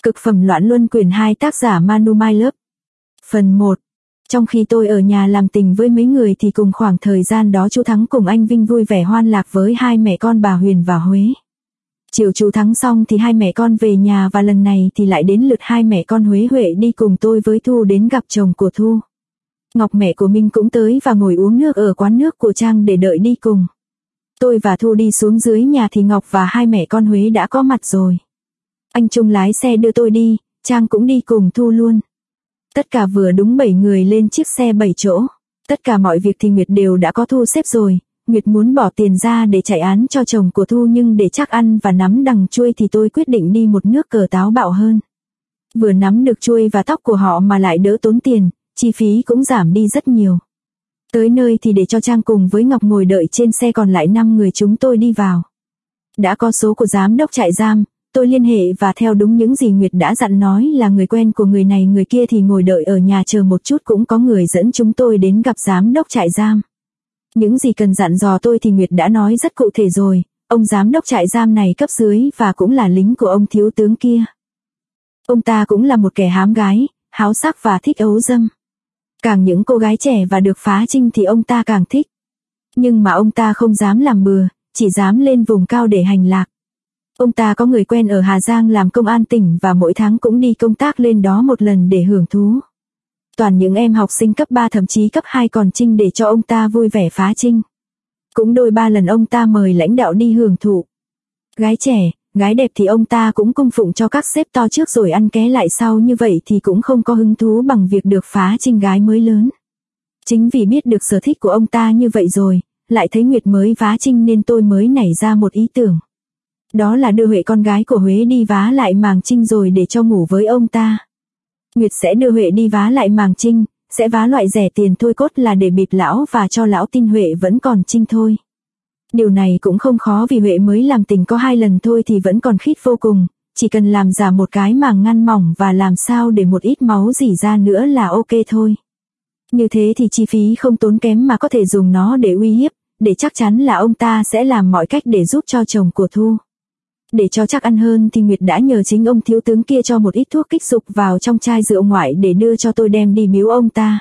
Cực phẩm loạn luân quyển 2 tác giả Manu My Love. Phần 1. Trong khi tôi ở nhà làm tình với mấy người thì cùng khoảng thời gian đó chú Thắng cùng anh Vinh vui vẻ hoan lạc với hai mẹ con bà Huyền và Huế. Chiều chú Thắng xong thì hai mẹ con về nhà và lần này thì lại đến lượt hai mẹ con Huế Huệ đi cùng tôi với Thu đến gặp chồng của Thu. Ngọc mẹ của Minh cũng tới và ngồi uống nước ở quán nước của Trang để đợi đi cùng. Tôi và Thu đi xuống dưới nhà thì Ngọc và hai mẹ con Huế đã có mặt rồi. Anh Trung lái xe đưa tôi đi, Trang cũng đi cùng Thu luôn. Tất cả vừa đúng 7 người lên chiếc xe 7 chỗ. Tất cả mọi việc thì Nguyệt đều đã có thu xếp rồi. Nguyệt muốn bỏ tiền ra để chạy án cho chồng của Thu nhưng để chắc ăn và nắm đằng chuôi thì tôi quyết định đi một nước cờ táo bạo hơn. Vừa nắm được chuôi và tóc của họ mà lại đỡ tốn tiền, chi phí cũng giảm đi rất nhiều. Tới nơi thì để cho Trang cùng với Ngọc ngồi đợi trên xe, còn lại 5 người chúng tôi đi vào. Đã có số của giám đốc trại giam, tôi liên hệ và theo đúng những gì Nguyệt đã dặn, nói là người quen của người này người kia thì ngồi đợi ở nhà chờ một chút, cũng có người dẫn chúng tôi đến gặp giám đốc trại giam. Những gì cần dặn dò tôi thì Nguyệt đã nói rất cụ thể rồi, ông giám đốc trại giam này cấp dưới và cũng là lính của ông thiếu tướng kia. Ông ta cũng là một kẻ hám gái, háo sắc và thích ấu dâm. Càng những cô gái trẻ và được phá trinh thì ông ta càng thích. Nhưng mà ông ta không dám làm bừa, chỉ dám lên vùng cao để hành lạc. Ông ta có người quen ở Hà Giang làm công an tỉnh và mỗi tháng cũng đi công tác lên đó một lần để hưởng thú. Toàn những em học sinh cấp 3 thậm chí cấp 2 còn trinh để cho ông ta vui vẻ phá trinh. Cũng đôi ba lần ông ta mời lãnh đạo đi hưởng thụ. Gái trẻ, gái đẹp thì ông ta cũng cung phụng cho các sếp to trước rồi ăn ké lại sau, như vậy thì cũng không có hứng thú bằng việc được phá trinh gái mới lớn. Chính vì biết được sở thích của ông ta như vậy rồi, lại thấy Nguyệt mới vá trinh nên tôi mới nảy ra một ý tưởng. Đó là đưa Huệ con gái của Huế đi vá lại màng trinh rồi để cho ngủ với ông ta. Nguyệt sẽ đưa Huệ đi vá lại màng trinh, sẽ vá loại rẻ tiền thôi, cốt là để bịp lão và cho lão tin Huệ vẫn còn trinh thôi. Điều này cũng không khó vì Huệ mới làm tình có 2 lần thôi thì vẫn còn khít vô cùng, chỉ cần làm giả một cái màng ngăn mỏng và làm sao để một ít máu rỉ ra nữa là ok thôi. Như thế thì chi phí không tốn kém mà có thể dùng nó để uy hiếp, để chắc chắn là ông ta sẽ làm mọi cách để giúp cho chồng của Thu. Để cho chắc ăn hơn thì Nguyệt đã nhờ chính ông thiếu tướng kia cho một ít thuốc kích dục vào trong chai rượu ngoại để đưa cho tôi đem đi biếu ông ta.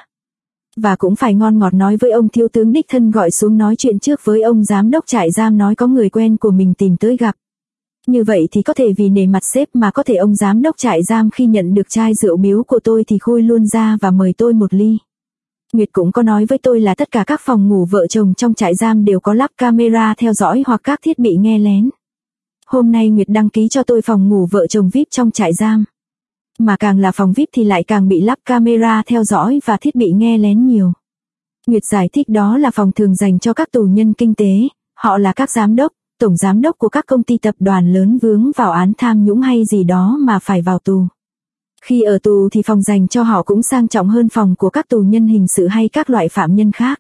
Và cũng phải ngon ngọt nói với ông thiếu tướng đích thân gọi xuống nói chuyện trước với ông giám đốc trại giam, nói có người quen của mình tìm tới gặp. Như vậy thì có thể vì nể mặt sếp mà có thể ông giám đốc trại giam khi nhận được chai rượu biếu của tôi thì khui luôn ra và mời tôi một ly. Nguyệt cũng có nói với tôi là tất cả các phòng ngủ vợ chồng trong trại giam đều có lắp camera theo dõi hoặc các thiết bị nghe lén. Hôm nay Nguyệt đăng ký cho tôi phòng ngủ vợ chồng VIP trong trại giam. Mà càng là phòng VIP thì lại càng bị lắp camera theo dõi và thiết bị nghe lén nhiều. Nguyệt giải thích đó là phòng thường dành cho các tù nhân kinh tế, họ là các giám đốc, tổng giám đốc của các công ty tập đoàn lớn vướng vào án tham nhũng hay gì đó mà phải vào tù. Khi ở tù thì phòng dành cho họ cũng sang trọng hơn phòng của các tù nhân hình sự hay các loại phạm nhân khác.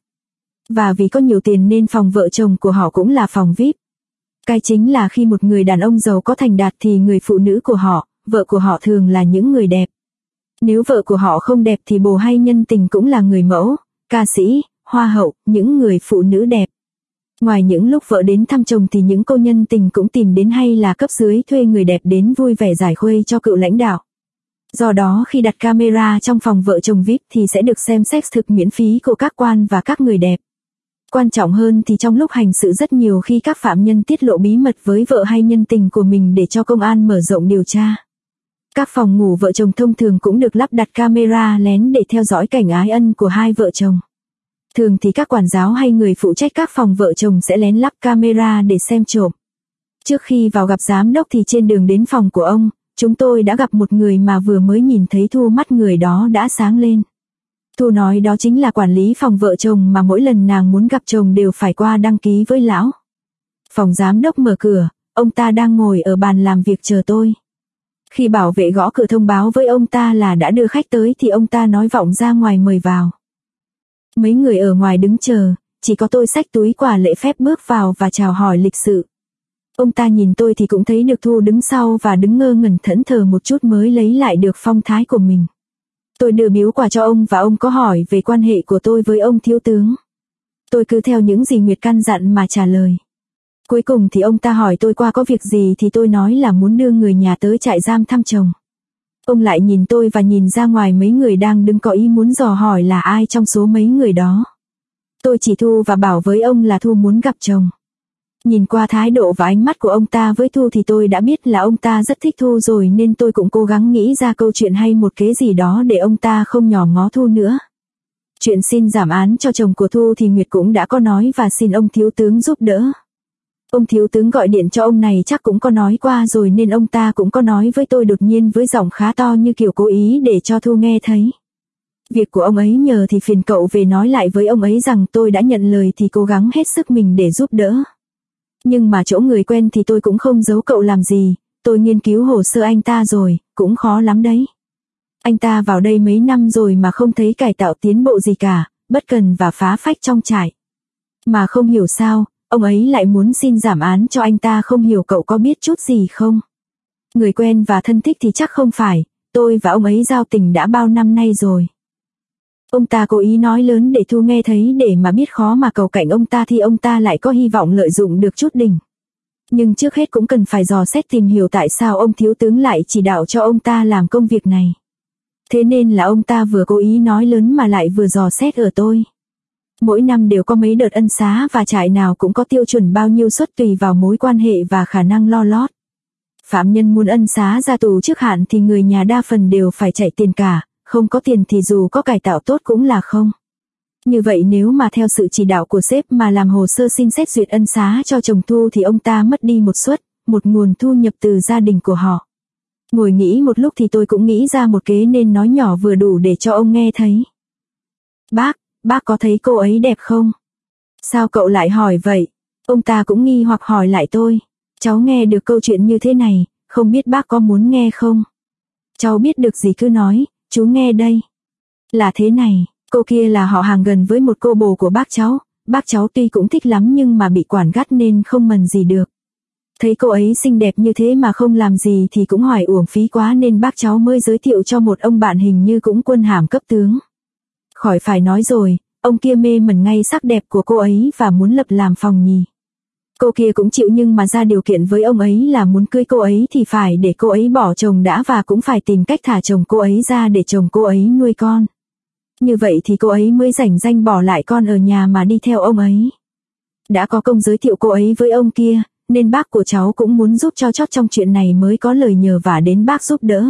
Và vì có nhiều tiền nên phòng vợ chồng của họ cũng là phòng VIP. Cái chính là khi một người đàn ông giàu có thành đạt thì người phụ nữ của họ, vợ của họ thường là những người đẹp. Nếu vợ của họ không đẹp thì bồ hay nhân tình cũng là người mẫu, ca sĩ, hoa hậu, những người phụ nữ đẹp. Ngoài những lúc vợ đến thăm chồng thì những cô nhân tình cũng tìm đến hay là cấp dưới thuê người đẹp đến vui vẻ giải khuây cho cựu lãnh đạo. Do đó khi đặt camera trong phòng vợ chồng VIP thì sẽ được xem sex thực miễn phí của các quan và các người đẹp. Quan trọng hơn thì trong lúc hành sự rất nhiều khi các phạm nhân tiết lộ bí mật với vợ hay nhân tình của mình để cho công an mở rộng điều tra. Các phòng ngủ vợ chồng thông thường cũng được lắp đặt camera lén để theo dõi cảnh ái ân của hai vợ chồng. Thường thì các quản giáo hay người phụ trách các phòng vợ chồng sẽ lén lắp camera để xem trộm. Trước khi vào gặp giám đốc thì trên đường đến phòng của ông, chúng tôi đã gặp một người mà vừa mới nhìn thấy Thu mắt người đó đã sáng lên. Thu nói đó chính là quản lý phòng vợ chồng mà mỗi lần nàng muốn gặp chồng đều phải qua đăng ký với lão. Phòng giám đốc mở cửa, ông ta đang ngồi ở bàn làm việc chờ tôi. Khi bảo vệ gõ cửa thông báo với ông ta là đã đưa khách tới thì ông ta nói vọng ra ngoài mời vào. Mấy người ở ngoài đứng chờ, chỉ có tôi xách túi quà lễ phép bước vào và chào hỏi lịch sự. Ông ta nhìn tôi thì cũng thấy được Thu đứng sau và đứng ngơ ngẩn thẫn thờ một chút mới lấy lại được phong thái của mình. Tôi đưa biếu quà cho ông và ông có hỏi về quan hệ của tôi với ông thiếu tướng. Tôi cứ theo những gì Nguyệt căn dặn mà trả lời. Cuối cùng thì ông ta hỏi tôi qua có việc gì thì tôi nói là muốn đưa người nhà tới trại giam thăm chồng. Ông lại nhìn tôi và nhìn ra ngoài mấy người đang đứng có ý muốn dò hỏi là ai trong số mấy người đó. Tôi chỉ Thu và bảo với ông là Thu muốn gặp chồng. Nhìn qua thái độ và ánh mắt của ông ta với Thu thì tôi đã biết là ông ta rất thích Thu rồi, nên tôi cũng cố gắng nghĩ ra câu chuyện hay một cái gì đó để ông ta không nhòm ngó Thu nữa. Chuyện xin giảm án cho chồng của Thu thì Nguyệt cũng đã có nói và xin ông thiếu tướng giúp đỡ. Ông thiếu tướng gọi điện cho ông này chắc cũng có nói qua rồi, nên ông ta cũng có nói với tôi đột nhiên với giọng khá to như kiểu cố ý để cho Thu nghe thấy. Việc của ông ấy nhờ thì phiền cậu về nói lại với ông ấy rằng tôi đã nhận lời thì cố gắng hết sức mình để giúp đỡ. Nhưng mà chỗ người quen thì tôi cũng không giấu cậu làm gì, tôi nghiên cứu hồ sơ anh ta rồi, cũng khó lắm đấy. Anh ta vào đây mấy năm rồi mà không thấy cải tạo tiến bộ gì cả, bất cần và phá phách trong trại. Mà không hiểu sao, ông ấy lại muốn xin giảm án cho anh ta, không hiểu cậu có biết chút gì không? Người quen và thân thích thì chắc không phải, tôi và ông ấy giao tình đã bao năm nay rồi. Ông ta cố ý nói lớn để Thu nghe thấy để mà biết khó mà cầu cạnh ông ta thì ông ta lại có hy vọng lợi dụng được chút đỉnh. Nhưng trước hết cũng cần phải dò xét tìm hiểu tại sao ông thiếu tướng lại chỉ đạo cho ông ta làm công việc này. Thế nên là ông ta vừa cố ý nói lớn mà lại vừa dò xét ở tôi. Mỗi năm đều có mấy đợt ân xá và trại nào cũng có tiêu chuẩn bao nhiêu suất tùy vào mối quan hệ và khả năng lo lót. Phạm nhân muốn ân xá ra tù trước hạn thì người nhà đa phần đều phải chạy tiền cả, không có tiền thì dù có cải tạo tốt cũng là không. Như vậy nếu mà theo sự chỉ đạo của sếp mà làm hồ sơ xin xét duyệt ân xá cho chồng Thu thì ông ta mất đi một suất, một nguồn thu nhập từ gia đình của họ. Ngồi nghĩ một lúc thì tôi cũng nghĩ ra một kế nên nói nhỏ vừa đủ để cho ông nghe thấy. Bác có thấy cô ấy đẹp không? Sao cậu lại hỏi vậy? Ông ta cũng nghi hoặc hỏi lại tôi. Cháu nghe được câu chuyện như thế này, không biết bác có muốn nghe không? Cháu biết được gì cứ nói, chú nghe đây. Là thế này, cô kia là họ hàng gần với một cô bồ của bác cháu tuy cũng thích lắm nhưng mà bị quản gắt nên không mần gì được. Thấy cô ấy xinh đẹp như thế mà không làm gì thì cũng hỏi uổng phí quá nên bác cháu mới giới thiệu cho một ông bạn hình như cũng quân hàm cấp tướng. Khỏi phải nói rồi, ông kia mê mẩn ngay sắc đẹp của cô ấy và muốn lập làm phòng nhì. Cô kia cũng chịu nhưng mà ra điều kiện với ông ấy là muốn cưới cô ấy thì phải để cô ấy bỏ chồng đã và cũng phải tìm cách thả chồng cô ấy ra để chồng cô ấy nuôi con. Như vậy thì cô ấy mới rảnh ranh bỏ lại con ở nhà mà đi theo ông ấy. Đã có công giới thiệu cô ấy với ông kia, nên bác của cháu cũng muốn giúp cho chót trong chuyện này mới có lời nhờ vả đến bác giúp đỡ.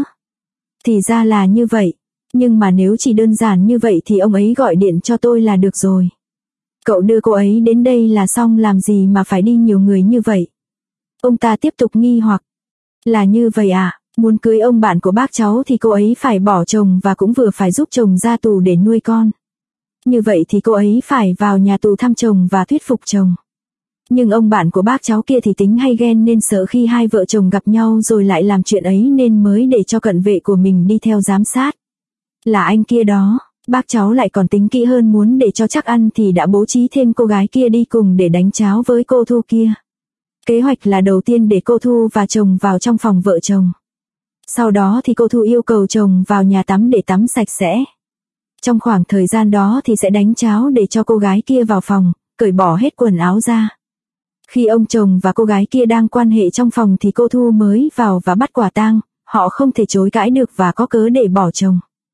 Thì ra là như vậy, nhưng mà nếu chỉ đơn giản như vậy thì ông ấy gọi điện cho tôi là được rồi. Cậu đưa cô ấy đến đây là xong, làm gì mà phải đi nhiều người như vậy? Ông ta tiếp tục nghi hoặc. Là như vậy à, muốn cưới ông bạn của bác cháu thì cô ấy phải bỏ chồng và cũng vừa phải giúp chồng ra tù để nuôi con. Như vậy thì cô ấy phải vào nhà tù thăm chồng và thuyết phục chồng. Nhưng ông bạn của bác cháu kia thì tính hay ghen nên sợ khi hai vợ chồng gặp nhau rồi lại làm chuyện ấy nên mới để cho cận vệ của mình đi theo giám sát. Là anh kia đó, bác cháu lại còn tính kỹ hơn, muốn để cho chắc ăn thì đã bố trí thêm cô gái kia đi cùng để đánh cháo với cô Thu kia. Kế hoạch là đầu tiên để cô Thu và chồng vào trong phòng vợ chồng. Sau đó thì cô Thu yêu cầu chồng vào nhà tắm để tắm sạch sẽ. Trong khoảng thời gian đó thì sẽ đánh cháo để cho cô gái kia vào phòng, cởi bỏ hết quần áo ra. Khi ông chồng và cô gái kia đang quan hệ trong phòng thì cô Thu mới vào và bắt quả tang, họ không thể chối cãi được và có cớ để bỏ chồng.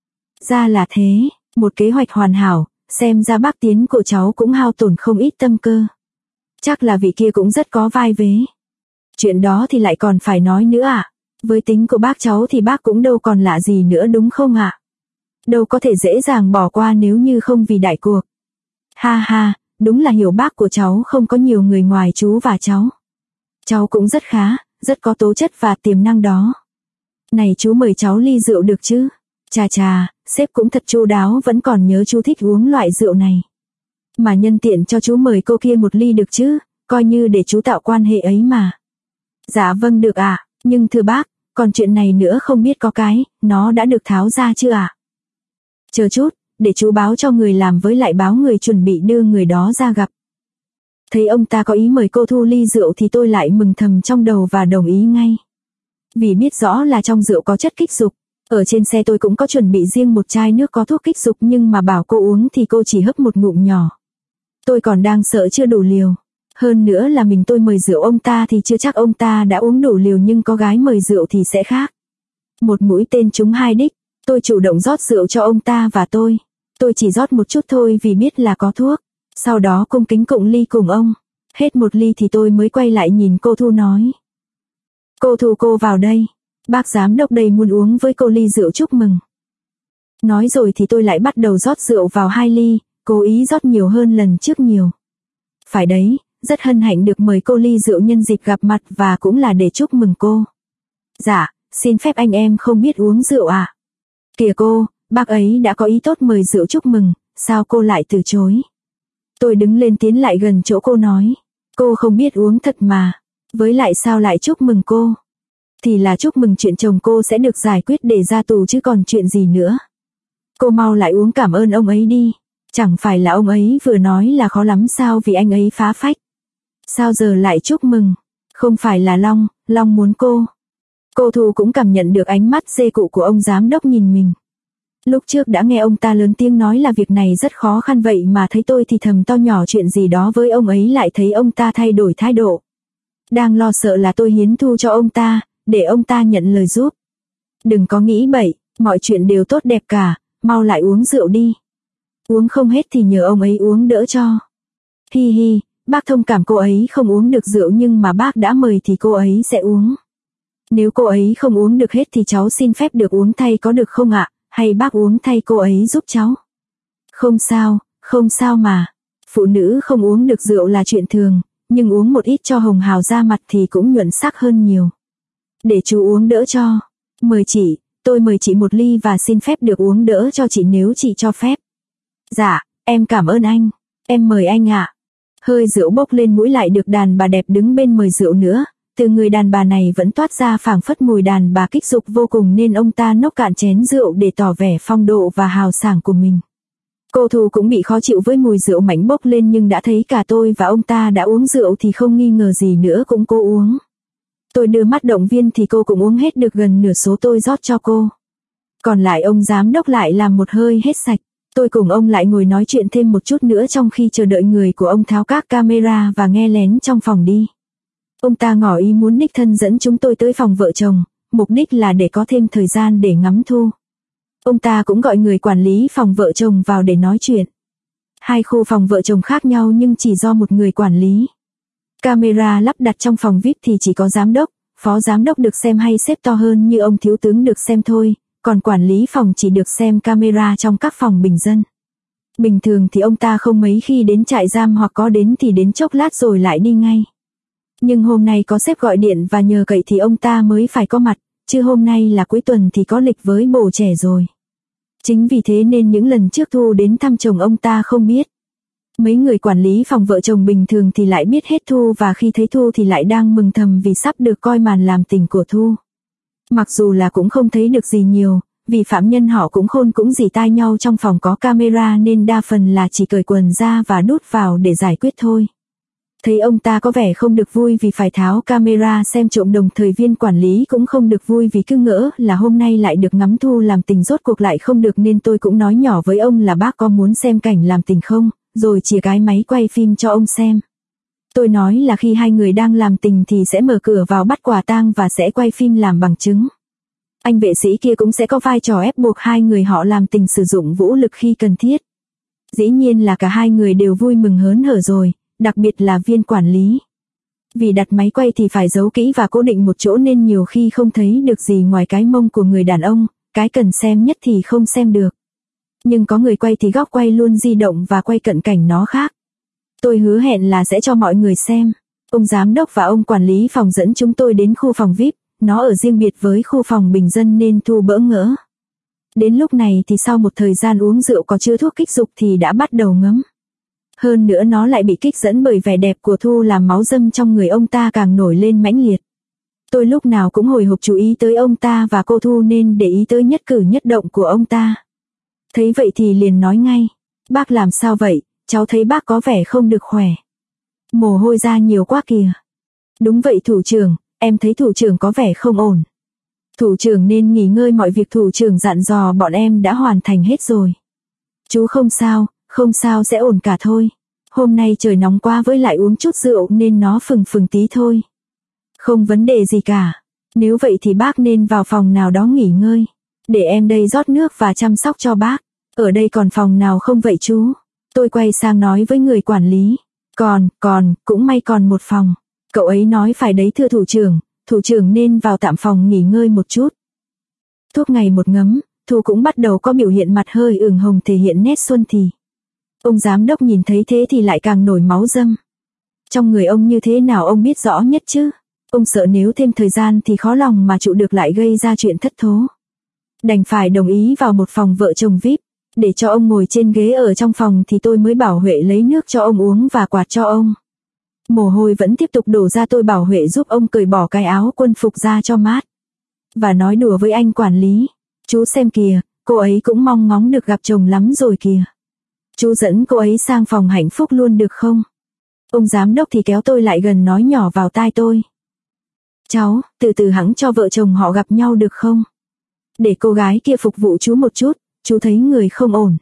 Ra là thế, một kế hoạch hoàn hảo, xem ra bác Tiến của cháu cũng hao tổn không ít tâm cơ. Chắc là vị kia cũng rất có vai vế. Chuyện đó thì lại còn phải nói nữa à? Với tính của bác cháu thì bác cũng đâu còn lạ gì nữa đúng không ạ? Đâu có thể dễ dàng bỏ qua nếu như không vì đại cuộc. Ha ha, đúng là hiểu bác của cháu không có nhiều người ngoài chú và cháu. Cháu cũng rất khá, rất có tố chất và tiềm năng đó. Này chú mời cháu ly rượu được chứ? Chà, sếp cũng thật chu đáo, vẫn còn nhớ chú thích uống loại rượu này. Mà nhân tiện cho chú mời cô kia một ly được chứ, coi như để chú tạo quan hệ ấy mà. Dạ vâng được ạ, nhưng thưa bác, còn chuyện này nữa không biết có cái, nó đã được tháo ra chưa ạ? Chờ chút, để chú báo cho người làm với lại báo người chuẩn bị đưa người đó ra gặp. Thấy ông ta có ý mời cô Thu ly rượu thì tôi lại mừng thầm trong đầu và đồng ý ngay. Vì biết rõ là trong rượu có chất kích dục. Ở trên xe tôi cũng có chuẩn bị riêng một chai nước có thuốc kích dục nhưng mà bảo cô uống thì cô chỉ hấp một ngụm nhỏ. Tôi còn đang sợ chưa đủ liều. Hơn nữa là mình tôi mời rượu ông ta thì chưa chắc ông ta đã uống đủ liều, nhưng có gái mời rượu thì sẽ khác. Một mũi tên trúng hai đích, tôi chủ động rót rượu cho ông ta và tôi. Tôi chỉ rót một chút thôi vì biết là có thuốc. Sau đó cung kính cụng ly cùng ông. Hết một ly thì tôi mới quay lại nhìn cô Thu nói. Cô Thu, cô vào đây. Bác giám đốc đây muốn uống với cô ly rượu chúc mừng. Nói rồi thì tôi lại bắt đầu rót rượu vào 2 ly, cố ý rót nhiều hơn lần trước nhiều. Phải đấy, rất hân hạnh được mời cô ly rượu nhân dịp gặp mặt và cũng là để chúc mừng cô. Dạ, xin phép anh em không biết uống rượu à? Kìa cô, bác ấy đã có ý tốt mời rượu chúc mừng, sao cô lại từ chối? Tôi đứng lên tiến lại gần chỗ cô nói. Cô không biết uống thật mà. Với lại sao lại chúc mừng cô? Thì là chúc mừng chuyện chồng cô sẽ được giải quyết để ra tù chứ còn chuyện gì nữa. Cô mau lại uống cảm ơn ông ấy đi. Chẳng phải là ông ấy vừa nói là khó lắm sao vì anh ấy phá phách. Sao giờ lại chúc mừng? Không phải là Long muốn cô. Cô Thu cũng cảm nhận được ánh mắt dê cụ của ông giám đốc nhìn mình. Lúc trước đã nghe ông ta lớn tiếng nói là việc này rất khó khăn vậy mà thấy tôi thì thầm to nhỏ chuyện gì đó với ông ấy lại thấy ông ta thay đổi thái độ. Đang lo sợ là tôi hiến Thu cho ông ta, để ông ta nhận lời giúp. Đừng có nghĩ bậy, mọi chuyện đều tốt đẹp cả, mau lại uống rượu đi. Uống không hết thì nhờ ông ấy uống đỡ cho. Hi hi, bác thông cảm cô ấy không uống được rượu nhưng mà bác đã mời thì cô ấy sẽ uống. Nếu cô ấy không uống được hết thì cháu xin phép được uống thay có được không ạ? Hay bác uống thay cô ấy giúp cháu? Không sao mà. Phụ nữ không uống được rượu là chuyện thường, nhưng uống một ít cho hồng hào da mặt thì cũng nhuận sắc hơn nhiều. Để chú uống đỡ cho. Mời chị, tôi mời chị một ly và xin phép được uống đỡ cho chị nếu chị cho phép. Dạ, em cảm ơn anh. Em mời anh ạ. Hơi rượu bốc lên mũi lại được đàn bà đẹp đứng bên mời rượu nữa. Từ người đàn bà này vẫn toát ra phảng phất mùi đàn bà kích dục vô cùng nên ông ta nốc cạn chén rượu để tỏ vẻ phong độ và hào sảng của mình. Cô Thu cũng bị khó chịu với mùi rượu mãnh bốc lên nhưng đã thấy cả tôi và ông ta đã uống rượu thì không nghi ngờ gì nữa cũng cố uống. Tôi đưa mắt động viên thì cô cũng uống hết được gần nửa số tôi rót cho cô. Còn lại ông giám đốc lại làm một hơi hết sạch. Tôi cùng ông lại ngồi nói chuyện thêm một chút nữa trong khi chờ đợi người của ông tháo các camera và nghe lén trong phòng đi. Ông ta ngỏ ý muốn đích thân dẫn chúng tôi tới phòng vợ chồng, mục đích là để có thêm thời gian để ngắm Thu. Ông ta cũng gọi người quản lý phòng vợ chồng vào để nói chuyện. Hai khu phòng vợ chồng khác nhau nhưng chỉ do một người quản lý. Camera lắp đặt trong phòng VIP thì chỉ có giám đốc, phó giám đốc được xem hay xếp to hơn như ông thiếu tướng được xem thôi, còn quản lý phòng chỉ được xem camera trong các phòng bình dân. Bình thường thì ông ta không mấy khi đến trại giam hoặc có đến thì đến chốc lát rồi lại đi ngay. Nhưng hôm nay có sếp gọi điện và nhờ cậy thì ông ta mới phải có mặt, chứ hôm nay là cuối tuần thì có lịch với bồ trẻ rồi. Chính vì thế nên những lần trước Thu đến thăm chồng ông ta không biết. Mấy người quản lý phòng vợ chồng bình thường thì lại biết hết Thu và khi thấy Thu thì lại đang mừng thầm vì sắp được coi màn làm tình của Thu. Mặc dù là cũng không thấy được gì nhiều, vì phạm nhân họ cũng khôn cũng rỉ tai nhau trong phòng có camera nên đa phần là chỉ cởi quần ra và đút vào để giải quyết thôi. Thấy ông ta có vẻ không được vui vì phải tháo camera xem trộm đồng thời viên quản lý cũng không được vui vì cứ ngỡ là hôm nay lại được ngắm Thu làm tình rốt cuộc lại không được nên tôi cũng nói nhỏ với ông là bác có muốn xem cảnh làm tình không, rồi chìa cái máy quay phim cho ông xem. Tôi nói là khi hai người đang làm tình thì sẽ mở cửa vào bắt quả tang và sẽ quay phim làm bằng chứng. Anh vệ sĩ kia cũng sẽ có vai trò ép buộc hai người họ làm tình sử dụng vũ lực khi cần thiết. Dĩ nhiên là cả hai người đều vui mừng hớn hở rồi, đặc biệt là viên quản lý. Vì đặt máy quay thì phải giấu kỹ và cố định một chỗ nên nhiều khi không thấy được gì ngoài cái mông của người đàn ông, cái cần xem nhất thì không xem được. Nhưng có người quay thì góc quay luôn di động và quay cận cảnh nó khác. Tôi hứa hẹn là sẽ cho mọi người xem. Ông giám đốc và ông quản lý phòng dẫn chúng tôi đến khu phòng VIP, nó ở riêng biệt với khu phòng bình dân nên Thu bỡ ngỡ. Đến lúc này thì sau một thời gian uống rượu có chứa thuốc kích dục thì đã bắt đầu ngấm. Hơn nữa nó lại bị kích dẫn bởi vẻ đẹp của Thu làm máu dâm trong người ông ta càng nổi lên mãnh liệt. Tôi lúc nào cũng hồi hộp chú ý tới ông ta và cô Thu nên để ý tới nhất cử nhất động của ông ta. Thấy vậy thì liền nói ngay, bác làm sao vậy, cháu thấy bác có vẻ không được khỏe. Mồ hôi ra nhiều quá kìa. Đúng vậy thủ trưởng, em thấy thủ trưởng có vẻ không ổn. Thủ trưởng nên nghỉ ngơi mọi việc thủ trưởng dặn dò bọn em đã hoàn thành hết rồi. Chú không sao sẽ ổn cả thôi. Hôm nay trời nóng quá với lại uống chút rượu nên nó phừng phừng tí thôi. Không vấn đề gì cả. Nếu vậy thì bác nên vào phòng nào đó nghỉ ngơi. Để em đây rót nước và chăm sóc cho bác. Ở đây còn phòng nào không vậy chú? Tôi quay sang nói với người quản lý. Cũng may còn một phòng. Cậu ấy nói phải đấy thưa thủ trưởng nên vào tạm phòng nghỉ ngơi một chút. Thuốc ngày một ngấm, Thu cũng bắt đầu có biểu hiện mặt hơi ửng hồng thể hiện nét xuân thì. Ông giám đốc nhìn thấy thế thì lại càng nổi máu dâm. Trong người ông như thế nào ông biết rõ nhất chứ. Ông sợ nếu thêm thời gian thì khó lòng mà trụ được lại gây ra chuyện thất thố. Đành phải đồng ý vào một phòng vợ chồng VIP. Để cho ông ngồi trên ghế ở trong phòng thì tôi mới bảo Huệ lấy nước cho ông uống và quạt cho ông. Mồ hôi vẫn tiếp tục đổ ra, tôi bảo Huệ giúp ông cởi bỏ cái áo quân phục ra cho mát. Và nói đùa với anh quản lý. Chú xem kìa, cô ấy cũng mong ngóng được gặp chồng lắm rồi kìa. Chú dẫn cô ấy sang phòng hạnh phúc luôn được không? Ông giám đốc thì kéo tôi lại gần nói nhỏ vào tai tôi. Cháu, từ từ hẵng cho vợ chồng họ gặp nhau được không? Để cô gái kia phục vụ chú một chút, chú thấy người không ổn.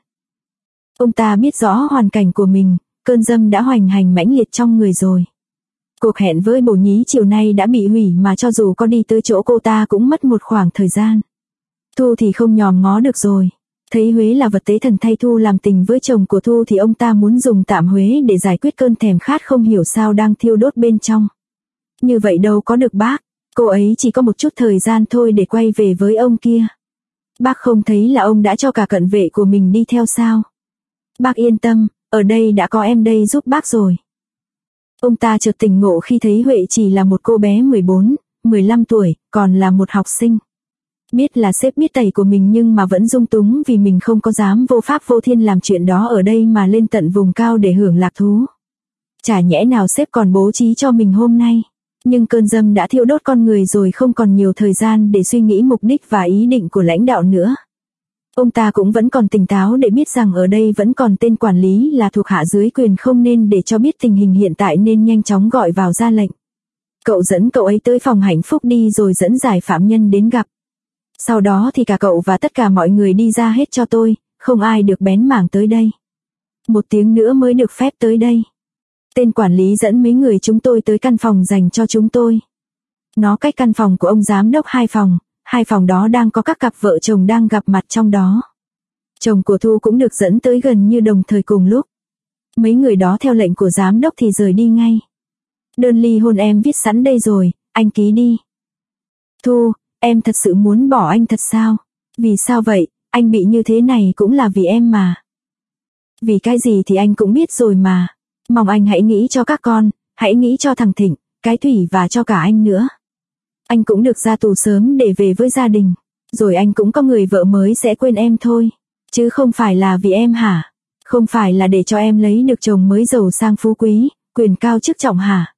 Ông ta biết rõ hoàn cảnh của mình, cơn dâm đã hoành hành mãnh liệt trong người rồi. Cuộc hẹn với bồ nhí chiều nay đã bị hủy mà cho dù có đi tới chỗ cô ta cũng mất một khoảng thời gian. Thu thì không nhòm ngó được rồi. Thấy Huế là vật tế thần thay Thu làm tình với chồng của Thu thì ông ta muốn dùng tạm Huế để giải quyết cơn thèm khát không hiểu sao đang thiêu đốt bên trong. Như vậy đâu có được bác, cô ấy chỉ có một chút thời gian thôi để quay về với ông kia. Bác không thấy là ông đã cho cả cận vệ của mình đi theo sao? Bác yên tâm, ở đây đã có em đây giúp bác rồi. Ông ta chợt tỉnh ngộ khi thấy Huệ chỉ là một cô bé 14, 15 tuổi, còn là một học sinh. Biết là sếp biết tẩy của mình nhưng mà vẫn dung túng vì mình không có dám vô pháp vô thiên làm chuyện đó ở đây mà lên tận vùng cao để hưởng lạc thú. Chả nhẽ nào sếp còn bố trí cho mình hôm nay. Nhưng cơn dâm đã thiêu đốt con người rồi, không còn nhiều thời gian để suy nghĩ mục đích và ý định của lãnh đạo nữa. Ông ta cũng vẫn còn tỉnh táo để biết rằng ở đây vẫn còn tên quản lý là thuộc hạ dưới quyền, không nên để cho biết tình hình hiện tại nên nhanh chóng gọi vào ra lệnh. Cậu dẫn cậu ấy tới phòng hạnh phúc đi rồi dẫn giải phạm nhân đến gặp. Sau đó thì cả cậu và tất cả mọi người đi ra hết cho tôi, không ai được bén mảng tới đây. 1 tiếng nữa mới được phép tới đây. Tên quản lý dẫn mấy người chúng tôi tới căn phòng dành cho chúng tôi. Nó cách căn phòng của ông giám đốc 2 phòng, 2 phòng đó đang có các cặp vợ chồng đang gặp mặt trong đó. Chồng của Thu cũng được dẫn tới gần như đồng thời cùng lúc. Mấy người đó theo lệnh của giám đốc thì rời đi ngay. Đơn ly hôn em viết sẵn đây rồi, anh ký đi. Thu, em thật sự muốn bỏ anh thật sao? Vì sao vậy, anh bị như thế này cũng là vì em mà. Vì cái gì thì anh cũng biết rồi mà. Mong anh hãy nghĩ cho các con, hãy nghĩ cho thằng Thịnh, cái Thủy và cho cả anh nữa. Anh cũng được ra tù sớm để về với gia đình. Rồi anh cũng có người vợ mới sẽ quên em thôi. Chứ không phải là vì em hả? Không phải là để cho em lấy được chồng mới giàu sang phú quý, quyền cao chức trọng hả?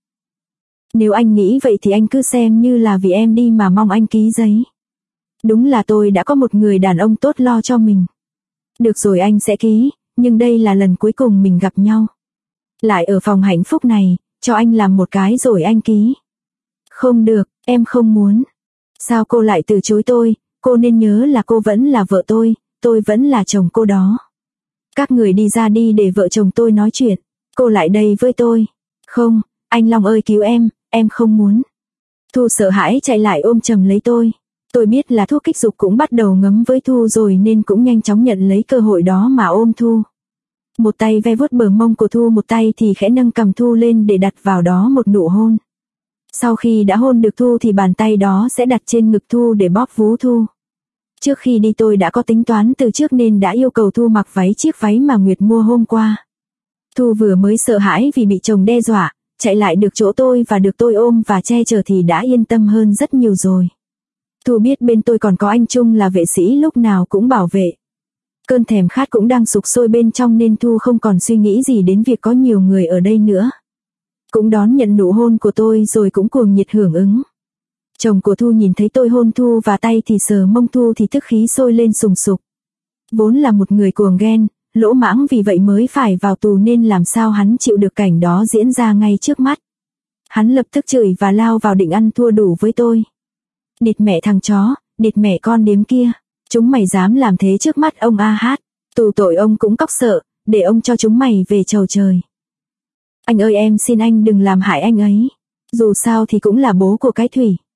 Nếu anh nghĩ vậy thì anh cứ xem như là vì em đi mà mong anh ký giấy. Đúng là tôi đã có một người đàn ông tốt lo cho mình. Được rồi, anh sẽ ký, nhưng đây là lần cuối cùng mình gặp nhau. Lại ở phòng hạnh phúc này, cho anh làm một cái rồi anh ký. Không được, em không muốn. Sao cô lại từ chối tôi? Cô nên nhớ là cô vẫn là vợ tôi vẫn là chồng cô đó. Các người đi ra đi để vợ chồng tôi nói chuyện. Cô lại đây với tôi. Không, anh Long ơi cứu em không muốn. Thu sợ hãi chạy lại ôm chầm lấy tôi. Tôi biết là thuốc kích dục cũng bắt đầu ngấm với Thu rồi nên cũng nhanh chóng nhận lấy cơ hội đó mà ôm Thu. Một tay ve vuốt bờ mông của Thu, một tay thì khẽ nâng cằm Thu lên để đặt vào đó một nụ hôn. Sau khi đã hôn được Thu thì bàn tay đó sẽ đặt trên ngực Thu để bóp vú Thu. Trước khi đi tôi đã có tính toán từ trước nên đã yêu cầu Thu mặc chiếc váy mà Nguyệt mua hôm qua. Thu vừa mới sợ hãi vì bị chồng đe dọa, chạy lại được chỗ tôi và được tôi ôm và che chở thì đã yên tâm hơn rất nhiều rồi. Thu biết bên tôi còn có anh Trung là vệ sĩ lúc nào cũng bảo vệ. Cơn thèm khát cũng đang sục sôi bên trong nên Thu không còn suy nghĩ gì đến việc có nhiều người ở đây nữa. Cũng đón nhận nụ hôn của tôi rồi cũng cuồng nhiệt hưởng ứng. Chồng của Thu nhìn thấy tôi hôn Thu và tay thì sờ mông Thu thì tức khí sôi lên sùng sục. Vốn là một người cuồng ghen, lỗ mãng vì vậy mới phải vào tù nên làm sao hắn chịu được cảnh đó diễn ra ngay trước mắt. Hắn lập tức chửi và lao vào định ăn thua đủ với tôi. Địt mẹ thằng chó, địt mẹ con điếm kia, chúng mày dám làm thế trước mắt ông A Hát, tù tội ông cũng cóc sợ, để ông cho chúng mày về chầu trời. Anh ơi em xin anh đừng làm hại anh ấy, dù sao thì cũng là bố của cái Thủy.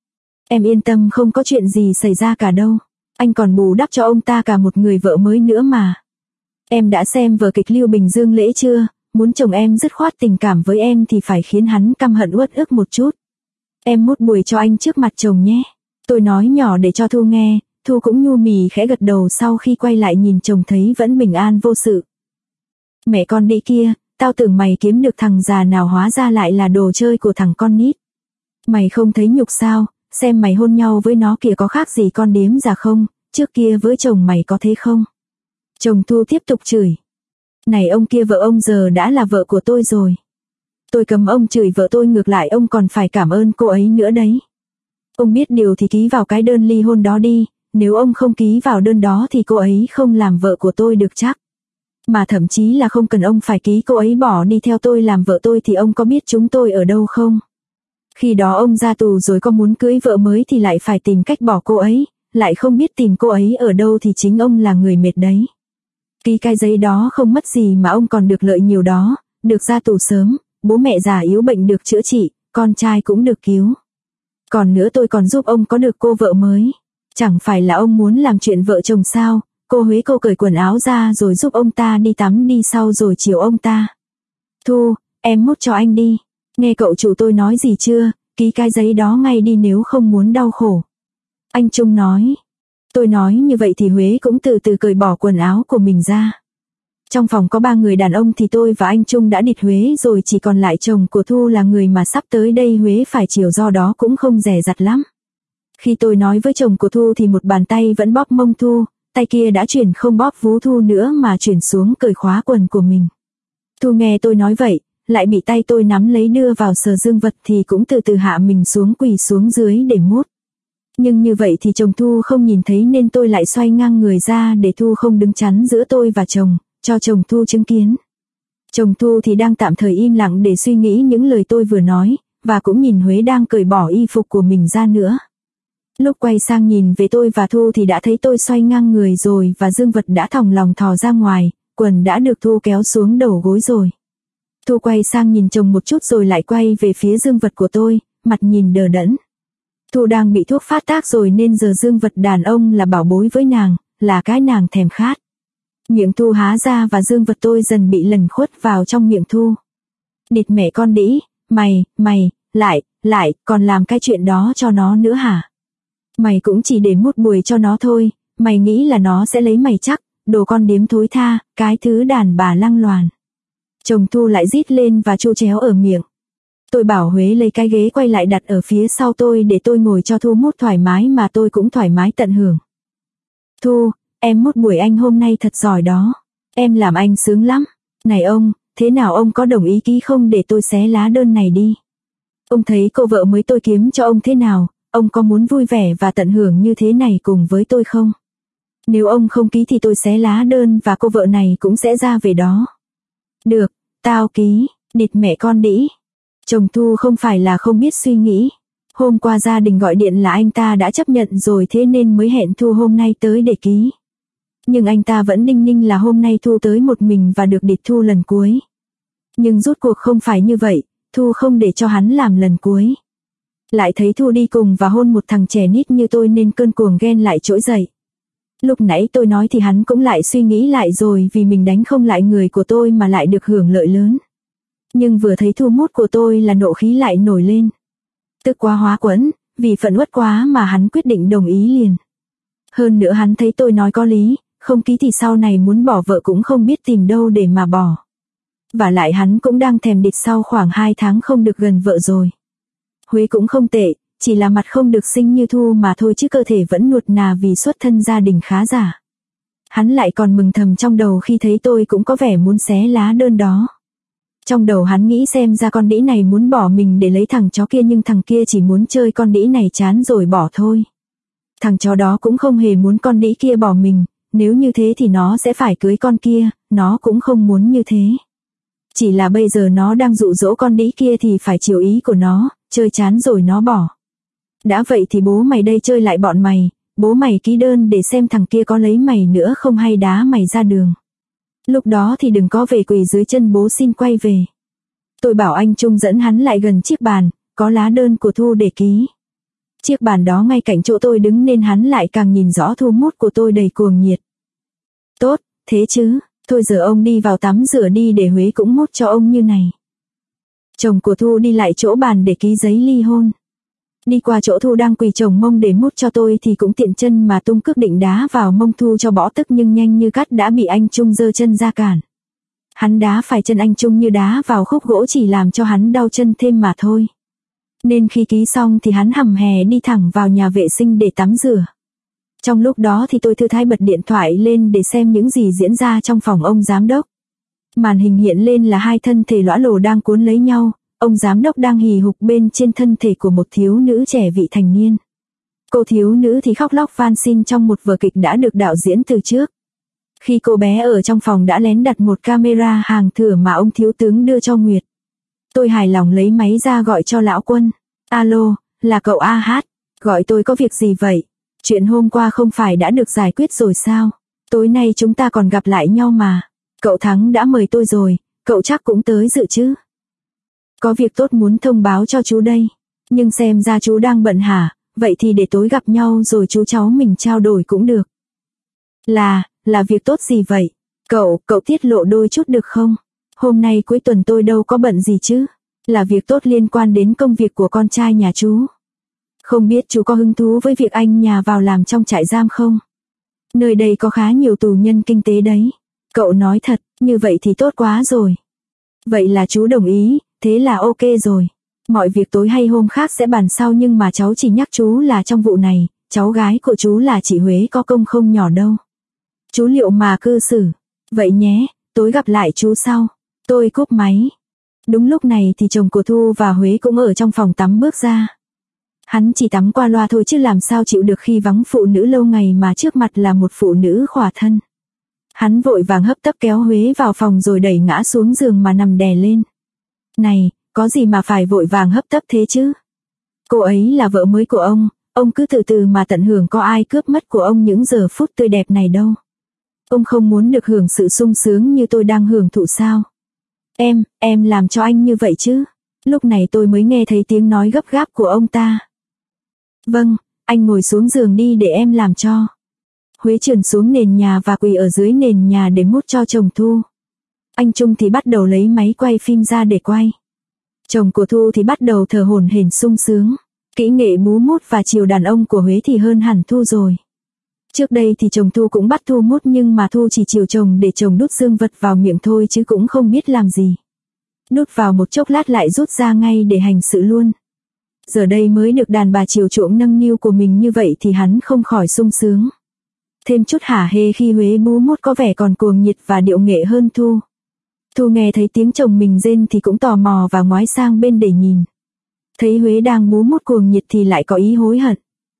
Em yên tâm, không có chuyện gì xảy ra cả đâu. Anh còn bù đắp cho ông ta cả một người vợ mới nữa mà. Em đã xem vở kịch Lưu Bình Dương Lễ chưa? Muốn chồng em dứt khoát tình cảm với em thì phải khiến hắn căm hận uất ức một chút. Em mút bùi cho anh trước mặt chồng nhé. Tôi nói nhỏ để cho Thu nghe, Thu cũng nhu mì khẽ gật đầu sau khi quay lại nhìn chồng thấy vẫn bình an vô sự. Mẹ con đĩ kia, tao tưởng mày kiếm được thằng già nào hóa ra lại là đồ chơi của thằng con nít. Mày không thấy nhục sao, xem mày hôn nhau với nó kìa có khác gì con điếm già không, trước kia với chồng mày có thế không? Chồng Thu tiếp tục chửi. Này ông kia, vợ ông giờ đã là vợ của tôi rồi. Tôi cấm ông chửi vợ tôi, ngược lại ông còn phải cảm ơn cô ấy nữa đấy. Ông biết điều thì ký vào cái đơn ly hôn đó đi, nếu ông không ký vào đơn đó thì cô ấy không làm vợ của tôi được chắc. Mà thậm chí là không cần ông phải ký, cô ấy bỏ đi theo tôi làm vợ tôi thì ông có biết chúng tôi ở đâu không? Khi đó ông ra tù rồi có muốn cưới vợ mới thì lại phải tìm cách bỏ cô ấy, lại không biết tìm cô ấy ở đâu thì chính ông là người mệt đấy. Ký cái giấy đó không mất gì mà ông còn được lợi nhiều đó, được ra tù sớm, bố mẹ già yếu bệnh được chữa trị, con trai cũng được cứu. Còn nữa tôi còn giúp ông có được cô vợ mới. Chẳng phải là ông muốn làm chuyện vợ chồng sao? Cô Huế cô cởi quần áo ra rồi giúp ông ta đi tắm đi sau rồi chiều ông ta. Thu, em mút cho anh đi. Nghe cậu chủ tôi nói gì chưa? Ký cái giấy đó ngay đi nếu không muốn đau khổ. Anh Trung nói. Tôi nói như vậy thì Huế cũng từ từ cởi bỏ quần áo của mình ra. Trong phòng có 3 người đàn ông thì tôi và anh Trung đã địt Huế rồi, chỉ còn lại chồng của Thu là người mà sắp tới đây Huế phải chiều, do đó cũng không dè dặt lắm. Khi tôi nói với chồng của Thu thì một bàn tay vẫn bóp mông Thu, tay kia đã chuyển không bóp vú Thu nữa mà chuyển xuống cởi khóa quần của mình. Thu nghe tôi nói vậy, lại bị tay tôi nắm lấy đưa vào sờ dương vật thì cũng từ từ hạ mình xuống, quỳ xuống dưới để mút. Nhưng như vậy thì chồng Thu không nhìn thấy nên tôi lại xoay ngang người ra để Thu không đứng chắn giữa tôi và chồng, cho chồng Thu chứng kiến. Chồng Thu thì đang tạm thời im lặng để suy nghĩ những lời tôi vừa nói, và cũng nhìn Huế đang cởi bỏ y phục của mình ra nữa. Lúc quay sang nhìn về tôi và Thu thì đã thấy tôi xoay ngang người rồi và dương vật đã thòng lòng thò ra ngoài, quần đã được Thu kéo xuống đầu gối rồi. Thu quay sang nhìn chồng một chút rồi lại quay về phía dương vật của tôi, mặt nhìn đờ đẫn. Thu đang bị thuốc phát tác rồi nên giờ dương vật đàn ông là bảo bối với nàng, là cái nàng thèm khát. Miệng Thu há ra và dương vật tôi dần bị lẩn khuất vào trong miệng Thu. Địt mẹ con đĩ, mày, lại, còn làm cái chuyện đó cho nó nữa hả? Mày cũng chỉ để mút bùi cho nó thôi, mày nghĩ là nó sẽ lấy mày chắc, đồ con điếm thối tha, cái thứ đàn bà lăng loàn. Chồng Thu lại rít lên và chu chéo ở miệng. Tôi bảo Huế lấy cái ghế quay lại đặt ở phía sau tôi để tôi ngồi cho Thu mút thoải mái mà tôi cũng thoải mái tận hưởng. Thu, em mút bùi anh hôm nay thật giỏi đó. Em làm anh sướng lắm. Này ông, thế nào ông có đồng ý ký không để tôi xé lá đơn này đi? Ông thấy cô vợ mới tôi kiếm cho ông thế nào? Ông có muốn vui vẻ và tận hưởng như thế này cùng với tôi không? Nếu ông không ký thì tôi xé lá đơn và cô vợ này cũng sẽ ra về đó. Được, tao ký, địt mẹ con đĩ. Chồng Thu không phải là không biết suy nghĩ. Hôm qua gia đình gọi điện là anh ta đã chấp nhận rồi, thế nên mới hẹn Thu hôm nay tới để ký. Nhưng anh ta vẫn đinh ninh là hôm nay Thu tới một mình và được địt Thu lần cuối. Nhưng rốt cuộc không phải như vậy, Thu không để cho hắn làm lần cuối. Lại thấy Thu đi cùng và hôn một thằng trẻ nít như tôi nên cơn cuồng ghen lại trỗi dậy. Lúc nãy tôi nói thì hắn cũng lại suy nghĩ lại rồi, vì mình đánh không lại người của tôi mà lại được hưởng lợi lớn. Nhưng vừa thấy Thu mút của tôi là nộ khí lại nổi lên. Tức quá hóa quẫn, vì phẫn uất quá mà hắn quyết định đồng ý liền. Hơn nữa hắn thấy tôi nói có lý, không ký thì sau này muốn bỏ vợ cũng không biết tìm đâu để mà bỏ. Và lại hắn cũng đang thèm địt sau khoảng 2 tháng không được gần vợ rồi. Huế cũng không tệ, chỉ là mặt không được xinh như Thu mà thôi chứ cơ thể vẫn nuột nà vì xuất thân gia đình khá giả. Hắn lại còn mừng thầm trong đầu khi thấy tôi cũng có vẻ muốn xé lá đơn đó. Trong đầu hắn nghĩ xem ra con đĩ này muốn bỏ mình để lấy thằng chó kia, nhưng thằng kia chỉ muốn chơi con đĩ này chán rồi bỏ thôi. Thằng chó đó cũng không hề muốn con đĩ kia bỏ mình, nếu như thế thì nó sẽ phải cưới con kia, nó cũng không muốn như thế. Chỉ là bây giờ nó đang dụ dỗ con đĩ kia thì phải chiều ý của nó, chơi chán rồi nó bỏ. Đã vậy thì bố mày đây chơi lại bọn mày, bố mày ký đơn để xem thằng kia có lấy mày nữa không hay đá mày ra đường. Lúc đó thì đừng có về quỳ dưới chân bố xin quay về. Tôi bảo anh Trung dẫn hắn lại gần chiếc bàn, có lá đơn của Thu để ký. Chiếc bàn đó ngay cạnh chỗ tôi đứng nên hắn lại càng nhìn rõ Thu mút của tôi đầy cuồng nhiệt. Tốt, thế chứ, thôi giờ ông đi vào tắm rửa đi để Huế cũng mút cho ông như này. Chồng của Thu đi lại chỗ bàn để ký giấy ly hôn. Đi qua chỗ Thu đang quỳ chồng mông để mút cho tôi thì cũng tiện chân mà tung cước định đá vào mông Thu cho bỏ tức, nhưng nhanh như cắt đã bị anh Trung giơ chân ra cản. Hắn đá phải chân anh Trung như đá vào khúc gỗ, chỉ làm cho hắn đau chân thêm mà thôi. Nên khi ký xong thì hắn hầm hè đi thẳng vào nhà vệ sinh để tắm rửa. Trong lúc đó thì tôi thư thái bật điện thoại lên để xem những gì diễn ra trong phòng ông giám đốc. Màn hình hiện lên là hai thân thể lõa lồ đang cuốn lấy nhau, ông giám đốc đang hì hục bên trên thân thể của một thiếu nữ trẻ vị thành niên. Cô thiếu nữ thì khóc lóc van xin trong một vở kịch đã được đạo diễn từ trước. Khi cô bé ở trong phòng đã lén đặt một camera hàng thửa mà ông thiếu tướng đưa cho Nguyệt. Tôi hài lòng lấy máy ra gọi cho lão Quân. Alo, là cậu AH, gọi tôi có việc gì vậy? Chuyện hôm qua không phải đã được giải quyết rồi sao? Tối nay chúng ta còn gặp lại nhau mà. Cậu Thắng đã mời tôi rồi, cậu chắc cũng tới dự chứ? Có việc tốt muốn thông báo cho chú đây. Nhưng xem ra chú đang bận hả? Vậy thì để tối gặp nhau rồi chú cháu mình trao đổi cũng được. Là việc tốt gì vậy? Cậu tiết lộ đôi chút được không? Hôm nay cuối tuần tôi đâu có bận gì chứ. Là việc tốt liên quan đến công việc của con trai nhà chú. Không biết chú có hứng thú với việc anh nhà vào làm trong trại giam không? Nơi đây có khá nhiều tù nhân kinh tế đấy. Cậu nói thật, như vậy thì tốt quá rồi. Vậy là chú đồng ý, thế là ok rồi. Mọi việc tối hay hôm khác sẽ bàn sau, nhưng mà cháu chỉ nhắc chú là trong vụ này, cháu gái của chú là chị Huế có công không nhỏ đâu. Chú liệu mà cư xử. Vậy nhé, tối gặp lại chú sau. Tôi cúp máy. Đúng lúc này thì chồng của Thu và Huế cũng ở trong phòng tắm bước ra. Hắn chỉ tắm qua loa thôi chứ làm sao chịu được khi vắng phụ nữ lâu ngày mà trước mặt là một phụ nữ khỏa thân. Hắn vội vàng hấp tấp kéo Huế vào phòng rồi đẩy ngã xuống giường mà nằm đè lên. Này, có gì mà phải vội vàng hấp tấp thế chứ? Cô ấy là vợ mới của ông cứ từ từ mà tận hưởng, có ai cướp mất của ông những giờ phút tươi đẹp này đâu. Ông không muốn được hưởng sự sung sướng như tôi đang hưởng thụ sao? Em làm cho anh như vậy chứ? Lúc này tôi mới nghe thấy tiếng nói gấp gáp của ông ta. Vâng, anh ngồi xuống giường đi để em làm cho. Huế trườn xuống nền nhà và quỳ ở dưới nền nhà để mút cho chồng Thu. Anh Trung thì bắt đầu lấy máy quay phim ra để quay. Chồng của Thu thì bắt đầu thở hổn hển sung sướng. Kỹ nghệ bú mút và chiều đàn ông của Huế thì hơn hẳn Thu rồi. Trước đây thì chồng Thu cũng bắt Thu mút, nhưng mà Thu chỉ chiều chồng để chồng đút dương vật vào miệng thôi chứ cũng không biết làm gì. Đút vào một chốc lát lại rút ra ngay để hành sự luôn. Giờ đây mới được đàn bà chiều chuộng nâng niu của mình như vậy thì hắn không khỏi sung sướng. Thêm chút hả hê khi Huế bú mút có vẻ còn cuồng nhiệt và điệu nghệ hơn Thu. Thu nghe thấy tiếng chồng mình rên thì cũng tò mò và ngoái sang bên để nhìn. Thấy Huế đang bú mút cuồng nhiệt thì lại có ý hối hận.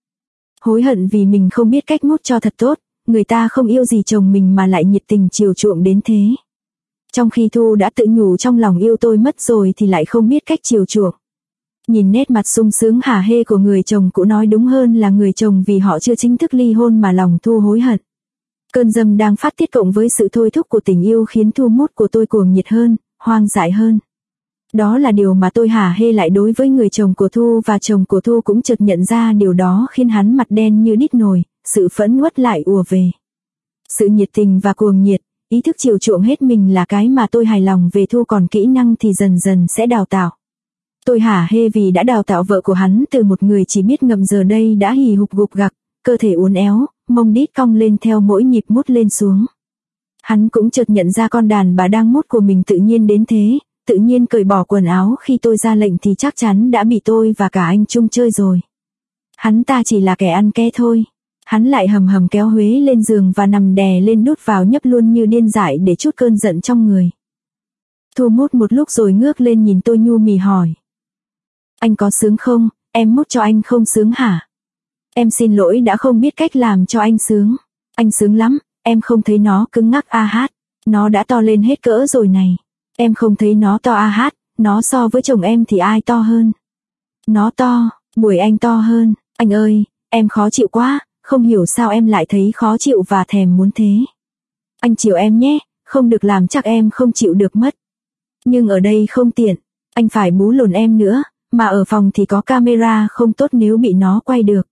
Hối hận vì mình không biết cách mút cho thật tốt, người ta không yêu gì chồng mình mà lại nhiệt tình chiều chuộng đến thế. Trong khi Thu đã tự nhủ trong lòng yêu tôi mất rồi thì lại không biết cách chiều chuộng. Nhìn nét mặt sung sướng hả hê của người chồng, cũng nói đúng hơn là người chồng vì họ chưa chính thức ly hôn mà lòng Thu hối hận. Cơn dâm đang phát tiết cộng với sự thôi thúc của tình yêu khiến Thu mút của tôi cuồng nhiệt hơn, hoang dại hơn. Đó là điều mà tôi hả hê lại đối với người chồng của Thu, và chồng của Thu cũng chợt nhận ra điều đó khiến hắn mặt đen như đít nồi, sự phẫn uất lại ùa về. Sự nhiệt tình và cuồng nhiệt, ý thức chiều chuộng hết mình là cái mà tôi hài lòng về Thu, còn kỹ năng thì dần dần sẽ đào tạo. Tôi hả hê vì đã đào tạo vợ của hắn từ một người chỉ biết ngậm giờ đây đã hì hục gục gặc, cơ thể uốn éo, mông đít cong lên theo mỗi nhịp mút lên xuống. Hắn cũng chợt nhận ra con đàn bà đang mút của mình tự nhiên đến thế, tự nhiên cởi bỏ quần áo khi tôi ra lệnh thì chắc chắn đã bị tôi và cả anh Trung chơi rồi. Hắn ta chỉ là kẻ ăn ké thôi. Hắn lại hầm hầm kéo Huế lên giường và nằm đè lên đút vào nhấp luôn như điên dại để trút cơn giận trong người. Thu mút một lúc rồi ngước lên nhìn tôi nhu mì hỏi. Anh có sướng không? Em mút cho anh không sướng hả? Em xin lỗi đã không biết cách làm cho anh sướng. Anh sướng lắm, em không thấy nó cứng ngắc AH. Nó đã to lên hết cỡ rồi này. Em không thấy nó to AH, nó so với chồng em thì ai to hơn? Nó to, buổi anh to hơn. Anh ơi, em khó chịu quá, không hiểu sao em lại thấy khó chịu và thèm muốn thế. Anh chiều em nhé, không được làm chắc em không chịu được mất. Nhưng ở đây không tiện, anh phải bú lồn em nữa, mà ở phòng thì có camera không tốt nếu bị nó quay được.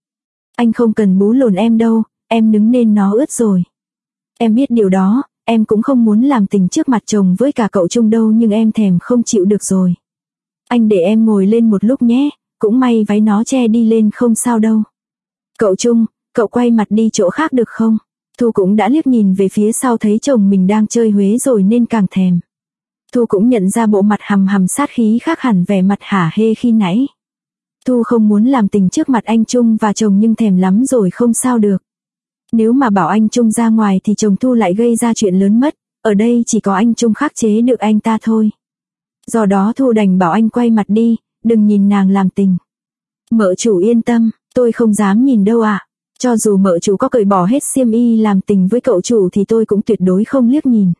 Anh không cần bú lồn em đâu, em nứng nên nó ướt rồi. Em biết điều đó, em cũng không muốn làm tình trước mặt chồng với cả cậu Trung đâu nhưng em thèm không chịu được rồi. Anh để em ngồi lên một lúc nhé, cũng may váy nó che đi lên không sao đâu. Cậu Trung, cậu quay mặt đi chỗ khác được không? Thu cũng đã liếc nhìn về phía sau thấy chồng mình đang chơi Huế rồi nên càng thèm. Thu cũng nhận ra bộ mặt hầm hầm sát khí khác hẳn vẻ mặt hả hê khi nãy. Thu không muốn làm tình trước mặt anh Trung và chồng nhưng thèm lắm rồi không sao được. Nếu mà bảo anh Trung ra ngoài thì chồng Thu lại gây ra chuyện lớn mất, ở đây chỉ có anh Trung khắc chế được anh ta thôi. Do đó Thu đành bảo anh quay mặt đi, đừng nhìn nàng làm tình. Mợ chủ yên tâm, tôi không dám nhìn đâu ạ. Cho dù mợ chủ có cởi bỏ hết xiêm y làm tình với cậu chủ thì tôi cũng tuyệt đối không liếc nhìn.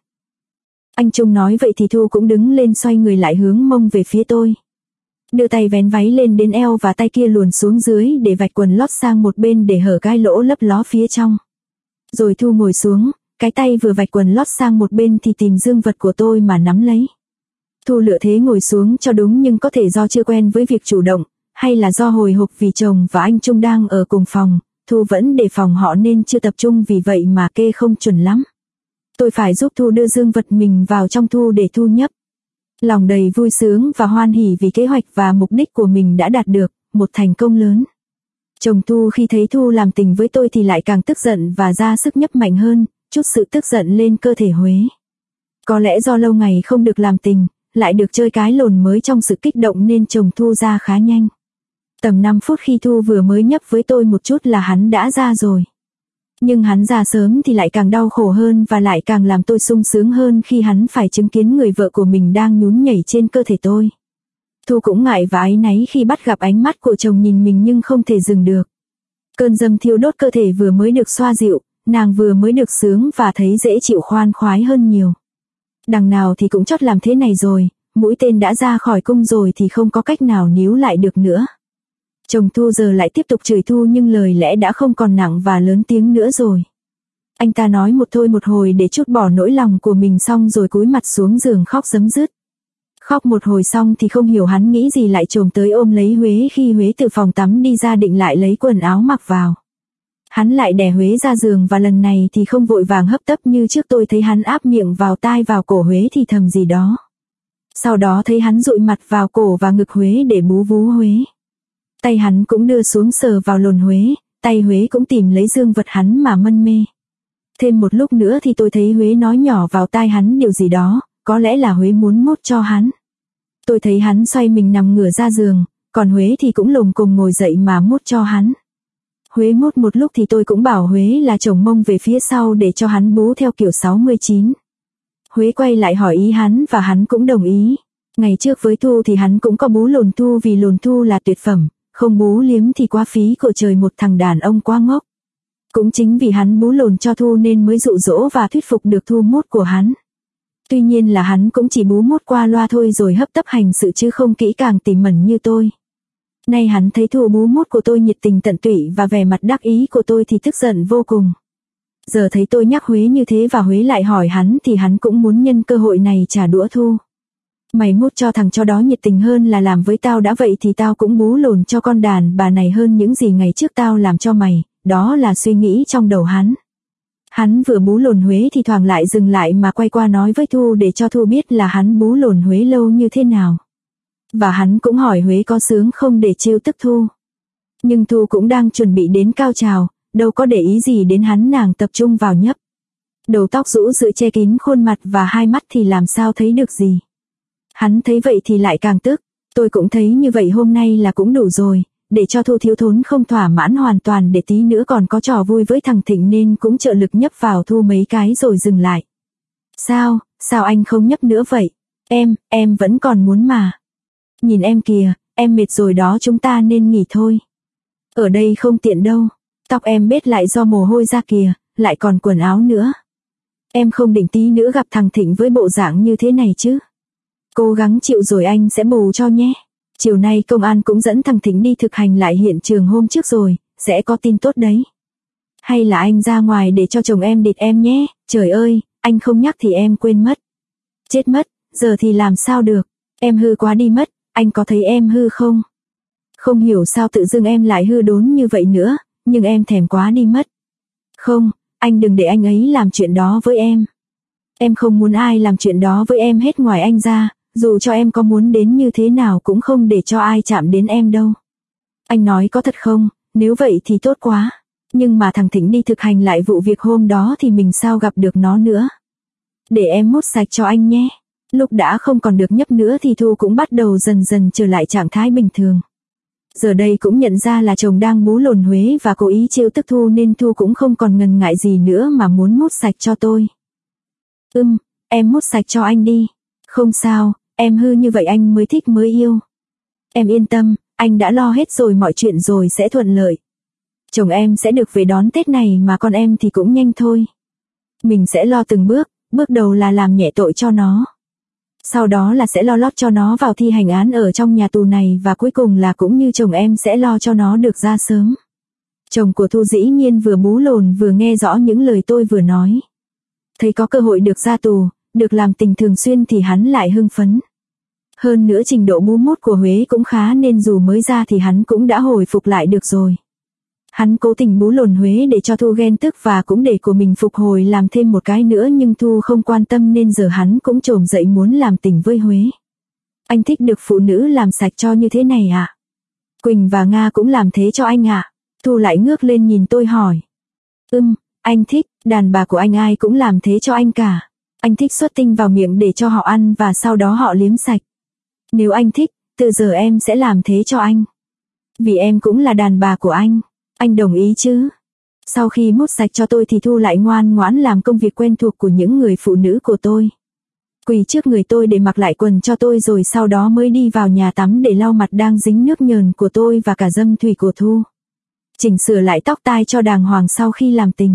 Anh Trung nói vậy thì Thu cũng đứng lên xoay người lại hướng mông về phía tôi. Đưa tay vén váy lên đến eo và tay kia luồn xuống dưới để vạch quần lót sang một bên để hở cái lỗ lấp ló phía trong. Rồi Thu ngồi xuống, cái tay vừa vạch quần lót sang một bên thì tìm dương vật của tôi mà nắm lấy. Thu lựa thế ngồi xuống cho đúng nhưng có thể do chưa quen với việc chủ động, hay là do hồi hộp vì chồng và anh Trung đang ở cùng phòng, Thu vẫn đề phòng họ nên chưa tập trung vì vậy mà kê không chuẩn lắm. Tôi phải giúp Thu đưa dương vật mình vào trong Thu để Thu nhấp. Lòng đầy vui sướng và hoan hỉ vì kế hoạch và mục đích của mình đã đạt được, một thành công lớn. Chồng Thu khi thấy Thu làm tình với tôi thì lại càng tức giận và ra sức nhấp mạnh hơn, chút sự tức giận lên cơ thể Huế. Có lẽ do lâu ngày không được làm tình, lại được chơi cái lồn mới trong sự kích động nên chồng Thu ra khá nhanh. Tầm 5 phút khi Thu vừa mới nhấp với tôi một chút là hắn đã ra rồi. Nhưng hắn ra sớm thì lại càng đau khổ hơn và lại càng làm tôi sung sướng hơn khi hắn phải chứng kiến người vợ của mình đang nhún nhảy trên cơ thể tôi. Thu cũng ngại và áy náy khi bắt gặp ánh mắt của chồng nhìn mình nhưng không thể dừng được. Cơn dâm thiêu đốt cơ thể vừa mới được xoa dịu, nàng vừa mới được sướng và thấy dễ chịu khoan khoái hơn nhiều. Đằng nào thì cũng chót làm thế này rồi, mũi tên đã ra khỏi cung rồi thì không có cách nào níu lại được nữa. Chồng Thu giờ lại tiếp tục chửi Thu nhưng lời lẽ đã không còn nặng và lớn tiếng nữa rồi. Anh ta nói một thôi một hồi để trút bỏ nỗi lòng của mình xong rồi cúi mặt xuống giường khóc rấm rứt. Khóc một hồi xong thì không hiểu hắn nghĩ gì lại chồm tới ôm lấy Huế khi Huế từ phòng tắm đi ra định lại lấy quần áo mặc vào. Hắn lại đè Huế ra giường và lần này thì không vội vàng hấp tấp như trước tôi thấy hắn áp miệng vào tai vào cổ Huế thì thầm gì đó. Sau đó thấy hắn dụi mặt vào cổ và ngực Huế để bú vú Huế. Tay hắn cũng đưa xuống sờ vào lồn Huế, tay Huế cũng tìm lấy dương vật hắn mà mân mê. Thêm một lúc nữa thì tôi thấy Huế nói nhỏ vào tai hắn điều gì đó, có lẽ là Huế muốn mốt cho hắn. Tôi thấy hắn xoay mình nằm ngửa ra giường, còn Huế thì cũng lồm cồm ngồi dậy mà mốt cho hắn. Huế mốt một lúc thì tôi cũng bảo Huế là chồng mông về phía sau để cho hắn bú theo kiểu 69. Huế quay lại hỏi ý hắn và hắn cũng đồng ý. Ngày trước với Thu thì hắn cũng có bú lồn Thu vì lồn Thu là tuyệt phẩm, không bú liếm thì quá phí của trời một thằng đàn ông quá ngốc. Cũng chính vì hắn bú lồn cho Thu nên mới dụ dỗ và thuyết phục được Thu mốt của hắn. Tuy nhiên là hắn cũng chỉ bú mốt qua loa thôi rồi hấp tấp hành sự chứ không kỹ càng tỉ mẩn như tôi. Nay hắn thấy Thu bú mốt của tôi nhiệt tình tận tụy và vẻ mặt đắc ý của tôi thì tức giận vô cùng. Giờ thấy tôi nhắc Huế như thế và Huế lại hỏi hắn thì hắn cũng muốn nhân cơ hội này trả đũa Thu. Mày mốt cho thằng cho đó nhiệt tình hơn là làm với tao đã vậy thì tao cũng bú lồn cho con đàn bà này hơn những gì ngày trước tao làm cho mày, đó là suy nghĩ trong đầu hắn. Hắn vừa bú lồn Huế thì thoảng lại dừng lại mà quay qua nói với Thu để cho Thu biết là hắn bú lồn Huế lâu như thế nào. Và hắn cũng hỏi Huế có sướng không để trêu tức Thu. Nhưng Thu cũng đang chuẩn bị đến cao trào, đâu có để ý gì đến hắn, nàng tập trung vào nhấp. Đầu tóc rũ rượi che kín khuôn mặt và hai mắt thì làm sao thấy được gì. Hắn thấy vậy thì lại càng tức, tôi cũng thấy như vậy hôm nay là cũng đủ rồi, để cho Thu thiếu thốn không thỏa mãn hoàn toàn để tí nữa còn có trò vui với thằng Thịnh nên cũng trợ lực nhấp vào Thu mấy cái rồi dừng lại. Sao anh không nhấp nữa vậy? Em vẫn còn muốn mà. Nhìn em kìa, em mệt rồi đó, chúng ta nên nghỉ thôi. Ở đây không tiện đâu, tóc em bết lại do mồ hôi ra kìa, lại còn quần áo nữa. Em không định tí nữa gặp thằng Thịnh với bộ dạng như thế này chứ. Cố gắng chịu rồi anh sẽ bù cho nhé. Chiều nay công an cũng dẫn thằng Thịnh đi thực hành lại hiện trường hôm trước rồi, sẽ có tin tốt đấy. Hay là anh ra ngoài để cho chồng em địt em nhé, trời ơi, anh không nhắc thì em quên mất. Chết mất, giờ thì làm sao được, em hư quá đi mất, anh có thấy em hư không? Không hiểu sao tự dưng em lại hư đốn như vậy nữa, nhưng em thèm quá đi mất. Không, anh đừng để anh ấy làm chuyện đó với em. Em không muốn ai làm chuyện đó với em hết ngoài anh ra, dù cho em có muốn đến như thế nào cũng không để cho ai chạm đến em đâu. Anh nói có thật không? Nếu vậy thì tốt quá. Nhưng mà thằng Thịnh đi thực hành lại vụ việc hôm đó thì mình sao gặp được nó nữa. Để em mút sạch cho anh nhé. Lúc đã không còn được nhấp nữa thì Thu cũng bắt đầu dần dần trở lại trạng thái bình thường. Giờ đây cũng nhận ra là chồng đang bú lồn Huế và cố ý trêu tức Thu nên Thu cũng không còn ngần ngại gì nữa mà muốn mút sạch cho tôi. Em mút sạch cho anh đi. Không sao, em hư như vậy anh mới thích mới yêu. Em yên tâm, anh đã lo hết rồi, mọi chuyện rồi sẽ thuận lợi. Chồng em sẽ được về đón Tết này mà con em thì cũng nhanh thôi. Mình sẽ lo từng bước, bước đầu là làm nhẹ tội cho nó. Sau đó là sẽ lo lót cho nó vào thi hành án ở trong nhà tù này và cuối cùng là cũng như chồng em sẽ lo cho nó được ra sớm. Chồng của Thu dĩ nhiên vừa bú lồn vừa nghe rõ những lời tôi vừa nói. Thấy có cơ hội được ra tù, được làm tình thường xuyên thì hắn lại hưng phấn. Hơn nữa trình độ bú mút của Huế cũng khá nên dù mới ra thì hắn cũng đã hồi phục lại được rồi. Hắn cố tình bú lồn Huế để cho Thu ghen tức và cũng để của mình phục hồi làm thêm một cái nữa, nhưng Thu không quan tâm nên giờ hắn cũng trồm dậy muốn làm tình với Huế. Anh thích được phụ nữ làm sạch cho như thế này à? Quỳnh và Nga cũng làm thế cho anh à? Thu lại ngước lên nhìn tôi hỏi. Anh thích, đàn bà của anh ai cũng làm thế cho anh cả. Anh thích xuất tinh vào miệng để cho họ ăn và sau đó họ liếm sạch. Nếu anh thích, từ giờ em sẽ làm thế cho anh. Vì em cũng là đàn bà của anh đồng ý chứ? Sau khi mút sạch cho tôi thì Thu lại ngoan ngoãn làm công việc quen thuộc của những người phụ nữ của tôi. Quỳ trước người tôi để mặc lại quần cho tôi rồi sau đó mới đi vào nhà tắm để lau mặt đang dính nước nhờn của tôi và cả dâm thủy của Thu. Chỉnh sửa lại tóc tai cho đàng hoàng sau khi làm tình.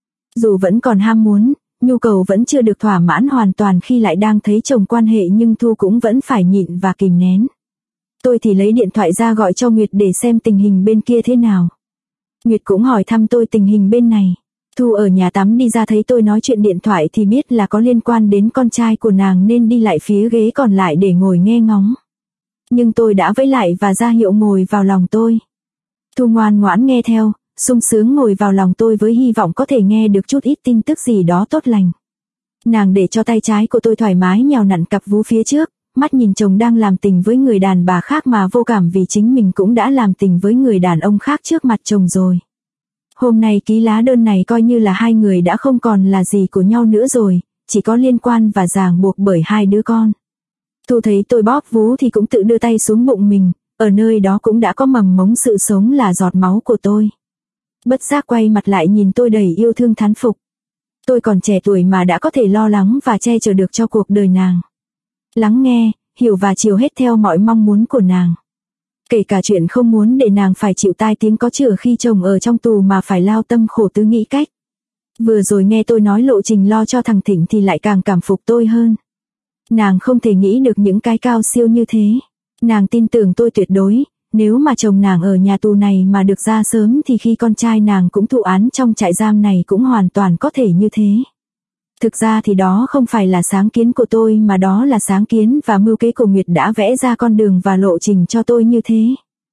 Dù vẫn còn ham muốn, nhu cầu vẫn chưa được thỏa mãn hoàn toàn khi lại đang thấy chồng quan hệ nhưng Thu cũng vẫn phải nhịn và kìm nén. Tôi thì lấy điện thoại ra gọi cho Nguyệt để xem tình hình bên kia thế nào. Nguyệt cũng hỏi thăm tôi tình hình bên này. Thu ở nhà tắm đi ra thấy tôi nói chuyện điện thoại thì biết là có liên quan đến con trai của nàng nên đi lại phía ghế còn lại để ngồi nghe ngóng. Nhưng tôi đã vẫy lại và ra hiệu ngồi vào lòng tôi. Thu ngoan ngoãn nghe theo, sung sướng ngồi vào lòng tôi với hy vọng có thể nghe được chút ít tin tức gì đó tốt lành. Nàng để cho tay trái của tôi thoải mái nhào nặn cặp vú phía trước, mắt nhìn chồng đang làm tình với người đàn bà khác mà vô cảm vì chính mình cũng đã làm tình với người đàn ông khác trước mặt chồng rồi. Hôm nay ký lá đơn này coi như là hai người đã không còn là gì của nhau nữa rồi, chỉ có liên quan và ràng buộc bởi hai đứa con. Thu thấy tôi bóp vú thì cũng tự đưa tay xuống bụng mình, ở nơi đó cũng đã có mầm mống sự sống là giọt máu của tôi. Bất giác quay mặt lại nhìn tôi đầy yêu thương thán phục. Tôi còn trẻ tuổi mà đã có thể lo lắng và che chở được cho cuộc đời nàng. Lắng nghe, hiểu và chiều hết theo mọi mong muốn của nàng. Kể cả chuyện không muốn để nàng phải chịu tai tiếng có chửa khi chồng ở trong tù mà phải lao tâm khổ tứ nghĩ cách. Vừa rồi nghe tôi nói lộ trình lo cho thằng Thịnh thì lại càng cảm phục tôi hơn. Nàng không thể nghĩ được những cái cao siêu như thế. Nàng tin tưởng tôi tuyệt đối, nếu mà chồng nàng ở nhà tù này mà được ra sớm thì khi con trai nàng cũng thụ án trong trại giam này cũng hoàn toàn có thể như thế. Thực ra thì đó không phải là sáng kiến của tôi mà đó là sáng kiến và mưu kế của Nguyệt đã vẽ ra con đường và lộ trình cho tôi như thế.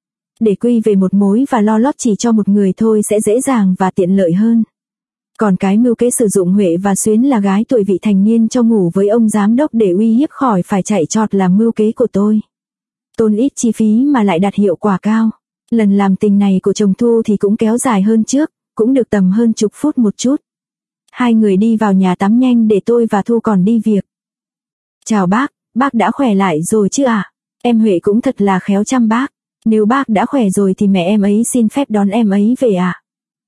Để quy về một mối và lo lót chỉ cho một người thôi sẽ dễ dàng và tiện lợi hơn. Còn cái mưu kế sử dụng Huệ và Xuyến là gái tuổi vị thành niên cho ngủ với ông giám đốc để uy hiếp khỏi phải chạy trọt là mưu kế của tôi. Tốn ít chi phí mà lại đạt hiệu quả cao. Lần làm tình này của chồng Thu thì cũng kéo dài hơn trước, cũng được tầm hơn chục phút một chút. Hai người đi vào nhà tắm nhanh để tôi và Thu còn đi việc. Chào bác đã khỏe lại rồi chứ ạ? Em Huệ cũng thật là khéo chăm bác. Nếu bác đã khỏe rồi thì mẹ em ấy xin phép đón em ấy về ạ.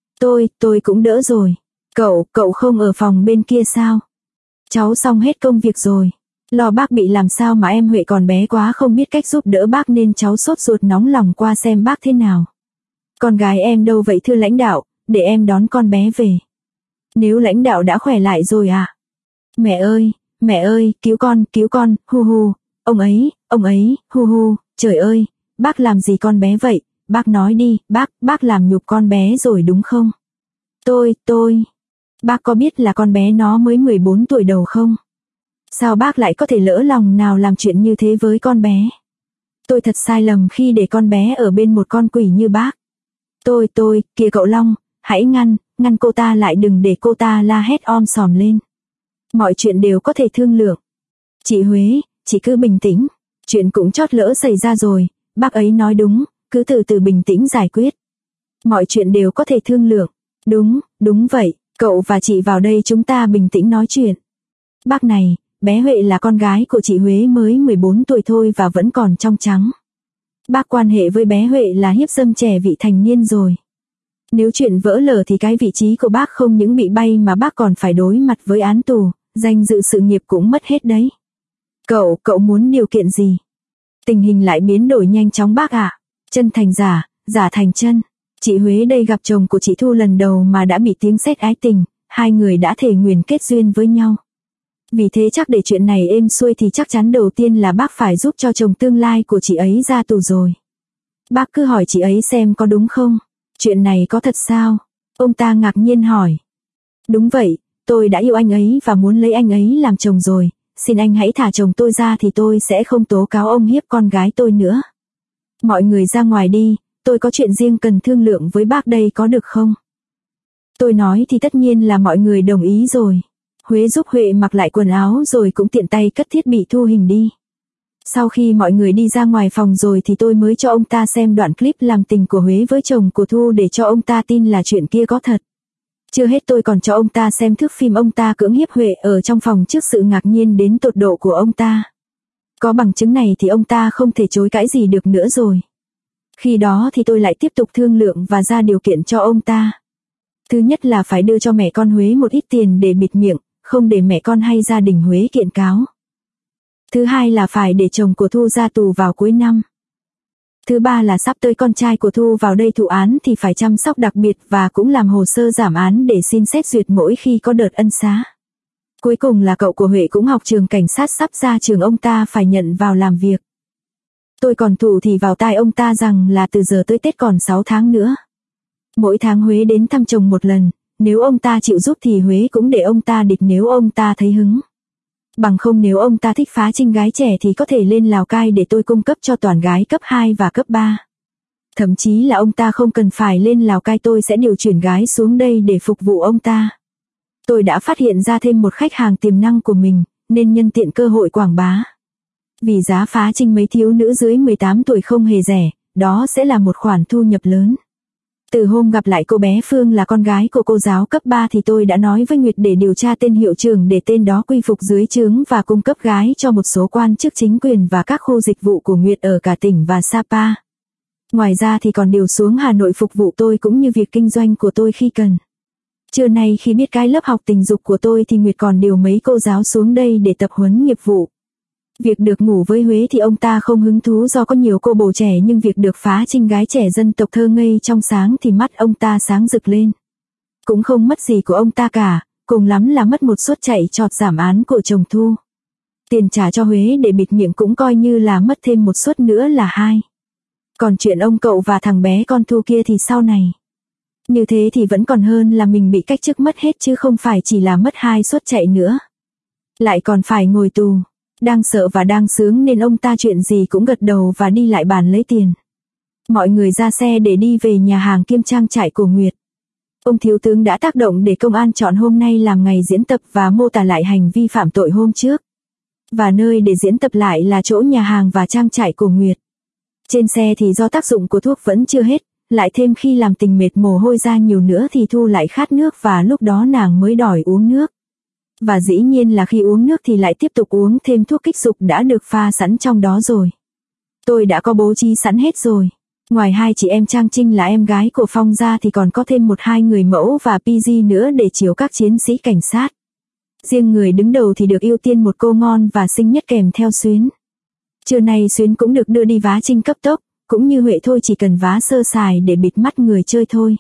Tôi cũng đỡ rồi. Cậu không ở phòng bên kia sao? Cháu xong hết công việc rồi. Lo bác bị làm sao mà em Huệ còn bé quá không biết cách giúp đỡ bác nên cháu sốt ruột nóng lòng qua xem bác thế nào. Con gái em đâu vậy thưa lãnh đạo, để em đón con bé về. Nếu lãnh đạo đã khỏe lại rồi à? Mẹ ơi, cứu con, hu hu, ông ấy, hu hu, trời ơi, bác làm gì con bé vậy, bác nói đi, bác làm nhục con bé rồi đúng không? Bác có biết là con bé nó mới 14 tuổi đầu không? Sao bác lại có thể lỡ lòng nào làm chuyện như thế với con bé? Tôi thật sai lầm khi để con bé ở bên một con quỷ như bác. Kìa cậu Long, hãy ngăn cô ta lại, đừng để cô ta la hét om sòm lên. Mọi chuyện đều có thể thương lượng. Chị Huế, chị cứ bình tĩnh, chuyện cũng chót lỡ xảy ra rồi, bác ấy nói đúng, cứ từ từ bình tĩnh giải quyết. Mọi chuyện đều có thể thương lượng. Đúng vậy, cậu và chị vào đây chúng ta bình tĩnh nói chuyện. Bác này, bé Huệ là con gái của chị Huế mới 14 tuổi thôi và vẫn còn trong trắng. Bác quan hệ với bé Huệ là hiếp dâm trẻ vị thành niên rồi. Nếu chuyện vỡ lở thì cái vị trí của bác không những bị bay mà bác còn phải đối mặt với án tù, danh dự sự nghiệp cũng mất hết đấy. Cậu muốn điều kiện gì? Tình hình lại biến đổi nhanh chóng bác ạ. Chân thành giả, giả thành chân. Chị Huế đây gặp chồng của chị Thu lần đầu mà đã bị tiếng sét ái tình, hai người đã thề nguyền kết duyên với nhau. Vì thế chắc để chuyện này êm xuôi thì chắc chắn đầu tiên là bác phải giúp cho chồng tương lai của chị ấy ra tù rồi. Bác cứ hỏi chị ấy xem có đúng không? Chuyện này có thật sao? Ông ta ngạc nhiên hỏi. Đúng vậy, tôi đã yêu anh ấy và muốn lấy anh ấy làm chồng rồi. Xin anh hãy thả chồng tôi ra thì tôi sẽ không tố cáo ông hiếp con gái tôi nữa. Mọi người ra ngoài đi, tôi có chuyện riêng cần thương lượng với bác đây có được không? Tôi nói thì tất nhiên là mọi người đồng ý rồi. Huế giúp Huệ mặc lại quần áo rồi cũng tiện tay cất thiết bị thu hình đi. Sau khi mọi người đi ra ngoài phòng rồi thì tôi mới cho ông ta xem đoạn clip làm tình của Huế với chồng của Thu để cho ông ta tin là chuyện kia có thật. Chưa hết tôi còn cho ông ta xem thước phim ông ta cưỡng hiếp Huệ ở trong phòng trước sự ngạc nhiên đến tột độ của ông ta. Có bằng chứng này thì ông ta không thể chối cãi gì được nữa rồi. Khi đó thì tôi lại tiếp tục thương lượng và ra điều kiện cho ông ta. Thứ nhất là phải đưa cho mẹ con Huế một ít tiền để bịt miệng, không để mẹ con hay gia đình Huế kiện cáo. Thứ hai là phải để chồng của Thu ra tù vào cuối năm. Thứ ba là sắp tới con trai của Thu vào đây thụ án thì phải chăm sóc đặc biệt và cũng làm hồ sơ giảm án để xin xét duyệt mỗi khi có đợt ân xá. Cuối cùng là cậu của Huệ cũng học trường cảnh sát sắp ra trường, ông ta phải nhận vào làm việc. Tôi còn thủ thì vào tai ông ta rằng là từ giờ tới Tết còn 6 tháng nữa. Mỗi tháng Huế đến thăm chồng một lần, nếu ông ta chịu giúp thì Huế cũng để ông ta địch nếu ông ta thấy hứng. Bằng không nếu ông ta thích phá trinh gái trẻ thì có thể lên Lào Cai để tôi cung cấp cho toàn gái cấp 2 và cấp 3. Thậm chí là ông ta không cần phải lên Lào Cai, tôi sẽ điều chuyển gái xuống đây để phục vụ ông ta. Tôi đã phát hiện ra thêm một khách hàng tiềm năng của mình, nên nhân tiện cơ hội quảng bá. Vì giá phá trinh mấy thiếu nữ dưới 18 tuổi không hề rẻ, đó sẽ là một khoản thu nhập lớn. Từ hôm gặp lại cô bé Phương là con gái của cô giáo cấp 3 thì tôi đã nói với Nguyệt để điều tra tên hiệu trưởng để tên đó quy phục dưới trướng và cung cấp gái cho một số quan chức chính quyền và các khu dịch vụ của Nguyệt ở cả tỉnh và Sapa. Ngoài ra thì còn điều xuống Hà Nội phục vụ tôi cũng như việc kinh doanh của tôi khi cần. Trưa nay khi biết cái lớp học tình dục của tôi thì Nguyệt còn điều mấy cô giáo xuống đây để tập huấn nghiệp vụ. Việc được ngủ với Huế thì ông ta không hứng thú do có nhiều cô bồ trẻ, nhưng việc được phá trinh gái trẻ dân tộc thơ ngây trong sáng thì mắt ông ta sáng rực lên. Cũng không mất gì của ông ta cả, cùng lắm là mất một suất chạy trọt giảm án của chồng Thu. Tiền trả cho Huế để bịt miệng cũng coi như là mất thêm một suất nữa là 2. Còn chuyện ông cậu và thằng bé con Thu kia thì sau này. Như thế thì vẫn còn hơn là mình bị cách chức mất hết chứ không phải chỉ là mất 2 suất chạy nữa. Lại còn phải ngồi tù. Đang sợ và đang sướng nên ông ta chuyện gì cũng gật đầu và đi lại bàn lấy tiền. Mọi người ra xe để đi về nhà hàng kiêm trang trại của Nguyệt. Ông thiếu tướng đã tác động để công an chọn hôm nay làm ngày diễn tập và mô tả lại hành vi phạm tội hôm trước. Và nơi để diễn tập lại là chỗ nhà hàng và trang trại của Nguyệt. Trên xe thì do tác dụng của thuốc vẫn chưa hết, lại thêm khi làm tình mệt mồ hôi ra nhiều nữa thì Thu lại khát nước và lúc đó nàng mới đòi uống nước. Và dĩ nhiên là khi uống nước thì lại tiếp tục uống thêm thuốc kích dục đã được pha sẵn trong đó rồi. Tôi đã có bố trí sẵn hết rồi. Ngoài hai chị em Trang Trinh là em gái của Phong ra thì còn có thêm 1-2 người mẫu và PG nữa để chiếu các chiến sĩ cảnh sát. Riêng người đứng đầu thì được ưu tiên một cô ngon và xinh nhất kèm theo Xuyến. Trưa nay Xuyến cũng được đưa đi vá trinh cấp tốc, cũng như Huệ thôi, chỉ cần vá sơ sài để bịt mắt người chơi thôi.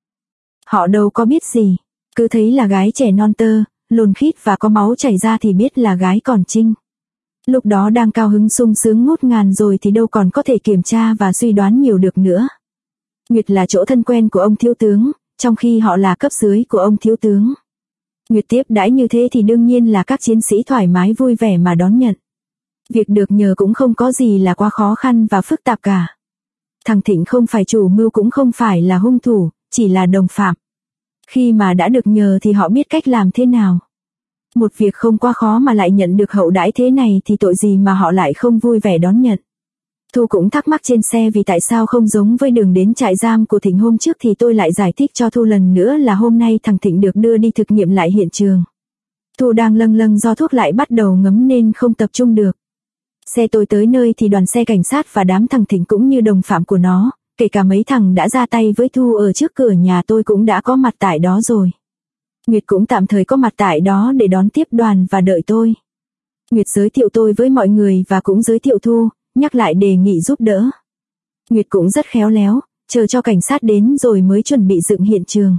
Họ đâu có biết gì, cứ thấy là gái trẻ non tơ, lồn khít và có máu chảy ra thì biết là gái còn trinh. Lúc đó đang cao hứng sung sướng ngút ngàn rồi thì đâu còn có thể kiểm tra và suy đoán nhiều được nữa. Nguyệt là chỗ thân quen của ông thiếu tướng, trong khi họ là cấp dưới của ông thiếu tướng. Nguyệt tiếp đãi như thế thì đương nhiên là các chiến sĩ thoải mái vui vẻ mà đón nhận. Việc được nhờ cũng không có gì là quá khó khăn và phức tạp cả. Thằng Thịnh không phải chủ mưu cũng không phải là hung thủ, chỉ là đồng phạm. Khi mà đã được nhờ thì họ biết cách làm thế nào. Một việc không quá khó mà lại nhận được hậu đãi thế này thì tội gì mà họ lại không vui vẻ đón nhận. Thu cũng thắc mắc trên xe vì tại sao không giống với đường đến trại giam của Thịnh hôm trước, thì tôi lại giải thích cho Thu lần nữa là hôm nay thằng Thịnh được đưa đi thực nghiệm lại hiện trường. Thu đang lâng lâng do thuốc lại bắt đầu ngấm nên không tập trung được. Xe tôi tới nơi thì đoàn xe cảnh sát và đám thằng Thịnh cũng như đồng phạm của nó, kể cả mấy thằng đã ra tay với Thu ở trước cửa nhà tôi cũng đã có mặt tại đó rồi. Nguyệt cũng tạm thời có mặt tại đó để đón tiếp đoàn và đợi tôi. Nguyệt giới thiệu tôi với mọi người và cũng giới thiệu Thu, nhắc lại đề nghị giúp đỡ. Nguyệt cũng rất khéo léo, chờ cho cảnh sát đến rồi mới chuẩn bị dựng hiện trường.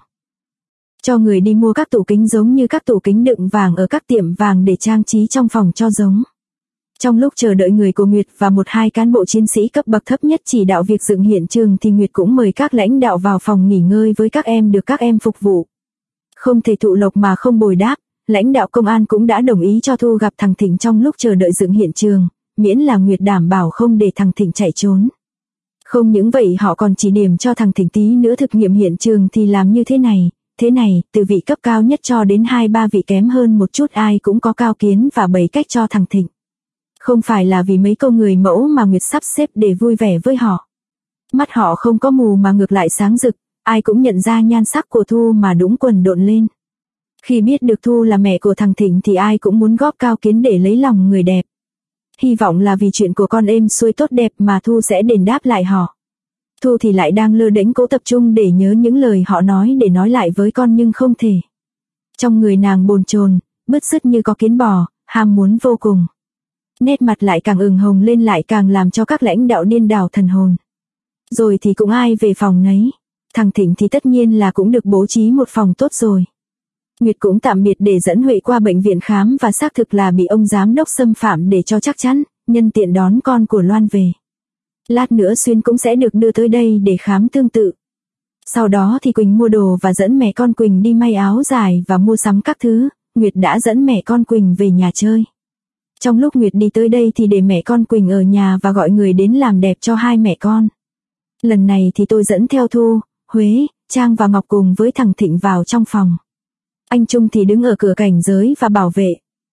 Cho người đi mua các tủ kính giống như các tủ kính đựng vàng ở các tiệm vàng để trang trí trong phòng cho giống. Trong lúc chờ đợi người của Nguyệt và 1-2 cán bộ chiến sĩ cấp bậc thấp nhất chỉ đạo việc dựng hiện trường thì Nguyệt cũng mời các lãnh đạo vào phòng nghỉ ngơi với các em được các em phục vụ. Không thể thụ lộc mà không bồi đáp, lãnh đạo công an cũng đã đồng ý cho Thu gặp thằng Thịnh trong lúc chờ đợi dựng hiện trường, miễn là Nguyệt đảm bảo không để thằng Thịnh chạy trốn. Không những vậy họ còn chỉ điểm cho thằng Thịnh tí nữa thực nghiệm hiện trường thì làm như thế này, từ vị cấp cao nhất cho đến 2-3 vị kém hơn một chút ai cũng có cao kiến và bày cách cho thằng Thịnh. Không phải là vì mấy câu người mẫu mà Nguyệt sắp xếp để vui vẻ với họ. Mắt họ không có mù mà ngược lại sáng rực, ai cũng nhận ra nhan sắc của Thu mà đũng quần độn lên. Khi biết được Thu là mẹ của thằng Thịnh thì ai cũng muốn góp cao kiến để lấy lòng người đẹp. Hy vọng là vì chuyện của con êm xuôi tốt đẹp mà Thu sẽ đền đáp lại họ. Thu thì lại đang lơ đễnh cố tập trung để nhớ những lời họ nói để nói lại với con nhưng không thể. Trong người nàng bồn chồn, bứt rứt như có kiến bò, ham muốn vô cùng. Nét mặt lại càng ửng hồng lên lại càng làm cho các lãnh đạo điên đảo thần hồn. Rồi thì cũng ai về phòng nấy. Thằng Thịnh thì tất nhiên là cũng được bố trí một phòng tốt rồi. Nguyệt cũng tạm biệt để dẫn Huệ qua bệnh viện khám và xác thực là bị ông giám đốc xâm phạm để cho chắc chắn, nhân tiện đón con của Loan về. Lát nữa Xuyên cũng sẽ được đưa tới đây để khám tương tự. Sau đó thì Quỳnh mua đồ và dẫn mẹ con Quỳnh đi may áo dài và mua sắm các thứ, Nguyệt đã dẫn mẹ con Quỳnh về nhà chơi. Trong lúc Nguyệt đi tới đây thì để mẹ con Quỳnh ở nhà và gọi người đến làm đẹp cho hai mẹ con. Lần này thì tôi dẫn theo Thu, Huế, Trang và Ngọc cùng với thằng Thịnh vào trong phòng. Anh Trung thì đứng ở cửa cảnh giới và bảo vệ.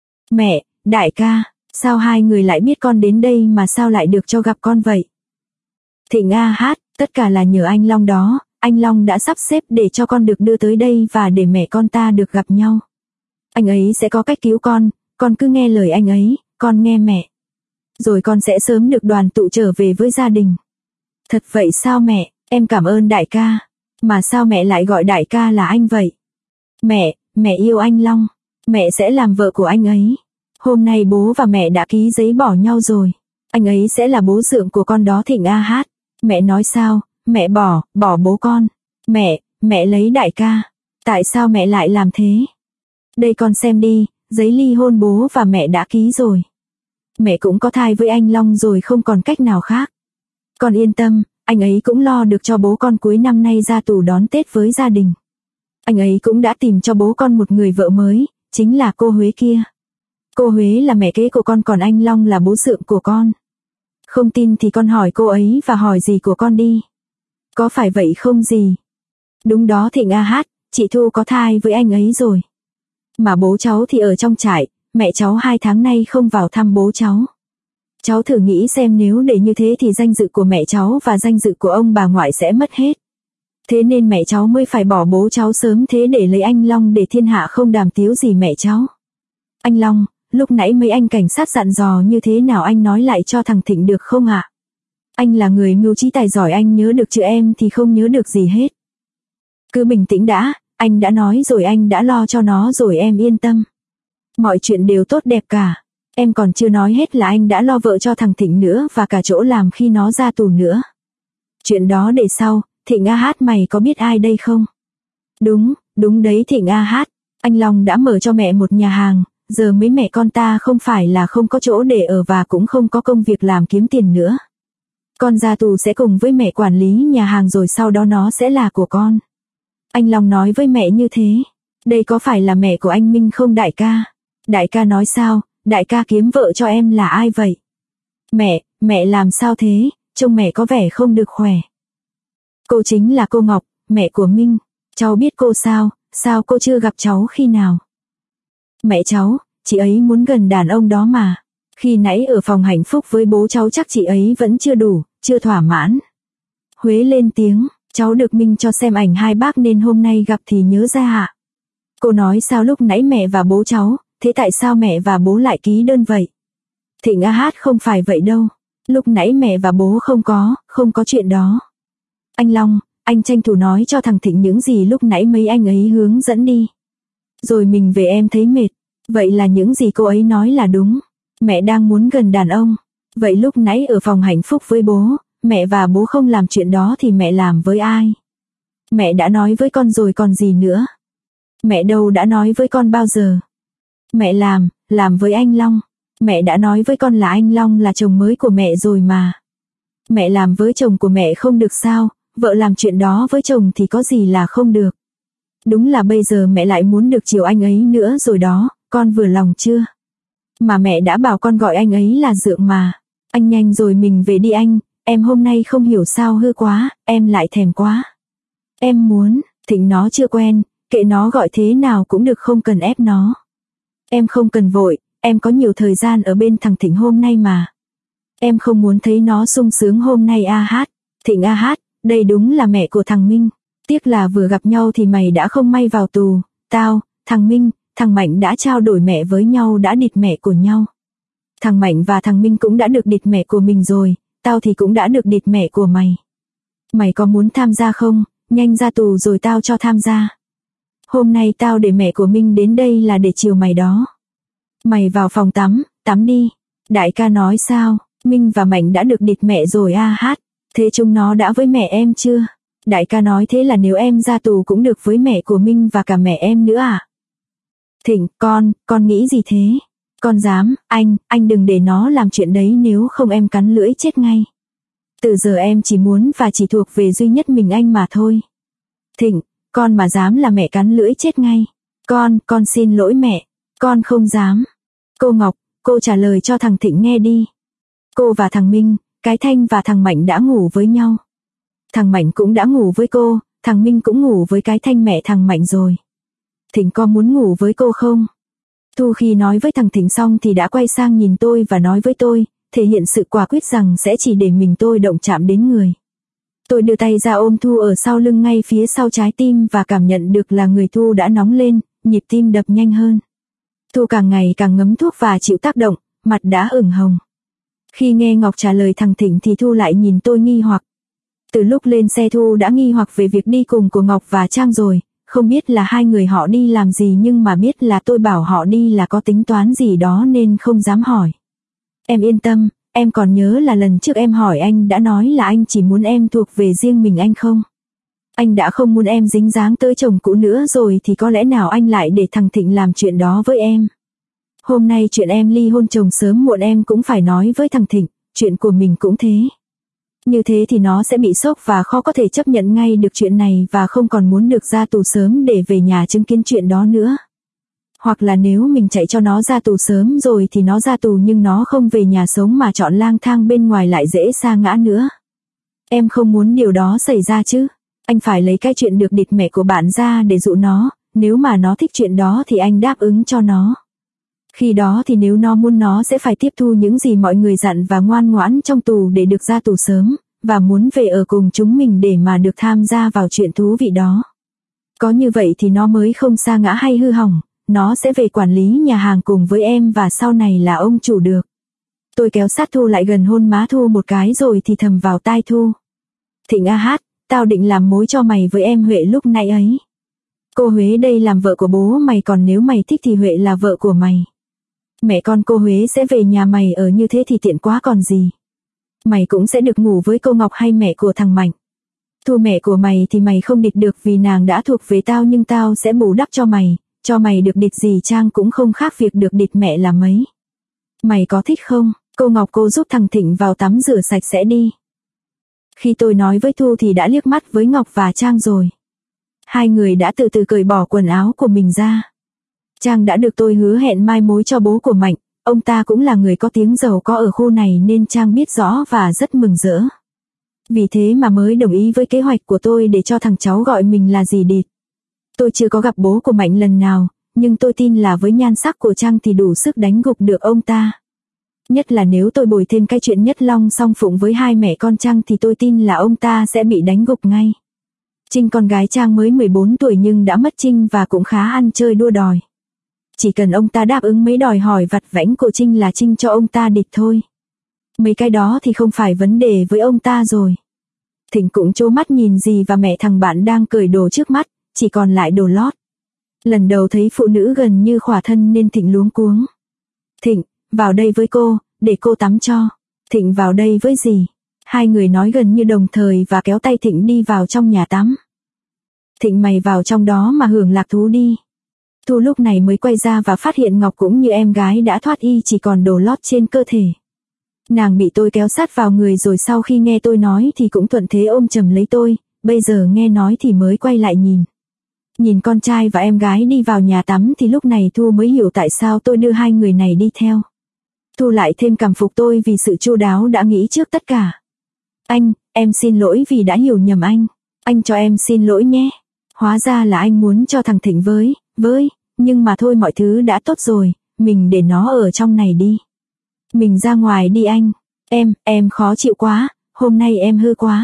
Mẹ, đại ca, sao hai người lại biết con đến đây mà sao lại được cho gặp con vậy? Thịnh tất cả là nhờ anh Long đó, anh Long đã sắp xếp để cho con được đưa tới đây và để mẹ con ta được gặp nhau. Anh ấy sẽ có cách cứu con cứ nghe lời anh ấy, con nghe mẹ. Rồi con sẽ sớm được đoàn tụ trở về với gia đình. Thật vậy sao mẹ, em cảm ơn đại ca. Mà sao mẹ lại gọi đại ca là anh vậy? Mẹ yêu anh Long, mẹ sẽ làm vợ của anh ấy. Hôm nay bố và mẹ đã ký giấy bỏ nhau rồi. Anh ấy sẽ là bố dượng của con đó Thịnh Mẹ nói sao, mẹ bỏ bố con. Mẹ lấy đại ca. Tại sao mẹ lại làm thế? Đây con xem đi, giấy ly hôn bố và mẹ đã ký rồi. Mẹ cũng có thai với anh Long rồi không còn cách nào khác. Con yên tâm, anh ấy cũng lo được cho bố con cuối năm nay ra tù đón Tết với gia đình. Anh ấy cũng đã tìm cho bố con một người vợ mới, chính là cô Huế kia. Cô Huế là mẹ kế của con còn anh Long là bố dượng của con. Không tin thì con hỏi cô ấy và hỏi dì của con đi. Có phải vậy không dì? Đúng đó Thịnh chị Thu có thai với anh ấy rồi. Mà bố cháu thì ở trong trại, mẹ cháu 2 tháng nay không vào thăm bố cháu. Cháu thử nghĩ xem nếu để như thế thì danh dự của mẹ cháu và danh dự của ông bà ngoại sẽ mất hết. Thế nên mẹ cháu mới phải bỏ bố cháu sớm thế để lấy anh Long để thiên hạ không đàm tiếu gì mẹ cháu. Anh Long, lúc nãy mấy anh cảnh sát dặn dò như thế nào anh nói lại cho thằng Thịnh được không ạ? Anh là người mưu trí tài giỏi, anh nhớ được chứ em thì không nhớ được gì hết. Cứ bình tĩnh đã, anh đã nói rồi, anh đã lo cho nó rồi, em yên tâm. Mọi chuyện đều tốt đẹp cả. Em còn chưa nói hết là anh đã lo vợ cho thằng Thịnh nữa và cả chỗ làm khi nó ra tù nữa. Chuyện đó để sau. Thịnh mày có biết ai đây không? Đúng đấy Thịnh anh Long đã mở cho mẹ một nhà hàng, giờ mấy mẹ con ta không phải là không có chỗ để ở và cũng không có công việc làm kiếm tiền nữa. Con ra tù sẽ cùng với mẹ quản lý nhà hàng rồi sau đó nó sẽ là của con. Anh Long nói với mẹ như thế. Đây có phải là mẹ của anh Minh không đại ca? Đại ca nói sao, đại ca kiếm vợ cho em là ai vậy? Mẹ làm sao thế, trông mẹ có vẻ không được khỏe. Cô chính là cô Ngọc, mẹ của Minh. Cháu biết cô sao cô chưa gặp cháu khi nào? Mẹ cháu, chị ấy muốn gần đàn ông đó mà. Khi nãy ở phòng hạnh phúc với bố cháu chắc chị ấy vẫn chưa đủ, chưa thỏa mãn. Huế lên tiếng, cháu được Minh cho xem ảnh hai bác nên hôm nay gặp thì nhớ ra ạ. Cô nói sao lúc nãy mẹ và bố cháu, thế tại sao mẹ và bố lại ký đơn vậy? Thịnh không phải vậy đâu. Lúc nãy mẹ và bố không có chuyện đó. Anh Long, anh tranh thủ nói cho thằng Thịnh những gì lúc nãy mấy anh ấy hướng dẫn đi. Rồi mình về em thấy mệt. Vậy là những gì cô ấy nói là đúng. Mẹ đang muốn gần đàn ông. Vậy lúc nãy ở phòng hạnh phúc với bố, mẹ và bố không làm chuyện đó thì mẹ làm với ai? Mẹ đã nói với con rồi còn gì nữa? Mẹ đâu đã nói với con bao giờ? Mẹ làm với anh Long. Mẹ đã nói với con là anh Long là chồng mới của mẹ rồi mà. Mẹ làm với chồng của mẹ không được sao, vợ làm chuyện đó với chồng thì có gì là không được. Đúng là bây giờ mẹ lại muốn được chiều anh ấy nữa rồi đó, con vừa lòng chưa? Mà mẹ đã bảo con gọi anh ấy là Dượng mà. Anh nhanh rồi mình về đi anh, em hôm nay không hiểu sao hư quá, em lại thèm quá. Em muốn, Thịnh nó chưa quen, kệ nó gọi thế nào cũng được không cần ép nó. Em không cần vội, em có nhiều thời gian ở bên thằng Thịnh hôm nay mà. Em không muốn thấy nó sung sướng hôm nay Thịnh đây đúng là mẹ của thằng Minh. Tiếc là vừa gặp nhau thì mày đã không may vào tù. Tao, thằng Minh, thằng Mạnh đã trao đổi mẹ với nhau đã địt mẹ của nhau. Thằng Mạnh và thằng Minh cũng đã được địt mẹ của mình rồi, tao thì cũng đã được địt mẹ của mày. Mày có muốn tham gia không? Nhanh ra tù rồi tao cho tham gia. Hôm nay tao để mẹ của Minh đến đây là để chiều mày đó. Mày vào phòng tắm đi. Đại ca nói sao? Minh và Mạnh đã được địt mẹ rồi Thế chúng nó đã với mẹ em chưa? Đại ca nói thế là nếu em ra tù cũng được với mẹ của Minh và cả mẹ em nữa à? Thịnh, con nghĩ gì thế? Con dám, anh đừng để nó làm chuyện đấy nếu không em cắn lưỡi chết ngay. Từ giờ em chỉ muốn và chỉ thuộc về duy nhất mình anh mà thôi. Thịnh, con mà dám là mẹ cắn lưỡi chết ngay. Con xin lỗi mẹ, con không dám. Cô Ngọc, cô trả lời cho thằng Thịnh nghe đi. Cô và thằng Minh, cái Thanh và thằng Mạnh đã ngủ với nhau. Thằng Mạnh cũng đã ngủ với cô, thằng Minh cũng ngủ với cái Thanh mẹ thằng Mạnh rồi. Thịnh có muốn ngủ với cô không? Thu khi nói với thằng Thịnh xong thì đã quay sang nhìn tôi và nói với tôi, thể hiện sự quả quyết rằng sẽ chỉ để mình tôi động chạm đến người. Tôi đưa tay ra ôm Thu ở sau lưng ngay phía sau trái tim và cảm nhận được là người Thu đã nóng lên, nhịp tim đập nhanh hơn. Thu càng ngày càng ngấm thuốc và chịu tác động, mặt đã ửng hồng. Khi nghe Ngọc trả lời thằng Thịnh thì Thu lại nhìn tôi nghi hoặc. Từ lúc lên xe Thu đã nghi hoặc về việc đi cùng của Ngọc và Trang rồi, không biết là hai người họ đi làm gì nhưng mà biết là tôi bảo họ đi là có tính toán gì đó nên không dám hỏi. Em yên tâm, em còn nhớ là lần trước em hỏi anh đã nói là anh chỉ muốn em thuộc về riêng mình anh không? Anh đã không muốn em dính dáng tới chồng cũ nữa rồi thì có lẽ nào anh lại để thằng Thịnh làm chuyện đó với em? Hôm nay chuyện em ly hôn chồng sớm muộn em cũng phải nói với thằng Thịnh, chuyện của mình cũng thế. Như thế thì nó sẽ bị sốc và khó có thể chấp nhận ngay được chuyện này và không còn muốn được ra tù sớm để về nhà chứng kiến chuyện đó nữa. Hoặc là nếu mình chạy cho nó ra tù sớm rồi thì nó ra tù nhưng nó không về nhà sống mà chọn lang thang bên ngoài lại dễ sa ngã nữa. Em không muốn điều đó xảy ra chứ. Anh phải lấy cái chuyện được địt mẹ của bạn ra để dụ nó, nếu mà nó thích chuyện đó thì anh đáp ứng cho nó. Khi đó thì nếu nó muốn nó sẽ phải tiếp thu những gì mọi người dặn và ngoan ngoãn trong tù để được ra tù sớm, và muốn về ở cùng chúng mình để mà được tham gia vào chuyện thú vị đó. Có như vậy thì nó mới không sa ngã hay hư hỏng, nó sẽ về quản lý nhà hàng cùng với em và sau này là ông chủ được. Tôi kéo sát Thu lại gần hôn má Thu một cái rồi thì thầm vào tai Thu. Thịnh tao định làm mối cho mày với em Huệ lúc nãy ấy. Cô Huế đây làm vợ của bố mày còn nếu mày thích thì Huệ là vợ của mày. Mẹ con cô Huế sẽ về nhà mày ở như thế thì tiện quá còn gì. Mày cũng sẽ được ngủ với cô Ngọc hay mẹ của thằng Mạnh. Thu mẹ của mày thì mày không địt được vì nàng đã thuộc về tao nhưng tao sẽ bù đắp cho mày được địt gì Trang cũng không khác việc được địt mẹ là mấy. Mày có thích không? Cô Ngọc cô giúp thằng Thịnh vào tắm rửa sạch sẽ đi. Khi tôi nói với Thu thì đã liếc mắt với Ngọc và Trang rồi. Hai người đã từ từ cởi bỏ quần áo của mình ra. Trang đã được tôi hứa hẹn mai mối cho bố của Mạnh, Ông ta cũng là người có tiếng giàu có ở khu này nên Trang biết rõ và rất mừng rỡ. Vì thế mà mới đồng ý với kế hoạch của tôi để cho thằng cháu gọi mình là dì Địt. Tôi chưa có gặp bố của Mạnh lần nào, nhưng tôi tin là với nhan sắc của Trang thì đủ sức đánh gục được ông ta. Nhất là nếu tôi bồi thêm cái chuyện Nhất Long song phụng với hai mẹ con Trang thì tôi tin là ông ta sẽ bị đánh gục ngay. Trinh con gái Trang mới 14 tuổi nhưng đã mất Trinh và cũng khá ăn chơi đua đòi. Chỉ cần ông ta đáp ứng mấy đòi hỏi vặt vãnh của Trinh là Trinh cho ông ta địt thôi. Mấy cái đó thì không phải vấn đề với ông ta rồi. Thịnh cũng trố mắt nhìn dì và mẹ thằng bạn đang cởi đồ trước mắt, chỉ còn lại đồ lót. Lần đầu thấy phụ nữ gần như khỏa thân nên Thịnh luống cuống. Thịnh, vào đây với cô, để cô tắm cho. Thịnh vào đây với dì. Hai người nói gần như đồng thời và kéo tay Thịnh đi vào trong nhà tắm. Thịnh mày vào trong đó mà hưởng lạc thú đi. Thu lúc này mới quay ra và phát hiện Ngọc cũng như em gái đã thoát y chỉ còn đồ lót trên cơ thể. Nàng bị tôi kéo sát vào người rồi sau khi nghe tôi nói thì cũng thuận thế ôm chầm lấy tôi, bây giờ nghe nói thì mới quay lại nhìn. Nhìn con trai và em gái đi vào nhà tắm thì lúc này Thu mới hiểu tại sao tôi đưa hai người này đi theo. Thu lại thêm cảm phục tôi vì sự chu đáo đã nghĩ trước tất cả. Anh, em xin lỗi vì đã hiểu nhầm anh. Anh cho em xin lỗi nhé. Hóa ra là anh muốn cho thằng Thịnh với, nhưng mà thôi mọi thứ đã tốt rồi, mình để nó ở trong này đi. Mình ra ngoài đi anh. Em khó chịu quá, hôm nay em hư quá.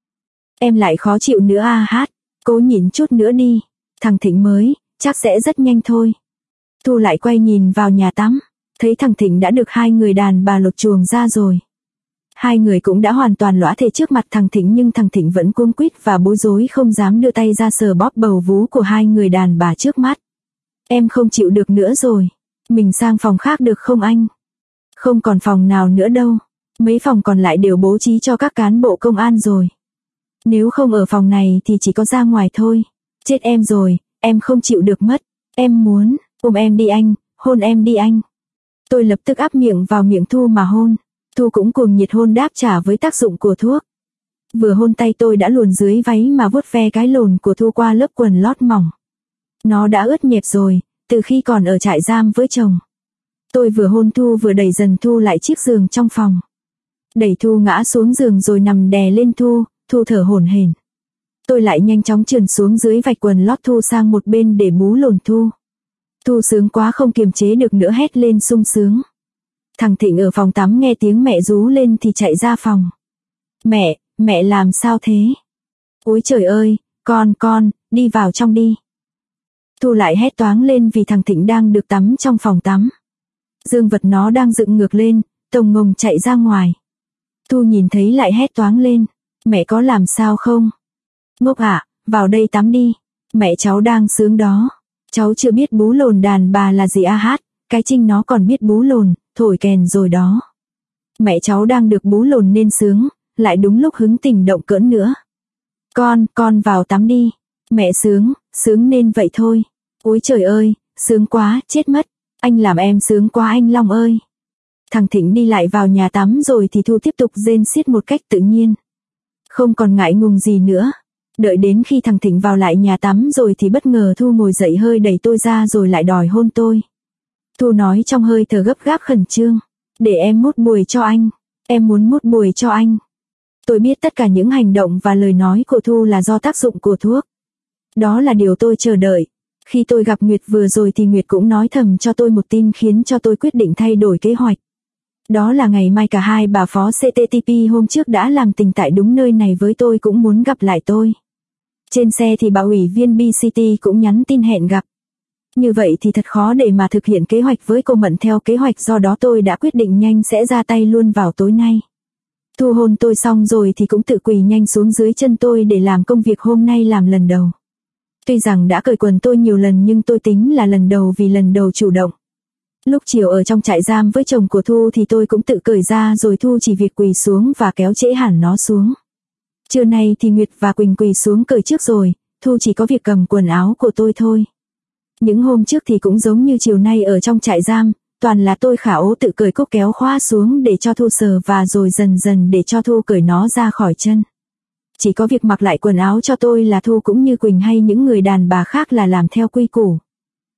Em lại khó chịu nữa à hát, cố nhịn chút nữa đi. Thằng Thịnh mới, chắc sẽ rất nhanh thôi. Thu lại quay nhìn vào nhà tắm, thấy thằng Thịnh đã được hai người đàn bà lột chuồng ra rồi. Hai người cũng đã hoàn toàn lõa thể trước mặt thằng Thịnh nhưng thằng Thịnh vẫn cuống quýt và bối rối không dám đưa tay ra sờ bóp bầu vú của hai người đàn bà trước mắt. Em không chịu được nữa rồi. Mình sang phòng khác được không anh? Không còn phòng nào nữa đâu. Mấy phòng còn lại đều bố trí cho các cán bộ công an rồi. Nếu không ở phòng này thì chỉ có ra ngoài thôi. Chết em rồi, em không chịu được mất. Em muốn, ôm em đi anh, hôn em đi anh. Tôi lập tức áp miệng vào miệng Thu mà hôn. Thu cũng cuồng nhiệt hôn đáp trả với tác dụng của thuốc. Vừa hôn tay tôi đã luồn dưới váy mà vuốt ve cái lồn của Thu qua lớp quần lót mỏng. Nó đã ướt nhẹp rồi, từ khi còn ở trại giam với chồng. Tôi vừa hôn Thu vừa đẩy dần Thu lại chiếc giường trong phòng. Đẩy Thu ngã xuống giường rồi nằm đè lên Thu, Thu thở hổn hển. Tôi lại nhanh chóng trườn xuống dưới vạch quần lót Thu sang một bên để bú lồn Thu. Thu sướng quá không kiềm chế được nữa hét lên sung sướng. Thằng Thịnh ở phòng tắm nghe tiếng mẹ rú lên thì chạy ra phòng. Mẹ làm sao thế? Ôi trời ơi, con, đi vào trong đi. Thu lại hét toáng lên vì thằng Thịnh đang được tắm trong phòng tắm. Dương vật nó đang dựng ngược lên, tồng ngồng chạy ra ngoài. Thu nhìn thấy lại hét toáng lên. Mẹ có làm sao không? Ngốc ạ, vào đây tắm đi. Mẹ cháu đang sướng đó. Cháu chưa biết bú lồn đàn bà là gì a hát, cái Trinh nó còn biết bú lồn, thổi kèn rồi đó. Mẹ cháu đang được bú lồn nên sướng, lại đúng lúc hứng tình động cỡn nữa. Con vào tắm đi. Mẹ sướng nên vậy thôi. Ôi trời ơi, sướng quá, chết mất. Anh làm em sướng quá anh Long ơi. Thằng Thịnh đi lại vào nhà tắm rồi thì Thu tiếp tục rên xiết một cách tự nhiên. Không còn ngại ngùng gì nữa. Đợi đến khi thằng Thịnh vào lại nhà tắm rồi thì bất ngờ Thu ngồi dậy hơi đẩy tôi ra rồi lại đòi hôn tôi. Thu nói trong hơi thở gấp gáp khẩn trương. Để em mút bùi cho anh. Em muốn mút bùi cho anh. Tôi biết tất cả những hành động và lời nói của Thu là do tác dụng của thuốc. Đó là điều tôi chờ đợi. Khi tôi gặp Nguyệt vừa rồi thì Nguyệt cũng nói thầm cho tôi một tin khiến cho tôi quyết định thay đổi kế hoạch. Đó là ngày mai cả hai bà phó CTTP hôm trước đã làm tình tại đúng nơi này với tôi cũng muốn gặp lại tôi. Trên xe thì bà ủy viên BCT cũng nhắn tin hẹn gặp. Như vậy thì thật khó để mà thực hiện kế hoạch với cô Mận theo kế hoạch, do đó tôi đã quyết định nhanh sẽ ra tay luôn vào tối nay. Thu hôn tôi xong rồi thì cũng tự quỳ nhanh xuống dưới chân tôi để làm công việc hôm nay làm lần đầu. Tuy rằng đã cởi quần tôi nhiều lần nhưng tôi tính là lần đầu vì lần đầu chủ động. Lúc chiều ở trong trại giam với chồng của Thu thì tôi cũng tự cởi ra rồi Thu chỉ việc quỳ xuống và kéo trễ hẳn nó xuống. Trưa nay thì Nguyệt và Quỳnh quỳ xuống cởi trước rồi, Thu chỉ có việc cầm quần áo của tôi thôi. Những hôm trước thì cũng giống như chiều nay ở trong trại giam, toàn là tôi khả ố tự cởi cúc kéo khóa xuống để cho Thu sờ và rồi dần dần để cho Thu cởi nó ra khỏi chân. Chỉ có việc mặc lại quần áo cho tôi là Thu cũng như Quỳnh hay những người đàn bà khác là làm theo quy củ.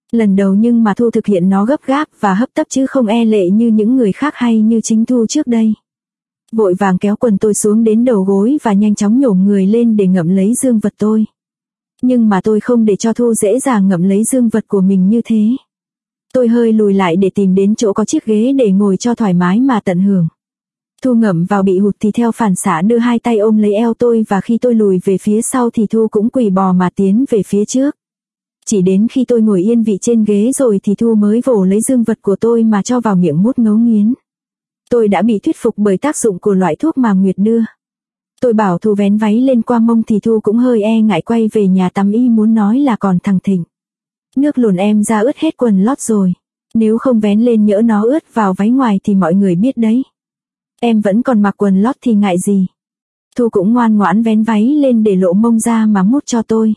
Lần đầu nhưng mà Thu thực hiện nó gấp gáp và hấp tấp chứ không e lệ như những người khác hay như chính Thu trước đây. Vội vàng kéo quần tôi xuống đến đầu gối và nhanh chóng nhổm người lên để ngậm lấy dương vật tôi. Nhưng mà tôi không để cho Thu dễ dàng ngậm lấy dương vật của mình như thế. Tôi hơi lùi lại để tìm đến chỗ có chiếc ghế để ngồi cho thoải mái mà tận hưởng. Thu ngậm vào bị hụt thì theo phản xạ đưa hai tay ôm lấy eo tôi, và khi tôi lùi về phía sau thì Thu cũng quỳ bò mà tiến về phía trước. Chỉ đến khi tôi ngồi yên vị trên ghế rồi thì Thu mới vồ lấy dương vật của tôi mà cho vào miệng mút ngấu nghiến. Tôi đã bị thuyết phục bởi tác dụng của loại thuốc mà Nguyệt đưa. Tôi bảo Thu vén váy lên qua mông thì Thu cũng hơi e ngại quay về nhà tắm y muốn nói là còn thằng Thịnh. Nước luồn em ra ướt hết quần lót rồi. Nếu không vén lên nhỡ nó ướt vào váy ngoài thì mọi người biết đấy. Em vẫn còn mặc quần lót thì ngại gì. Thu cũng ngoan ngoãn vén váy lên để lộ mông ra mà mút cho tôi.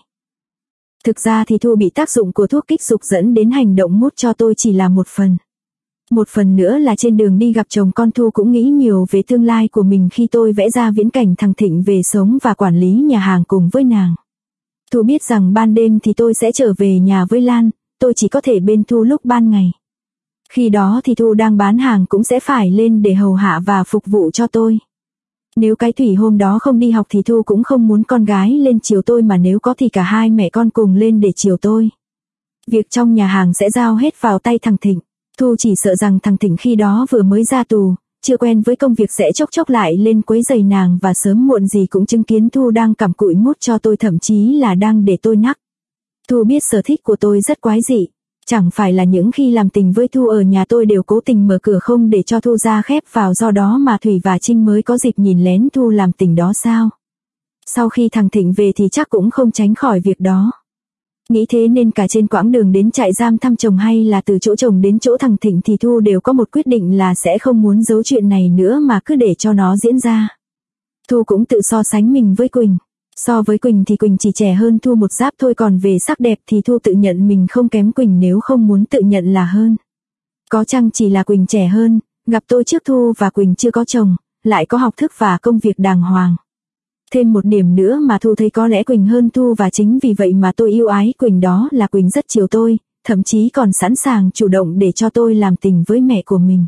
Thực ra thì Thu bị tác dụng của thuốc kích dục dẫn đến hành động mút cho tôi chỉ là một phần. Một phần nữa là trên đường đi gặp chồng con Thu cũng nghĩ nhiều về tương lai của mình khi tôi vẽ ra viễn cảnh thằng Thịnh về sống và quản lý nhà hàng cùng với nàng. Thu biết rằng ban đêm thì tôi sẽ trở về nhà với Lan, tôi chỉ có thể bên Thu lúc ban ngày. Khi đó thì Thu đang bán hàng cũng sẽ phải lên để hầu hạ và phục vụ cho tôi. Nếu cái Thủy hôm đó không đi học thì Thu cũng không muốn con gái lên chiều tôi, mà nếu có thì cả hai mẹ con cùng lên để chiều tôi. Việc trong nhà hàng sẽ giao hết vào tay thằng Thịnh. Thu chỉ sợ rằng thằng Thịnh khi đó vừa mới ra tù, chưa quen với công việc sẽ chốc chốc lại lên quấy rầy nàng và sớm muộn gì cũng chứng kiến Thu đang cặm cụi mút cho tôi, thậm chí là đang để tôi nắc. Thu biết sở thích của tôi rất quái dị. Chẳng phải là những khi làm tình với Thu ở nhà tôi đều cố tình mở cửa không để cho Thu ra khép vào, do đó mà Thủy và Trinh mới có dịp nhìn lén Thu làm tình đó sao? Sau khi thằng Thịnh về thì chắc cũng không tránh khỏi việc đó. Nghĩ thế nên cả trên quãng đường đến trại giam thăm chồng hay là từ chỗ chồng đến chỗ thằng Thịnh thì Thu đều có một quyết định là sẽ không muốn giấu chuyện này nữa mà cứ để cho nó diễn ra. Thu cũng tự so sánh mình với Quỳnh. So với Quỳnh thì Quỳnh chỉ trẻ hơn Thu một giáp thôi, còn về sắc đẹp thì Thu tự nhận mình không kém Quỳnh nếu không muốn tự nhận là hơn. Có chăng chỉ là Quỳnh trẻ hơn, gặp tôi trước Thu và Quỳnh chưa có chồng, lại có học thức và công việc đàng hoàng. Thêm một điểm nữa mà Thu thấy có lẽ Quỳnh hơn Thu, và chính vì vậy mà tôi yêu ái Quỳnh, đó là Quỳnh rất chiều tôi, thậm chí còn sẵn sàng chủ động để cho tôi làm tình với mẹ của mình.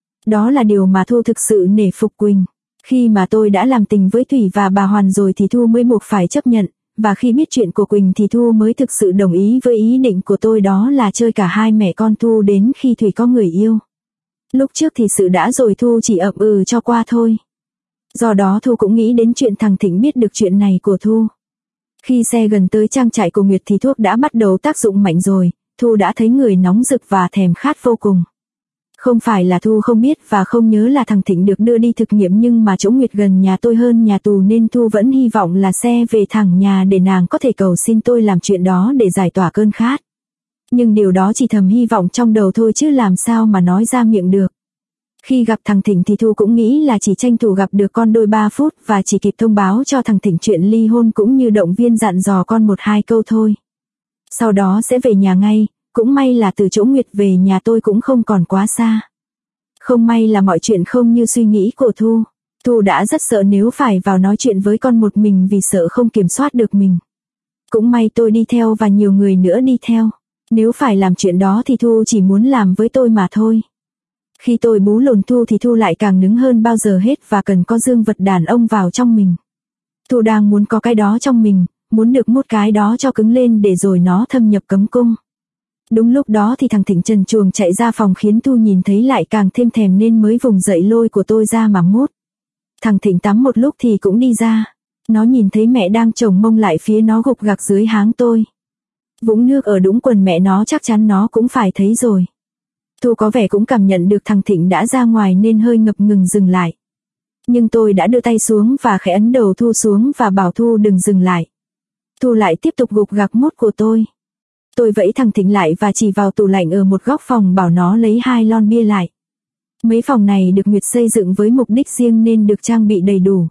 Đó là điều mà Thu thực sự nể phục Quỳnh. Khi mà tôi đã làm tình với Thủy và bà Hoàn rồi thì Thu mới buộc phải chấp nhận, và khi biết chuyện của Quỳnh thì Thu mới thực sự đồng ý với ý định của tôi, đó là chơi cả hai mẹ con Thu đến khi Thủy có người yêu. Lúc trước thì sự đã rồi Thu chỉ ậm ừ cho qua thôi. Do đó Thu cũng nghĩ đến chuyện thằng Thịnh biết được chuyện này của Thu. Khi xe gần tới trang trại của Nguyệt thì thuốc đã bắt đầu tác dụng mạnh rồi, Thu đã thấy người nóng rực và thèm khát vô cùng. Không phải là Thu không biết và không nhớ là thằng Thịnh được đưa đi thực nghiệm, nhưng mà chỗ Nguyệt gần nhà tôi hơn nhà tù nên Thu vẫn hy vọng là xe về thẳng nhà để nàng có thể cầu xin tôi làm chuyện đó để giải tỏa cơn khát. Nhưng điều đó chỉ thầm hy vọng trong đầu thôi chứ làm sao mà nói ra miệng được. Khi gặp thằng Thịnh thì Thu cũng nghĩ là chỉ tranh thủ gặp được con đôi 3 phút và chỉ kịp thông báo cho thằng Thịnh chuyện ly hôn cũng như động viên dặn dò con 1-2 câu thôi. Sau đó sẽ về nhà ngay, cũng may là từ chỗ Nguyệt về nhà tôi cũng không còn quá xa. Không may là mọi chuyện không như suy nghĩ của Thu. Thu đã rất sợ nếu phải vào nói chuyện với con một mình vì sợ không kiểm soát được mình. Cũng may tôi đi theo và nhiều người nữa đi theo. Nếu phải làm chuyện đó thì Thu chỉ muốn làm với tôi mà thôi. Khi tôi bú lồn Thu thì Thu lại càng nứng hơn bao giờ hết và cần có dương vật đàn ông vào trong mình. Thu đang muốn có cái đó trong mình, muốn được mút cái đó cho cứng lên để rồi nó thâm nhập cấm cung. Đúng lúc đó thì thằng Thịnh trần truồng chạy ra phòng khiến Thu nhìn thấy lại càng thêm thèm nên mới vùng dậy lôi của tôi ra mà mút. Thằng Thịnh tắm một lúc thì cũng đi ra. Nó nhìn thấy mẹ đang chồng mông lại phía nó gục gặc dưới háng tôi. Vũng nước ở đũng quần mẹ nó chắc chắn nó cũng phải thấy rồi. Thu có vẻ cũng cảm nhận được thằng Thịnh đã ra ngoài nên hơi ngập ngừng dừng lại. Nhưng tôi đã đưa tay xuống và khẽ ấn đầu Thu xuống và bảo Thu đừng dừng lại. Thu lại tiếp tục gục gặc mút của tôi. Tôi vẫy thằng Thịnh lại và chỉ vào tủ lạnh ở một góc phòng bảo nó lấy 2 lon bia lại. Mấy phòng này được Nguyệt xây dựng với mục đích riêng nên được trang bị đầy đủ.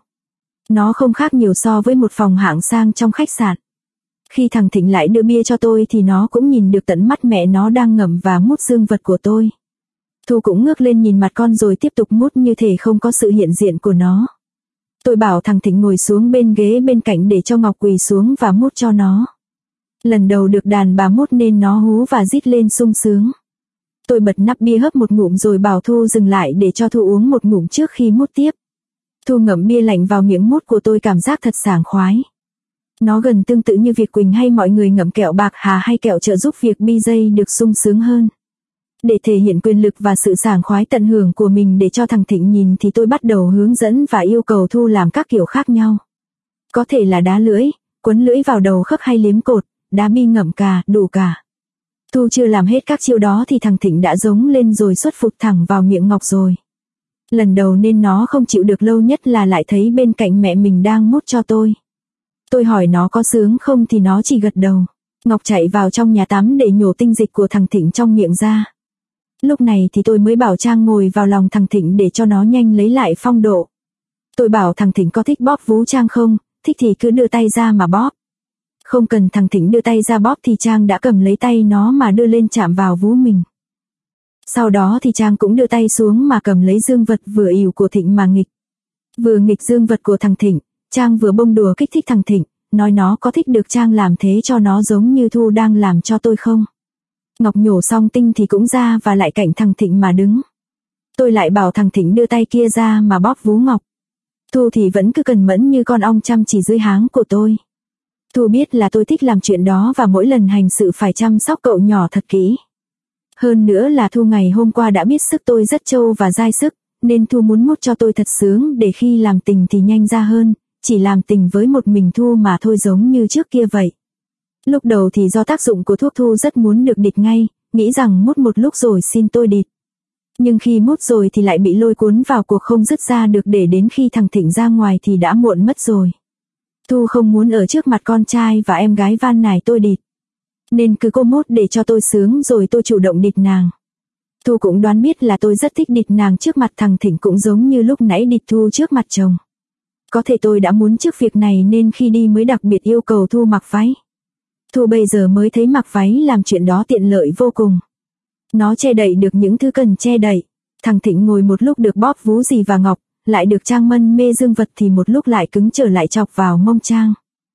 Nó không khác nhiều so với một phòng hạng sang trong khách sạn. Khi thằng Thịnh lại đưa bia cho tôi thì nó cũng nhìn được tận mắt mẹ nó đang ngậm và mút dương vật của tôi. Thu cũng ngước lên nhìn mặt con rồi tiếp tục mút như thể không có sự hiện diện của nó. Tôi bảo thằng Thịnh ngồi xuống bên ghế bên cạnh để cho Ngọc quỳ xuống và mút cho nó. Lần đầu được đàn bà mút nên nó hú và rít lên sung sướng. Tôi bật nắp bia hớp một ngụm rồi bảo Thu dừng lại để cho Thu uống một ngụm trước khi mút tiếp. Thu ngậm bia lạnh vào miệng mút của tôi, cảm giác thật sảng khoái. Nó gần tương tự như việc Quỳnh hay mọi người ngậm kẹo bạc hà hay kẹo trợ giúp việc BJ được sung sướng hơn. Để thể hiện quyền lực và sự sảng khoái tận hưởng của mình để cho thằng Thịnh nhìn thì tôi bắt đầu hướng dẫn và yêu cầu Thu làm các kiểu khác nhau. Có thể là đá lưỡi, quấn lưỡi vào đầu khớp hay liếm cột, đá bi ngậm cà, đủ cả. Thu chưa làm hết các chiêu đó thì thằng Thịnh đã giống lên rồi xuất phụt thẳng vào miệng Ngọc rồi. Lần đầu nên nó không chịu được, lâu nhất là lại thấy bên cạnh mẹ mình đang mút cho tôi. Tôi hỏi nó có sướng không thì nó chỉ gật đầu. Ngọc chạy vào trong nhà tắm để nhổ tinh dịch của thằng Thịnh trong miệng ra. Lúc này thì tôi mới bảo Trang ngồi vào lòng thằng Thịnh để cho nó nhanh lấy lại phong độ. Tôi bảo thằng Thịnh có thích bóp vú Trang không, thích thì cứ đưa tay ra mà bóp. Không cần thằng Thịnh đưa tay ra bóp thì Trang đã cầm lấy tay nó mà đưa lên chạm vào vú mình. Sau đó thì Trang cũng đưa tay xuống mà cầm lấy dương vật vừa ỉu của Thịnh mà nghịch. Vừa nghịch dương vật của thằng Thịnh, Trang vừa bông đùa kích thích thằng Thịnh, nói nó có thích được Trang làm thế cho nó giống như Thu đang làm cho tôi không. Ngọc nhổ xong tinh thì cũng ra và lại cạnh thằng Thịnh mà đứng. Tôi lại bảo thằng Thịnh đưa tay kia ra mà bóp vú Ngọc. Thu thì vẫn cứ cần mẫn như con ong chăm chỉ dưới háng của tôi. Thu biết là tôi thích làm chuyện đó và mỗi lần hành sự phải chăm sóc cậu nhỏ thật kỹ. Hơn nữa là Thu ngày hôm qua đã biết sức tôi rất trâu và dai sức, nên Thu muốn mút cho tôi thật sướng để khi làm tình thì nhanh ra hơn, chỉ làm tình với một mình Thu mà thôi giống như trước kia vậy. Lúc đầu thì do tác dụng của thuốc Thu rất muốn được địt ngay, nghĩ rằng mút một lúc rồi xin tôi địt. Nhưng khi mút rồi thì lại bị lôi cuốn vào cuộc không dứt ra được, để đến khi thằng Thịnh ra ngoài thì đã muộn mất rồi. Thu không muốn ở trước mặt con trai và em gái van nài tôi địt. Nên cứ cô mút để cho tôi sướng rồi tôi chủ động địt nàng. Thu cũng đoán biết là tôi rất thích địt nàng trước mặt thằng Thịnh cũng giống như lúc nãy địt Thu trước mặt chồng. Có thể tôi đã muốn trước việc này nên khi đi mới đặc biệt yêu cầu Thu mặc váy. Thu bây giờ mới thấy mặc váy làm chuyện đó tiện lợi vô cùng. Nó che đậy được những thứ cần che đậy. Thằng Thịnh ngồi một lúc được bóp vú dì và Ngọc, lại được Trang mân mê dương vật thì một lúc lại cứng trở lại chọc vào mông Trang.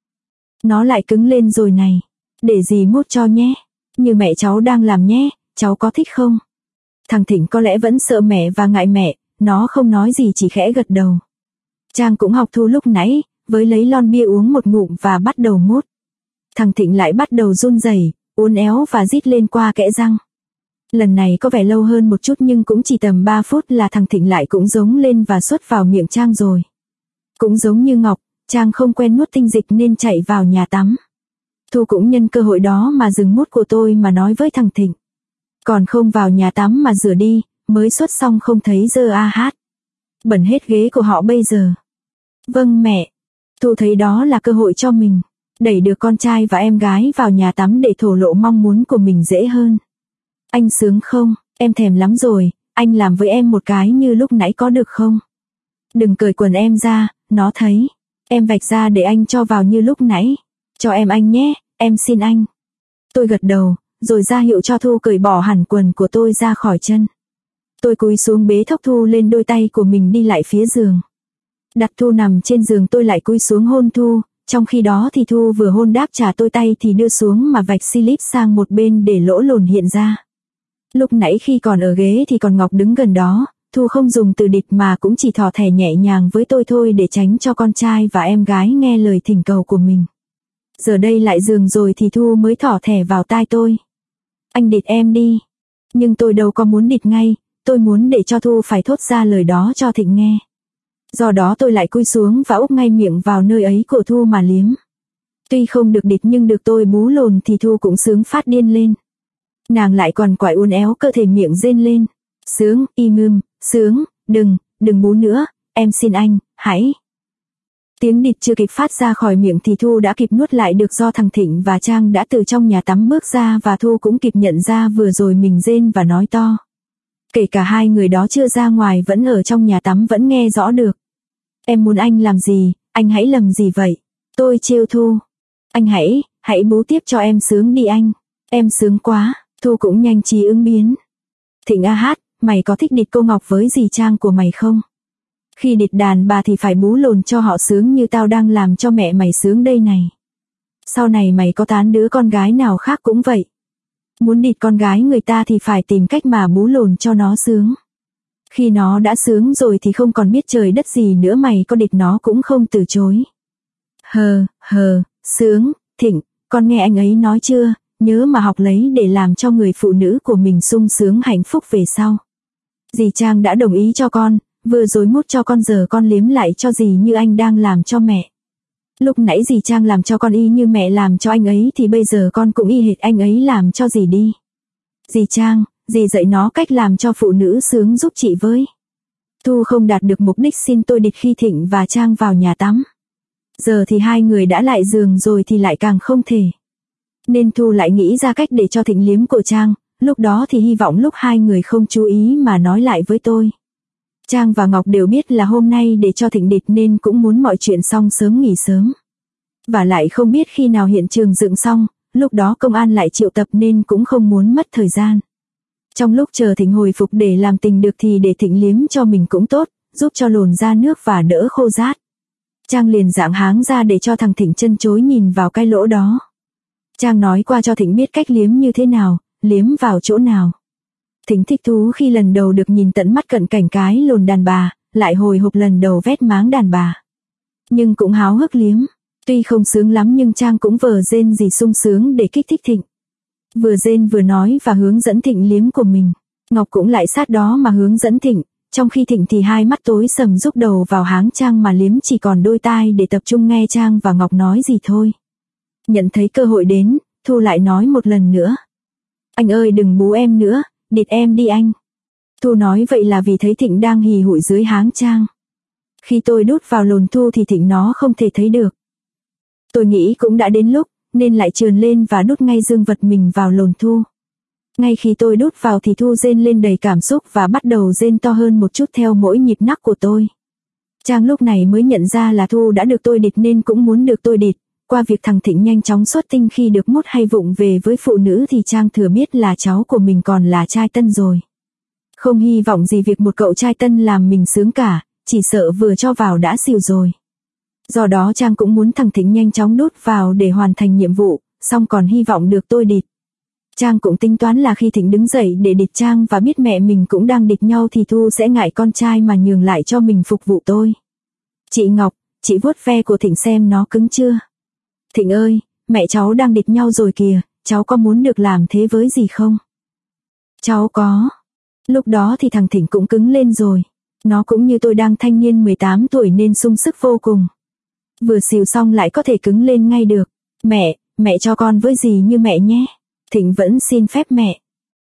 Nó lại cứng lên rồi này. Để dì mút cho nhé. Như mẹ cháu đang làm nhé, cháu có thích không? Thằng Thịnh có lẽ vẫn sợ mẹ và ngại mẹ, nó không nói gì chỉ khẽ gật đầu. Trang cũng học Thu lúc nãy, với lấy lon bia uống một ngụm và bắt đầu mút. Thằng Thịnh lại bắt đầu run rẩy, uốn éo và rít lên qua kẽ răng. Lần này có vẻ lâu hơn một chút nhưng cũng chỉ tầm 3 phút là thằng Thịnh lại cũng giống lên và xuất vào miệng Trang rồi. Cũng giống như Ngọc, Trang không quen nuốt tinh dịch nên chạy vào nhà tắm. Thu cũng nhân cơ hội đó mà dừng mút của tôi mà nói với thằng Thịnh. Còn không vào nhà tắm mà rửa đi, mới xuất xong không thấy dơ a hát. Bẩn hết ghế của họ bây giờ. Vâng mẹ. Thu thấy đó là cơ hội cho mình. Đẩy được con trai và em gái vào nhà tắm để thổ lộ mong muốn của mình dễ hơn. Anh sướng không? Em thèm lắm rồi, anh làm với em một cái như lúc nãy có được không? Đừng cởi quần em ra, nó thấy. Em vạch ra để anh cho vào như lúc nãy. Cho em anh nhé, em xin anh. Tôi gật đầu, rồi ra hiệu cho Thu cởi bỏ hẳn quần của tôi ra khỏi chân. Tôi cúi xuống bế thốc Thu lên đôi tay của mình đi lại phía giường. Đặt Thu nằm trên giường tôi lại cúi xuống hôn Thu, trong khi đó thì Thu vừa hôn đáp trả tôi tay thì đưa xuống mà vạch slip sang một bên để lỗ lồn hiện ra. Lúc nãy khi còn ở ghế thì còn Ngọc đứng gần đó, Thu không dùng từ địt mà cũng chỉ thỏ thẻ nhẹ nhàng với tôi thôi để tránh cho con trai và em gái nghe lời thỉnh cầu của mình. Giờ đây lại giường rồi thì Thu mới thỏ thẻ vào tai tôi. Anh địt em đi. Nhưng tôi đâu có muốn địt ngay, tôi muốn để cho Thu phải thốt ra lời đó cho Thịnh nghe. Do đó tôi lại cúi xuống và úp ngay miệng vào nơi ấy của Thu mà liếm. Tuy không được địt nhưng được tôi bú lồn thì Thu cũng sướng phát điên lên. Nàng lại còn quải uốn éo cơ thể miệng rên lên. Sướng, sướng, đừng bú nữa, em xin anh, hãy. Tiếng địt chưa kịp phát ra khỏi miệng thì Thu đã kịp nuốt lại được do thằng Thịnh và Trang đã từ trong nhà tắm bước ra và Thu cũng kịp nhận ra vừa rồi mình rên và nói to. Kể cả hai người đó chưa ra ngoài vẫn ở trong nhà tắm vẫn nghe rõ được. Em muốn anh làm gì, anh hãy làm gì vậy? Tôi trêu Thu. Anh hãy bú tiếp cho em sướng đi anh. Em sướng quá, Thu cũng nhanh trí ứng biến. Thịnh a hát, mày có thích địt cô Ngọc với dì Trang của mày không? Khi địt đàn bà thì phải bú lồn cho họ sướng như tao đang làm cho mẹ mày sướng đây này. Sau này mày có tán đứa con gái nào khác cũng vậy. Muốn địt con gái người ta thì phải tìm cách mà bú lồn cho nó sướng. Khi nó đã sướng rồi thì không còn biết trời đất gì nữa, mày có địt nó cũng không từ chối. Sướng, Thịnh, con nghe anh ấy nói chưa, nhớ mà học lấy để làm cho người phụ nữ của mình sung sướng hạnh phúc về sau. Dì Trang đã đồng ý cho con, vừa rồi mút cho con giờ con liếm lại cho dì như anh đang làm cho mẹ. Lúc nãy dì Trang làm cho con y như mẹ làm cho anh ấy thì bây giờ con cũng y hệt anh ấy làm cho dì đi. Dì Trang, dì dạy nó cách làm cho phụ nữ sướng giúp chị với. Thu không đạt được mục đích xin tôi địt khi Thịnh và Trang vào nhà tắm. Giờ thì hai người đã lại giường rồi thì lại càng không thể. Nên Thu lại nghĩ ra cách để cho Thịnh liếm cổ Trang, lúc đó thì hy vọng lúc hai người không chú ý mà nói lại với tôi. Trang và Ngọc đều biết là hôm nay để cho Thịnh địt nên cũng muốn mọi chuyện xong sớm nghỉ sớm. Và lại không biết khi nào hiện trường dựng xong, lúc đó công an lại triệu tập nên cũng không muốn mất thời gian. Trong lúc chờ Thịnh hồi phục để làm tình được thì để Thịnh liếm cho mình cũng tốt, giúp cho lồn ra nước và đỡ khô rát. Trang liền dạng háng ra để cho thằng Thịnh chân chối nhìn vào cái lỗ đó. Trang nói qua cho Thịnh biết cách liếm như thế nào, liếm vào chỗ nào. Thịnh thích thú khi lần đầu được nhìn tận mắt cận cảnh cái lồn đàn bà, lại hồi hộp lần đầu vét máng đàn bà. Nhưng cũng háo hức liếm, tuy không sướng lắm nhưng Trang cũng vờ rên gì sung sướng để kích thích Thịnh. Vừa rên vừa nói và hướng dẫn Thịnh liếm của mình. Ngọc cũng lại sát đó mà hướng dẫn Thịnh, trong khi Thịnh thì hai mắt tối sầm rúc đầu vào háng Trang mà liếm chỉ còn đôi tai để tập trung nghe Trang và Ngọc nói gì thôi. Nhận thấy cơ hội đến, Thu lại nói một lần nữa. Anh ơi đừng bú em nữa, địt em đi anh. Thu nói vậy là vì thấy Thịnh đang hì hụi dưới háng Trang. Khi tôi đút vào lồn Thu thì Thịnh nó không thể thấy được. Tôi nghĩ cũng đã đến lúc, nên lại trườn lên và đút ngay dương vật mình vào lồn Thu. Ngay khi tôi đút vào thì Thu rên lên đầy cảm xúc và bắt đầu rên to hơn một chút theo mỗi nhịp nắc của tôi. Trang lúc này mới nhận ra là Thu đã được tôi địt nên cũng muốn được tôi địt. Qua việc thằng Thịnh nhanh chóng xuất tinh khi được mút hay vụng về với phụ nữ thì Trang thừa biết là cháu của mình còn là trai tân rồi. Không hy vọng gì việc một cậu trai tân làm mình sướng cả, chỉ sợ vừa cho vào đã xỉu rồi. Do đó Trang cũng muốn thằng Thịnh nhanh chóng đút vào để hoàn thành nhiệm vụ, xong còn hy vọng được tôi địt. Trang cũng tính toán là khi Thịnh đứng dậy để địt Trang và biết mẹ mình cũng đang địt nhau thì Thu sẽ ngại con trai mà nhường lại cho mình phục vụ tôi. Chị Ngọc, chị vuốt ve của Thịnh xem nó cứng chưa? Thịnh ơi, mẹ cháu đang địt nhau rồi kìa, cháu có muốn được làm thế với gì không? Cháu có. Lúc đó thì thằng Thịnh cũng cứng lên rồi. Nó cũng như tôi đang thanh niên 18 tuổi nên sung sức vô cùng. Vừa xìu xong lại có thể cứng lên ngay được. Mẹ cho con với dì như mẹ nhé. Thịnh vẫn xin phép mẹ.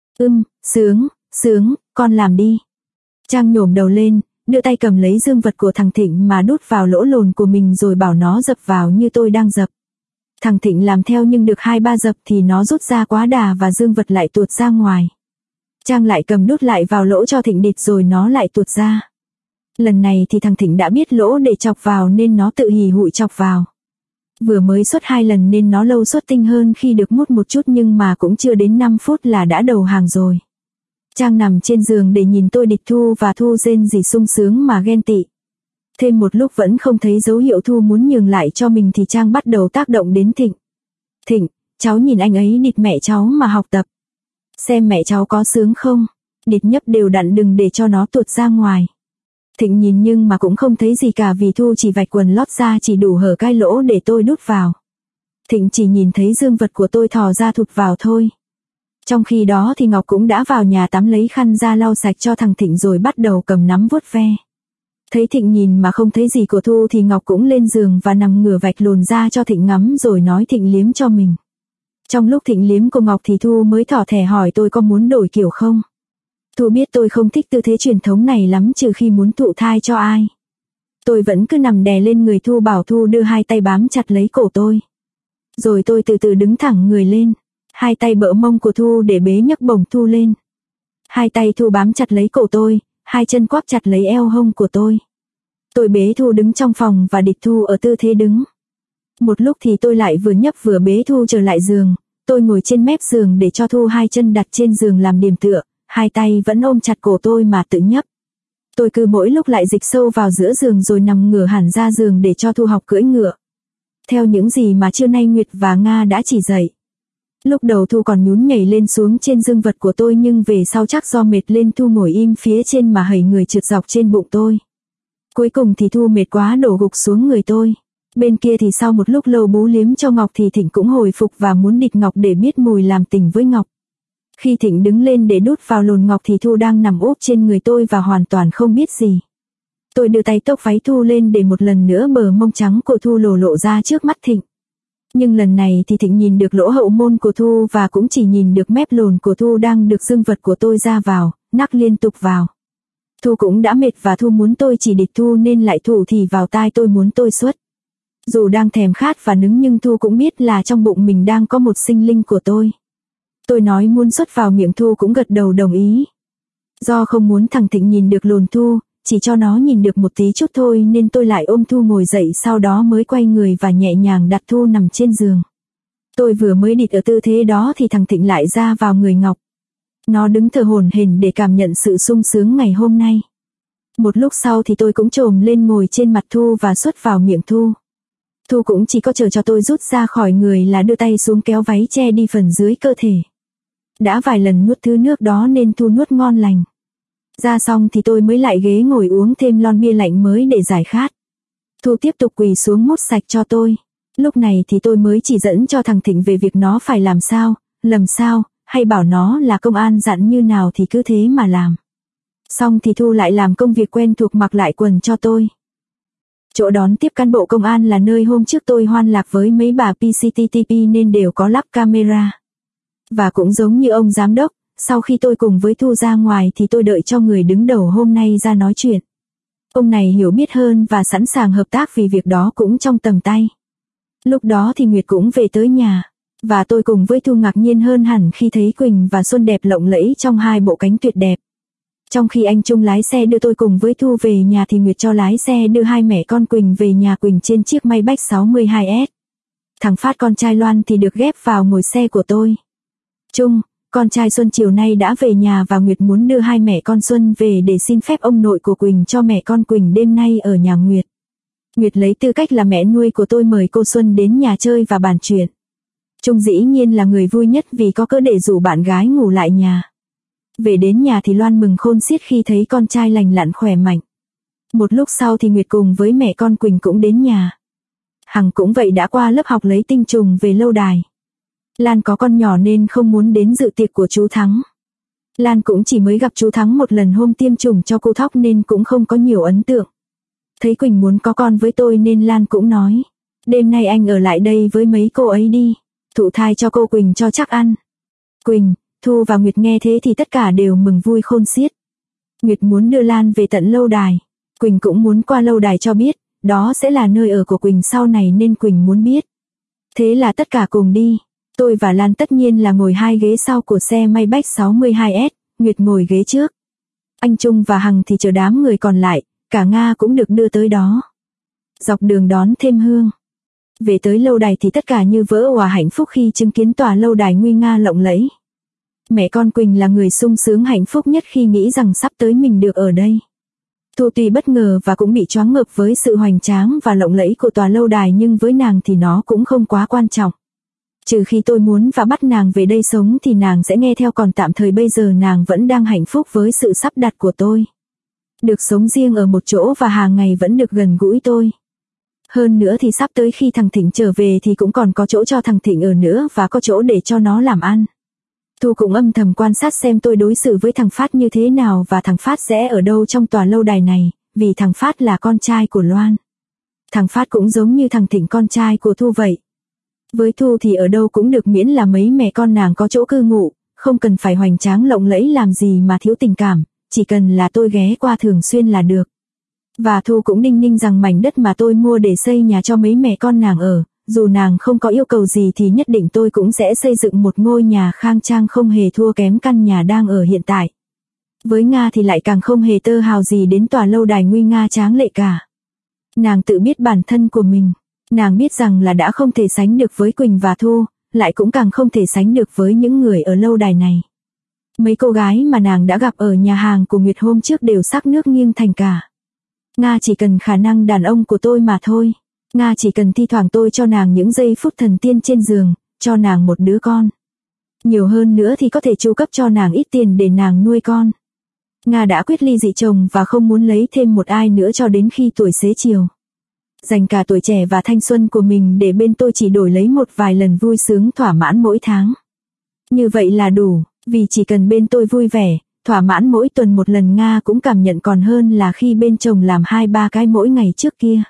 Sướng, con làm đi. Trang nhổm đầu lên, đưa tay cầm lấy dương vật của thằng Thịnh mà đút vào lỗ lồn của mình rồi bảo nó dập vào như tôi đang dập. Thằng Thịnh làm theo nhưng được 2-3 dập thì nó rút ra quá đà và dương vật lại tuột ra ngoài. Trang lại cầm đút lại vào lỗ cho Thịnh địt rồi nó lại tuột ra. Lần này thì thằng Thịnh đã biết lỗ để chọc vào nên nó tự hì hụi chọc vào. Vừa mới xuất 2 lần nên nó lâu xuất tinh hơn khi được mút một chút nhưng mà cũng chưa đến 5 phút là đã đầu hàng rồi. Trang nằm trên giường để nhìn tôi địt Thu và Thu rên rỉ sung sướng mà ghen tị. Thêm một lúc vẫn không thấy dấu hiệu Thu muốn nhường lại cho mình thì Trang bắt đầu tác động đến Thịnh. Thịnh, cháu nhìn anh ấy địt mẹ cháu mà học tập. Xem mẹ cháu có sướng không? Địt nhấp đều đặn đừng để cho nó tuột ra ngoài. Thịnh nhìn nhưng mà cũng không thấy gì cả vì Thu chỉ vạch quần lót ra chỉ đủ hở cái lỗ để tôi đút vào. Thịnh chỉ nhìn thấy dương vật của tôi thò ra thụt vào thôi. Trong khi đó thì Ngọc cũng đã vào nhà tắm lấy khăn ra lau sạch cho thằng Thịnh rồi bắt đầu cầm nắm vuốt ve. Thấy Thịnh nhìn mà không thấy gì của Thu thì Ngọc cũng lên giường và nằm ngửa vạch lồn ra cho Thịnh ngắm rồi nói Thịnh liếm cho mình. Trong lúc Thịnh liếm cô Ngọc thì Thu mới thỏ thẻ hỏi tôi có muốn đổi kiểu không. Thu biết tôi không thích tư thế truyền thống này lắm trừ khi muốn thụ thai cho ai. Tôi vẫn cứ nằm đè lên người Thu bảo Thu đưa 2 tay bám chặt lấy cổ tôi. Rồi tôi từ từ đứng thẳng người lên. 2 tay bỡ mông của Thu để bế nhấc bổng Thu lên. 2 tay Thu bám chặt lấy cổ tôi, 2 chân quắp chặt lấy eo hông của tôi. Tôi bế Thu đứng trong phòng và địt Thu ở tư thế đứng. Một lúc thì tôi lại vừa nhấp vừa bế Thu trở lại giường. Tôi ngồi trên mép giường để cho Thu 2 chân đặt trên giường làm điểm tựa, 2 tay vẫn ôm chặt cổ tôi mà tự nhấp. Tôi cứ mỗi lúc lại dịch sâu vào giữa giường rồi nằm ngửa hẳn ra giường để cho Thu học cưỡi ngựa. theo những gì mà trưa nay Nguyệt và Nga đã chỉ dạy. Lúc đầu Thu còn nhún nhảy lên xuống trên dương vật của tôi, nhưng về sau chắc do mệt lên Thu ngồi im phía trên mà hẩy người trượt dọc trên bụng tôi. Cuối cùng thì Thu mệt quá đổ gục xuống người tôi. Bên kia thì sau một lúc lâu bú liếm cho Ngọc thì Thịnh cũng hồi phục và muốn địt Ngọc để biết mùi làm tình với Ngọc. Khi Thịnh đứng lên để đút vào lồn Ngọc thì Thu đang nằm úp trên người tôi và hoàn toàn không biết gì. Tôi đưa tay tốc váy Thu lên để một lần nữa bờ mông trắng của Thu lộ ra trước mắt Thịnh. Nhưng lần này thì Thịnh nhìn được lỗ hậu môn của Thu và cũng chỉ nhìn được mép lồn của Thu đang được dương vật của tôi ra vào, nắc liên tục vào. Thu cũng đã mệt và Thu muốn tôi chỉ địch Thu nên lại thủ thì vào tai tôi muốn tôi xuất. Dù đang thèm khát và nứng nhưng Thu cũng biết là trong bụng mình đang có một sinh linh của tôi. Tôi nói muốn xuất vào miệng Thu cũng gật đầu đồng ý. Do không muốn thằng Thịnh nhìn được lồn Thu, chỉ cho nó nhìn được một tí chút thôi nên tôi lại ôm Thu ngồi dậy, sau đó mới quay người và nhẹ nhàng đặt Thu nằm trên giường. Tôi vừa mới địt ở tư thế đó thì thằng Thịnh lại ra vào người Ngọc. Nó đứng thở hổn hển để cảm nhận sự sung sướng ngày hôm nay. Một lúc sau thì tôi cũng chồm lên ngồi trên mặt Thu và xuất vào miệng Thu. Thu cũng chỉ có chờ cho tôi rút ra khỏi người là đưa tay xuống kéo váy che đi phần dưới cơ thể. Đã vài lần nuốt thứ nước đó nên Thu nuốt ngon lành. Ra xong thì tôi mới lại ghế ngồi uống thêm lon bia lạnh mới để giải khát. Thu tiếp tục quỳ xuống mút sạch cho tôi. Lúc này thì tôi mới chỉ dẫn cho thằng Thịnh về việc nó phải làm sao, lầm sao, hay bảo nó là công an dặn như nào thì cứ thế mà làm. Xong thì Thu lại làm công việc quen thuộc mặc lại quần cho tôi. Chỗ đón tiếp cán bộ công an là nơi hôm trước tôi hoan lạc với mấy bà PCTTP nên đều có lắp camera. Và cũng giống như ông giám đốc, sau khi tôi cùng với Thu ra ngoài thì tôi đợi cho người đứng đầu hôm nay ra nói chuyện. Ông này hiểu biết hơn và sẵn sàng hợp tác vì việc đó cũng trong tầm tay. Lúc đó thì Nguyệt cũng về tới nhà, và tôi cùng với Thu ngạc nhiên hơn hẳn khi thấy Quỳnh và Xuân đẹp lộng lẫy trong hai bộ cánh tuyệt đẹp. Trong khi anh Trung lái xe đưa tôi cùng với Thu về nhà thì Nguyệt cho lái xe đưa hai mẹ con Quỳnh về nhà Quỳnh trên chiếc Maybach 62S. Thằng Phát con trai Loan thì được ghép vào ngồi xe của tôi. Trung, con trai Xuân chiều nay đã về nhà và Nguyệt muốn đưa hai mẹ con Xuân về để xin phép ông nội của Quỳnh cho mẹ con Quỳnh đêm nay ở nhà Nguyệt. Nguyệt lấy tư cách là mẹ nuôi của tôi mời cô Xuân đến nhà chơi và bàn chuyện. Trung dĩ nhiên là người vui nhất vì có cớ để rủ bạn gái ngủ lại nhà. Về đến nhà thì Loan mừng khôn xiết khi thấy con trai lành lặn khỏe mạnh. Một lúc sau thì Nguyệt cùng với mẹ con Quỳnh cũng đến nhà. Hằng cũng vậy, đã qua lớp học lấy tinh trùng về lâu đài. Lan có con nhỏ nên không muốn đến dự tiệc của chú Thắng. Lan cũng chỉ mới gặp chú Thắng một lần hôm tiêm chủng cho cô Thóc nên cũng không có nhiều ấn tượng. Thấy Quỳnh muốn có con với tôi nên Lan cũng nói, đêm nay anh ở lại đây với mấy cô ấy đi, thụ thai cho cô Quỳnh cho chắc ăn. Quỳnh, Thu và Nguyệt nghe thế thì tất cả đều mừng vui khôn xiết. Nguyệt muốn đưa Lan về tận lâu đài. Quỳnh cũng muốn qua lâu đài cho biết, đó sẽ là nơi ở của Quỳnh sau này nên Quỳnh muốn biết. Thế là tất cả cùng đi. Tôi và Lan tất nhiên là ngồi hai ghế sau của xe Maybach 62S, Nguyệt ngồi ghế trước. Anh Trung và Hằng thì chờ đám người còn lại, cả Nga cũng được đưa tới đó. Dọc đường đón thêm hương. Về tới lâu đài thì tất cả như vỡ òa hạnh phúc khi chứng kiến tòa lâu đài nguy nga lộng lẫy. Mẹ con Quỳnh là người sung sướng hạnh phúc nhất khi nghĩ rằng sắp tới mình được ở đây. Thu tuy bất ngờ và cũng bị choáng ngợp với sự hoành tráng và lộng lẫy của tòa lâu đài, nhưng với nàng thì nó cũng không quá quan trọng. Trừ khi tôi muốn và bắt nàng về đây sống thì nàng sẽ nghe theo, còn tạm thời bây giờ nàng vẫn đang hạnh phúc với sự sắp đặt của tôi. Được sống riêng ở một chỗ và hàng ngày vẫn được gần gũi tôi. Hơn nữa thì sắp tới khi thằng Thịnh trở về thì cũng còn có chỗ cho thằng Thịnh ở nữa và có chỗ để cho nó làm ăn. Thu cũng âm thầm quan sát xem tôi đối xử với thằng Phát như thế nào và thằng Phát sẽ ở đâu trong tòa lâu đài này, vì thằng Phát là con trai của Loan. Thằng Phát cũng giống như thằng Thịnh con trai của Thu vậy. Với Thu thì ở đâu cũng được miễn là mấy mẹ con nàng có chỗ cư ngụ, không cần phải hoành tráng lộng lẫy làm gì mà thiếu tình cảm, chỉ cần là tôi ghé qua thường xuyên là được. Và Thu cũng đinh ninh rằng mảnh đất mà tôi mua để xây nhà cho mấy mẹ con nàng ở, dù nàng không có yêu cầu gì thì nhất định tôi cũng sẽ xây dựng một ngôi nhà khang trang không hề thua kém căn nhà đang ở hiện tại. Với Nga thì lại càng không hề tơ hào gì đến tòa lâu đài nguy nga tráng lệ cả. Nàng tự biết bản thân của mình, nàng biết rằng là đã không thể sánh được với Quỳnh và Thu, lại cũng càng không thể sánh được với những người ở lâu đài này. Mấy cô gái mà nàng đã gặp ở nhà hàng của Nguyệt hôm trước đều sắc nước nghiêng thành cả. Nga chỉ cần khả năng đàn ông của tôi mà thôi. Nga chỉ cần thi thoảng tôi cho nàng những giây phút thần tiên trên giường, cho nàng một đứa con. Nhiều hơn nữa thì có thể chu cấp cho nàng ít tiền để nàng nuôi con. Nga đã quyết ly dị chồng và không muốn lấy thêm một ai nữa cho đến khi tuổi xế chiều. Dành cả tuổi trẻ và thanh xuân của mình để bên tôi chỉ đổi lấy một vài lần vui sướng thỏa mãn mỗi tháng. Như vậy là đủ, vì chỉ cần bên tôi vui vẻ, thỏa mãn mỗi tuần một lần Nga cũng cảm nhận còn hơn là khi bên chồng làm 2-3 cái mỗi ngày trước kia.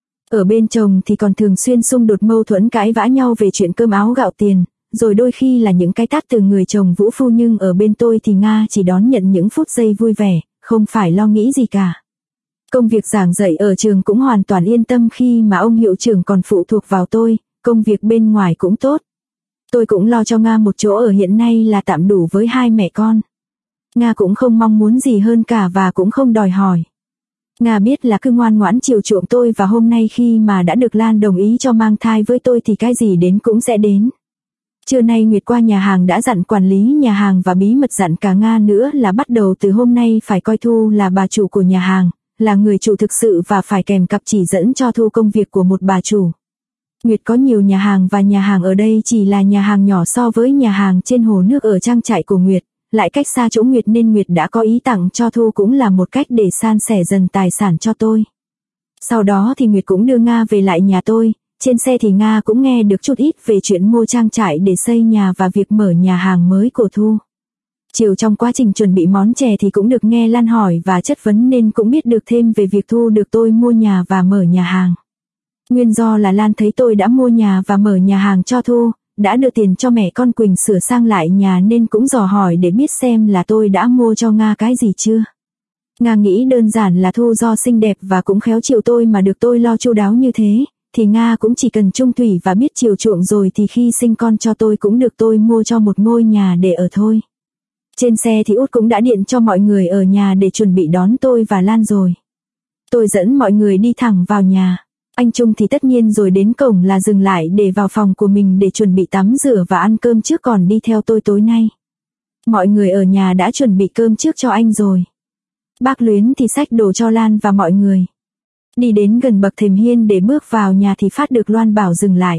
Ở bên chồng thì còn thường xuyên xung đột mâu thuẫn cãi vã nhau về chuyện cơm áo gạo tiền, rồi đôi khi là những cái tát từ người chồng vũ phu, nhưng ở bên tôi thì Nga chỉ đón nhận những phút giây vui vẻ, không phải lo nghĩ gì cả. Công việc giảng dạy ở trường cũng hoàn toàn yên tâm khi mà ông hiệu trưởng còn phụ thuộc vào tôi, công việc bên ngoài cũng tốt. Tôi cũng lo cho Nga một chỗ ở hiện nay là tạm đủ với hai mẹ con. Nga cũng không mong muốn gì hơn cả và cũng không đòi hỏi. Nga biết là cứ ngoan ngoãn chiều chuộng tôi, và hôm nay khi mà đã được Lan đồng ý cho mang thai với tôi thì cái gì đến cũng sẽ đến. Trưa nay Nguyệt qua nhà hàng đã dặn quản lý nhà hàng và bí mật dặn cả Nga nữa là bắt đầu từ hôm nay phải coi Thu là bà chủ của nhà hàng, là người chủ thực sự và phải kèm cặp chỉ dẫn cho Thu công việc của một bà chủ. Nguyệt có nhiều nhà hàng và nhà hàng ở đây chỉ là nhà hàng nhỏ so với nhà hàng trên hồ nước ở trang trại của Nguyệt, lại cách xa chỗ Nguyệt nên Nguyệt đã có ý tặng cho Thu, cũng là một cách để san sẻ dần tài sản cho tôi. Sau đó thì Nguyệt cũng đưa Nga về lại nhà tôi, trên xe thì Nga cũng nghe được chút ít về chuyện mua trang trại để xây nhà và việc mở nhà hàng mới của Thu. Chiều trong quá trình chuẩn bị món chè thì cũng được nghe Lan hỏi và chất vấn nên cũng biết được thêm về việc Thu được tôi mua nhà và mở nhà hàng. Nguyên do là Lan thấy tôi đã mua nhà và mở nhà hàng cho Thu, đã đưa tiền cho mẹ con Quỳnh sửa sang lại nhà nên cũng dò hỏi để biết xem là tôi đã mua cho Nga cái gì chưa. Nga nghĩ đơn giản là Thu do xinh đẹp và cũng khéo chịu tôi mà được tôi lo chu đáo như thế, thì Nga cũng chỉ cần trung thủy và biết chiều chuộng rồi thì khi sinh con cho tôi cũng được tôi mua cho một ngôi nhà để ở thôi. Trên xe thì Út cũng đã điện cho mọi người ở nhà để chuẩn bị đón tôi và Lan rồi. Tôi dẫn mọi người đi thẳng vào nhà. Anh Trung thì tất nhiên rồi đến cổng là dừng lại để vào phòng của mình để chuẩn bị tắm rửa và ăn cơm trước còn đi theo tôi tối nay. Mọi người ở nhà đã chuẩn bị cơm trước cho anh rồi. Bác Luyến thì xách đồ cho Lan và mọi người. Đi đến gần bậc thềm hiên để bước vào nhà thì phát được Loan bảo dừng lại.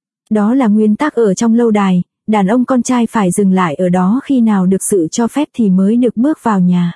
Đó là nguyên tắc ở trong lâu đài, đàn ông con trai phải dừng lại ở đó khi nào được sự cho phép thì mới được bước vào nhà.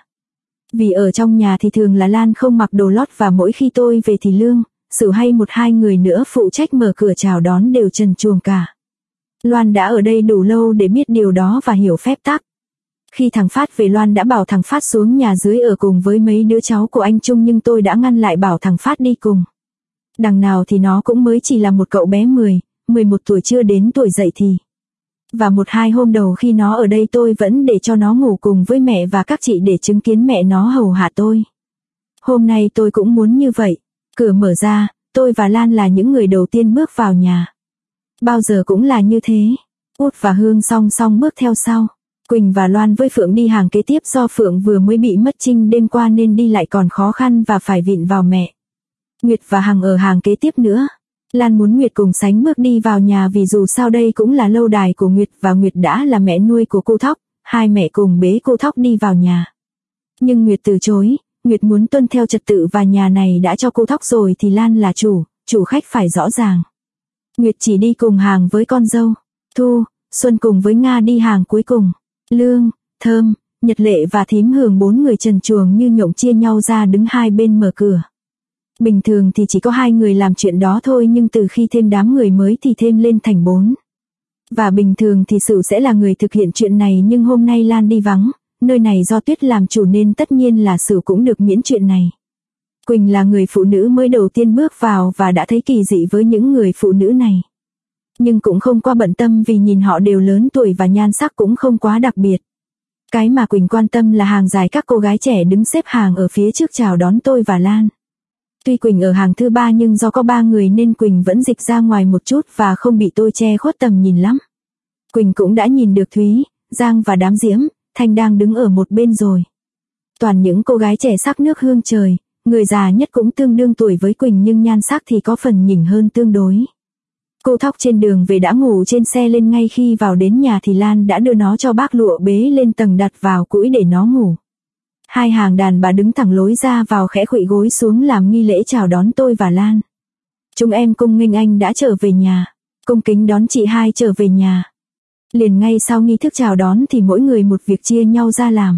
Vì ở trong nhà thì thường là Lan không mặc đồ lót và mỗi khi tôi về thì Lương, Sử hay 1-2 người nữa phụ trách mở cửa chào đón đều trần truồng cả. Loan đã ở đây đủ lâu để biết điều đó và hiểu phép tắc. Khi thằng Phát về Loan đã bảo thằng Phát xuống nhà dưới ở cùng với mấy đứa cháu của anh Trung, nhưng tôi đã ngăn lại bảo thằng Phát đi cùng. Đằng nào thì nó cũng mới chỉ là một cậu bé 10-11 tuổi chưa đến tuổi dậy thì. Và 1-2 hôm đầu khi nó ở đây tôi vẫn để cho nó ngủ cùng với mẹ và các chị để chứng kiến mẹ nó hầu hạ tôi. Hôm nay tôi cũng muốn như vậy. Cửa mở ra, tôi và Lan là những người đầu tiên bước vào nhà. Bao giờ cũng là như thế. Út và Hương song song bước theo sau. Quỳnh và Loan với Phượng đi hàng kế tiếp do Phượng vừa mới bị mất trinh đêm qua nên đi lại còn khó khăn và phải vịn vào mẹ. Nguyệt và Hằng ở hàng kế tiếp nữa. Lan muốn Nguyệt cùng sánh bước đi vào nhà vì dù sao đây cũng là lâu đài của Nguyệt và Nguyệt đã là mẹ nuôi của cô Thóc, hai mẹ cùng bế cô Thóc đi vào nhà. Nhưng Nguyệt từ chối, Nguyệt muốn tuân theo trật tự và nhà này đã cho cô Thóc rồi thì Lan là chủ khách phải rõ ràng. Nguyệt chỉ đi cùng hàng với con dâu. Thu, Xuân cùng với Nga đi hàng cuối cùng. Lương, Thơm, Nhật Lệ và Thím Hường 4 người trần truồng như nhộng chia nhau ra đứng hai bên mở cửa. Bình thường thì chỉ có 2 người làm chuyện đó thôi, nhưng từ khi thêm đám người mới thì thêm lên thành 4. Và bình thường thì Sửu sẽ là người thực hiện chuyện này, nhưng hôm nay Lan đi vắng, nơi này do Tuyết làm chủ nên tất nhiên là Sửu cũng được miễn chuyện này. Quỳnh là người phụ nữ mới đầu tiên bước vào và đã thấy kỳ dị với những người phụ nữ này. Nhưng cũng không qua bận tâm vì nhìn họ đều lớn tuổi và nhan sắc cũng không quá đặc biệt. Cái mà Quỳnh quan tâm là hàng dài các cô gái trẻ đứng xếp hàng ở phía trước chào đón tôi và Lan. Tuy Quỳnh ở hàng thứ 3 nhưng do có 3 người nên Quỳnh vẫn dịch ra ngoài một chút và không bị tôi che khuất tầm nhìn lắm. Quỳnh cũng đã nhìn được Thúy, Giang và đám Diễm, Thanh đang đứng ở một bên rồi. Toàn những cô gái trẻ sắc nước hương trời, người già nhất cũng tương đương tuổi với Quỳnh nhưng nhan sắc thì có phần nhỉnh hơn tương đối. Cô Thóc trên đường về đã ngủ trên xe lên, ngay khi vào đến nhà thì Lan đã đưa nó cho bác lụa bế lên tầng đặt vào cũi để nó ngủ. 2 hàng đàn bà đứng thẳng lối ra vào khẽ khuỵu gối xuống làm nghi lễ chào đón tôi và Lan. Chúng em cung nghênh anh đã trở về nhà. Cung kính đón chị hai trở về nhà. Liền ngay sau nghi thức chào đón thì mỗi người một việc chia nhau ra làm.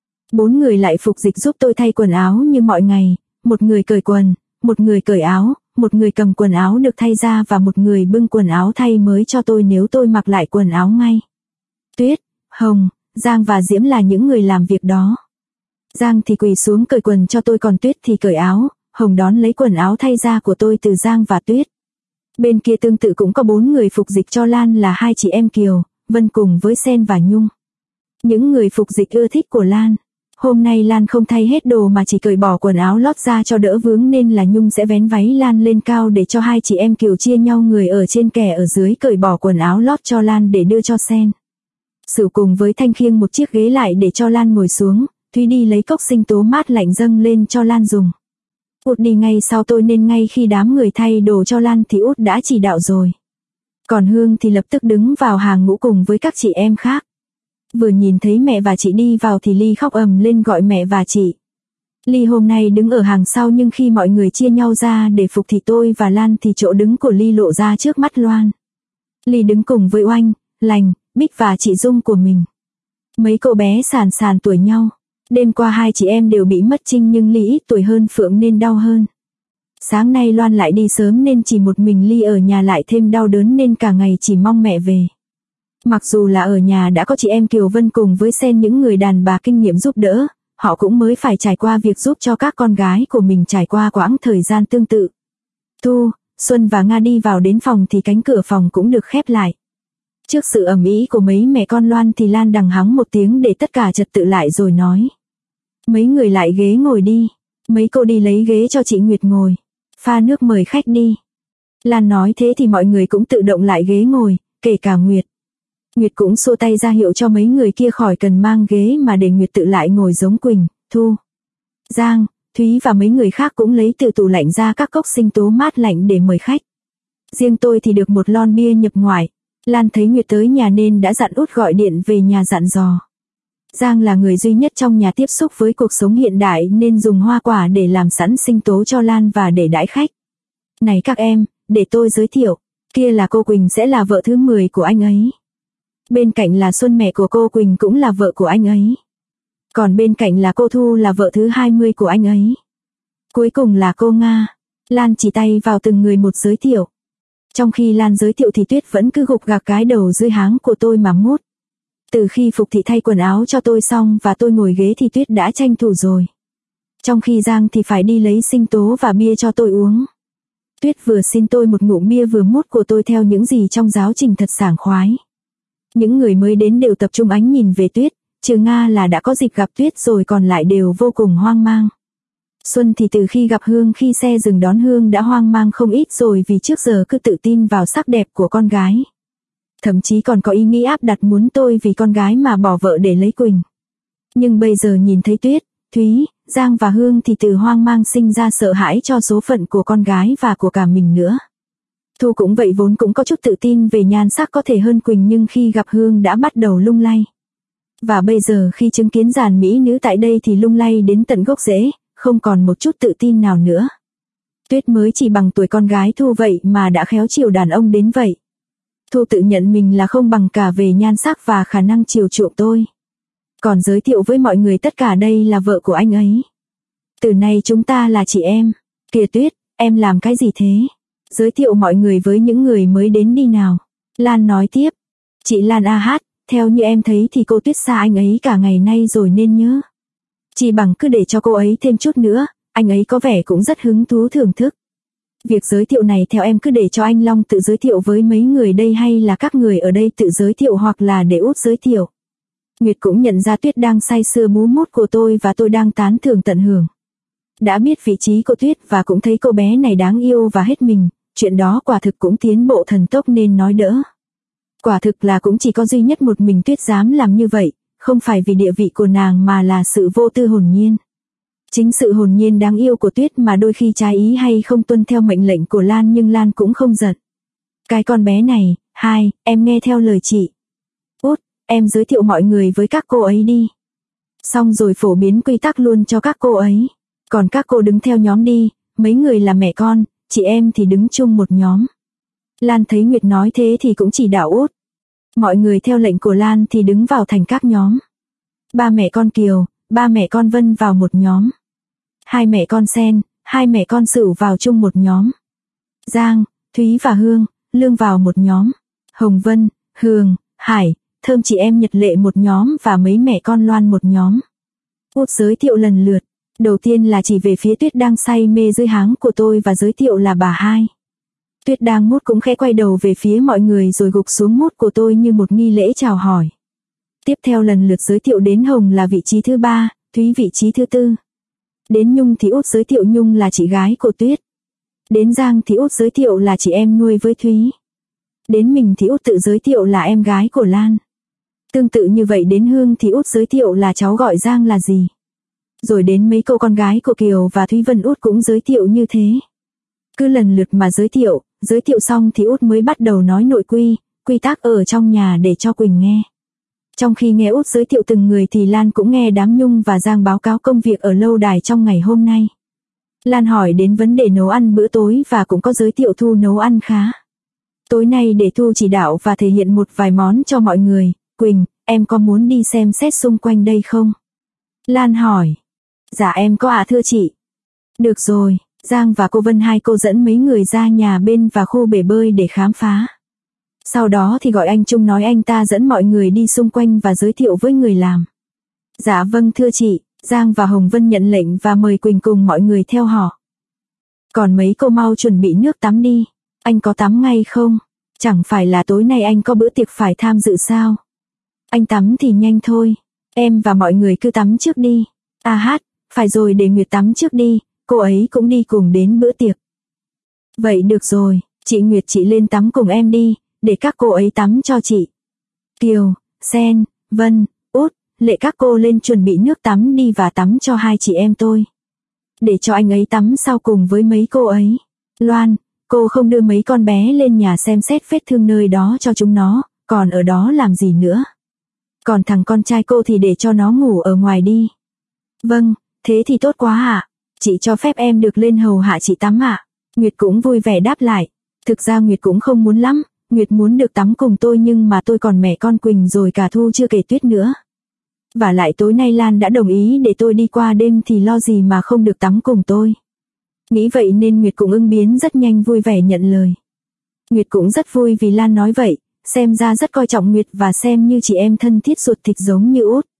4 người lại phục dịch giúp tôi thay quần áo như mọi ngày. Một người cởi quần, một người cởi áo, một người cầm quần áo được thay ra và một người bưng quần áo thay mới cho tôi nếu tôi mặc lại quần áo ngay. Tuyết, Hồng, Giang và Diễm là những người làm việc đó. Giang thì quỳ xuống cởi quần cho tôi, còn Tuyết thì cởi áo. Hồng đón lấy quần áo thay ra của tôi từ Giang và Tuyết. Bên kia tương tự cũng có 4 người phục dịch cho Lan là 2 chị em Kiều, Vân cùng với Sen và Nhung. Những người phục dịch ưa thích của Lan. Hôm nay Lan không thay hết đồ mà chỉ cởi bỏ quần áo lót ra cho đỡ vướng, nên là Nhung sẽ vén váy Lan lên cao để cho 2 chị em Kiều chia nhau người ở trên kẻ ở dưới cởi bỏ quần áo lót cho Lan để đưa cho Sen. Sửu cùng với Thanh khiêng một chiếc ghế lại để cho Lan ngồi xuống, Thúy đi lấy cốc sinh tố mát lạnh dâng lên cho Lan dùng. Út đi ngay sau tôi nên ngay khi đám người thay đồ cho Lan thì Út đã chỉ đạo rồi. Còn Hương thì lập tức đứng vào hàng ngũ cùng với các chị em khác. Vừa nhìn thấy mẹ và chị đi vào thì Ly khóc ầm lên gọi mẹ và chị. Ly hôm nay đứng ở hàng sau, nhưng khi mọi người chia nhau ra để phục thì tôi và Lan thì chỗ đứng của Ly lộ ra trước mắt Loan. Ly đứng cùng với Oanh, Lành, Bích và chị Dung của mình. Mấy cậu bé sàn sàn tuổi nhau. Đêm qua 2 chị em đều bị mất Trinh, nhưng Ly ít tuổi hơn Phượng nên đau hơn. Sáng nay Loan lại đi sớm nên chỉ một mình Ly ở nhà lại thêm đau đớn nên cả ngày chỉ mong mẹ về. Mặc dù là ở nhà đã có chị em Kiều Vân cùng với Sen những người đàn bà kinh nghiệm giúp đỡ, họ cũng mới phải trải qua việc giúp cho các con gái của mình trải qua quãng thời gian tương tự. Thu, Xuân và Nga đi vào đến phòng thì cánh cửa phòng cũng được khép lại. Trước sự ầm ĩ của mấy mẹ con Loan thì Lan đằng hắng một tiếng để tất cả trật tự lại rồi nói. Mấy người lại ghế ngồi đi. Mấy cô đi lấy ghế cho chị Nguyệt ngồi. Pha nước mời khách đi. Lan nói thế thì mọi người cũng tự động lại ghế ngồi, kể cả Nguyệt. Nguyệt cũng xua tay ra hiệu cho mấy người kia khỏi cần mang ghế mà để Nguyệt tự lại ngồi giống Quỳnh, Thu, Giang, Thúy và mấy người khác cũng lấy từ tủ lạnh ra các cốc sinh tố mát lạnh để mời khách. Riêng tôi thì được một lon bia nhập ngoại. Lan thấy Nguyệt tới nhà nên đã dặn Út gọi điện về nhà dặn dò. Giang là người duy nhất trong nhà tiếp xúc với cuộc sống hiện đại nên dùng hoa quả để làm sẵn sinh tố cho Lan và để đãi khách. Này các em, để tôi giới thiệu, kia là cô Quỳnh sẽ là vợ thứ 10 của anh ấy. Bên cạnh là Xuân mẹ của cô Quỳnh cũng là vợ của anh ấy. Còn bên cạnh là cô Thu là vợ thứ 20 của anh ấy. Cuối cùng là cô Nga. Lan chỉ tay vào từng người một giới thiệu. Trong khi Lan giới thiệu thì Tuyết vẫn cứ gục gạc cái đầu dưới háng của tôi mà mút. Từ khi Phục Thị thay quần áo cho tôi xong và tôi ngồi ghế thì Tuyết đã tranh thủ rồi. Trong khi Giang thì phải đi lấy sinh tố và bia cho tôi uống. Tuyết vừa xin tôi một ngụm bia vừa mút của tôi theo những gì trong giáo trình thật sảng khoái. Những người mới đến đều tập trung ánh nhìn về Tuyết, trừ Nga là đã có dịp gặp Tuyết rồi còn lại đều vô cùng hoang mang. Xuân thì từ khi gặp Hương khi xe dừng đón Hương đã hoang mang không ít rồi vì trước giờ cứ tự tin vào sắc đẹp của con gái. Thậm chí còn có ý nghĩ áp đặt muốn tôi vì con gái mà bỏ vợ để lấy Quỳnh. Nhưng bây giờ nhìn thấy Tuyết, Thúy, Giang và Hương thì từ hoang mang sinh ra sợ hãi cho số phận của con gái và của cả mình nữa. Thu cũng vậy, vốn cũng có chút tự tin về nhan sắc có thể hơn Quỳnh nhưng khi gặp Hương đã bắt đầu lung lay. Và bây giờ khi chứng kiến dàn mỹ nữ tại đây thì lung lay đến tận gốc rễ, không còn một chút tự tin nào nữa. Tuyết mới chỉ bằng tuổi con gái Thu vậy mà đã khéo chiều đàn ông đến vậy. Thu tự nhận mình là không bằng cả về nhan sắc và khả năng chiều chuộng tôi. Còn giới thiệu với mọi người tất cả đây là vợ của anh ấy. Từ nay chúng ta là chị em. Kìa Tuyết, em làm cái gì thế? Giới thiệu mọi người với những người mới đến đi nào. Lan nói tiếp. Chị Lan hát, theo như em thấy thì cô Tuyết xa anh ấy cả ngày nay rồi nên nhớ. Chỉ bằng cứ để cho cô ấy thêm chút nữa, anh ấy có vẻ cũng rất hứng thú thưởng thức. Việc giới thiệu này theo em cứ để cho anh Long tự giới thiệu với mấy người đây hay là các người ở đây tự giới thiệu hoặc là để Út giới thiệu. Nguyệt cũng nhận ra Tuyết đang say sưa bú mút của tôi và tôi đang tán thưởng tận hưởng. Đã biết vị trí của Tuyết và cũng thấy cô bé này đáng yêu và hết mình, chuyện đó quả thực cũng tiến bộ thần tốc nên nói đỡ. Quả thực là cũng chỉ có duy nhất một mình Tuyết dám làm như vậy, không phải vì địa vị của nàng mà là sự vô tư hồn nhiên. Chính sự hồn nhiên đáng yêu của Tuyết mà đôi khi trái ý hay không tuân theo mệnh lệnh của Lan nhưng Lan cũng không giận. Cái con bé này, em nghe theo lời chị. Út, em giới thiệu mọi người với các cô ấy đi. Xong rồi phổ biến quy tắc luôn cho các cô ấy. Còn các cô đứng theo nhóm đi, mấy người là mẹ con, chị em thì đứng chung một nhóm. Lan thấy Nguyệt nói thế thì cũng chỉ đạo út. Mọi người theo lệnh của Lan thì đứng vào thành các nhóm. Ba mẹ con Kiều, ba mẹ con Vân vào một nhóm. Hai mẹ con Sen, hai mẹ con Sửu vào chung một nhóm. Giang, Thúy và Hương, Lương vào một nhóm. Hồng Vân, Hường, Hải, Thơm chị em Nhật Lệ một nhóm và mấy mẹ con Loan một nhóm. Út giới thiệu lần lượt. Đầu tiên là chỉ về phía Tuyết đang say mê dưới háng của tôi và giới thiệu là bà Hai. Tuyết đang mút cũng khẽ quay đầu về phía mọi người rồi gục xuống mút của tôi như một nghi lễ chào hỏi. Tiếp theo lần lượt giới thiệu đến Hồng là vị trí thứ 3, Thúy vị trí thứ 4. Đến Nhung thì Út giới thiệu Nhung là chị gái của Tuyết. Đến Giang thì Út giới thiệu là chị em nuôi với Thúy. Đến mình thì Út tự giới thiệu là em gái của Lan. Tương tự như vậy đến Hương thì Út giới thiệu là cháu gọi Giang là gì. Rồi đến mấy cô con gái của Kiều và Thúy Vân Út cũng giới thiệu như thế. Cứ lần lượt mà giới thiệu xong thì Út mới bắt đầu nói nội quy tắc ở trong nhà để cho Quỳnh nghe. Trong khi nghe Út giới thiệu từng người thì Lan cũng nghe đám Nhung và Giang báo cáo công việc ở lâu đài trong ngày hôm nay. Lan hỏi đến vấn đề nấu ăn bữa tối và cũng có giới thiệu Thu nấu ăn khá. Tối nay để Thu chỉ đạo và thể hiện một vài món cho mọi người. Quỳnh, em có muốn đi xem xét xung quanh đây không? Lan hỏi. Dạ em có ạ thưa chị. Được rồi, Giang và cô Vân hai cô dẫn mấy người ra nhà bên và khu bể bơi để khám phá. Sau đó thì gọi anh Trung nói anh ta dẫn mọi người đi xung quanh và giới thiệu với người làm. Dạ vâng thưa chị, Giang và Hồng Vân nhận lệnh và mời Quỳnh cùng mọi người theo họ. Còn mấy cô mau chuẩn bị nước tắm đi. Anh có tắm ngay không? Chẳng phải là tối nay anh có bữa tiệc phải tham dự sao? Anh tắm thì nhanh thôi. Em và mọi người cứ tắm trước đi. À hát, phải rồi để Nguyệt tắm trước đi, cô ấy cũng đi cùng đến bữa tiệc. Vậy được rồi, chị Nguyệt chị lên tắm cùng em đi, để các cô ấy tắm cho chị. Kiều, Sen, Vân, Út, Lệ các cô lên chuẩn bị nước tắm đi và tắm cho hai chị em tôi. Để cho anh ấy tắm sau cùng với mấy cô ấy. Loan, cô không đưa mấy con bé lên nhà xem xét vết thương nơi đó cho chúng nó, còn ở đó làm gì nữa. Còn thằng con trai cô thì để cho nó ngủ ở ngoài đi. Vâng, thế thì tốt quá ạ. Chị cho phép em được lên hầu hạ chị tắm ạ. Nguyệt cũng vui vẻ đáp lại. Thực ra Nguyệt cũng không muốn lắm, Nguyệt muốn được tắm cùng tôi nhưng mà tôi còn mẹ con Quỳnh rồi cả Thu chưa kể Tuyết nữa. Và lại tối nay Lan đã đồng ý để tôi đi qua đêm thì lo gì mà không được tắm cùng tôi. Nghĩ vậy nên Nguyệt cũng ưng biến rất nhanh vui vẻ nhận lời. Nguyệt cũng rất vui vì Lan nói vậy, xem ra rất coi trọng Nguyệt và xem như chị em thân thiết ruột thịt giống như Út.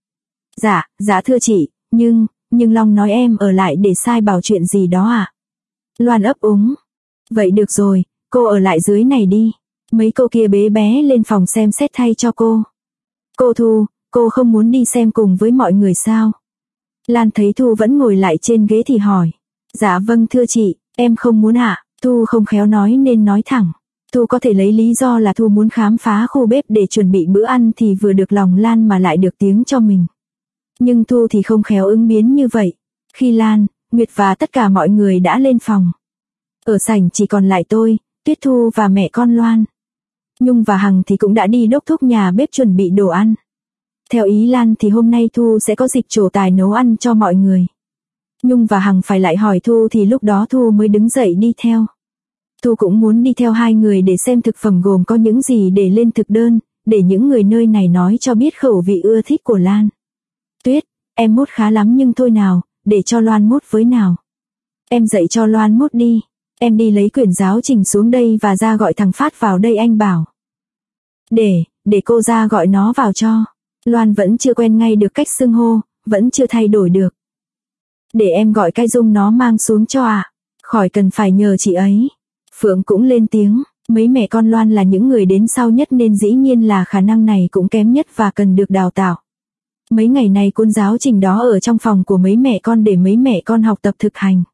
Dạ thưa chị, nhưng Long nói em ở lại để sai bảo chuyện gì đó à? Loan ấp úng. Vậy được rồi, cô ở lại dưới này đi. Mấy cô kia bế bé lên phòng xem xét thay cho cô. Cô Thu, cô không muốn đi xem cùng với mọi người sao? Lan thấy Thu vẫn ngồi lại trên ghế thì hỏi. Dạ vâng thưa chị, em không muốn ạ. Thu không khéo nói nên nói thẳng. Thu có thể lấy lý do là Thu muốn khám phá khu bếp để chuẩn bị bữa ăn thì vừa được lòng Lan mà lại được tiếng cho mình. Nhưng Thu thì không khéo ứng biến như vậy. Khi Lan, Nguyệt và tất cả mọi người đã lên phòng. Ở sảnh chỉ còn lại tôi, Tuyết Thu và mẹ con Loan. Nhung và Hằng thì cũng đã đi đốc thúc nhà bếp chuẩn bị đồ ăn. Theo ý Lan thì hôm nay Thu sẽ có dịp trổ tài nấu ăn cho mọi người. Nhung và Hằng phải lại hỏi Thu thì lúc đó Thu mới đứng dậy đi theo. Thu cũng muốn đi theo hai người để xem thực phẩm gồm có những gì để lên thực đơn, để những người nơi này nói cho biết khẩu vị ưa thích của Lan. Tuyết, em mốt khá lắm nhưng thôi nào, để cho Loan mốt với nào. Em dạy cho Loan mốt đi, em đi lấy quyển giáo trình xuống đây và ra gọi thằng Phát vào đây anh bảo. Để cô ra gọi nó vào cho. Loan vẫn chưa quen ngay được cách xưng hô, vẫn chưa thay đổi được. Để em gọi cái Dung nó mang xuống cho ạ. Khỏi cần phải nhờ chị ấy. Phượng cũng lên tiếng, mấy mẹ con Loan là những người đến sau nhất nên dĩ nhiên là khả năng này cũng kém nhất và cần được đào tạo. Mấy ngày này cuốn giáo trình đó ở trong phòng của mấy mẹ con để mấy mẹ con học tập thực hành.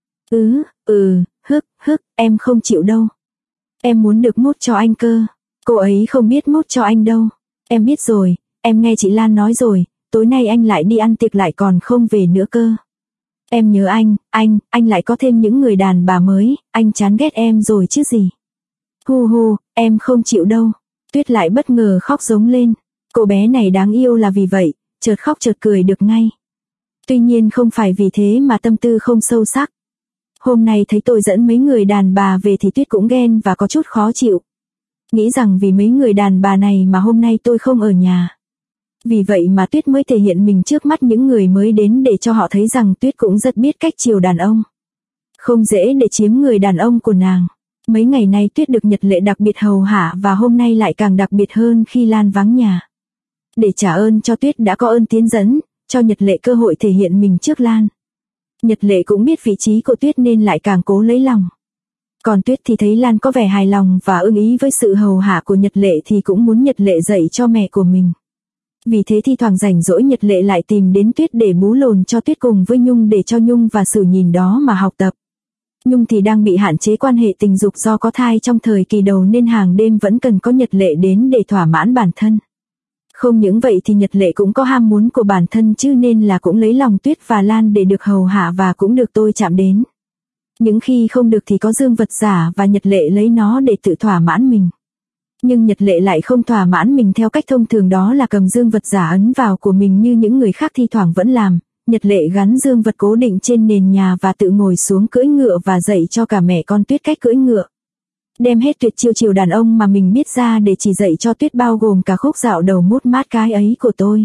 Em không chịu đâu. Em muốn được mốt cho anh cơ. Cô ấy không biết mốt cho anh đâu. Em biết rồi, em nghe chị Lan nói rồi, tối nay anh lại đi ăn tiệc lại còn không về nữa cơ. Em nhớ anh lại có thêm những người đàn bà mới, anh chán ghét em rồi chứ gì. Em không chịu đâu. Tuyết lại bất ngờ khóc giống lên. Cô bé này đáng yêu là vì vậy, chợt khóc chợt cười được ngay. Tuy nhiên không phải vì thế mà tâm tư không sâu sắc. Hôm nay thấy tôi dẫn mấy người đàn bà về thì Tuyết cũng ghen và có chút khó chịu. Nghĩ rằng vì mấy người đàn bà này mà hôm nay tôi không ở nhà. Vì vậy mà Tuyết mới thể hiện mình trước mắt những người mới đến để cho họ thấy rằng Tuyết cũng rất biết cách chiều đàn ông. Không dễ để chiếm người đàn ông của nàng. Mấy ngày nay Tuyết được Nhật Lệ đặc biệt hầu hạ và hôm nay lại càng đặc biệt hơn khi Lan vắng nhà. Để trả ơn cho Tuyết đã có ơn tiến dẫn, cho Nhật Lệ cơ hội thể hiện mình trước Lan. Nhật Lệ cũng biết vị trí của Tuyết nên lại càng cố lấy lòng. Còn Tuyết thì thấy Lan có vẻ hài lòng và ưng ý với sự hầu hạ của Nhật Lệ thì cũng muốn Nhật Lệ dạy cho mẹ của mình. Vì thế thi thoảng rảnh rỗi Nhật Lệ lại tìm đến Tuyết để bú lồn cho Tuyết cùng với Nhung để cho Nhung và Sử nhìn đó mà học tập. Nhung thì đang bị hạn chế quan hệ tình dục do có thai trong thời kỳ đầu nên hàng đêm vẫn cần có Nhật Lệ đến để thỏa mãn bản thân. Không những vậy thì Nhật Lệ cũng có ham muốn của bản thân chứ nên là cũng lấy lòng Tuyết và Lan để được hầu hạ và cũng được tôi chạm đến. Những khi không được thì có dương vật giả và Nhật Lệ lấy nó để tự thỏa mãn mình. Nhưng Nhật Lệ lại không thỏa mãn mình theo cách thông thường, đó là cầm dương vật giả ấn vào của mình như những người khác thi thoảng vẫn làm. Nhật Lệ gắn dương vật cố định trên nền nhà và tự ngồi xuống cưỡi ngựa và dạy cho cả mẹ con Tuyết cách cưỡi ngựa. Đem hết tuyệt chiêu chiều đàn ông mà mình biết ra để chỉ dạy cho Tuyết, bao gồm cả khúc dạo đầu mút mát cái ấy của tôi.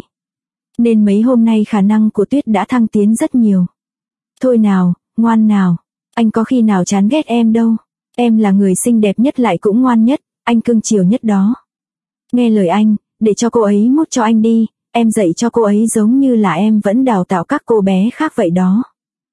Nên mấy hôm nay khả năng của Tuyết đã thăng tiến rất nhiều. Thôi nào, ngoan nào, anh có khi nào chán ghét em đâu. Em là người xinh đẹp nhất lại cũng ngoan nhất, anh cưng chiều nhất đó. Nghe lời anh, để cho cô ấy mút cho anh đi, em dạy cho cô ấy giống như là em vẫn đào tạo các cô bé khác vậy đó.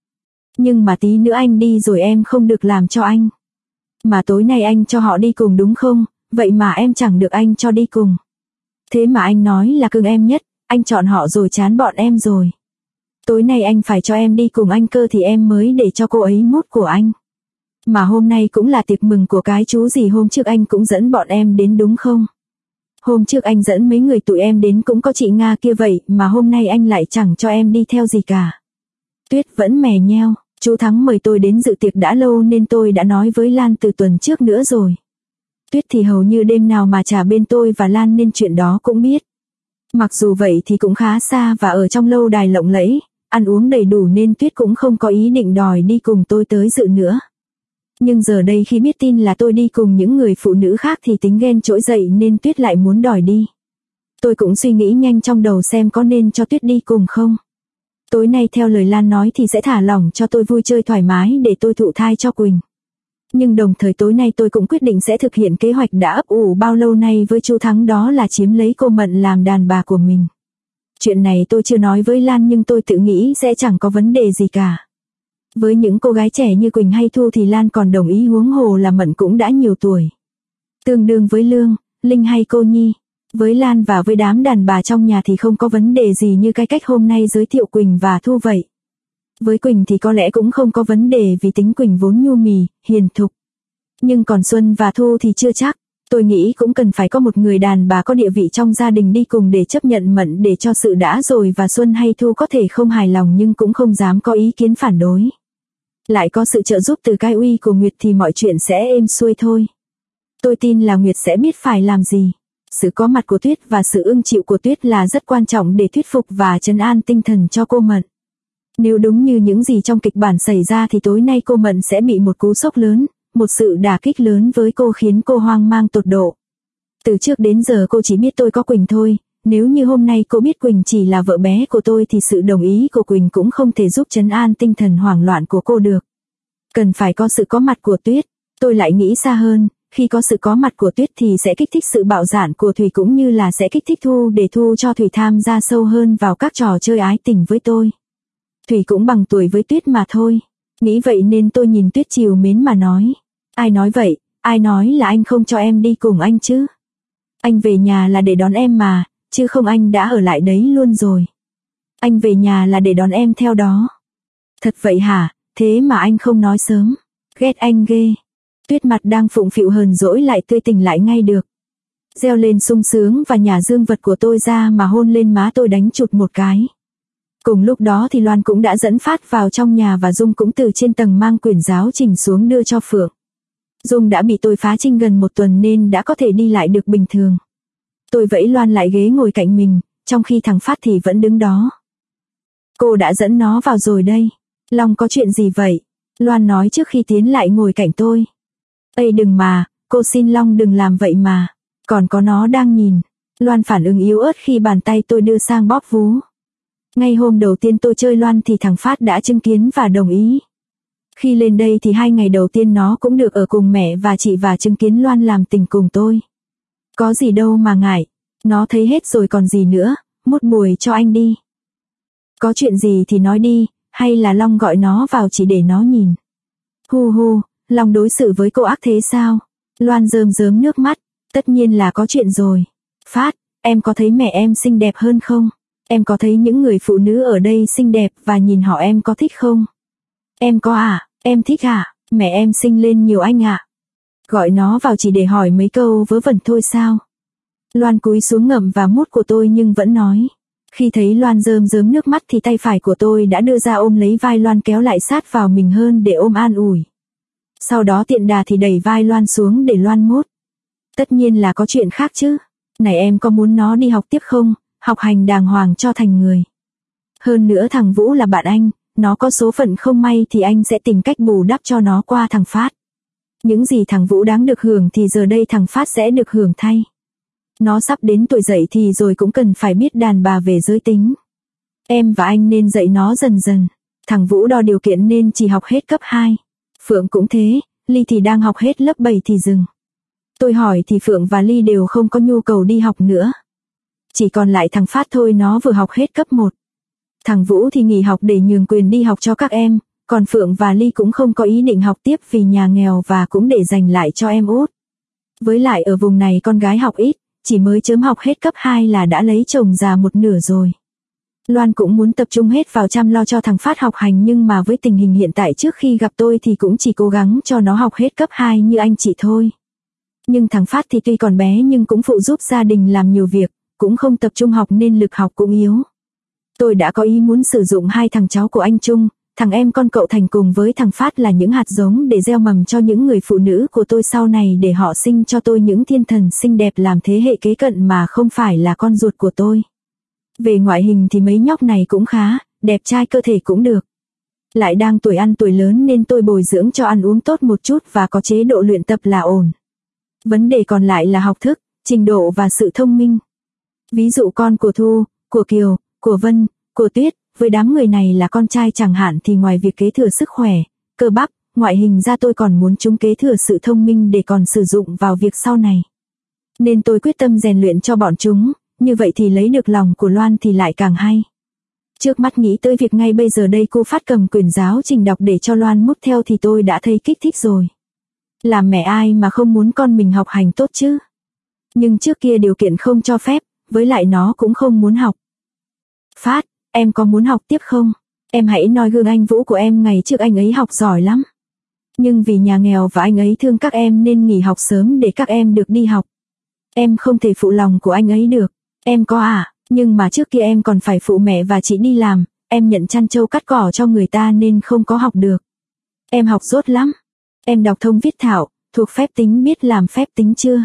Nhưng mà tí nữa anh đi rồi em không được làm cho anh. Mà tối nay anh cho họ đi cùng đúng không, vậy mà em chẳng được anh cho đi cùng. Thế mà anh nói là cưng em nhất, anh chọn họ rồi chán bọn em rồi. Tối nay anh phải cho em đi cùng anh cơ thì em mới để cho cô ấy mút của anh. Mà hôm nay cũng là tiệc mừng của cái chú gì hôm trước anh cũng dẫn bọn em đến đúng không? Hôm trước anh dẫn mấy người tụi em đến cũng có chị Nga kia vậy mà hôm nay anh lại chẳng cho em đi theo gì cả. Tuyết vẫn mè nheo, chú Thắng mời tôi đến dự tiệc đã lâu nên tôi đã nói với Lan từ tuần trước nữa rồi. Tuyết thì hầu như đêm nào mà chả bên tôi và Lan nên chuyện đó cũng biết. Mặc dù vậy thì cũng khá xa và ở trong lâu đài lộng lẫy, ăn uống đầy đủ nên Tuyết cũng không có ý định đòi đi cùng tôi tới dự nữa. Nhưng giờ đây khi biết tin là tôi đi cùng những người phụ nữ khác thì tính ghen trỗi dậy nên Tuyết lại muốn đòi đi. Tôi cũng suy nghĩ nhanh trong đầu xem có nên cho Tuyết đi cùng không. Tối nay theo lời Lan nói thì sẽ thả lỏng cho tôi vui chơi thoải mái để tôi thụ thai cho Quỳnh. Nhưng đồng thời tối nay tôi cũng quyết định sẽ thực hiện kế hoạch đã ấp ủ bao lâu nay với chú Thắng, đó là chiếm lấy cô Mận làm đàn bà của mình. Chuyện này tôi chưa nói với Lan nhưng tôi tự nghĩ sẽ chẳng có vấn đề gì cả. Với những cô gái trẻ như Quỳnh hay Thu thì Lan còn đồng ý, huống hồ là Mận cũng đã nhiều tuổi. Tương đương với Lương, Linh hay cô Nhi. Với Lan và với đám đàn bà trong nhà thì không có vấn đề gì như cái cách hôm nay giới thiệu Quỳnh và Thu vậy. Với Quỳnh thì có lẽ cũng không có vấn đề vì tính Quỳnh vốn nhu mì, hiền thục. Nhưng còn Xuân và Thu thì chưa chắc. Tôi nghĩ cũng cần phải có một người đàn bà có địa vị trong gia đình đi cùng để chấp nhận Mận để cho sự đã rồi, và Xuân hay Thu có thể không hài lòng nhưng cũng không dám có ý kiến phản đối. Lại có sự trợ giúp từ cái uy của Nguyệt thì mọi chuyện sẽ êm xuôi thôi. Tôi tin là Nguyệt sẽ biết phải làm gì. Sự có mặt của Tuyết và sự ưng chịu của Tuyết là rất quan trọng để thuyết phục và trấn an tinh thần cho cô Mận. Nếu đúng như những gì trong kịch bản xảy ra thì tối nay cô Mận sẽ bị một cú sốc lớn, một sự đả kích lớn với cô khiến cô hoang mang tột độ. Từ trước đến giờ cô chỉ biết tôi có Quỳnh thôi, nếu như hôm nay cô biết Quỳnh chỉ là vợ bé của tôi thì sự đồng ý của Quỳnh cũng không thể giúp trấn an tinh thần hoảng loạn của cô được. Cần phải có sự có mặt của Tuyết. Tôi lại nghĩ xa hơn, khi có sự có mặt của Tuyết thì sẽ kích thích sự bạo dạn của Thủy cũng như là sẽ kích thích Thu để Thu cho Thủy tham gia sâu hơn vào các trò chơi ái tình với tôi. Thủy cũng bằng tuổi với Tuyết mà thôi. Nghĩ vậy nên tôi nhìn Tuyết trìu mến mà nói. Ai nói vậy, ai nói là anh không cho em đi cùng anh chứ? Anh về nhà là để đón em mà, chứ không anh đã ở lại đấy luôn rồi. Anh về nhà là để đón em theo đó. Thật vậy hả, thế mà anh không nói sớm. Ghét anh ghê. Tuyết mặt đang phụng phịu hờn dỗi lại tươi tỉnh lại ngay được. Reo lên sung sướng và nhả dương vật của tôi ra mà hôn lên má tôi đánh chụt một cái. Cùng lúc đó thì Loan cũng đã dẫn Phát vào trong nhà và Dung cũng từ trên tầng mang quyển giáo trình xuống đưa cho Phượng. Dung đã bị tôi phá trinh gần 1 tuần nên đã có thể đi lại được bình thường. Tôi vẫy Loan lại ghế ngồi cạnh mình, trong khi thằng Phát thì vẫn đứng đó. Cô đã dẫn nó vào rồi đây. Long có chuyện gì vậy? Loan nói trước khi tiến lại ngồi cạnh tôi. Ây đừng mà, cô xin Long đừng làm vậy mà. Còn có nó đang nhìn. Loan phản ứng yếu ớt khi bàn tay tôi đưa sang bóp vú. Ngay hôm đầu tiên tôi chơi Loan thì thằng Phát đã chứng kiến và đồng ý. Khi lên đây thì 2 ngày đầu tiên nó cũng được ở cùng mẹ và chị và chứng kiến Loan làm tình cùng tôi. Có gì đâu mà ngại. Nó thấy hết rồi còn gì nữa, mút mùi cho anh đi. Có chuyện gì thì nói đi, hay là Long gọi nó vào chỉ để nó nhìn. Hu hu, Long đối xử với cô ác thế sao? Loan rơm rớm nước mắt, tất nhiên là có chuyện rồi. Phát, em có thấy mẹ em xinh đẹp hơn không? Em có thấy những người phụ nữ ở đây xinh đẹp và nhìn họ em có thích không? Em có à, em thích à, mẹ em xinh lên nhiều anh ạ. Gọi nó vào chỉ để hỏi mấy câu vớ vẩn thôi sao? Loan cúi xuống ngậm và mút của tôi nhưng vẫn nói. Khi thấy Loan rơm rớm nước mắt thì tay phải của tôi đã đưa ra ôm lấy vai Loan kéo lại sát vào mình hơn để ôm an ủi. Sau đó tiện đà thì đẩy vai Loan xuống để Loan mút. Tất nhiên là có chuyện khác chứ. Này em có muốn nó đi học tiếp không? Học hành đàng hoàng cho thành người. Hơn nữa thằng Vũ là bạn anh, nó có số phận không may thì anh sẽ tìm cách bù đắp cho nó qua thằng Phát. Những gì thằng Vũ đáng được hưởng thì giờ đây thằng Phát sẽ được hưởng thay. Nó sắp đến tuổi dậy thì rồi cũng cần phải biết đàn bà về giới tính. Em và anh nên dạy nó dần dần. Thằng Vũ đo điều kiện nên chỉ học hết cấp 2. Phượng cũng thế, Ly thì đang học hết lớp 7 thì dừng. Tôi hỏi thì Phượng và Ly đều không có nhu cầu đi học nữa. Chỉ còn lại thằng Phát thôi, nó vừa học hết cấp 1. Thằng Vũ thì nghỉ học để nhường quyền đi học cho các em, còn Phượng và Ly cũng không có ý định học tiếp vì nhà nghèo và cũng để dành lại cho em út. Với lại ở vùng này con gái học ít, chỉ mới chớm học hết cấp 2 là đã lấy chồng già một nửa rồi. Loan cũng muốn tập trung hết vào chăm lo cho thằng Phát học hành nhưng mà với tình hình hiện tại trước khi gặp tôi thì cũng chỉ cố gắng cho nó học hết cấp 2 như anh chị thôi. Nhưng thằng Phát thì tuy còn bé nhưng cũng phụ giúp gia đình làm nhiều việc, cũng không tập trung học nên lực học cũng yếu. Tôi đã có ý muốn sử dụng 2 thằng cháu của anh Trung, thằng em con cậu Thành cùng với thằng Phát là những hạt giống để gieo mầm cho những người phụ nữ của tôi sau này để họ sinh cho tôi những thiên thần xinh đẹp làm thế hệ kế cận mà không phải là con ruột của tôi. Về ngoại hình thì mấy nhóc này cũng khá, đẹp trai cơ thể cũng được. Lại đang tuổi ăn tuổi lớn nên tôi bồi dưỡng cho ăn uống tốt một chút và có chế độ luyện tập là ổn. Vấn đề còn lại là học thức, trình độ và sự thông minh. Ví dụ con của Thu, của Kiều, của Vân, của Tuyết, với đám người này là con trai chẳng hạn thì ngoài việc kế thừa sức khỏe, cơ bắp, ngoại hình ra tôi còn muốn chúng kế thừa sự thông minh để còn sử dụng vào việc sau này. Nên tôi quyết tâm rèn luyện cho bọn chúng, như vậy thì lấy được lòng của Loan thì lại càng hay. Trước mắt nghĩ tới việc ngay bây giờ đây cô Phát cầm quyển giáo trình đọc để cho Loan mút theo thì tôi đã thấy kích thích rồi. Làm mẹ ai mà không muốn con mình học hành tốt chứ. Nhưng trước kia điều kiện không cho phép, với lại nó cũng không muốn học. Phát, em có muốn học tiếp không? Em hãy noi gương anh Vũ của em ngày trước, anh ấy học giỏi lắm. Nhưng vì nhà nghèo và anh ấy thương các em nên nghỉ học sớm để các em được đi học. Em không thể phụ lòng của anh ấy được. Em có à, nhưng mà trước kia em còn phải phụ mẹ và chị đi làm, em nhận chăn trâu cắt cỏ cho người ta nên không có học được. Em học dốt lắm. Em đọc thông viết thạo, thuộc phép tính, biết làm phép tính chưa?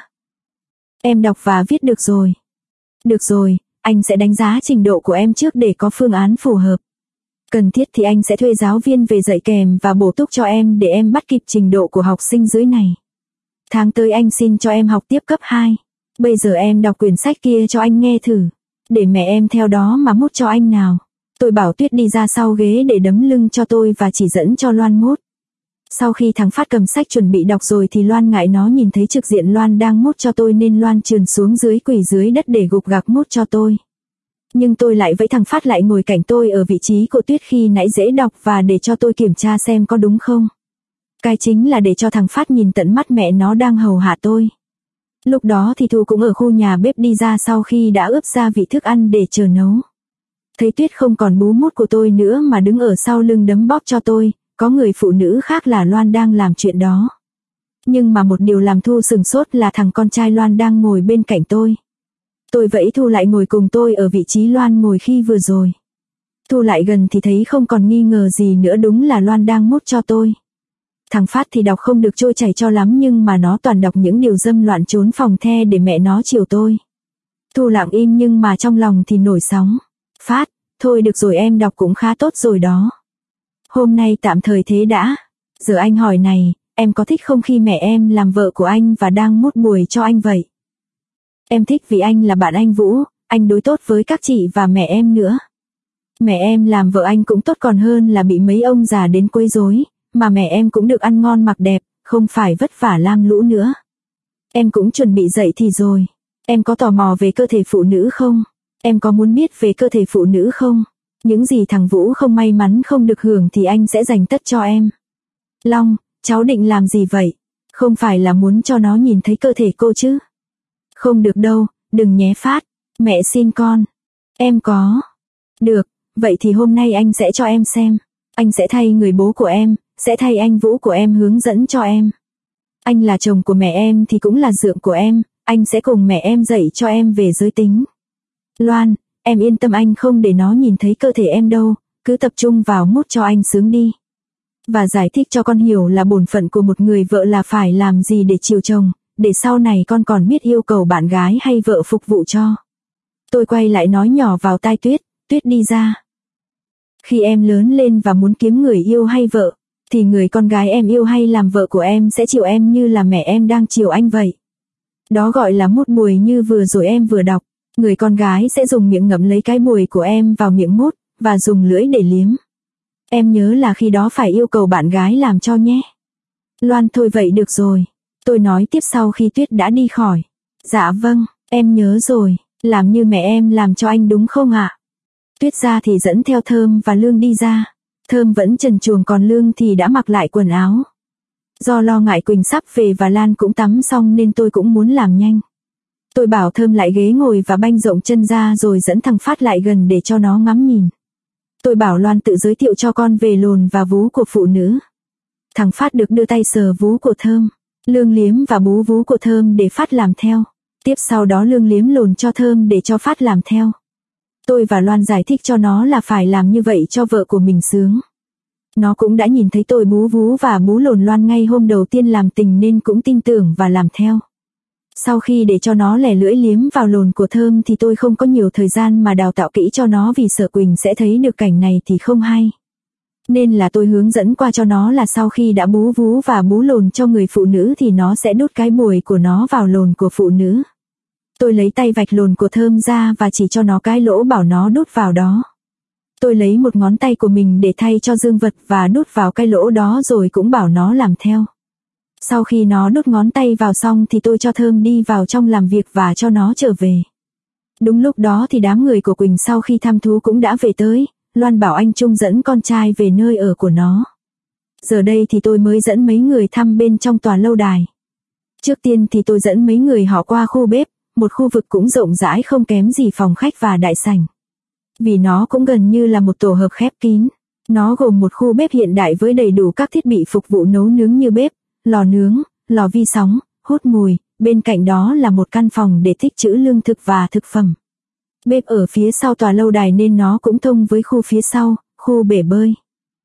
Em đọc và viết được rồi. Được rồi, anh sẽ đánh giá trình độ của em trước để có phương án phù hợp. Cần thiết thì anh sẽ thuê giáo viên về dạy kèm và bổ túc cho em để em bắt kịp trình độ của học sinh dưới này. Tháng tới anh xin cho em học tiếp cấp 2. Bây giờ em đọc quyển sách kia cho anh nghe thử. Để mẹ em theo đó mà mút cho anh nào. Tôi bảo Tuyết đi ra sau ghế để đấm lưng cho tôi và chỉ dẫn cho Loan mút. Sau khi thằng Phát cầm sách chuẩn bị đọc rồi thì Loan ngại nó nhìn thấy trực diện Loan đang mút cho tôi nên Loan trườn xuống dưới quỳ dưới đất để gục gạc mút cho tôi. Nhưng tôi lại vẫy thằng Phát lại ngồi cạnh tôi ở vị trí của Tuyết khi nãy dễ đọc và để cho tôi kiểm tra xem có đúng không. Cái chính là để cho thằng Phát nhìn tận mắt mẹ nó đang hầu hạ tôi. Lúc đó thì Thu cũng ở khu nhà bếp đi ra sau khi đã ướp gia vị thức ăn để chờ nấu. Thấy Tuyết không còn bú mút của tôi nữa mà đứng ở sau lưng đấm bóp cho tôi, có người phụ nữ khác là Loan đang làm chuyện đó. Nhưng mà một điều làm Thu sừng sốt là thằng con trai Loan đang ngồi bên cạnh tôi. Tôi vẫy Thu lại ngồi cùng tôi ở vị trí Loan ngồi khi vừa rồi. Thu lại gần thì thấy không còn nghi ngờ gì nữa, đúng là Loan đang mút cho tôi. Thằng Phát thì đọc không được trôi chảy cho lắm nhưng mà nó toàn đọc những điều dâm loạn trốn phòng the để mẹ nó chiều tôi. Thu lặng im nhưng mà trong lòng thì nổi sóng. Phát, thôi được rồi, em đọc cũng khá tốt rồi đó. Hôm nay tạm thời thế đã. Giờ anh hỏi này, em có thích không khi mẹ em làm vợ của anh và đang mút bùi cho anh vậy? Em thích vì anh là bạn anh Vũ, anh đối tốt với các chị và mẹ em nữa. Mẹ em làm vợ anh cũng tốt còn hơn là bị mấy ông già đến quấy rối, mà mẹ em cũng được ăn ngon mặc đẹp, không phải vất vả lam lũ nữa. Em cũng chuẩn bị dậy thì rồi. Em có tò mò về cơ thể phụ nữ không? Em có muốn biết về cơ thể phụ nữ không? Những gì thằng Vũ không may mắn không được hưởng thì anh sẽ dành tất cho em. Long, cháu định làm gì vậy? Không phải là muốn cho nó nhìn thấy cơ thể cô chứ? Không được đâu, đừng nhé Phát. Mẹ xin con. Em có. Được, vậy thì hôm nay anh sẽ cho em xem. Anh sẽ thay người bố của em, sẽ thay anh Vũ của em hướng dẫn cho em. Anh là chồng của mẹ em thì cũng là dượng của em, anh sẽ cùng mẹ em dạy cho em về giới tính. Loan, em yên tâm anh không để nó nhìn thấy cơ thể em đâu, cứ tập trung vào mút cho anh sướng đi. Và giải thích cho con hiểu là bổn phận của một người vợ là phải làm gì để chiều chồng, để sau này con còn biết yêu cầu bạn gái hay vợ phục vụ cho. Tôi quay lại nói nhỏ vào tai Tuyết, Tuyết đi ra. Khi em lớn lên và muốn kiếm người yêu hay vợ, thì người con gái em yêu hay làm vợ của em sẽ chiều em như là mẹ em đang chiều anh vậy. Đó gọi là mút bùi như vừa rồi em vừa đọc. Người con gái sẽ dùng miệng ngậm lấy cái bùi của em vào miệng mút, và dùng lưỡi để liếm. Em nhớ là khi đó phải yêu cầu bạn gái làm cho nhé. Loan thôi vậy được rồi. Tôi nói tiếp sau khi Tuyết đã đi khỏi. Dạ vâng, em nhớ rồi, làm như mẹ em làm cho anh đúng không ạ? Tuyết ra thì dẫn theo Thơm và Lương đi ra. Thơm vẫn trần truồng còn Lương thì đã mặc lại quần áo. Do lo ngại Quỳnh sắp về và Lan cũng tắm xong nên tôi cũng muốn làm nhanh. Tôi bảo Thơm lại ghế ngồi và banh rộng chân ra rồi dẫn thằng Phát lại gần để cho nó ngắm nhìn. Tôi bảo Loan tự giới thiệu cho con về lồn và vú của phụ nữ. Thằng Phát được đưa tay sờ vú của Thơm. Lương liếm và bú vú của Thơm để Phát làm theo. Tiếp sau đó Lương liếm lồn cho Thơm để cho Phát làm theo. Tôi và Loan giải thích cho nó là phải làm như vậy cho vợ của mình sướng. Nó cũng đã nhìn thấy tôi bú vú và bú lồn Loan ngay hôm đầu tiên làm tình nên cũng tin tưởng và làm theo. Sau khi để cho nó lẻ lưỡi liếm vào lồn của Thơm thì tôi không có nhiều thời gian mà đào tạo kỹ cho nó vì sợ Quỳnh sẽ thấy được cảnh này thì không hay. Nên là tôi hướng dẫn qua cho nó là sau khi đã bú vú và bú lồn cho người phụ nữ thì nó sẽ đút cái bùi của nó vào lồn của phụ nữ. Tôi lấy tay vạch lồn của Thơm ra và chỉ cho nó cái lỗ bảo nó đút vào đó. Tôi lấy một ngón tay của mình để thay cho dương vật và đút vào cái lỗ đó rồi cũng bảo nó làm theo. Sau khi nó đút ngón tay vào xong thì tôi cho Thơm đi vào trong làm việc và cho nó trở về. Đúng lúc đó thì đám người của Quỳnh sau khi thăm thú cũng đã về tới, Loan bảo anh Trung dẫn con trai về nơi ở của nó. Giờ đây thì tôi mới dẫn mấy người thăm bên trong tòa lâu đài. Trước tiên thì tôi dẫn mấy người họ qua khu bếp, một khu vực cũng rộng rãi không kém gì phòng khách và đại sảnh. Vì nó cũng gần như là một tổ hợp khép kín. Nó gồm một khu bếp hiện đại với đầy đủ các thiết bị phục vụ nấu nướng như bếp, lò nướng, lò vi sóng, hút mùi, bên cạnh đó là một căn phòng để tích trữ lương thực và thực phẩm. Bếp ở phía sau tòa lâu đài nên nó cũng thông với khu phía sau, khu bể bơi.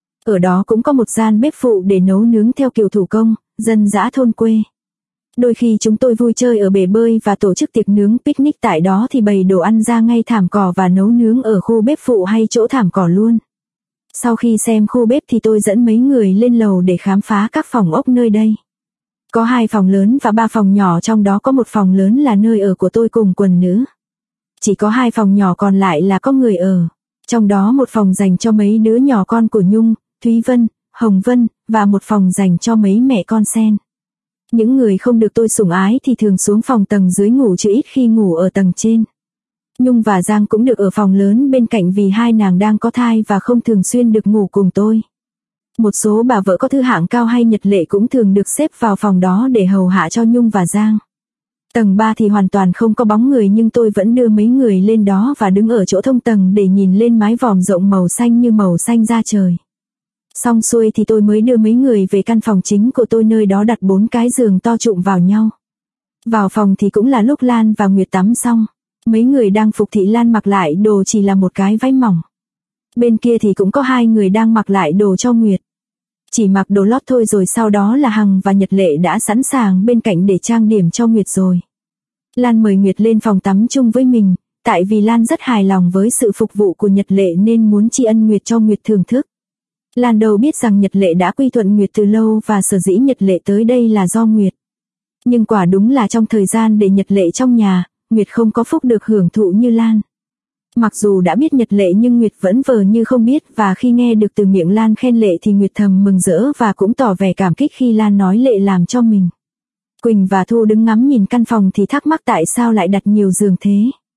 Ở đó cũng có một gian bếp phụ để nấu nướng theo kiểu thủ công, dân dã thôn quê. Đôi khi chúng tôi vui chơi ở bể bơi và tổ chức tiệc nướng picnic tại đó thì bày đồ ăn ra ngay thảm cỏ và nấu nướng ở khu bếp phụ hay chỗ thảm cỏ luôn. Sau khi xem khu bếp thì tôi dẫn mấy người lên lầu để khám phá các phòng ốc nơi đây. Có 2 phòng lớn và 3 phòng nhỏ, trong đó có một phòng lớn là nơi ở của tôi cùng quần nữ. Chỉ có 2 phòng nhỏ còn lại là có người ở. Trong đó một phòng dành cho mấy đứa nhỏ con của Nhung, Thúy Vân, Hồng Vân và một phòng dành cho mấy mẹ con Sen. Những người không được tôi sủng ái thì thường xuống phòng tầng dưới ngủ chứ ít khi ngủ ở tầng trên. Nhung và Giang cũng được ở phòng lớn bên cạnh vì hai nàng đang có thai và không thường xuyên được ngủ cùng tôi. Một số bà vợ có thư hạng cao hay nhật lệ cũng thường được xếp vào phòng đó để hầu hạ cho Nhung và Giang. Tầng 3 thì hoàn toàn không có bóng người nhưng tôi vẫn đưa mấy người lên đó và đứng ở chỗ thông tầng để nhìn lên mái vòm rộng màu xanh như màu xanh da trời. Xong xuôi thì tôi mới đưa mấy người về căn phòng chính của tôi, nơi đó đặt 4 cái giường to trụm vào nhau. Vào phòng thì cũng là lúc Lan và Nguyệt tắm xong. Mấy người đang phục thị Lan mặc lại đồ chỉ là một cái váy mỏng. Bên kia thì cũng có 2 người đang mặc lại đồ cho Nguyệt. Chỉ mặc đồ lót thôi rồi sau đó là Hằng và Nhật Lệ đã sẵn sàng bên cạnh để trang điểm cho Nguyệt rồi. Lan mời Nguyệt lên phòng tắm chung với mình, tại vì Lan rất hài lòng với sự phục vụ của Nhật Lệ nên muốn tri ân Nguyệt cho Nguyệt thưởng thức. Lan đâu biết rằng Nhật Lệ đã quy thuận Nguyệt từ lâu và sở dĩ Nhật Lệ tới đây là do Nguyệt. Nhưng quả đúng là trong thời gian để Nhật Lệ trong nhà, Nguyệt không có phúc được hưởng thụ như Lan. Mặc dù đã biết Nhật Lệ nhưng Nguyệt vẫn vờ như không biết, và khi nghe được từ miệng Lan khen Lệ thì Nguyệt thầm mừng rỡ và cũng tỏ vẻ cảm kích khi Lan nói Lệ làm cho mình. Quỳnh và Thu đứng ngắm nhìn căn phòng thì thắc mắc tại sao lại đặt nhiều giường thế.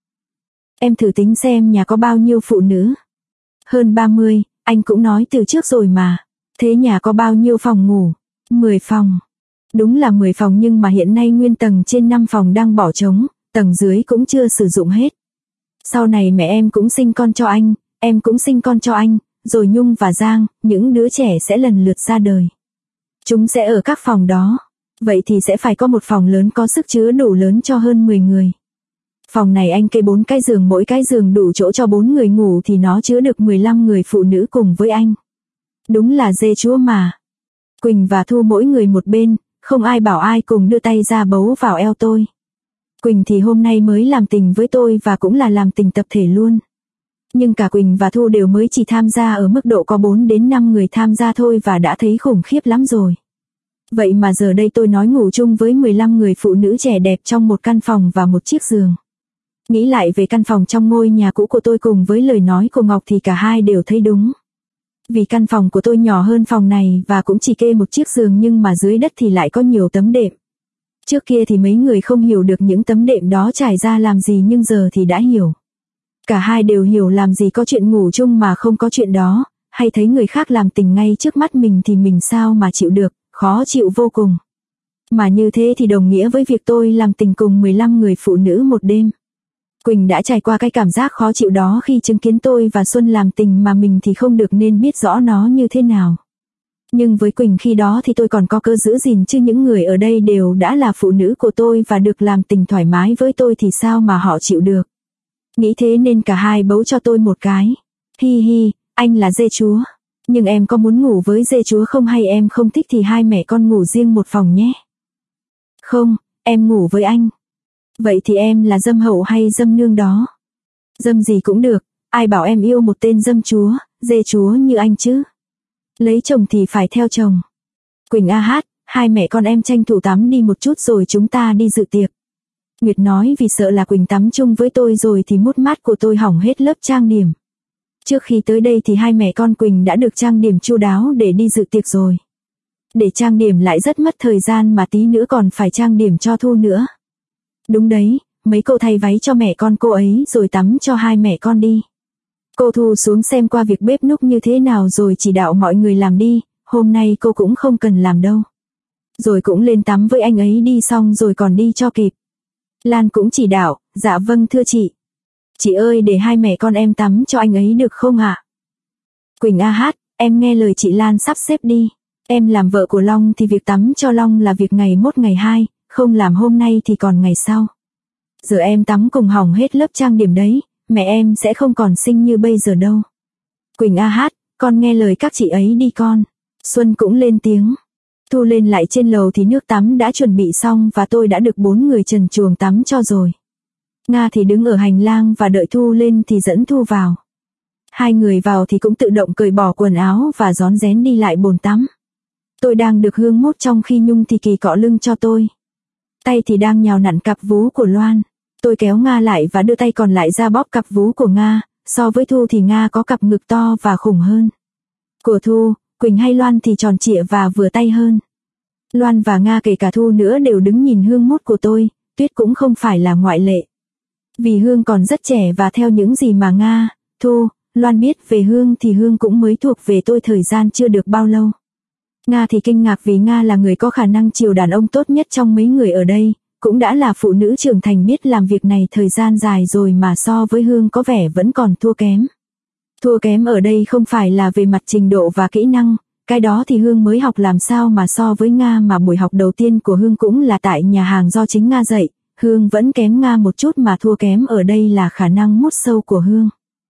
Em thử tính xem nhà có bao nhiêu phụ nữ. Hơn 30, anh cũng nói từ trước rồi mà. Thế nhà có bao nhiêu phòng ngủ? 10 phòng. Đúng là 10 phòng nhưng mà hiện nay nguyên tầng trên 5 phòng đang bỏ trống, tầng dưới cũng chưa sử dụng hết. Sau này mẹ em cũng sinh con cho anh, em cũng sinh con cho anh, rồi Nhung và Giang, những đứa trẻ sẽ lần lượt ra đời. Chúng sẽ ở các phòng đó. Vậy thì sẽ phải có một phòng lớn có sức chứa đủ lớn cho hơn 10 người. Phòng này anh kê 4 cái giường, mỗi cái giường đủ chỗ cho 4 người ngủ thì nó chứa được 15 người phụ nữ cùng với anh. Đúng là dê chúa mà. Quỳnh và Thu mỗi người một bên, không ai bảo ai cùng đưa tay ra bấu vào eo tôi. Quỳnh thì hôm nay mới làm tình với tôi và cũng là làm tình tập thể luôn. Nhưng cả Quỳnh và Thu đều mới chỉ tham gia ở mức độ có 4 đến 5 người tham gia thôi và đã thấy khủng khiếp lắm rồi. Vậy mà giờ đây tôi nói ngủ chung với 15 người phụ nữ trẻ đẹp trong một căn phòng và một chiếc giường. Nghĩ lại về căn phòng trong ngôi nhà cũ của tôi cùng với lời nói của Ngọc thì cả hai đều thấy đúng. Vì căn phòng của tôi nhỏ hơn phòng này và cũng chỉ kê một chiếc giường nhưng mà dưới đất thì lại có nhiều tấm đệm. Trước kia thì mấy người không hiểu được những tấm đệm đó trải ra làm gì nhưng giờ thì đã hiểu. Cả hai đều hiểu làm gì có chuyện ngủ chung mà không có chuyện đó, hay thấy người khác làm tình ngay trước mắt mình thì mình sao mà chịu được, khó chịu vô cùng. Mà như thế thì đồng nghĩa với việc tôi làm tình cùng 15 người phụ nữ một đêm. Quỳnh đã trải qua cái cảm giác khó chịu đó khi chứng kiến tôi và Xuân làm tình mà mình thì không được nên biết rõ nó như thế nào. Nhưng với Quỳnh khi đó thì tôi còn có cơ giữ gìn chứ những người ở đây đều đã là phụ nữ của tôi và được làm tình thoải mái với tôi thì sao mà họ chịu được. Nghĩ thế nên cả hai bấu cho tôi một cái. Hi hi, anh là dê chúa. Nhưng em có muốn ngủ với dê chúa không hay em không thích thì hai mẹ con ngủ riêng một phòng nhé. Không, em ngủ với anh. Vậy thì em là dâm hậu hay dâm nương đó? Dâm gì cũng được, ai bảo em yêu một tên dâm chúa, dê chúa như anh chứ. Lấy chồng thì phải theo chồng. Quỳnh a hát, hai mẹ con em tranh thủ tắm đi một chút rồi chúng ta đi dự tiệc. Nguyệt nói vì sợ là Quỳnh tắm chung với tôi rồi thì mút mát của tôi hỏng hết lớp trang điểm. Trước khi tới đây thì hai mẹ con Quỳnh đã được trang điểm chu đáo để đi dự tiệc rồi. Để trang điểm lại rất mất thời gian mà tí nữa còn phải trang điểm cho Thu nữa. Đúng đấy, mấy cô thay váy cho mẹ con cô ấy rồi tắm cho hai mẹ con đi. Cô Thu xuống xem qua việc bếp núc như thế nào rồi chỉ đạo mọi người làm đi, hôm nay cô cũng không cần làm đâu. Rồi cũng lên tắm với anh ấy đi xong rồi còn đi cho kịp. Lan cũng chỉ đạo, dạ vâng thưa chị. Chị ơi để hai mẹ con em tắm cho anh ấy được không ạ? Quỳnh a hát, em nghe lời chị Lan sắp xếp đi. Em làm vợ của Long thì việc tắm cho Long là việc ngày mốt ngày hai, không làm hôm nay thì còn ngày sau. Giờ em tắm cùng hỏng hết lớp trang điểm đấy, mẹ em sẽ không còn xinh như bây giờ đâu. Quỳnh a hát, con nghe lời các chị ấy đi con. Xuân cũng lên tiếng. Thu lên lại trên lầu thì nước tắm đã chuẩn bị xong và tôi đã được 4 người trần truồng tắm cho rồi. Nga thì đứng ở hành lang và đợi Thu lên thì dẫn Thu vào. Hai người vào thì cũng tự động cởi bỏ quần áo và rón rén đi lại bồn tắm. Tôi đang được Hương mút trong khi Nhung thì kỳ cọ lưng cho tôi. Tay thì đang nhào nặn cặp vú của Loan. Tôi kéo Nga lại và đưa tay còn lại ra bóp cặp vú của Nga, so với Thu thì Nga có cặp ngực to và khủng hơn. Của Thu, Quỳnh hay Loan thì tròn trịa và vừa tay hơn. Loan và Nga kể cả Thu nữa đều đứng nhìn Hương mút của tôi, Tuyết cũng không phải là ngoại lệ. Vì Hương còn rất trẻ và theo những gì mà Nga, Thu, Loan biết về Hương thì Hương cũng mới thuộc về tôi thời gian chưa được bao lâu. Nga thì kinh ngạc vì Nga là người có khả năng chiều đàn ông tốt nhất trong mấy người ở đây, cũng đã là phụ nữ trưởng thành biết làm việc này thời gian dài rồi mà so với Hương có vẻ vẫn còn thua kém. Thua kém ở đây không phải là về mặt trình độ và kỹ năng, cái đó thì Hương mới học làm sao mà so với Nga mà buổi học đầu tiên của Hương cũng là tại nhà hàng do chính Nga dạy, Hương vẫn kém Nga một chút mà thua kém ở đây là khả năng mút sâu của Hương.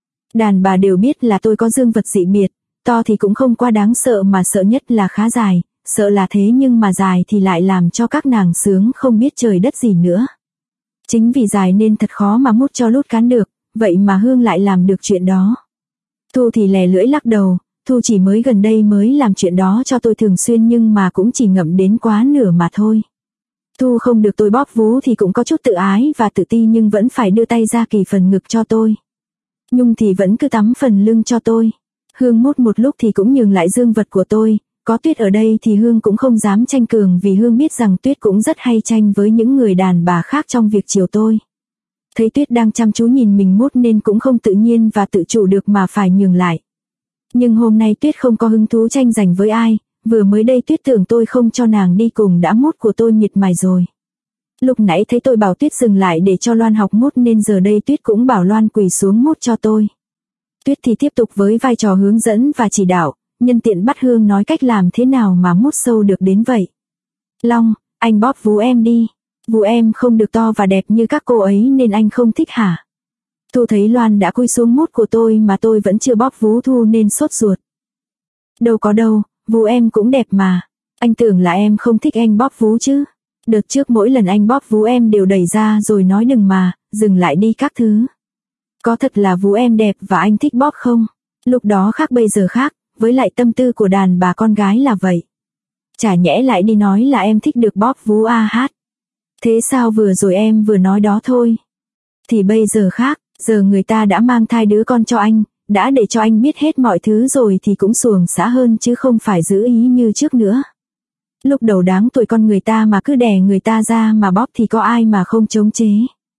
Đàn bà đều biết là tôi có dương vật dị biệt, to thì cũng không quá đáng sợ mà sợ nhất là khá dài, sợ là thế nhưng mà dài thì lại làm cho các nàng sướng không biết trời đất gì nữa. Chính vì dài nên thật khó mà mút cho lút cán được, vậy mà Hương lại làm được chuyện đó. Thu thì lè lưỡi lắc đầu, Thu chỉ mới gần đây mới làm chuyện đó cho tôi thường xuyên nhưng mà cũng chỉ ngậm đến quá nửa mà thôi. Thu không được tôi bóp vú thì cũng có chút tự ái và tự ti nhưng vẫn phải đưa tay ra kì phần ngực cho tôi. Nhung thì vẫn cứ tắm phần lưng cho tôi. Hương mút một lúc thì cũng nhường lại dương vật của tôi. Có Tuyết ở đây thì Hương cũng không dám tranh cường vì Hương biết rằng Tuyết cũng rất hay tranh với những người đàn bà khác trong việc chiều tôi. Thấy Tuyết đang chăm chú nhìn mình mút nên cũng không tự nhiên và tự chủ được mà phải nhường lại. Nhưng hôm nay Tuyết không có hứng thú tranh giành với ai, vừa mới đây Tuyết tưởng tôi không cho nàng đi cùng đã mút của tôi miệt mài rồi. Lúc nãy thấy tôi bảo Tuyết dừng lại để cho Loan học mút nên giờ đây Tuyết cũng bảo Loan quỳ xuống mút cho tôi. Tuyết thì tiếp tục với vai trò hướng dẫn và chỉ đạo, nhân tiện bắt Hương nói cách làm thế nào mà mút sâu được đến vậy. Long, anh bóp vú em đi. Vú em không được to và đẹp như các cô ấy nên anh không thích hả? Thu thấy Loan đã cúi xuống mút của tôi mà tôi vẫn chưa bóp vú Thu nên sốt ruột. Đâu có đâu, vú em cũng đẹp mà. Anh tưởng là em không thích anh bóp vú chứ. Đợt trước mỗi lần anh bóp vú em đều đẩy ra rồi nói đừng mà, dừng lại đi các thứ. Có thật là vú em đẹp và anh thích bóp không? Lúc đó khác bây giờ khác, với lại tâm tư của đàn bà con gái là vậy. Chả nhẽ lại đi nói là em thích được bóp vú hát. Thế sao vừa rồi em vừa nói đó thôi? Thì bây giờ khác, giờ người ta đã mang thai đứa con cho anh, đã để cho anh biết hết mọi thứ rồi thì cũng xuồng xã hơn chứ không phải giữ ý như trước nữa. Lúc đầu đáng tuổi con người ta mà cứ đè người ta ra mà bóp thì có ai mà không chống chế.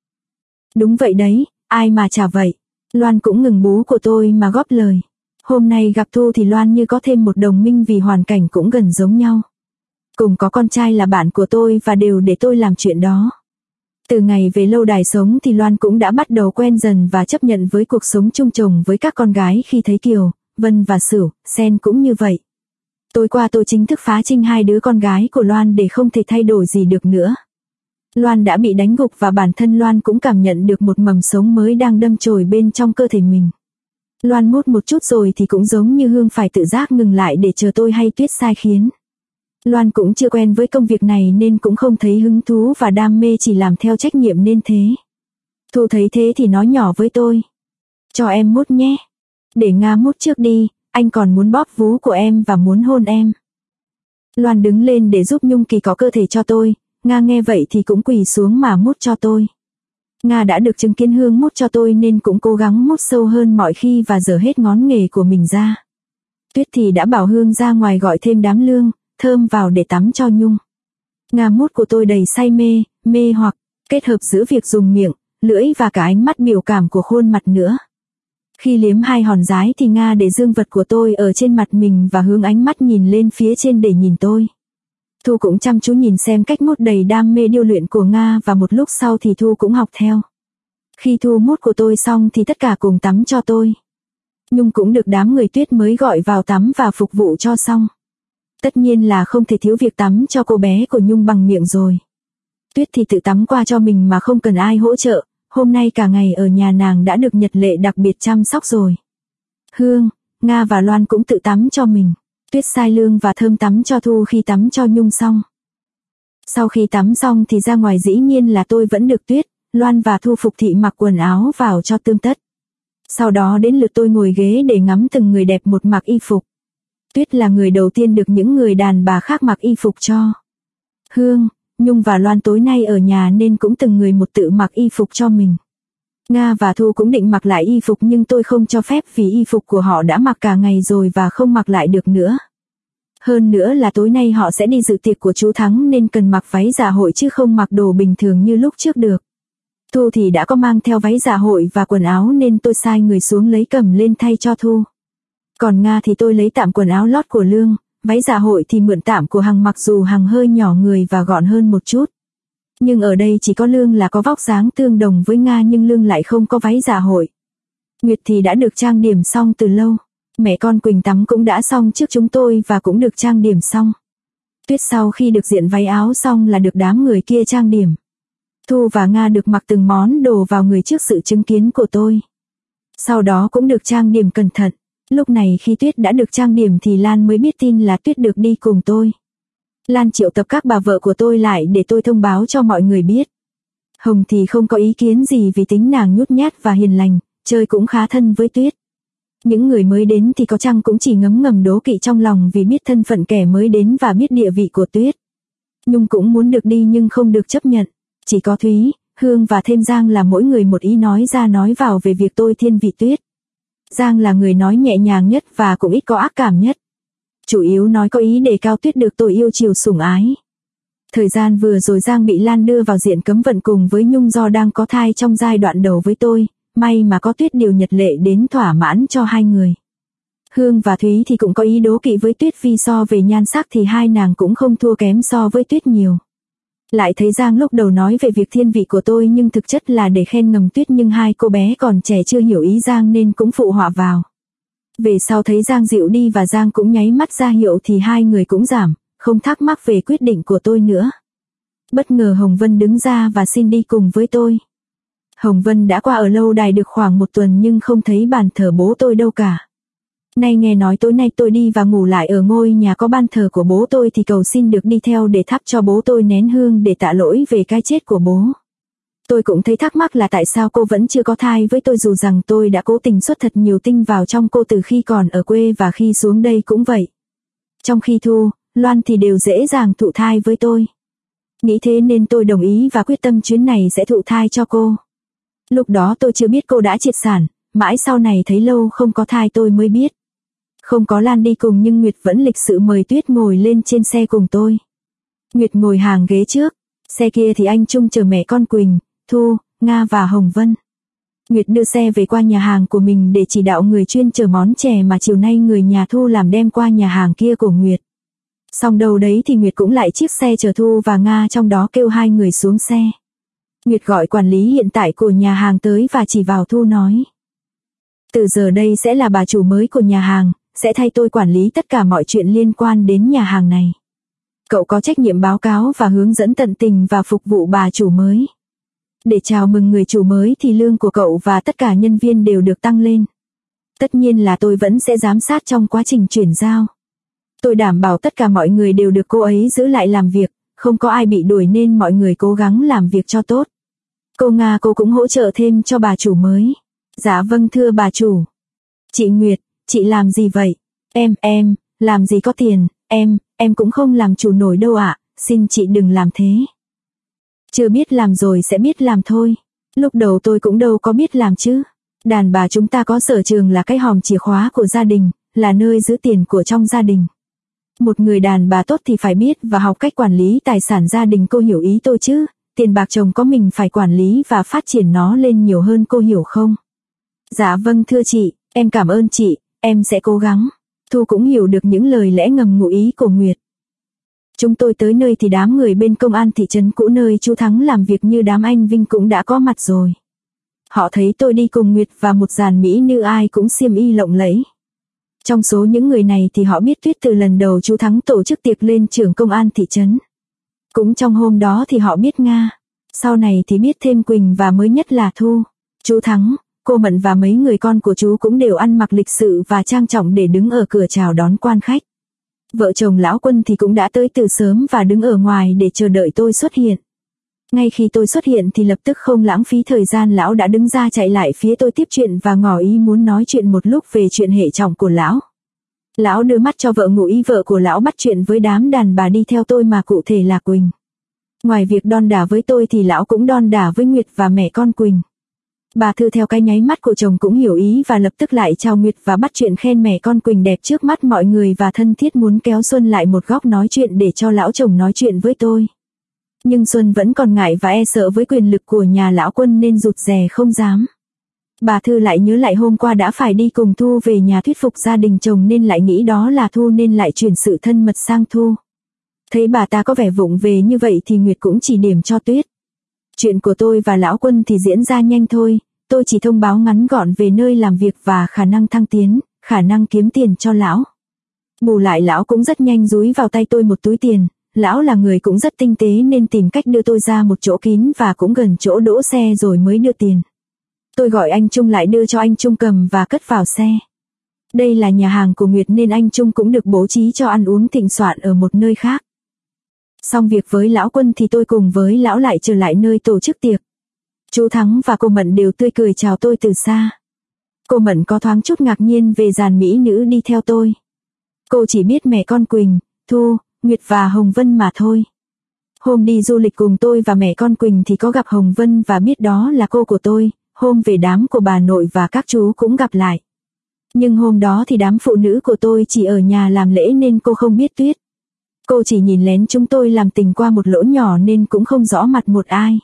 Đúng vậy đấy, ai mà chả vậy. Loan cũng ngừng bú của tôi mà góp lời. Hôm nay gặp Thu thì Loan như có thêm một đồng minh vì hoàn cảnh cũng gần giống nhau. Cùng có con trai là bạn của tôi và đều để tôi làm chuyện đó. Từ ngày về lâu đài sống thì Loan cũng đã bắt đầu quen dần và chấp nhận với cuộc sống chung chồng với các con gái khi thấy Kiều, Vân và Sửu, Sen cũng như vậy. Tối qua tôi chính thức phá trinh hai đứa con gái của Loan để không thể thay đổi gì được nữa. Loan đã bị đánh gục và bản thân Loan cũng cảm nhận được một mầm sống mới đang đâm chồi bên trong cơ thể mình. Loan mút một chút rồi thì cũng giống như Hương phải tự giác ngừng lại để chờ tôi hay Tuyết sai khiến. Loan cũng chưa quen với công việc này nên cũng không thấy hứng thú và đam mê, chỉ làm theo trách nhiệm nên thế. Thu thấy thế thì nói nhỏ với tôi. Cho em mút nhé. Để Nga mút trước đi, anh còn muốn bóp vú của em và muốn hôn em. Loan đứng lên để giúp Nhung Kỳ có cơ thể cho tôi, Nga nghe vậy thì cũng quỳ xuống mà mút cho tôi. Nga đã được chứng kiến Hương mút cho tôi nên cũng cố gắng mút sâu hơn mọi khi và dở hết ngón nghề của mình ra. Tuyết thì đã bảo Hương ra ngoài gọi thêm đám lương, thơm vào để tắm cho Nhung. Nga mút của tôi đầy say mê, mê hoặc, kết hợp giữa việc dùng miệng, lưỡi và cả ánh mắt biểu cảm của khuôn mặt nữa. Khi liếm hai hòn dái thì Nga để dương vật của tôi ở trên mặt mình và hướng ánh mắt nhìn lên phía trên để nhìn tôi. Thu cũng chăm chú nhìn xem cách mút đầy đam mê điêu luyện của Nga và một lúc sau thì Thu cũng học theo. Khi Thu mút của tôi xong thì tất cả cùng tắm cho tôi. Nhung cũng được đám người Tuyết mới gọi vào tắm và phục vụ cho xong. Tất nhiên là không thể thiếu việc tắm cho cô bé của Nhung bằng miệng rồi. Tuyết thì tự tắm qua cho mình mà không cần ai hỗ trợ, hôm nay cả ngày ở nhà nàng đã được Nhật Lệ đặc biệt chăm sóc rồi. Hương, Nga và Loan cũng tự tắm cho mình. Tuyết sai Lương và Thơm tắm cho Thu khi tắm cho Nhung xong. Sau khi tắm xong thì ra ngoài dĩ nhiên là tôi vẫn được Tuyết, Loan và Thu phục thị mặc quần áo vào cho tươm tất. Sau đó đến lượt tôi ngồi ghế để ngắm từng người đẹp một mặc y phục. Tuyết là người đầu tiên được những người đàn bà khác mặc y phục cho. Hương, Nhung và Loan tối nay ở nhà nên cũng từng người một tự mặc y phục cho mình. Nga và Thu cũng định mặc lại y phục nhưng tôi không cho phép vì y phục của họ đã mặc cả ngày rồi và không mặc lại được nữa. Hơn nữa là tối nay họ sẽ đi dự tiệc của chú Thắng nên cần mặc váy dạ hội chứ không mặc đồ bình thường như lúc trước được. Thu thì đã có mang theo váy dạ hội và quần áo nên tôi sai người xuống lấy cầm lên thay cho Thu. Còn Nga thì tôi lấy tạm quần áo lót của Lương, váy dạ hội thì mượn tạm của Hằng mặc dù Hằng hơi nhỏ người và gọn hơn một chút. Nhưng ở đây chỉ có Lương là có vóc dáng tương đồng với Nga nhưng Lương lại không có váy dạ hội. Nguyệt thì đã được trang điểm xong từ lâu. Mẹ con Quỳnh tắm cũng đã xong trước chúng tôi và cũng được trang điểm xong. Tuyết sau khi được diện váy áo xong là được đám người kia trang điểm. Thu và Nga được mặc từng món đồ vào người trước sự chứng kiến của tôi. Sau đó cũng được trang điểm cẩn thận. Lúc này khi Tuyết đã được trang điểm thì Lan mới biết tin là Tuyết được đi cùng tôi. Lan triệu tập các bà vợ của tôi lại để tôi thông báo cho mọi người biết. Hồng thì không có ý kiến gì vì tính nàng nhút nhát và hiền lành, chơi cũng khá thân với Tuyết. Những người mới đến thì có chăng cũng chỉ ngấm ngầm đố kỵ trong lòng vì biết thân phận kẻ mới đến và biết địa vị của Tuyết. Nhung cũng muốn được đi nhưng không được chấp nhận. Chỉ có Thúy, Hương và thêm Giang là mỗi người một ý nói ra nói vào về việc tôi thiên vị Tuyết. Giang là người nói nhẹ nhàng nhất và cũng ít có ác cảm nhất. Chủ yếu nói có ý để cao Tuyết được tôi yêu chiều sủng ái. Thời gian vừa rồi Giang bị Lan đưa vào diện cấm vận cùng với Nhung do đang có thai trong giai đoạn đầu với tôi, may mà có Tuyết điều nhật lệ đến thỏa mãn cho hai người. Hương và Thúy thì cũng có ý đố kỵ với Tuyết vì so về nhan sắc thì hai nàng cũng không thua kém so với Tuyết nhiều. Lại thấy Giang lúc đầu nói về việc thiên vị của tôi nhưng thực chất là để khen ngầm Tuyết, nhưng hai cô bé còn trẻ chưa hiểu ý Giang nên cũng phụ họa vào. Về sau thấy Giang dịu đi và Giang cũng nháy mắt ra hiệu thì hai người cũng giảm, không thắc mắc về quyết định của tôi nữa. Bất ngờ Hồng Vân đứng ra và xin đi cùng với tôi. Hồng Vân đã qua ở lâu đài được khoảng 1 tuần nhưng không thấy bàn thờ bố tôi đâu cả. Nay nghe nói tối nay tôi đi và ngủ lại ở ngôi nhà có ban thờ của bố tôi thì cầu xin được đi theo để thắp cho bố tôi nén hương để tạ lỗi về cái chết của bố. Tôi cũng thấy thắc mắc là tại sao cô vẫn chưa có thai với tôi, dù rằng tôi đã cố tình xuất thật nhiều tinh vào trong cô từ khi còn ở quê và khi xuống đây cũng vậy. Trong khi Thu, Loan thì đều dễ dàng thụ thai với tôi. Nghĩ thế nên tôi đồng ý và quyết tâm chuyến này sẽ thụ thai cho cô. Lúc đó tôi chưa biết cô đã triệt sản, mãi sau này thấy lâu không có thai tôi mới biết. Không có Lan đi cùng nhưng Nguyệt vẫn lịch sự mời Tuyết ngồi lên trên xe cùng tôi. Nguyệt ngồi hàng ghế trước, xe kia thì anh Trung chờ mẹ con Quỳnh, Thu, Nga và Hồng Vân. Nguyệt đưa xe về qua nhà hàng của mình để chỉ đạo người chuyên chờ món chè mà chiều nay người nhà Thu làm đem qua nhà hàng kia của Nguyệt. Xong đâu đấy thì Nguyệt cũng lại chiếc xe chờ Thu và Nga, trong đó kêu hai người xuống xe. Nguyệt gọi quản lý hiện tại của nhà hàng tới và chỉ vào Thu nói: từ giờ đây sẽ là bà chủ mới của nhà hàng, sẽ thay tôi quản lý tất cả mọi chuyện liên quan đến nhà hàng này. Cậu có trách nhiệm báo cáo và hướng dẫn tận tình và phục vụ bà chủ mới. Để chào mừng người chủ mới thì lương của cậu và tất cả nhân viên đều được tăng lên. Tất nhiên là tôi vẫn sẽ giám sát trong quá trình chuyển giao. Tôi đảm bảo tất cả mọi người đều được cô ấy giữ lại làm việc, không có ai bị đuổi nên mọi người cố gắng làm việc cho tốt. Cô Nga cô cũng hỗ trợ thêm cho bà chủ mới. Dạ vâng thưa bà chủ. Chị Nguyệt, chị làm gì vậy? Em, làm gì có tiền, em cũng không làm chủ nổi đâu ạ, xin chị đừng làm thế. Chưa biết làm rồi sẽ biết làm thôi. Lúc đầu tôi cũng đâu có biết làm chứ. Đàn bà chúng ta có sở trường là cái hòm chìa khóa của gia đình, là nơi giữ tiền của trong gia đình. Một người đàn bà tốt thì phải biết và học cách quản lý tài sản gia đình, cô hiểu ý tôi chứ? Tiền bạc chồng có mình phải quản lý và phát triển nó lên nhiều hơn, cô hiểu không? Dạ vâng thưa chị, em cảm ơn chị, em sẽ cố gắng. Thu cũng hiểu được những lời lẽ ngầm ngụ ý của Nguyệt. Chúng tôi tới nơi thì đám người bên công an thị trấn cũ nơi chú Thắng làm việc như đám anh Vinh cũng đã có mặt rồi. Họ thấy tôi đi cùng Nguyệt và một dàn mỹ nữ ai cũng xiêm y lộng lẫy. Trong số những người này thì họ biết Tuyết từ lần đầu chú Thắng tổ chức tiệc lên trưởng công an thị trấn. Cũng trong hôm đó thì họ biết Nga. Sau này thì biết thêm Quỳnh và mới nhất là Thu. Chú Thắng, cô Mận và mấy người con của chú cũng đều ăn mặc lịch sự và trang trọng để đứng ở cửa chào đón quan khách. Vợ chồng Lão Quân thì cũng đã tới từ sớm và đứng ở ngoài để chờ đợi tôi xuất hiện. Ngay khi tôi xuất hiện thì lập tức không lãng phí thời gian, Lão đã đứng ra chạy lại phía tôi tiếp chuyện và ngỏ ý muốn nói chuyện một lúc về chuyện hệ trọng của Lão. Lão đưa mắt cho vợ ngụ ý vợ của Lão bắt chuyện với đám đàn bà đi theo tôi mà cụ thể là Quỳnh. Ngoài việc đon đả với tôi thì Lão cũng đon đả với Nguyệt và mẹ con Quỳnh. Bà Thư theo cái nháy mắt của chồng cũng hiểu ý và lập tức lại chào Nguyệt và bắt chuyện khen mẹ con Quỳnh đẹp trước mắt mọi người và thân thiết muốn kéo Xuân lại một góc nói chuyện để cho lão chồng nói chuyện với tôi. Nhưng Xuân vẫn còn ngại và e sợ với quyền lực của nhà Lão Quân nên rụt rè không dám. Bà Thư lại nhớ lại hôm qua đã phải đi cùng Thu về nhà thuyết phục gia đình chồng nên lại nghĩ đó là Thu nên lại chuyển sự thân mật sang Thu. Thấy bà ta có vẻ vụng về như vậy thì Nguyệt cũng chỉ điểm cho Tuyết. Chuyện của tôi và Lão Quân thì diễn ra nhanh thôi, tôi chỉ thông báo ngắn gọn về nơi làm việc và khả năng thăng tiến, khả năng kiếm tiền cho Lão. Bù lại Lão cũng rất nhanh dúi vào tay tôi một túi tiền, Lão là người cũng rất tinh tế nên tìm cách đưa tôi ra một chỗ kín và cũng gần chỗ đỗ xe rồi mới đưa tiền. Tôi gọi anh Trung lại đưa cho anh Trung cầm và cất vào xe. Đây là nhà hàng của Nguyệt nên anh Trung cũng được bố trí cho ăn uống thịnh soạn ở một nơi khác. Xong việc với Lão Quân thì tôi cùng với Lão lại trở lại nơi tổ chức tiệc. Chú Thắng và cô Mận đều tươi cười chào tôi từ xa. Cô Mận có thoáng chút ngạc nhiên về dàn mỹ nữ đi theo tôi. Cô chỉ biết mẹ con Quỳnh, Thu, Nguyệt và Hồng Vân mà thôi. Hôm đi du lịch cùng tôi và mẹ con Quỳnh thì có gặp Hồng Vân và biết đó là cô của tôi, hôm về đám của bà nội và các chú cũng gặp lại. Nhưng hôm đó thì đám phụ nữ của tôi chỉ ở nhà làm lễ nên cô không biết Tuyết. Cô chỉ nhìn lén chúng tôi làm tình qua một lỗ nhỏ nên cũng không rõ mặt một ai.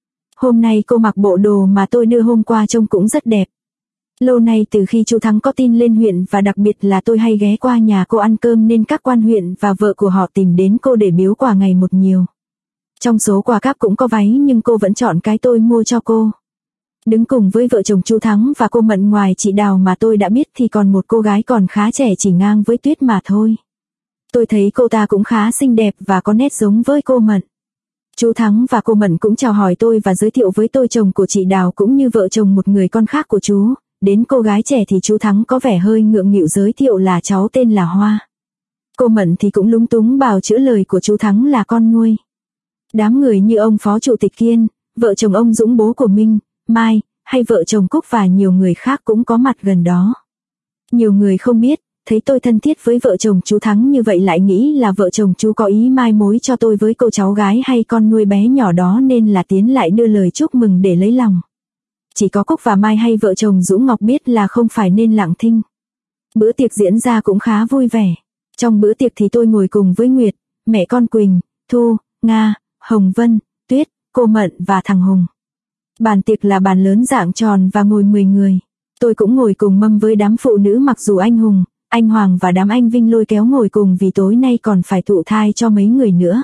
Hôm nay cô mặc bộ đồ mà tôi đưa hôm qua trông cũng rất đẹp. Lâu nay từ khi chú Thắng có tin lên huyện và đặc biệt là tôi hay ghé qua nhà cô ăn cơm nên các quan huyện và vợ của họ tìm đến cô để biếu quà ngày một nhiều. Trong số quà cáp cũng có váy nhưng cô vẫn chọn cái tôi mua cho cô. Đứng cùng với vợ chồng chú Thắng và cô Mận ngoài chị Đào mà tôi đã biết thì còn một cô gái còn khá trẻ chỉ ngang với Tuyết mà thôi. Tôi thấy cô ta cũng khá xinh đẹp và có nét giống với cô Mận. Chú Thắng và cô Mận cũng chào hỏi tôi và giới thiệu với tôi chồng của chị Đào cũng như vợ chồng một người con khác của chú. Đến cô gái trẻ thì chú Thắng có vẻ hơi ngượng nghịu giới thiệu là cháu tên là Hoa. Cô Mận thì cũng lúng túng bào chữa lời của chú Thắng là con nuôi. Đám người như ông Phó Chủ tịch Kiên, vợ chồng ông Dũng bố của Minh, Mai, hay vợ chồng Cúc và nhiều người khác cũng có mặt gần đó. Nhiều người không biết, thấy tôi thân thiết với vợ chồng chú Thắng như vậy lại nghĩ là vợ chồng chú có ý mai mối cho tôi với cô cháu gái hay con nuôi bé nhỏ đó nên là tiến lại đưa lời chúc mừng để lấy lòng. Chỉ có Cúc và Mai hay vợ chồng Dũng Ngọc biết là không phải nên lặng thinh. Bữa tiệc diễn ra cũng khá vui vẻ. Trong bữa tiệc thì tôi ngồi cùng với Nguyệt, mẹ con Quỳnh, Thu, Nga, Hồng Vân, Tuyết, cô Mận và thằng Hùng. Bàn tiệc là bàn lớn dạng tròn và ngồi 10 người. Tôi cũng ngồi cùng mâm với đám phụ nữ mặc dù anh Hùng, anh Hoàng và đám anh Vinh lôi kéo ngồi cùng vì tối nay còn phải thụ thai cho mấy người nữa.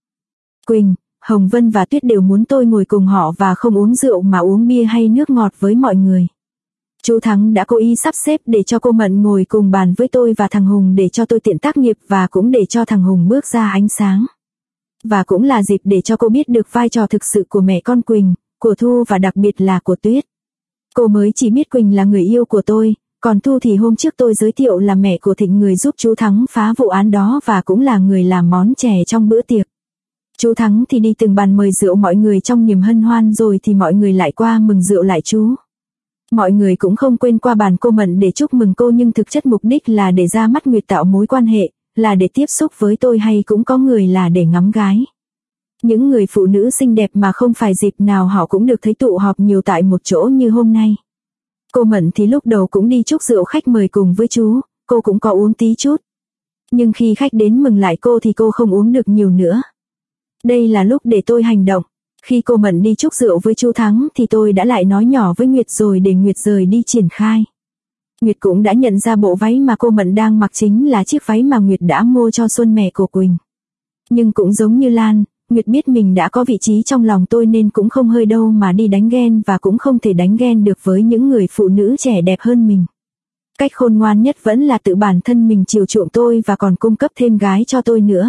Quỳnh, Hồng Vân và Tuyết đều muốn tôi ngồi cùng họ và không uống rượu mà uống bia hay nước ngọt với mọi người. Chú Thắng đã cố ý sắp xếp để cho cô Mận ngồi cùng bàn với tôi và thằng Hùng để cho tôi tiện tác nghiệp và cũng để cho thằng Hùng bước ra ánh sáng. Và cũng là dịp để cho cô biết được vai trò thực sự của mẹ con Quỳnh, của Thu và đặc biệt là của Tuyết. Cô mới chỉ biết Quỳnh là người yêu của tôi, còn Thu thì hôm trước tôi giới thiệu là mẹ của Thịnh người giúp chú Thắng phá vụ án đó và cũng là người làm món chè trong bữa tiệc. Chú Thắng thì đi từng bàn mời rượu mọi người trong niềm hân hoan rồi thì mọi người lại qua mừng rượu lại chú. Mọi người cũng không quên qua bàn cô Mận để chúc mừng cô nhưng thực chất mục đích là để ra mắt Nguyệt tạo mối quan hệ, là để tiếp xúc với tôi hay cũng có người là để ngắm gái. Những người phụ nữ xinh đẹp mà không phải dịp nào họ cũng được thấy tụ họp nhiều tại một chỗ như hôm nay. Cô Mận thì lúc đầu cũng đi chúc rượu khách mời cùng với chú, cô cũng có uống tí chút. Nhưng khi khách đến mừng lại cô thì cô không uống được nhiều nữa. Đây là lúc để tôi hành động. Khi cô Mận đi chúc rượu với chú Thắng thì tôi đã lại nói nhỏ với Nguyệt rồi để Nguyệt rời đi triển khai. Nguyệt cũng đã nhận ra bộ váy mà cô Mận đang mặc chính là chiếc váy mà Nguyệt đã mua cho Xuân mẹ của Quỳnh. Nhưng cũng giống như Lan, Nguyệt biết mình đã có vị trí trong lòng tôi nên cũng không hơi đâu mà đi đánh ghen và cũng không thể đánh ghen được với những người phụ nữ trẻ đẹp hơn mình. Cách khôn ngoan nhất vẫn là tự bản thân mình chiều chuộng tôi và còn cung cấp thêm gái cho tôi nữa.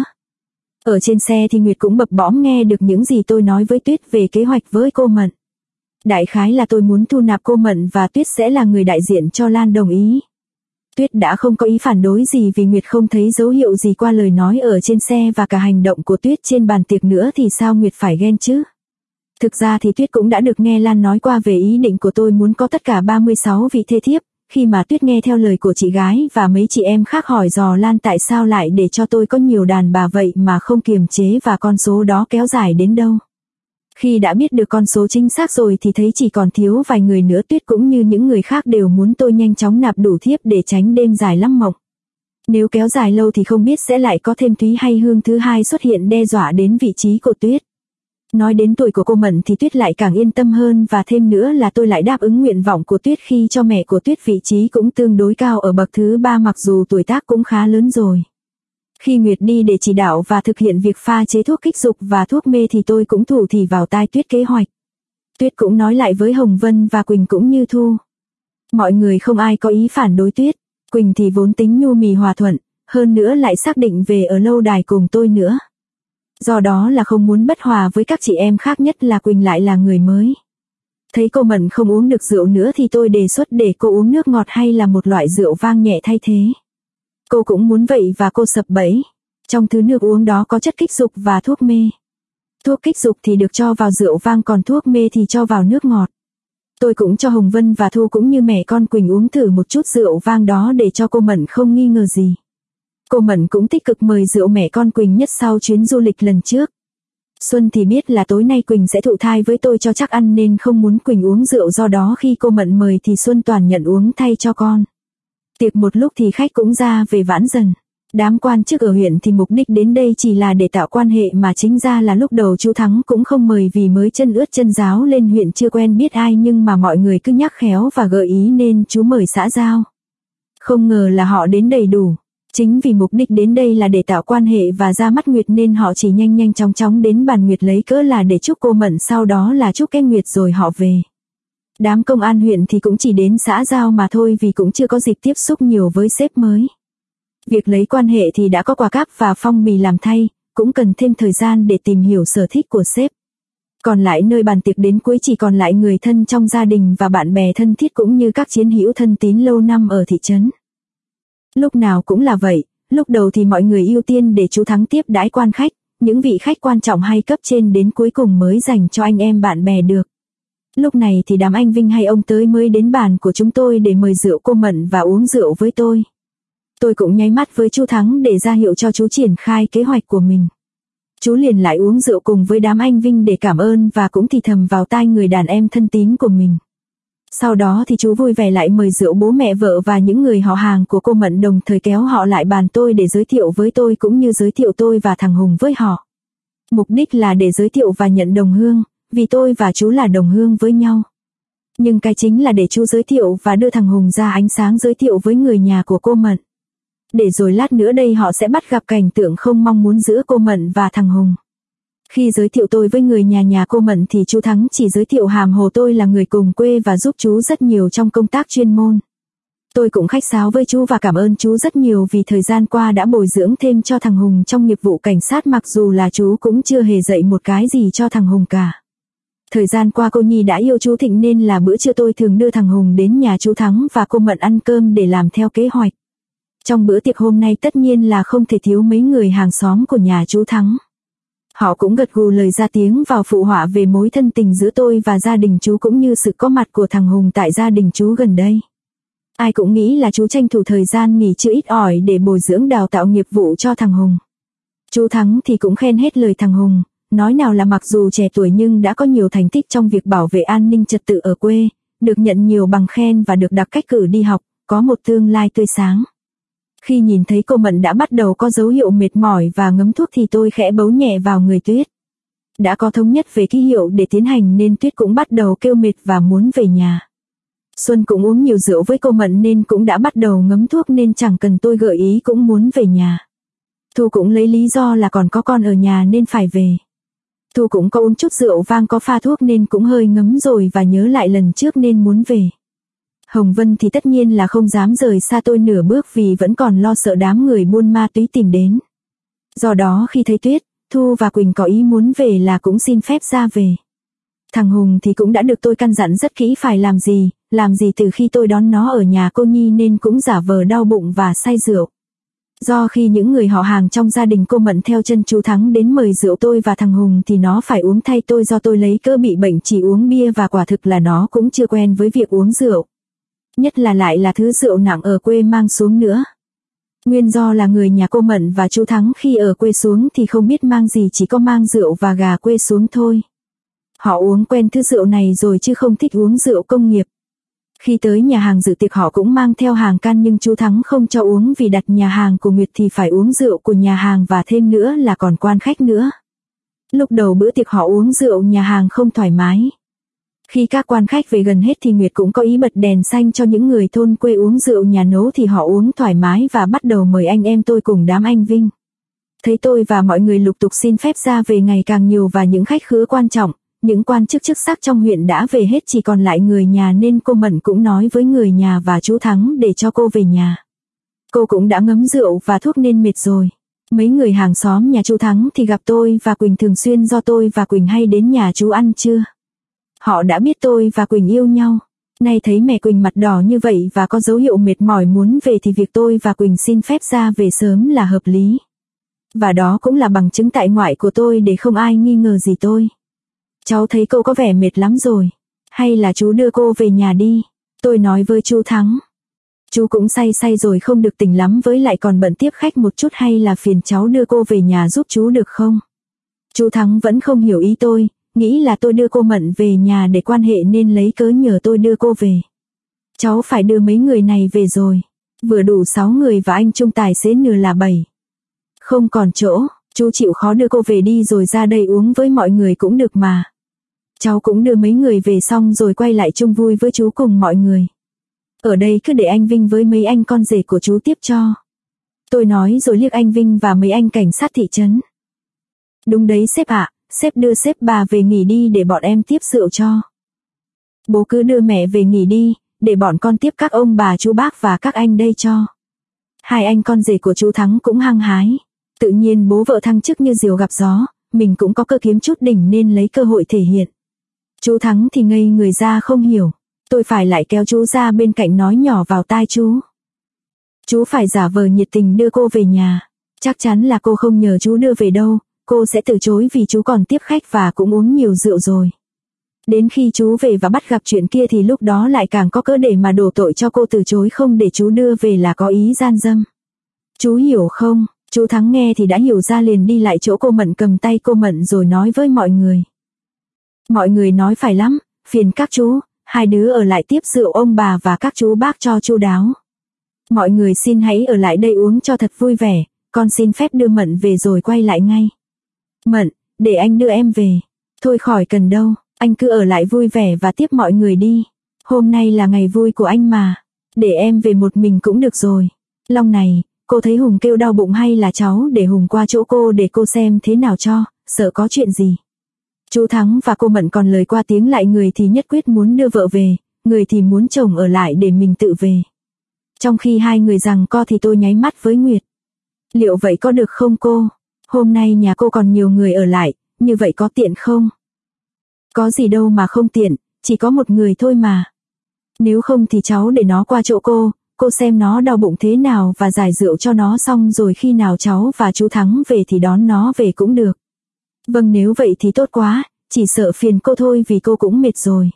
Ở trên xe thì Nguyệt cũng bập bõm nghe được những gì tôi nói với Tuyết về kế hoạch với cô Mận. Đại khái là tôi muốn thu nạp cô Mận và Tuyết sẽ là người đại diện cho Lan đồng ý. Tuyết đã không có ý phản đối gì vì Nguyệt không thấy dấu hiệu gì qua lời nói ở trên xe và cả hành động của Tuyết trên bàn tiệc nữa thì sao Nguyệt phải ghen chứ. Thực ra thì Tuyết cũng đã được nghe Lan nói qua về ý định của tôi muốn có tất cả 36 vị thê thiếp, khi mà Tuyết nghe theo lời của chị gái và mấy chị em khác hỏi dò Lan tại sao lại để cho tôi có nhiều đàn bà vậy mà không kiềm chế và con số đó kéo dài đến đâu. Khi đã biết được con số chính xác rồi thì thấy chỉ còn thiếu vài người nữa. Tuyết cũng như những người khác đều muốn tôi nhanh chóng nạp đủ thiếp để tránh đêm dài lắm mộng. Nếu kéo dài lâu thì không biết sẽ lại có thêm Thúy hay Hương thứ hai xuất hiện đe dọa đến vị trí của Tuyết. Nói đến tuổi của cô Mận thì Tuyết lại càng yên tâm hơn và thêm nữa là tôi lại đáp ứng nguyện vọng của Tuyết khi cho mẹ của Tuyết vị trí cũng tương đối cao ở bậc thứ 3 mặc dù tuổi tác cũng khá lớn rồi. Khi Nguyệt đi để chỉ đạo và thực hiện việc pha chế thuốc kích dục và thuốc mê thì tôi cũng thủ thỉ vào tai Tuyết kế hoạch. Tuyết cũng nói lại với Hồng Vân và Quỳnh cũng như Thu. Mọi người không ai có ý phản đối Tuyết. Quỳnh thì vốn tính nhu mì hòa thuận, hơn nữa lại xác định về ở lâu đài cùng tôi nữa. Do đó là không muốn bất hòa với các chị em khác nhất là Quỳnh lại là người mới. Thấy cô Mận không uống được rượu nữa thì tôi đề xuất để cô uống nước ngọt hay là một loại rượu vang nhẹ thay thế. Cô cũng muốn vậy và cô sập bẫy. Trong thứ nước uống đó có chất kích dục và thuốc mê. Thuốc kích dục thì được cho vào rượu vang còn thuốc mê thì cho vào nước ngọt. Tôi cũng cho Hồng Vân và Thu cũng như mẹ con Quỳnh uống thử một chút rượu vang đó để cho cô Mận không nghi ngờ gì. Cô Mận cũng tích cực mời rượu mẹ con Quỳnh nhất sau chuyến du lịch lần trước. Xuân thì biết là tối nay Quỳnh sẽ thụ thai với tôi cho chắc ăn nên không muốn Quỳnh uống rượu, do đó khi cô Mận mời thì Xuân toàn nhận uống thay cho con. Tiệc một lúc thì khách cũng ra về vãn dần. Đám quan chức ở huyện thì mục đích đến đây chỉ là để tạo quan hệ, mà chính ra là lúc đầu chú Thắng cũng không mời vì mới chân ướt chân ráo lên huyện chưa quen biết ai, nhưng mà mọi người cứ nhắc khéo và gợi ý nên chú mời xã giao. Không ngờ là họ đến đầy đủ. Chính vì mục đích đến đây là để tạo quan hệ và ra mắt Nguyệt nên họ chỉ nhanh chóng đến bàn Nguyệt lấy cớ là để chúc cô Mận, sau đó là chúc cái Nguyệt rồi họ về. Đám công an huyện thì cũng chỉ đến xã giao mà thôi, vì cũng chưa có dịp tiếp xúc nhiều với sếp mới. Việc lấy quan hệ thì đã có quà cáp và phong bì làm thay, cũng cần thêm thời gian để tìm hiểu sở thích của sếp. Còn lại nơi bàn tiệc đến cuối chỉ còn lại người thân trong gia đình và bạn bè thân thiết cũng như các chiến hữu thân tín lâu năm ở thị trấn. Lúc nào cũng là vậy, lúc đầu thì mọi người ưu tiên để chú Thắng tiếp đãi quan khách, những vị khách quan trọng hay cấp trên đến cuối cùng mới dành cho anh em bạn bè được. Lúc này thì đám anh Vinh hay ông Tới mới đến bàn của chúng tôi để mời rượu cô Mận và uống rượu với tôi. Tôi cũng nháy mắt với chú Thắng để ra hiệu cho chú triển khai kế hoạch của mình. Chú liền lại uống rượu cùng với đám anh Vinh để cảm ơn và cũng thì thầm vào tai người đàn em thân tín của mình. Sau đó thì chú vui vẻ lại mời rượu bố mẹ vợ và những người họ hàng của cô Mận, đồng thời kéo họ lại bàn tôi để giới thiệu với tôi cũng như giới thiệu tôi và thằng Hùng với họ. Mục đích là để giới thiệu và nhận đồng hương, vì tôi và chú là đồng hương với nhau. Nhưng cái chính là để chú giới thiệu và đưa thằng Hùng ra ánh sáng giới thiệu với người nhà của cô Mận. Để rồi lát nữa đây họ sẽ bắt gặp cảnh tượng không mong muốn giữa cô Mận và thằng Hùng. Khi giới thiệu tôi với người nhà cô Mận thì chú Thắng chỉ giới thiệu hàm hồ tôi là người cùng quê và giúp chú rất nhiều trong công tác chuyên môn. Tôi cũng khách sáo với chú và cảm ơn chú rất nhiều vì thời gian qua đã bồi dưỡng thêm cho thằng Hùng trong nghiệp vụ cảnh sát, mặc dù là chú cũng chưa hề dạy một cái gì cho thằng Hùng cả. Thời gian qua cô Nhi đã yêu chú Thịnh nên là bữa trưa tôi thường đưa thằng Hùng đến nhà chú Thắng và cô Mận ăn cơm để làm theo kế hoạch. Trong bữa tiệc hôm nay tất nhiên là không thể thiếu mấy người hàng xóm của nhà chú Thắng. Họ cũng gật gù lời ra tiếng vào phụ họa về mối thân tình giữa tôi và gia đình chú cũng như sự có mặt của thằng Hùng tại gia đình chú gần đây. Ai cũng nghĩ là chú tranh thủ thời gian nghỉ trưa ít ỏi để bồi dưỡng đào tạo nghiệp vụ cho thằng Hùng. Chú Thắng thì cũng khen hết lời thằng Hùng, nói nào là mặc dù trẻ tuổi nhưng đã có nhiều thành tích trong việc bảo vệ an ninh trật tự ở quê, được nhận nhiều bằng khen và được đặc cách cử đi học, có một tương lai tươi sáng. Khi nhìn thấy cô Mận đã bắt đầu có dấu hiệu mệt mỏi và ngấm thuốc thì tôi khẽ bấu nhẹ vào người Tuyết. Đã có thống nhất về ký hiệu để tiến hành nên Tuyết cũng bắt đầu kêu mệt và muốn về nhà. Xuân cũng uống nhiều rượu với cô Mận nên cũng đã bắt đầu ngấm thuốc nên chẳng cần tôi gợi ý cũng muốn về nhà. Thu cũng lấy lý do là còn có con ở nhà nên phải về. Thu cũng có uống chút rượu vang có pha thuốc nên cũng hơi ngấm rồi và nhớ lại lần trước nên muốn về. Hồng Vân thì tất nhiên là không dám rời xa tôi nửa bước vì vẫn còn lo sợ đám người buôn ma túy tìm đến. Do đó khi thấy Tuyết, Thu và Quỳnh có ý muốn về là cũng xin phép ra về. Thằng Hùng thì cũng đã được tôi căn dặn rất kỹ phải làm gì từ khi tôi đón nó ở nhà cô Nhi nên cũng giả vờ đau bụng và say rượu. Do khi những người họ hàng trong gia đình cô Mận theo chân chú Thắng đến mời rượu tôi và thằng Hùng thì nó phải uống thay tôi do tôi lấy cớ bị bệnh chỉ uống bia và quả thực là nó cũng chưa quen với việc uống rượu. Nhất là lại là thứ rượu nặng ở quê mang xuống nữa. Nguyên do là người nhà cô Mận và chú Thắng khi ở quê xuống thì không biết mang gì, chỉ có mang rượu và gà quê xuống thôi. Họ uống quen thứ rượu này rồi chứ không thích uống rượu công nghiệp. Khi tới nhà hàng dự tiệc họ cũng mang theo hàng can nhưng chú Thắng không cho uống vì đặt nhà hàng của Nguyệt thì phải uống rượu của nhà hàng và thêm nữa là còn quan khách nữa. Lúc đầu bữa tiệc họ uống rượu nhà hàng không thoải mái. Khi các quan khách về gần hết thì Nguyệt cũng có ý bật đèn xanh cho những người thôn quê uống rượu nhà nấu thì họ uống thoải mái và bắt đầu mời anh em tôi cùng đám anh Vinh. Thấy tôi và mọi người lục tục xin phép ra về ngày càng nhiều và những khách khứa quan trọng, những quan chức chức sắc trong huyện đã về hết chỉ còn lại người nhà nên cô Mận cũng nói với người nhà và chú Thắng để cho cô về nhà. Cô cũng đã ngấm rượu và thuốc nên mệt rồi. Mấy người hàng xóm nhà chú Thắng thì gặp tôi và Quỳnh thường xuyên do tôi và Quỳnh hay đến nhà chú ăn trưa. Họ đã biết tôi và Quỳnh yêu nhau. Nay thấy mẹ Quỳnh mặt đỏ như vậy và có dấu hiệu mệt mỏi muốn về thì việc tôi và Quỳnh xin phép ra về sớm là hợp lý. Và đó cũng là bằng chứng tại ngoại của tôi để không ai nghi ngờ gì tôi. Cháu thấy cô có vẻ mệt lắm rồi. Hay là chú đưa cô về nhà đi. Tôi nói với chú Thắng. Chú cũng say rồi không được tỉnh lắm với lại còn bận tiếp khách một chút, hay là phiền cháu đưa cô về nhà giúp chú được không? Chú Thắng vẫn không hiểu ý tôi, nghĩ là tôi đưa cô Mận về nhà để quan hệ nên lấy cớ nhờ tôi đưa cô về. Cháu phải đưa mấy người này về rồi. Vừa đủ 6 người và anh Trung tài xế nửa là 7. Không còn chỗ, chú chịu khó đưa cô về đi rồi ra đây uống với mọi người cũng được mà. Cháu cũng đưa mấy người về xong rồi quay lại chung vui với chú cùng mọi người. Ở đây cứ để anh Vinh với mấy anh con rể của chú tiếp cho. Tôi nói rồi liếc anh Vinh và mấy anh cảnh sát thị trấn. Đúng đấy sếp ạ, sếp đưa sếp bà về nghỉ đi để bọn em tiếp rượu cho. Bố cứ đưa mẹ về nghỉ đi, để bọn con tiếp các ông bà chú bác và các anh đây cho. Hai anh con rể của chú Thắng cũng hăng hái. Tự nhiên bố vợ thăng chức như diều gặp gió, mình cũng có cơ kiếm chút đỉnh nên lấy cơ hội thể hiện. Chú Thắng thì ngây người ra không hiểu. Tôi phải lại kéo chú ra bên cạnh nói nhỏ vào tai chú. Chú phải giả vờ nhiệt tình đưa cô về nhà. Chắc chắn là cô không nhờ chú đưa về đâu, cô sẽ từ chối vì chú còn tiếp khách và cũng uống nhiều rượu rồi. Đến khi chú về và bắt gặp chuyện kia thì lúc đó lại càng có cớ để mà đổ tội cho cô từ chối không để chú đưa về là có ý gian dâm. Chú hiểu không? Chú Thắng nghe thì đã hiểu ra, liền đi lại chỗ cô Mận, cầm tay cô Mận rồi nói với mọi người. Mọi người nói phải lắm, phiền các chú, hai đứa ở lại tiếp rượu ông bà và các chú bác cho chu đáo. Mọi người xin hãy ở lại đây uống cho thật vui vẻ, con xin phép đưa Mận về rồi quay lại ngay. Mận, để anh đưa em về. Thôi khỏi cần đâu, anh cứ ở lại vui vẻ và tiếp mọi người đi. Hôm nay là ngày vui của anh mà, để em về một mình cũng được rồi. Long này, cô thấy Hùng kêu đau bụng hay là cháu để Hùng qua chỗ cô để cô xem thế nào cho, sợ có chuyện gì. Chú Thắng và cô Mận còn lời qua tiếng lại, người thì nhất quyết muốn đưa vợ về, người thì muốn chồng ở lại để mình tự về. Trong khi hai người giằng co thì tôi nháy mắt với Nguyệt. Liệu vậy có được không cô? Hôm nay nhà cô còn nhiều người ở lại, như vậy có tiện không? Có gì đâu mà không tiện, chỉ có một người thôi mà. Nếu không thì cháu để nó qua chỗ cô xem nó đau bụng thế nào và giải rượu cho nó, xong rồi khi nào cháu và chú Thắng về thì đón nó về cũng được. Vâng, nếu vậy thì tốt quá, chỉ sợ phiền cô thôi vì cô cũng mệt rồi.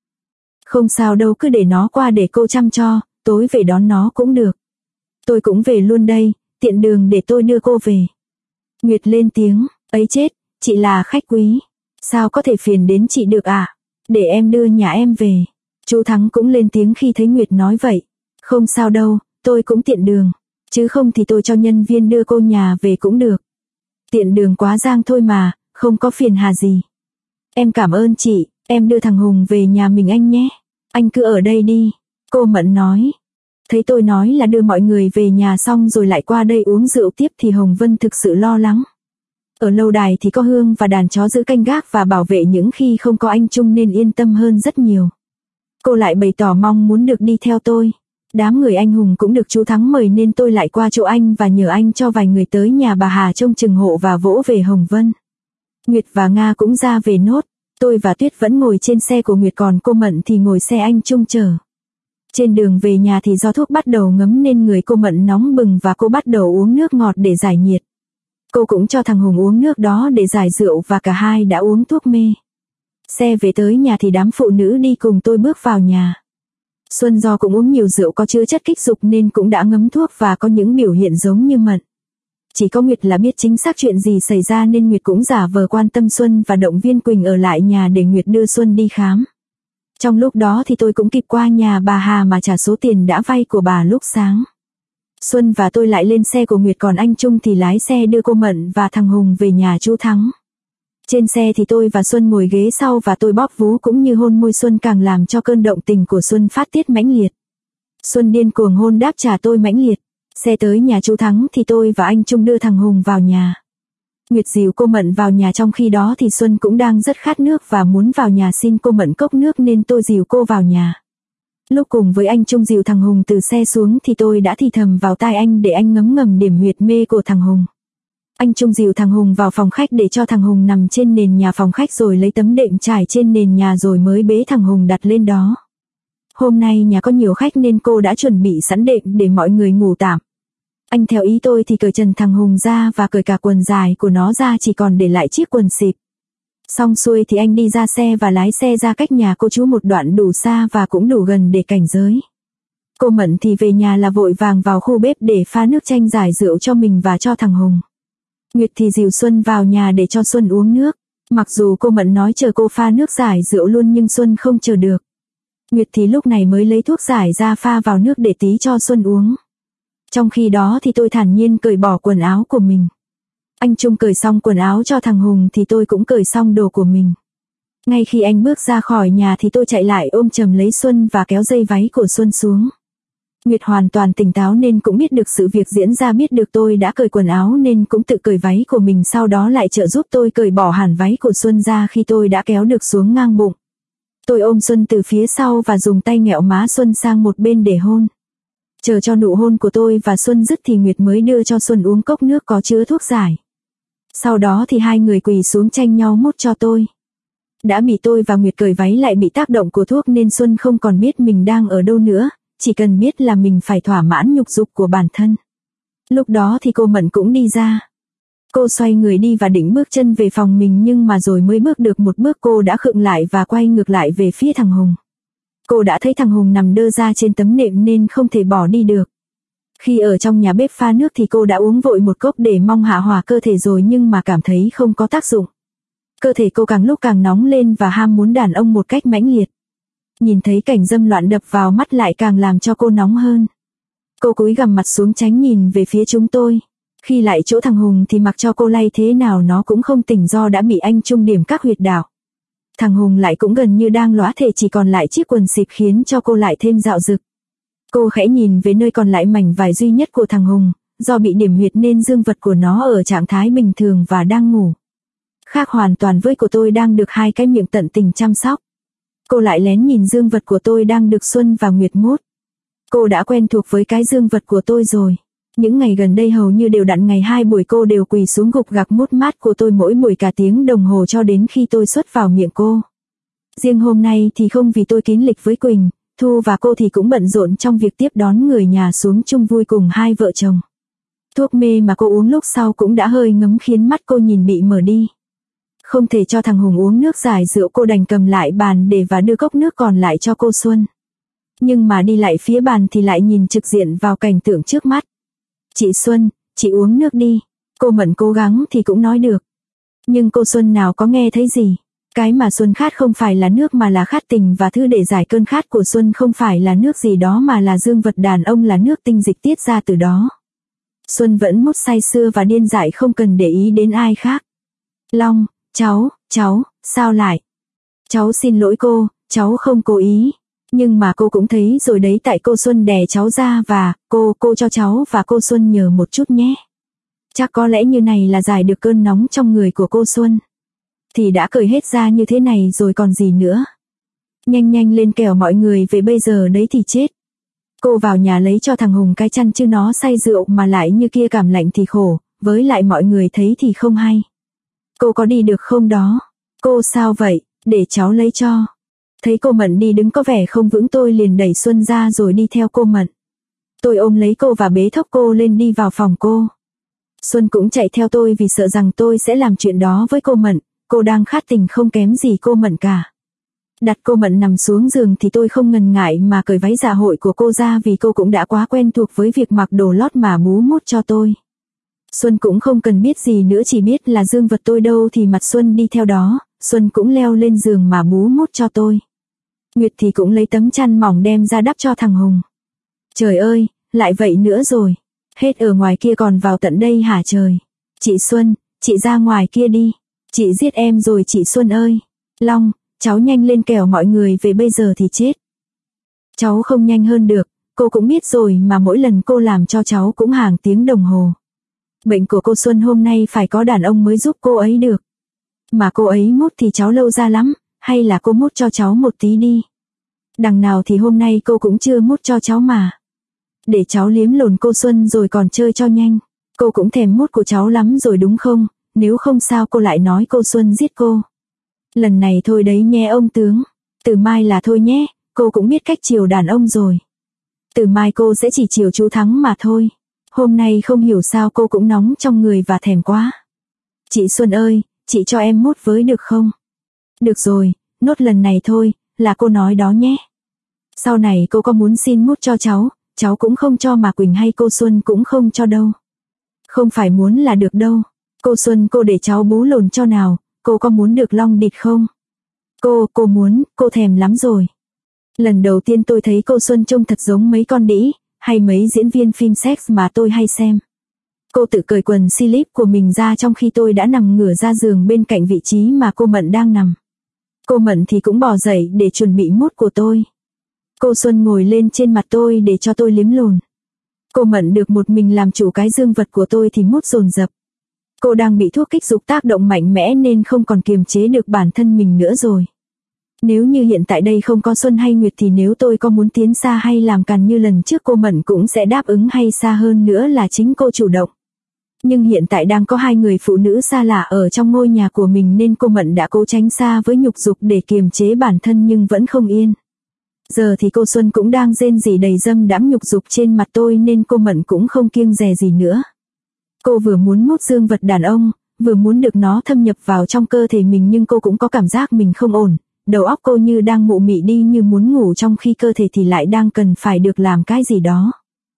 Không sao đâu, cứ để nó qua để cô chăm cho, tối về đón nó cũng được. Tôi cũng về luôn đây, tiện đường để tôi đưa cô về. Nguyệt lên tiếng, ấy chết, chị là khách quý, sao có thể phiền đến chị được ạ? Để em đưa nhà em về. Chú Thắng cũng lên tiếng khi thấy Nguyệt nói vậy. Không sao đâu, tôi cũng tiện đường, chứ không thì tôi cho nhân viên đưa cô nhà về cũng được. Tiện đường quá giang thôi mà, không có phiền hà gì. Em cảm ơn chị, em đưa thằng Hùng về nhà mình anh nhé. Anh cứ ở đây đi, cô Mận nói. Thấy tôi nói là đưa mọi người về nhà xong rồi lại qua đây uống rượu tiếp thì Hồng Vân thực sự lo lắng. Ở lâu đài thì có Hương và đàn chó giữ canh gác và bảo vệ, những khi không có anh Trung nên yên tâm hơn rất nhiều. Cô lại bày tỏ mong muốn được đi theo tôi. Đám người anh Hùng cũng được chú Thắng mời nên tôi lại qua chỗ anh và nhờ anh cho vài người tới nhà bà Hà trông chừng hộ và vỗ về Hồng Vân. Nguyệt và Nga cũng ra về nốt. Tôi và Tuyết vẫn ngồi trên xe của Nguyệt, còn cô Mận thì ngồi xe anh Trung chờ. Trên đường về nhà thì do thuốc bắt đầu ngấm nên người cô Mận nóng bừng và cô bắt đầu uống nước ngọt để giải nhiệt. Cô cũng cho thằng Hùng uống nước đó để giải rượu và cả hai đã uống thuốc mê. Xe về tới nhà thì đám phụ nữ đi cùng tôi bước vào nhà. Xuân do cũng uống nhiều rượu có chứa chất kích dục nên cũng đã ngấm thuốc và có những biểu hiện giống như Mận. Chỉ có Nguyệt là biết chính xác chuyện gì xảy ra nên Nguyệt cũng giả vờ quan tâm Xuân và động viên Quỳnh ở lại nhà để Nguyệt đưa Xuân đi khám. Trong lúc đó thì tôi cũng kịp qua nhà bà Hà mà trả số tiền đã vay của bà lúc sáng. Xuân và tôi lại lên xe của Nguyệt, còn anh Trung thì lái xe đưa cô Mận và thằng Hùng về nhà chú Thắng. Trên xe thì tôi và Xuân ngồi ghế sau và tôi bóp vú cũng như hôn môi Xuân, càng làm cho cơn động tình của Xuân phát tiết mãnh liệt. Xuân điên cuồng hôn đáp trả tôi mãnh liệt. Xe tới nhà chú Thắng thì tôi và anh Trung đưa thằng Hùng vào nhà. Nguyệt dìu cô Mận vào nhà, trong khi đó thì Xuân cũng đang rất khát nước và muốn vào nhà xin cô Mận cốc nước nên tôi dìu cô vào nhà. Lúc cùng với anh Trung dìu thằng Hùng từ xe xuống thì tôi đã thì thầm vào tai anh để anh ngấm ngầm điểm huyệt mê của thằng Hùng. Anh Trung dìu thằng Hùng vào phòng khách để cho thằng Hùng nằm trên nền nhà phòng khách rồi lấy tấm đệm trải trên nền nhà rồi mới bế thằng Hùng đặt lên đó. Hôm nay nhà có nhiều khách nên cô đã chuẩn bị sẵn đệm để mọi người ngủ tạm. Anh theo ý tôi thì cởi trần thằng Hùng ra và cởi cả quần dài của nó ra, chỉ còn để lại chiếc quần xịp. Xong xuôi thì anh đi ra xe và lái xe ra cách nhà cô chú một đoạn đủ xa và cũng đủ gần để cảnh giới. Cô Mận thì về nhà là vội vàng vào khu bếp để pha nước chanh giải rượu cho mình và cho thằng Hùng. Nguyệt thì dìu Xuân vào nhà để cho Xuân uống nước. Mặc dù cô Mận nói chờ cô pha nước giải rượu luôn nhưng Xuân không chờ được. Nguyệt thì lúc này mới lấy thuốc giải ra pha vào nước để tí cho Xuân uống. Trong khi đó thì tôi thản nhiên cởi bỏ quần áo của mình. Anh Trung cởi xong quần áo cho thằng Hùng thì tôi cũng cởi xong đồ của mình. Ngay khi anh bước ra khỏi nhà thì tôi chạy lại ôm chầm lấy Xuân và kéo dây váy của Xuân xuống. Nguyệt hoàn toàn tỉnh táo nên cũng biết được sự việc diễn ra, biết được tôi đã cởi quần áo nên cũng tự cởi váy của mình, sau đó lại trợ giúp tôi cởi bỏ hẳn váy của Xuân ra khi tôi đã kéo được xuống ngang bụng. Tôi ôm Xuân từ phía sau và dùng tay nghẹo má Xuân sang một bên để hôn. Chờ cho nụ hôn của tôi và Xuân dứt thì Nguyệt mới đưa cho Xuân uống cốc nước có chứa thuốc giải. Sau đó thì hai người quỳ xuống tranh nhau mút cho tôi. Đã bị tôi và Nguyệt cởi váy lại bị tác động của thuốc nên Xuân không còn biết mình đang ở đâu nữa, chỉ cần biết là mình phải thỏa mãn nhục dục của bản thân. Lúc đó thì cô Mận cũng đi ra. Cô xoay người đi và định bước chân về phòng mình nhưng mà rồi mới bước được một bước cô đã khựng lại và quay ngược lại về phía thằng Hùng. Cô đã thấy thằng Hùng nằm đơ ra trên tấm nệm nên không thể bỏ đi được. Khi ở trong nhà bếp pha nước thì cô đã uống vội một cốc để mong hạ hòa cơ thể rồi nhưng mà cảm thấy không có tác dụng. Cơ thể cô càng lúc càng nóng lên và ham muốn đàn ông một cách mãnh liệt. Nhìn thấy cảnh dâm loạn đập vào mắt lại càng làm cho cô nóng hơn. Cô cúi gằm mặt xuống tránh nhìn về phía chúng tôi. Khi lại chỗ thằng Hùng thì mặc cho cô lay thế nào nó cũng không tỉnh do đã bị anh Trung điểm các huyệt đạo. Thằng Hùng lại cũng gần như đang lóa thể, chỉ còn lại chiếc quần xịp khiến cho cô lại thêm dạo dực. Cô khẽ nhìn về nơi còn lại mảnh vải duy nhất của thằng Hùng, do bị điểm huyệt nên dương vật của nó ở trạng thái bình thường và đang ngủ. Khác hoàn toàn với của tôi đang được hai cái miệng tận tình chăm sóc. Cô lại lén nhìn dương vật của tôi đang được Xuân và Nguyệt mút. Cô đã quen thuộc với cái dương vật của tôi rồi. Những ngày gần đây hầu như đều đặn ngày 2 buổi cô đều quỳ xuống gục gặc mút mát của tôi mỗi buổi cả tiếng đồng hồ cho đến khi tôi xuất vào miệng cô. Riêng hôm nay thì không, vì tôi kín lịch với Quỳnh, Thu và cô thì cũng bận rộn trong việc tiếp đón người nhà xuống chung vui cùng hai vợ chồng. Thuốc mê mà cô uống lúc sau cũng đã hơi ngấm khiến mắt cô nhìn bị mở đi. Không thể cho thằng Hùng uống nước giải rượu, cô đành cầm lại bàn để và đưa cốc nước còn lại cho cô Xuân. Nhưng mà đi lại phía bàn thì lại nhìn trực diện vào cảnh tượng trước mắt. Chị Xuân, chị uống nước đi. Cô Mận cố gắng thì cũng nói được. Nhưng cô Xuân nào có nghe thấy gì. Cái mà Xuân khát không phải là nước mà là khát tình, và thứ để giải cơn khát của Xuân không phải là nước gì đó mà là dương vật đàn ông, là nước tinh dịch tiết ra từ đó. Xuân vẫn mút say sưa và điên dại không cần để ý đến ai khác. Long, cháu, sao lại? Cháu xin lỗi cô, cháu không cố ý. Nhưng mà cô cũng thấy rồi đấy, tại cô Xuân đè cháu ra và cô cho cháu và cô Xuân nhờ một chút nhé. Chắc có lẽ như này là giải được cơn nóng trong người của cô Xuân. Thì đã cởi hết ra như thế này rồi còn gì nữa. Nhanh lên kẻo mọi người về bây giờ đấy thì chết. Cô vào nhà lấy cho thằng Hùng cái chăn chứ nó say rượu mà lại như kia cảm lạnh thì khổ, với lại mọi người thấy thì không hay. Cô có đi được không đó? Cô sao vậy? Để cháu lấy cho. Thấy cô Mận đi đứng có vẻ không vững, tôi liền đẩy Xuân ra rồi đi theo cô Mận. Tôi ôm lấy cô và bế thốc cô lên đi vào phòng cô. Xuân cũng chạy theo tôi vì sợ rằng tôi sẽ làm chuyện đó với cô Mận. Cô đang khát tình không kém gì cô Mận cả. Đặt cô Mận nằm xuống giường thì tôi không ngần ngại mà cởi váy dạ hội của cô ra, vì cô cũng đã quá quen thuộc với việc mặc đồ lót mà bú mút cho tôi. Xuân cũng không cần biết gì nữa, chỉ biết là dương vật tôi đâu thì mặt Xuân đi theo đó. Xuân cũng leo lên giường mà bú mút cho tôi. Nguyệt thì cũng lấy tấm chăn mỏng đem ra đắp cho thằng Hùng. Trời ơi, lại vậy nữa rồi. Hết ở ngoài kia còn vào tận đây hả trời. Chị Xuân, chị ra ngoài kia đi. Chị giết em rồi chị Xuân ơi. Long, cháu nhanh lên kẻo mọi người về bây giờ thì chết. Cháu không nhanh hơn được, cô cũng biết rồi mà mỗi lần cô làm cho cháu cũng hàng tiếng đồng hồ. Bệnh của cô Xuân hôm nay phải có đàn ông mới giúp cô ấy được. Mà cô ấy mút thì cháu lâu ra lắm, hay là cô mút cho cháu một tí đi. Đằng nào thì hôm nay cô cũng chưa mút cho cháu mà. Để cháu liếm lồn cô Xuân rồi còn chơi cho nhanh. Cô cũng thèm mút của cháu lắm rồi đúng không? Nếu không sao cô lại nói cô Xuân giết cô. Lần này thôi đấy nhé ông tướng. Từ mai là thôi nhé, cô cũng biết cách chiều đàn ông rồi. Từ mai cô sẽ chỉ chiều chú Thắng mà thôi. Hôm nay không hiểu sao cô cũng nóng trong người và thèm quá. Chị Xuân ơi, chị cho em mút với được không? Được rồi, nốt lần này thôi, là cô nói đó nhé. Sau này cô có muốn xin mút cho cháu cũng không cho mà Quỳnh hay cô Xuân cũng không cho đâu. Không phải muốn là được đâu. Cô Xuân cô để cháu bú lồn cho nào, cô có muốn được long địt không? Cô muốn, cô thèm lắm rồi. Lần đầu tiên tôi thấy cô Xuân trông thật giống mấy con đĩ, hay mấy diễn viên phim sex mà tôi hay xem. Cô tự cởi quần slip của mình ra trong khi tôi đã nằm ngửa ra giường bên cạnh vị trí mà cô Mận đang nằm. Cô Mận thì cũng bò dậy để chuẩn bị mút của tôi. Cô Xuân ngồi lên trên mặt tôi để cho tôi liếm lồn. Cô Mận được một mình làm chủ cái dương vật của tôi thì mút dồn dập. Cô đang bị thuốc kích dục tác động mạnh mẽ nên không còn kiềm chế được bản thân mình nữa rồi. Nếu như hiện tại đây không có Xuân hay Nguyệt thì nếu tôi có muốn tiến xa hay làm càn như lần trước cô Mận cũng sẽ đáp ứng, hay xa hơn nữa là chính cô chủ động. Nhưng hiện tại đang có hai người phụ nữ xa lạ ở trong ngôi nhà của mình nên cô Mận đã cố tránh xa với nhục dục để kiềm chế bản thân nhưng vẫn không yên. Giờ thì cô Xuân cũng đang rên rỉ đầy dâm đãng nhục dục trên mặt tôi nên cô Mận cũng không kiêng dè gì nữa. Cô vừa muốn mút dương vật đàn ông, vừa muốn được nó thâm nhập vào trong cơ thể mình nhưng cô cũng có cảm giác mình không ổn. Đầu óc cô như đang mụ mị đi, như muốn ngủ trong khi cơ thể thì lại đang cần phải được làm cái gì đó.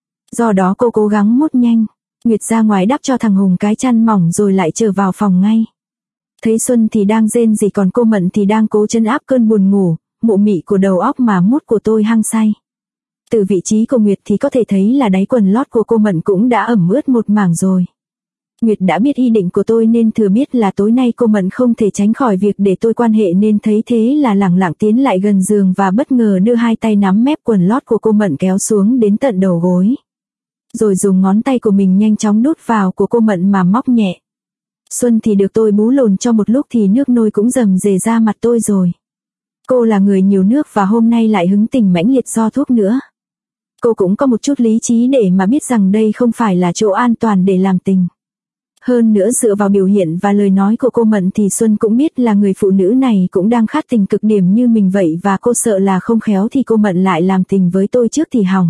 Do đó cô cố gắng mút nhanh. Nguyệt ra ngoài đắp cho thằng Hùng cái chăn mỏng rồi lại trở vào phòng ngay. Thấy Xuân thì đang rên rỉ còn cô Mận thì đang cố trấn áp cơn buồn ngủ, mụ mị của đầu óc mà mút của tôi hăng say. Từ vị trí của Nguyệt thì có thể thấy là đáy quần lót của cô Mận cũng đã ẩm ướt một mảng rồi. Nguyệt đã biết ý định của tôi nên thừa biết là tối nay cô Mận không thể tránh khỏi việc để tôi quan hệ nên thấy thế là lẳng lặng tiến lại gần giường và bất ngờ đưa hai tay nắm mép quần lót của cô Mận kéo xuống đến tận đầu gối. Rồi dùng ngón tay của mình nhanh chóng đút vào của cô Mận mà móc nhẹ. Xuân thì được tôi bú lồn cho một lúc thì nước nôi cũng rầm rề ra mặt tôi rồi. Cô là người nhiều nước và hôm nay lại hứng tình mãnh liệt do thuốc nữa. Cô cũng có một chút lý trí để mà biết rằng đây không phải là chỗ an toàn để làm tình. Hơn nữa dựa vào biểu hiện và lời nói của cô Mận thì Xuân cũng biết là người phụ nữ này cũng đang khát tình cực điểm như mình vậy và cô sợ là không khéo thì cô Mận lại làm tình với tôi trước thì hỏng.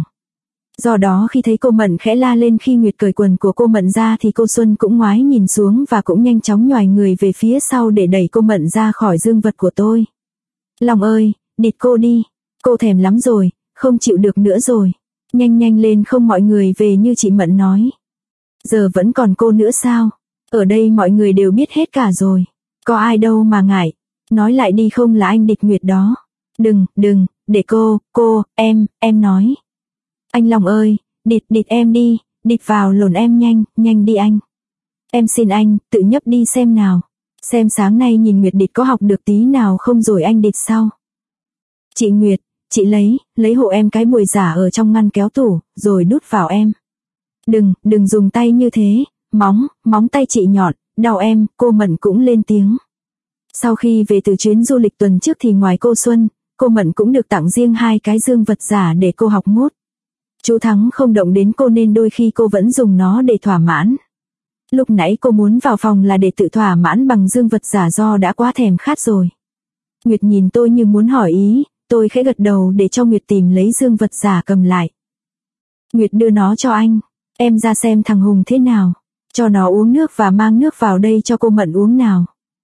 Do đó khi thấy cô Mận khẽ la lên khi Nguyệt cởi quần của cô Mận ra thì cô Xuân cũng ngoái nhìn xuống và cũng nhanh chóng nhoài người về phía sau để đẩy cô Mận ra khỏi dương vật của tôi. Lòng ơi, địt cô đi, cô thèm lắm rồi, không chịu được nữa rồi. Nhanh lên không mọi người về như chị Mận nói. Giờ vẫn còn cô nữa sao? Ở đây mọi người đều biết hết cả rồi. Có ai đâu mà ngại. Nói lại đi không là anh địch Nguyệt đó. Đừng, để cô, em nói. Anh Long ơi, địt em đi, địt vào lồn em nhanh đi anh. Em xin anh, tự nhấp đi xem nào. Xem sáng nay nhìn Nguyệt địt có học được tí nào không rồi anh địt sau. Chị Nguyệt, chị lấy hộ em cái bùi giả ở trong ngăn kéo tủ, rồi đút vào em. Đừng dùng tay như thế, móng tay chị nhọn, đau em, cô Mận cũng lên tiếng. Sau khi về từ chuyến du lịch tuần trước thì ngoài cô Xuân, cô Mận cũng được tặng riêng hai cái dương vật giả để cô học mút. Chú Thắng không động đến cô nên đôi khi cô vẫn dùng nó để thỏa mãn. Lúc nãy cô muốn vào phòng là để tự thỏa mãn bằng dương vật giả do đã quá thèm khát rồi. Nguyệt nhìn tôi như muốn hỏi ý, tôi khẽ gật đầu để cho Nguyệt tìm lấy dương vật giả cầm lại. Nguyệt đưa nó cho anh, em ra xem thằng Hùng thế nào, cho nó uống nước và mang nước vào đây cho cô Mận uống nào.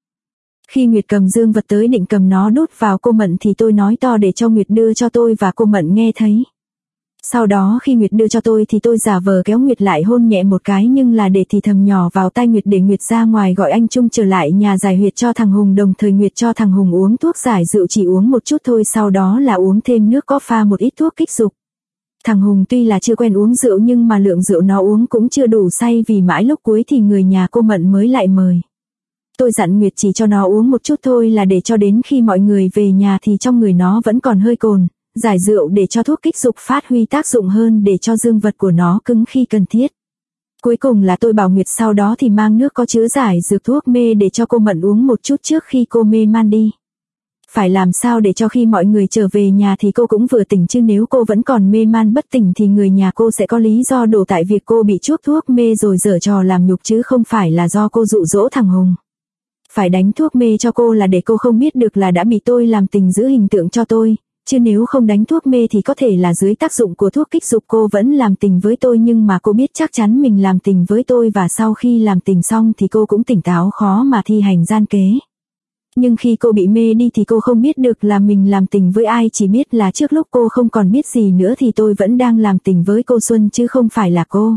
Khi Nguyệt cầm dương vật tới định cầm nó đút vào cô Mận thì tôi nói to để cho Nguyệt đưa cho tôi và cô Mận nghe thấy. Sau đó khi Nguyệt đưa cho tôi thì tôi giả vờ kéo Nguyệt lại hôn nhẹ một cái nhưng là để thì thầm nhỏ vào tai Nguyệt để Nguyệt ra ngoài gọi anh Trung trở lại nhà giải huyệt cho thằng Hùng, đồng thời Nguyệt cho thằng Hùng uống thuốc giải rượu chỉ uống một chút thôi, sau đó là uống thêm nước có pha một ít thuốc kích dục. Thằng Hùng tuy là chưa quen uống rượu nhưng mà lượng rượu nó uống cũng chưa đủ say vì mãi lúc cuối thì người nhà cô Mận mới lại mời. Tôi dặn Nguyệt chỉ cho nó uống một chút thôi là để cho đến khi mọi người về nhà thì trong người nó vẫn còn hơi cồn. Giải rượu để cho thuốc kích dục phát huy tác dụng hơn để cho dương vật của nó cứng khi cần thiết. Cuối cùng là tôi bảo Nguyệt sau đó thì mang nước có chứa giải dược thuốc mê để cho cô Mận uống một chút trước khi cô mê man đi. Phải làm sao để cho khi mọi người trở về nhà thì cô cũng vừa tỉnh, chứ nếu cô vẫn còn mê man bất tỉnh thì người nhà cô sẽ có lý do đổ tại việc cô bị chuốc thuốc mê rồi giở trò làm nhục chứ không phải là do cô dụ dỗ thằng Hùng. Phải đánh thuốc mê cho cô là để cô không biết được là đã bị tôi làm tình giữ hình tượng cho tôi. chứ nếu không đánh thuốc mê thì có thể là dưới tác dụng của thuốc kích dục cô vẫn làm tình với tôi, nhưng mà cô biết chắc chắn mình làm tình với tôi và sau khi làm tình xong thì cô cũng tỉnh táo khó mà thi hành gian kế. Nhưng khi cô bị mê đi thì cô không biết được là mình làm tình với ai, chỉ biết là trước lúc cô không còn biết gì nữa thì tôi vẫn đang làm tình với cô Xuân chứ không phải là cô.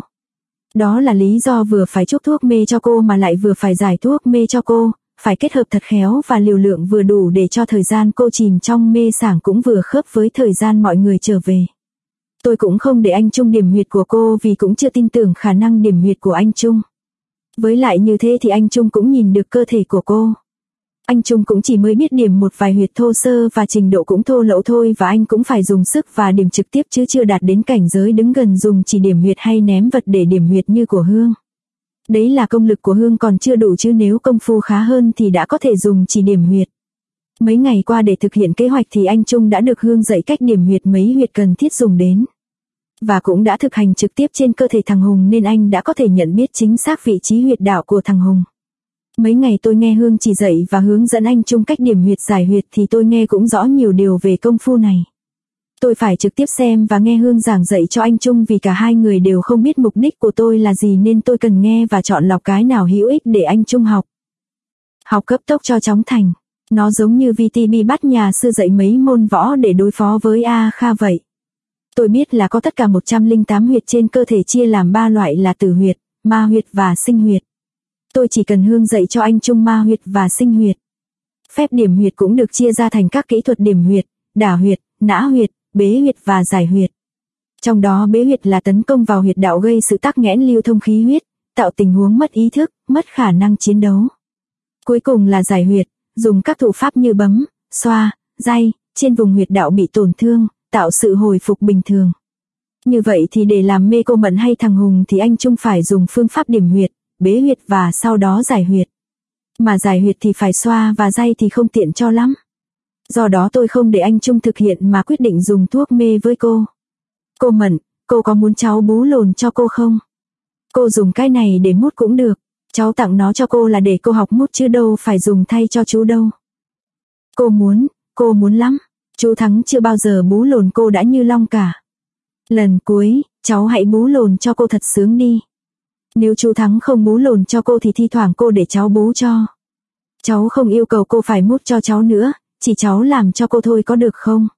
Đó là lý do vừa phải chuốc thuốc mê cho cô mà lại vừa phải giải thuốc mê cho cô, phải kết hợp thật khéo và liều lượng vừa đủ để cho thời gian cô chìm trong mê sảng cũng vừa khớp với thời gian mọi người trở về. Tôi cũng không để anh Trung điểm huyệt của cô vì cũng chưa tin tưởng khả năng điểm huyệt của anh Trung. Với lại như thế thì anh Trung cũng nhìn được cơ thể của cô. Anh Trung cũng chỉ mới biết điểm một vài huyệt thô sơ và trình độ cũng thô lậu thôi, và anh cũng phải dùng sức và điểm trực tiếp chứ chưa đạt đến cảnh giới đứng gần dùng chỉ điểm huyệt hay ném vật để điểm huyệt như của Hương. Đấy là công lực của Hương còn chưa đủ, chứ nếu công phu khá hơn thì đã có thể dùng chỉ điểm huyệt. Mấy ngày qua để thực hiện kế hoạch thì anh Trung đã được Hương dạy cách điểm huyệt mấy huyệt cần thiết dùng đến. Và cũng đã thực hành trực tiếp trên cơ thể thằng Hùng nên anh đã có thể nhận biết chính xác vị trí huyệt đạo của thằng Hùng. Mấy ngày tôi nghe Hương chỉ dạy và hướng dẫn anh Trung cách điểm huyệt giải huyệt thì tôi nghe cũng rõ nhiều điều về công phu này. Tôi phải trực tiếp xem và nghe Hương giảng dạy cho anh Trung vì cả hai người đều không biết mục đích của tôi là gì nên tôi cần nghe và chọn lọc cái nào hữu ích để anh Trung học. Học cấp tốc cho chóng thành. Nó giống như VTB bắt nhà sư dạy mấy môn võ để đối phó với A Kha vậy. Tôi biết là có tất cả 108 huyệt trên cơ thể chia làm 3 loại là tử huyệt, ma huyệt và sinh huyệt. Tôi chỉ cần Hương dạy cho anh Trung ma huyệt và sinh huyệt. Phép điểm huyệt cũng được chia ra thành các kỹ thuật điểm huyệt, đả huyệt, nã huyệt, bế huyệt và giải huyệt. Trong đó bế huyệt là tấn công vào huyệt đạo gây sự tắc nghẽn lưu thông khí huyết, tạo tình huống mất ý thức, mất khả năng chiến đấu. Cuối cùng là giải huyệt, dùng các thủ pháp như bấm, xoa, day trên vùng huyệt đạo bị tổn thương, tạo sự hồi phục bình thường. Như vậy thì để làm mê cô Mận hay thằng Hùng thì anh Trung phải dùng phương pháp điểm huyệt, bế huyệt và sau đó giải huyệt. Mà giải huyệt thì phải xoa và day thì không tiện cho lắm. Do đó tôi không để anh Trung thực hiện mà quyết định dùng thuốc mê với cô. Cô Mận, cô có muốn cháu bú lồn cho cô không? Cô dùng cái này để mút cũng được. Cháu tặng nó cho cô là để cô học mút chứ đâu phải dùng thay cho chú đâu. Cô muốn lắm. Chú Thắng chưa bao giờ bú lồn cô đã như long cả. Lần cuối, cháu hãy bú lồn cho cô thật sướng đi. Nếu chú Thắng không bú lồn cho cô thì thi thoảng cô để cháu bú cho. Cháu không yêu cầu cô phải mút cho cháu nữa, chỉ cháu làm cho cô thôi có được không?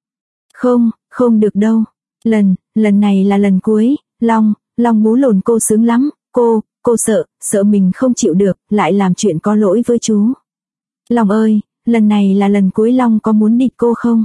Không được đâu. Lần này là lần cuối, Long bú lồn cô sướng lắm, cô sợ mình không chịu được, lại làm chuyện có lỗi với chú. Long ơi, lần này là lần cuối, Long có muốn địt cô không?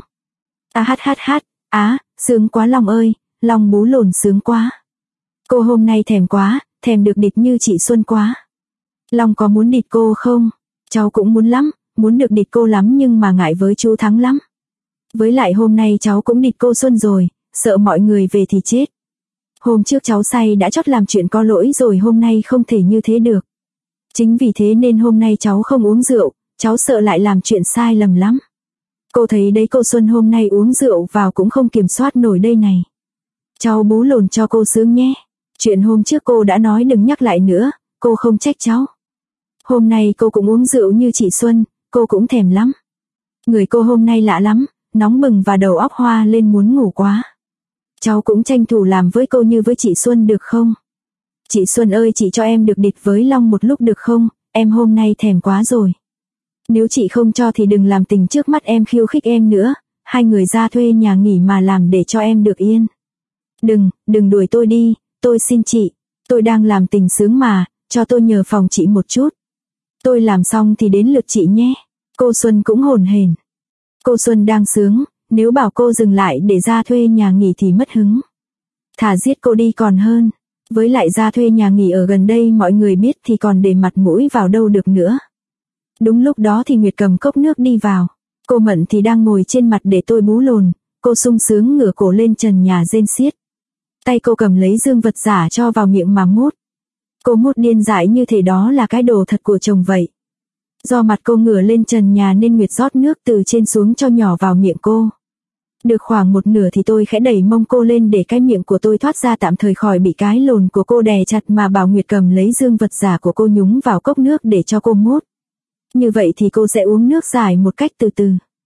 Sướng quá Long ơi, Long bú lồn sướng quá. Cô hôm nay thèm quá, thèm được địt như chị Xuân quá. Long có muốn địt cô không? Cháu cũng muốn lắm, muốn được địt cô lắm nhưng mà ngại với chú Thắng lắm. Với lại hôm nay cháu cũng địt cô Xuân rồi, sợ mọi người về thì chết. Hôm trước cháu say đã chót làm chuyện có lỗi rồi, hôm nay không thể như thế được. Chính vì thế nên hôm nay cháu không uống rượu, cháu sợ lại làm chuyện sai lầm lắm. Cô thấy đấy, cô Xuân hôm nay uống rượu vào cũng không kiểm soát nổi đây này. Cháu bú lồn cho cô sướng nhé. Chuyện hôm trước cô đã nói đừng nhắc lại nữa, cô không trách cháu. Hôm nay cô cũng uống rượu như chị Xuân, cô cũng thèm lắm. Người cô hôm nay lạ lắm, nóng bừng và đầu óc hoa lên muốn ngủ quá. Cháu cũng tranh thủ làm với cô như với chị Xuân được không? Chị Xuân ơi, chị cho em được địt với Long một lúc được không? Em hôm nay thèm quá rồi. Nếu chị không cho thì đừng làm tình trước mắt em, khiêu khích em nữa. Hai người ra thuê nhà nghỉ mà làm để cho em được yên. Đừng đuổi tôi đi, tôi xin chị. Tôi đang làm tình sướng mà, cho tôi nhờ phòng chị một chút. Tôi làm xong thì đến lượt chị nhé. Cô Xuân cũng hồn hển. Cô Xuân đang sướng, nếu bảo cô dừng lại để ra thuê nhà nghỉ thì mất hứng. Thà giết cô đi còn hơn. Với lại ra thuê nhà nghỉ ở gần đây mọi người biết thì còn để mặt mũi vào đâu được nữa. Đúng lúc đó thì Nguyệt cầm cốc nước đi vào. Cô Mận thì đang ngồi trên mặt để tôi bú lồn. Cô sung sướng ngửa cổ lên trần nhà rên xiết. Tay cô cầm lấy dương vật giả cho vào miệng mà mút. Cô mút điên dại như thể đó là cái đồ thật của chồng vậy. Do mặt cô ngửa lên trần nhà nên Nguyệt rót nước từ trên xuống cho nhỏ vào miệng cô. Được khoảng một nửa thì tôi khẽ đẩy mông cô lên để cái miệng của tôi thoát ra tạm thời khỏi bị cái lồn của cô đè chặt, mà bảo Nguyệt cầm lấy dương vật giả của cô nhúng vào cốc nước để cho cô mút. Như vậy thì cô sẽ uống nước giải một cách từ từ.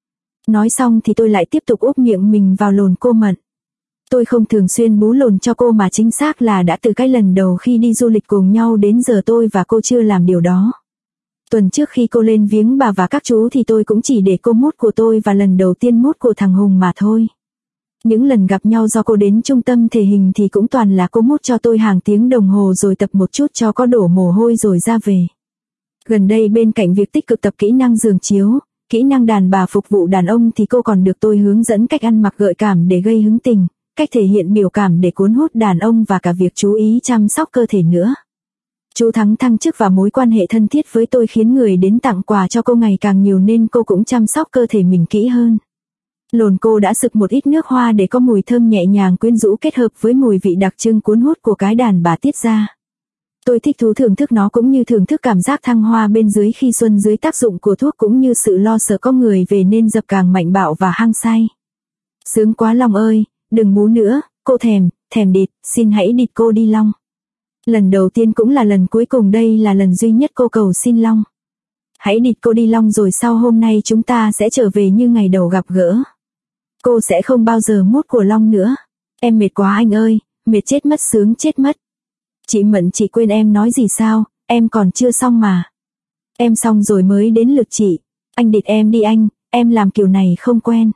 Nói xong thì tôi lại tiếp tục úp miệng mình vào lồn cô Mận. Tôi không thường xuyên bú lồn cho cô mà chính xác là đã từ cái lần đầu khi đi du lịch cùng nhau đến giờ tôi và cô chưa làm điều đó. Tuần trước khi cô lên viếng bà và các chú thì tôi cũng chỉ để cô mút của tôi và lần đầu tiên mút của thằng Hùng mà thôi. Những lần gặp nhau do cô đến trung tâm thể hình thì cũng toàn là cô mút cho tôi hàng tiếng đồng hồ rồi tập một chút cho có đổ mồ hôi rồi ra về. Gần đây bên cạnh việc tích cực tập kỹ năng giường chiếu, kỹ năng đàn bà phục vụ đàn ông thì cô còn được tôi hướng dẫn cách ăn mặc gợi cảm để gây hứng tình, cách thể hiện biểu cảm để cuốn hút đàn ông và cả việc chú ý chăm sóc cơ thể nữa. Chú Thắng thăng chức và mối quan hệ thân thiết với tôi khiến người đến tặng quà cho cô ngày càng nhiều nên cô cũng chăm sóc cơ thể mình kỹ hơn. Lồn cô đã xực một ít nước hoa để có mùi thơm nhẹ nhàng quyến rũ kết hợp với mùi vị đặc trưng cuốn hút của cái đàn bà tiết ra. Tôi thích thú thưởng thức nó cũng như thưởng thức cảm giác thăng hoa bên dưới khi xuân dưới tác dụng của thuốc cũng như sự lo sợ có người về nên dập càng mạnh bạo và hăng say. Sướng quá Long ơi, đừng bú nữa, cô thèm địt, xin hãy địt cô đi Long. Lần đầu tiên cũng là lần cuối cùng, đây là lần duy nhất cô cầu xin Long. Hãy địt cô đi Long rồi sau hôm nay chúng ta sẽ trở về như ngày đầu gặp gỡ. Cô sẽ không bao giờ mút của Long nữa. Em mệt quá anh ơi, mệt chết mất, sướng chết mất. Chị Mận, chị quên em nói gì sao, em còn chưa xong mà. Em xong rồi mới đến lượt chị. Anh địt em đi anh, em làm kiểu này không quen.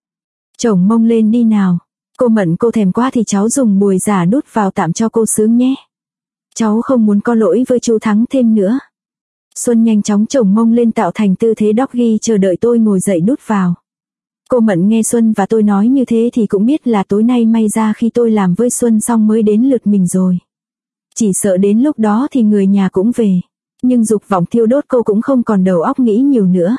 Chổng mông lên đi nào. Cô Mận, cô thèm quá thì cháu dùng bùi giả đút vào tạm cho cô sướng nhé. Cháu không muốn có lỗi với chú Thắng thêm nữa. Xuân nhanh chóng chổng mông lên tạo thành tư thế doggy chờ đợi tôi ngồi dậy đút vào. Cô Mận nghe Xuân và tôi nói như thế thì cũng biết là tối nay may ra khi tôi làm với Xuân xong mới đến lượt mình rồi. Chỉ sợ đến lúc đó thì người nhà cũng về. Nhưng dục vọng thiêu đốt cô cũng không còn đầu óc nghĩ nhiều nữa.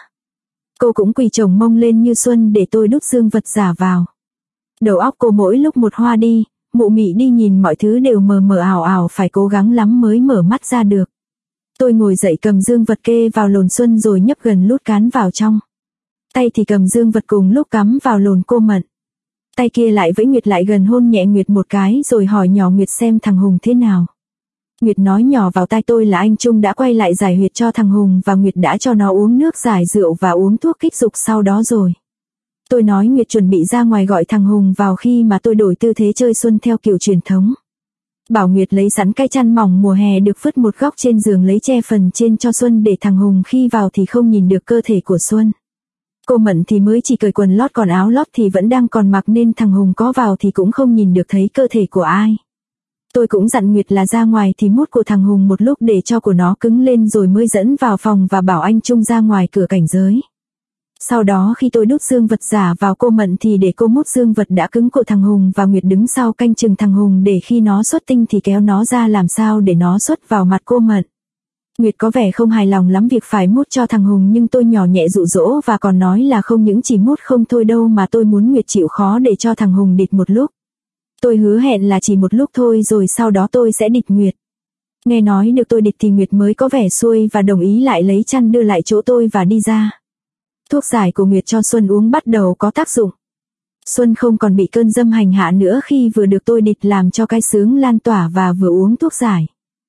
Cô cũng quỳ chổng mông lên như Xuân để tôi đút dương vật giả vào. Đầu óc cô mỗi lúc một hoa đi, mụ mị đi, nhìn mọi thứ đều mờ mờ ảo ảo, phải cố gắng lắm mới mở mắt ra được. Tôi ngồi dậy cầm dương vật kê vào lồn Xuân rồi nhấp gần lút cán vào trong. Tay thì cầm dương vật cùng lúc cắm vào lồn cô Mận. Tay kia lại vẫy Nguyệt lại gần hôn nhẹ Nguyệt một cái rồi hỏi nhỏ Nguyệt xem thằng Hùng thế nào. Nguyệt nói nhỏ vào tai tôi là anh Trung đã quay lại giải huyệt cho thằng Hùng và Nguyệt đã cho nó uống nước giải rượu và uống thuốc kích dục sau đó rồi. Tôi nói Nguyệt chuẩn bị ra ngoài gọi thằng Hùng vào khi mà tôi đổi tư thế chơi Xuân theo kiểu truyền thống. Bảo Nguyệt lấy sẵn cái chăn mỏng mùa hè được phứt một góc trên giường lấy che phần trên cho Xuân để thằng Hùng khi vào thì không nhìn được cơ thể của Xuân. Cô Mận thì mới chỉ cởi quần lót còn áo lót thì vẫn đang còn mặc nên thằng Hùng có vào thì cũng không nhìn được thấy cơ thể của ai. Tôi cũng dặn Nguyệt là ra ngoài thì mút của thằng Hùng một lúc để cho của nó cứng lên rồi mới dẫn vào phòng và bảo anh Trung ra ngoài cửa cảnh giới. Sau đó khi tôi đút dương vật giả vào cô Mận thì để cô mút dương vật đã cứng của thằng Hùng và Nguyệt đứng sau canh chừng thằng Hùng để khi nó xuất tinh thì kéo nó ra làm sao để nó xuất vào mặt cô Mận. Nguyệt có vẻ không hài lòng lắm việc phải mút cho thằng Hùng nhưng tôi nhỏ nhẹ dụ dỗ và còn nói là không những chỉ mút không thôi đâu mà tôi muốn Nguyệt chịu khó để cho thằng Hùng địt một lúc. Tôi hứa hẹn là chỉ một lúc thôi rồi sau đó tôi sẽ địt Nguyệt. Nghe nói được tôi địt thì Nguyệt mới có vẻ xuôi và đồng ý lại lấy chăn đưa lại chỗ tôi và đi ra. Thuốc giải của Nguyệt cho Xuân uống bắt đầu có tác dụng. Xuân không còn bị cơn dâm hành hạ nữa khi vừa được tôi địt làm cho cái sướng lan tỏa và vừa uống thuốc giải.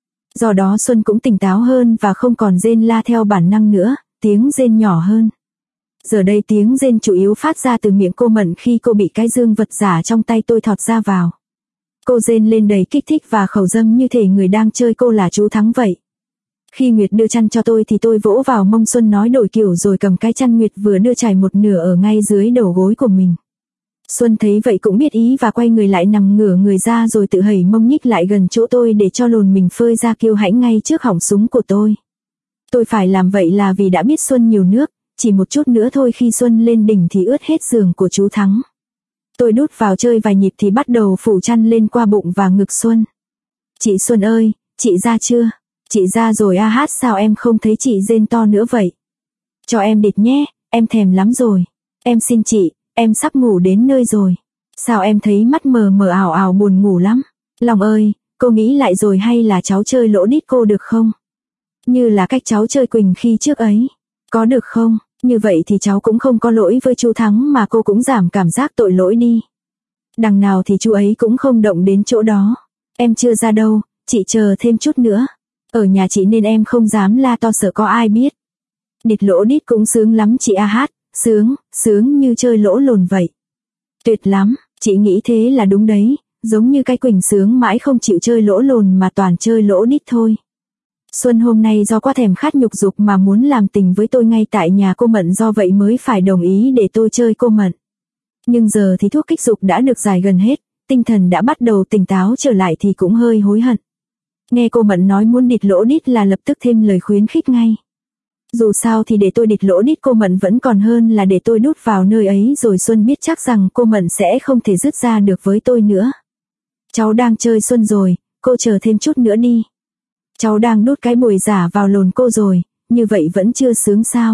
Do đó Xuân cũng tỉnh táo hơn và không còn rên la theo bản năng nữa, tiếng rên nhỏ hơn. Giờ đây tiếng rên chủ yếu phát ra từ miệng cô Mận khi cô bị cái dương vật giả trong tay tôi thọt ra vào. Cô rên lên đầy kích thích và khẩu dâm như thể người đang chơi cô là chú Thắng vậy. Khi Nguyệt đưa chăn cho tôi thì tôi vỗ vào mông Xuân nói đổi kiểu rồi cầm cái chăn Nguyệt vừa đưa trải một nửa ở ngay dưới đầu gối của mình. Xuân thấy vậy cũng biết ý và quay người lại nằm ngửa người ra rồi tự hẩy mông nhích lại gần chỗ tôi để cho lồn mình phơi ra kiêu hãnh ngay trước họng súng của tôi. Tôi phải làm vậy là vì đã biết Xuân nhiều nước, chỉ một chút nữa thôi khi Xuân lên đỉnh thì ướt hết giường của chú Thắng. Tôi đút vào chơi vài nhịp thì bắt đầu phủ chăn lên qua bụng và ngực Xuân. Chị Xuân ơi, chị ra chưa? Chị ra rồi à, hát sao em không thấy chị rên to nữa vậy? Cho em địt nhé, em thèm lắm rồi. Em xin chị, em sắp ngủ đến nơi rồi. Sao em thấy mắt mờ mờ ảo ảo buồn ngủ lắm? Lòng ơi, cô nghĩ lại rồi hay là cháu chơi lỗ đít cô được không? Như là cách cháu chơi Quỳnh khi trước ấy. Có được không? Như vậy thì cháu cũng không có lỗi với chú Thắng mà cô cũng giảm cảm giác tội lỗi đi. Đằng nào thì chú ấy cũng không động đến chỗ đó. Em chưa ra đâu, chị chờ thêm chút nữa. Ở nhà chị nên em không dám la to sợ có ai biết. Địt lỗ đít cũng sướng lắm chị a hát, sướng như chơi lỗ lồn vậy. Tuyệt lắm, chị nghĩ thế là đúng đấy, giống như cái Quỳnh sướng mãi không chịu chơi lỗ lồn mà toàn chơi lỗ đít thôi. Xuân hôm nay do quá thèm khát nhục dục mà muốn làm tình với tôi ngay tại nhà cô Mận, do vậy mới phải đồng ý để tôi chơi cô Mận. Nhưng giờ thì thuốc kích dục đã được giải gần hết, tinh thần đã bắt đầu tỉnh táo trở lại thì cũng hơi hối hận. Nghe cô Mận nói muốn địt lỗ đít là lập tức thêm lời khuyến khích ngay. Dù sao thì để tôi địt lỗ đít cô Mận vẫn còn hơn là để tôi đút vào nơi ấy rồi Xuân biết chắc rằng cô Mận sẽ không thể dứt ra được với tôi nữa. Cháu đang chơi Xuân rồi, cô chờ thêm chút nữa đi. Cháu đang đút cái bùi giả vào lồn cô rồi, như vậy vẫn chưa sướng sao?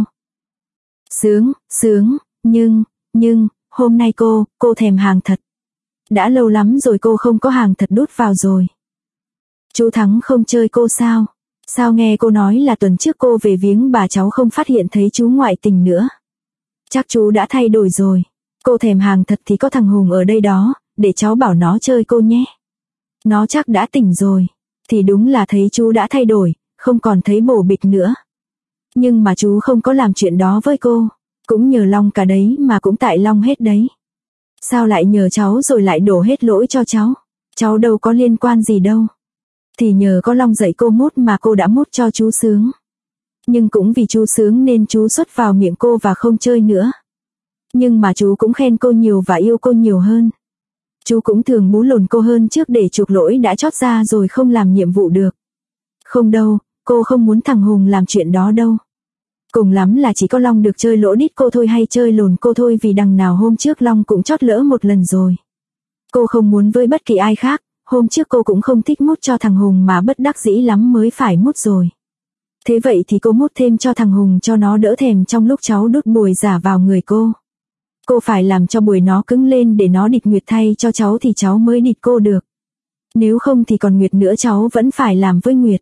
Sướng, nhưng, hôm nay cô thèm hàng thật. Đã lâu lắm rồi cô không có hàng thật đút vào rồi. Chú Thắng không chơi cô sao? Sao nghe cô nói là tuần trước cô về viếng bà cháu không phát hiện thấy chú ngoại tình nữa. Chắc chú đã thay đổi rồi. Cô thèm hàng thật thì có thằng Hùng ở đây đó, để cháu bảo nó chơi cô nhé. Nó chắc đã tỉnh rồi. Thì đúng là thấy chú đã thay đổi, không còn thấy bổ bịch nữa. Nhưng mà chú không có làm chuyện đó với cô. Cũng nhờ Long cả đấy mà cũng tại Long hết đấy. Sao lại nhờ cháu rồi lại đổ hết lỗi cho cháu? Cháu đâu có liên quan gì đâu. Thì nhờ có Long dạy cô mút mà cô đã mút cho chú sướng. Nhưng cũng vì chú sướng nên chú xuất vào miệng cô và không chơi nữa. Nhưng mà chú cũng khen cô nhiều và yêu cô nhiều hơn. Chú cũng thường bú lồn cô hơn trước để chuộc lỗi đã chót ra rồi không làm nhiệm vụ được. Không đâu, cô không muốn thằng Hùng làm chuyện đó đâu. Cùng lắm là chỉ có Long được chơi lỗ đít cô thôi hay chơi lồn cô thôi, vì đằng nào hôm trước Long cũng chót lỡ một lần rồi. Cô không muốn với bất kỳ ai khác, hôm trước cô cũng không thích mút cho thằng Hùng mà bất đắc dĩ lắm mới phải mút rồi. Thế vậy thì cô mút thêm cho thằng Hùng cho nó đỡ thèm trong lúc cháu đút bùi giả vào người cô. Cô phải làm cho bùi nó cứng lên để nó địt Nguyệt thay cho cháu thì cháu mới địt cô được. Nếu không thì còn Nguyệt nữa cháu vẫn phải làm với Nguyệt.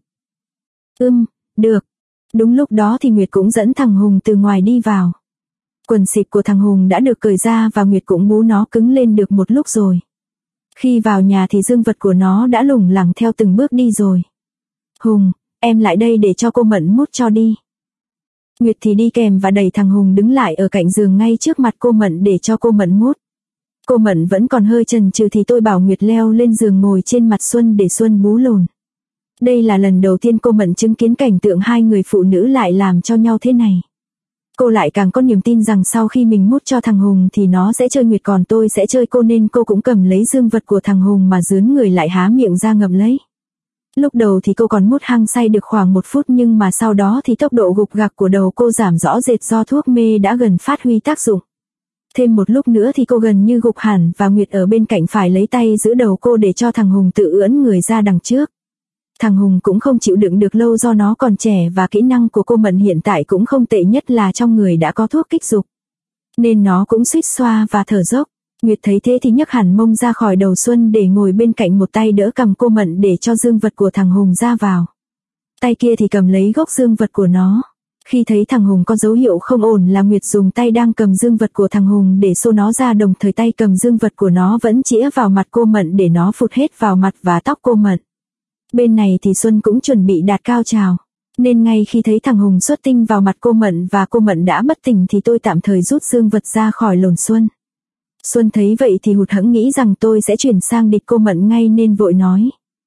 Được. Đúng lúc đó thì Nguyệt cũng dẫn thằng Hùng từ ngoài đi vào. Quần xịp của thằng Hùng đã được cởi ra và Nguyệt cũng bú nó cứng lên được một lúc rồi. Khi vào nhà thì dương vật của nó đã lủng lẳng theo từng bước đi rồi. Hùng, em lại đây để cho cô Mận mút cho đi. Nguyệt thì đi kèm và đẩy thằng Hùng đứng lại ở cạnh giường ngay trước mặt cô Mận để cho cô Mận mút. Cô Mận vẫn còn hơi chần chừ thì tôi bảo Nguyệt leo lên giường ngồi trên mặt Xuân để Xuân bú lồn. Đây là lần đầu tiên cô Mận chứng kiến cảnh tượng hai người phụ nữ lại làm cho nhau thế này. Cô lại càng có niềm tin rằng sau khi mình mút cho thằng Hùng thì nó sẽ chơi Nguyệt còn tôi sẽ chơi cô, nên cô cũng cầm lấy dương vật của thằng Hùng mà dướn người lại há miệng ra ngậm lấy. Lúc đầu thì cô còn mút hăng say được khoảng 1 phút, nhưng mà sau đó thì tốc độ gục gặc của đầu cô giảm rõ rệt do thuốc mê đã gần phát huy tác dụng. Thêm một lúc nữa thì cô gần như gục hẳn và Nguyệt ở bên cạnh phải lấy tay giữ đầu cô để cho thằng Hùng tự ưỡn người ra đằng trước. Thằng Hùng cũng không chịu đựng được lâu do nó còn trẻ và kỹ năng của cô Mận hiện tại cũng không tệ, nhất là trong người đã có thuốc kích dục. Nên nó cũng suýt xoa và thở dốc. Nguyệt thấy thế thì nhấc hẳn mông ra khỏi đầu Xuân để ngồi bên cạnh, một tay đỡ cầm cô Mận để cho dương vật của thằng Hùng ra vào. Tay kia thì cầm lấy gốc dương vật của nó. Khi thấy thằng Hùng có dấu hiệu không ổn là Nguyệt dùng tay đang cầm dương vật của thằng Hùng để xô nó ra, đồng thời tay cầm dương vật của nó vẫn chĩa vào mặt cô Mận để nó phụt hết vào mặt và tóc cô Mận. Bên này thì Xuân cũng chuẩn bị đạt cao trào. Nên ngay khi thấy thằng Hùng xuất tinh vào mặt cô Mận và cô Mận đã bất tỉnh thì tôi tạm thời rút dương vật ra khỏi lồn Xuân. Xuân thấy vậy thì hụt hẫng nghĩ rằng tôi sẽ chuyển sang địt cô Mận ngay nên vội nói.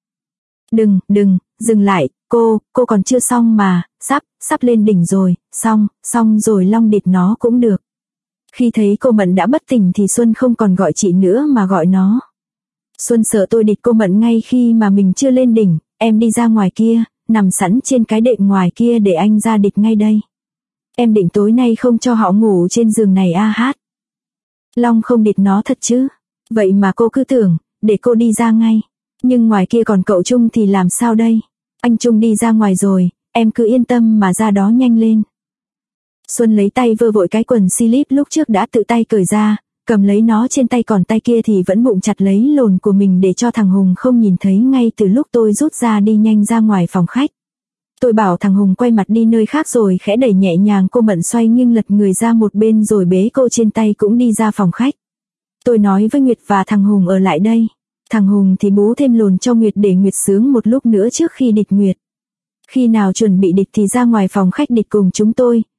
Đừng, dừng lại, cô còn chưa xong mà, sắp lên đỉnh rồi, xong rồi Long địt nó cũng được. Khi thấy cô Mận đã bất tỉnh thì Xuân không còn gọi chị nữa mà gọi nó. Xuân sợ tôi địt cô Mận ngay khi mà mình chưa lên đỉnh, em đi ra ngoài kia, nằm sẵn trên cái đệm ngoài kia để anh ra địt ngay đây. Em định tối nay không cho họ ngủ trên giường này a hát. Long không địt nó thật chứ? Vậy mà cô cứ tưởng, để cô đi ra ngay. Nhưng ngoài kia còn cậu Trung thì làm sao đây? Anh Trung đi ra ngoài rồi, em cứ yên tâm mà ra đó nhanh lên. Xuân lấy tay vơ vội cái quần slip lúc trước đã tự tay cởi ra, cầm lấy nó trên tay, còn tay kia thì vẫn bụng chặt lấy lồn của mình để cho thằng Hùng không nhìn thấy ngay từ lúc tôi rút ra đi nhanh ra ngoài phòng khách. Tôi bảo thằng Hùng quay mặt đi nơi khác rồi khẽ đẩy nhẹ nhàng cô Mận xoay nghiêng lật người ra một bên rồi bế cô trên tay cũng đi ra phòng khách. Tôi nói với Nguyệt và thằng Hùng ở lại đây. Thằng Hùng thì bú thêm lồn cho Nguyệt để Nguyệt sướng một lúc nữa trước khi địt Nguyệt. Khi nào chuẩn bị địt thì ra ngoài phòng khách địt cùng chúng tôi,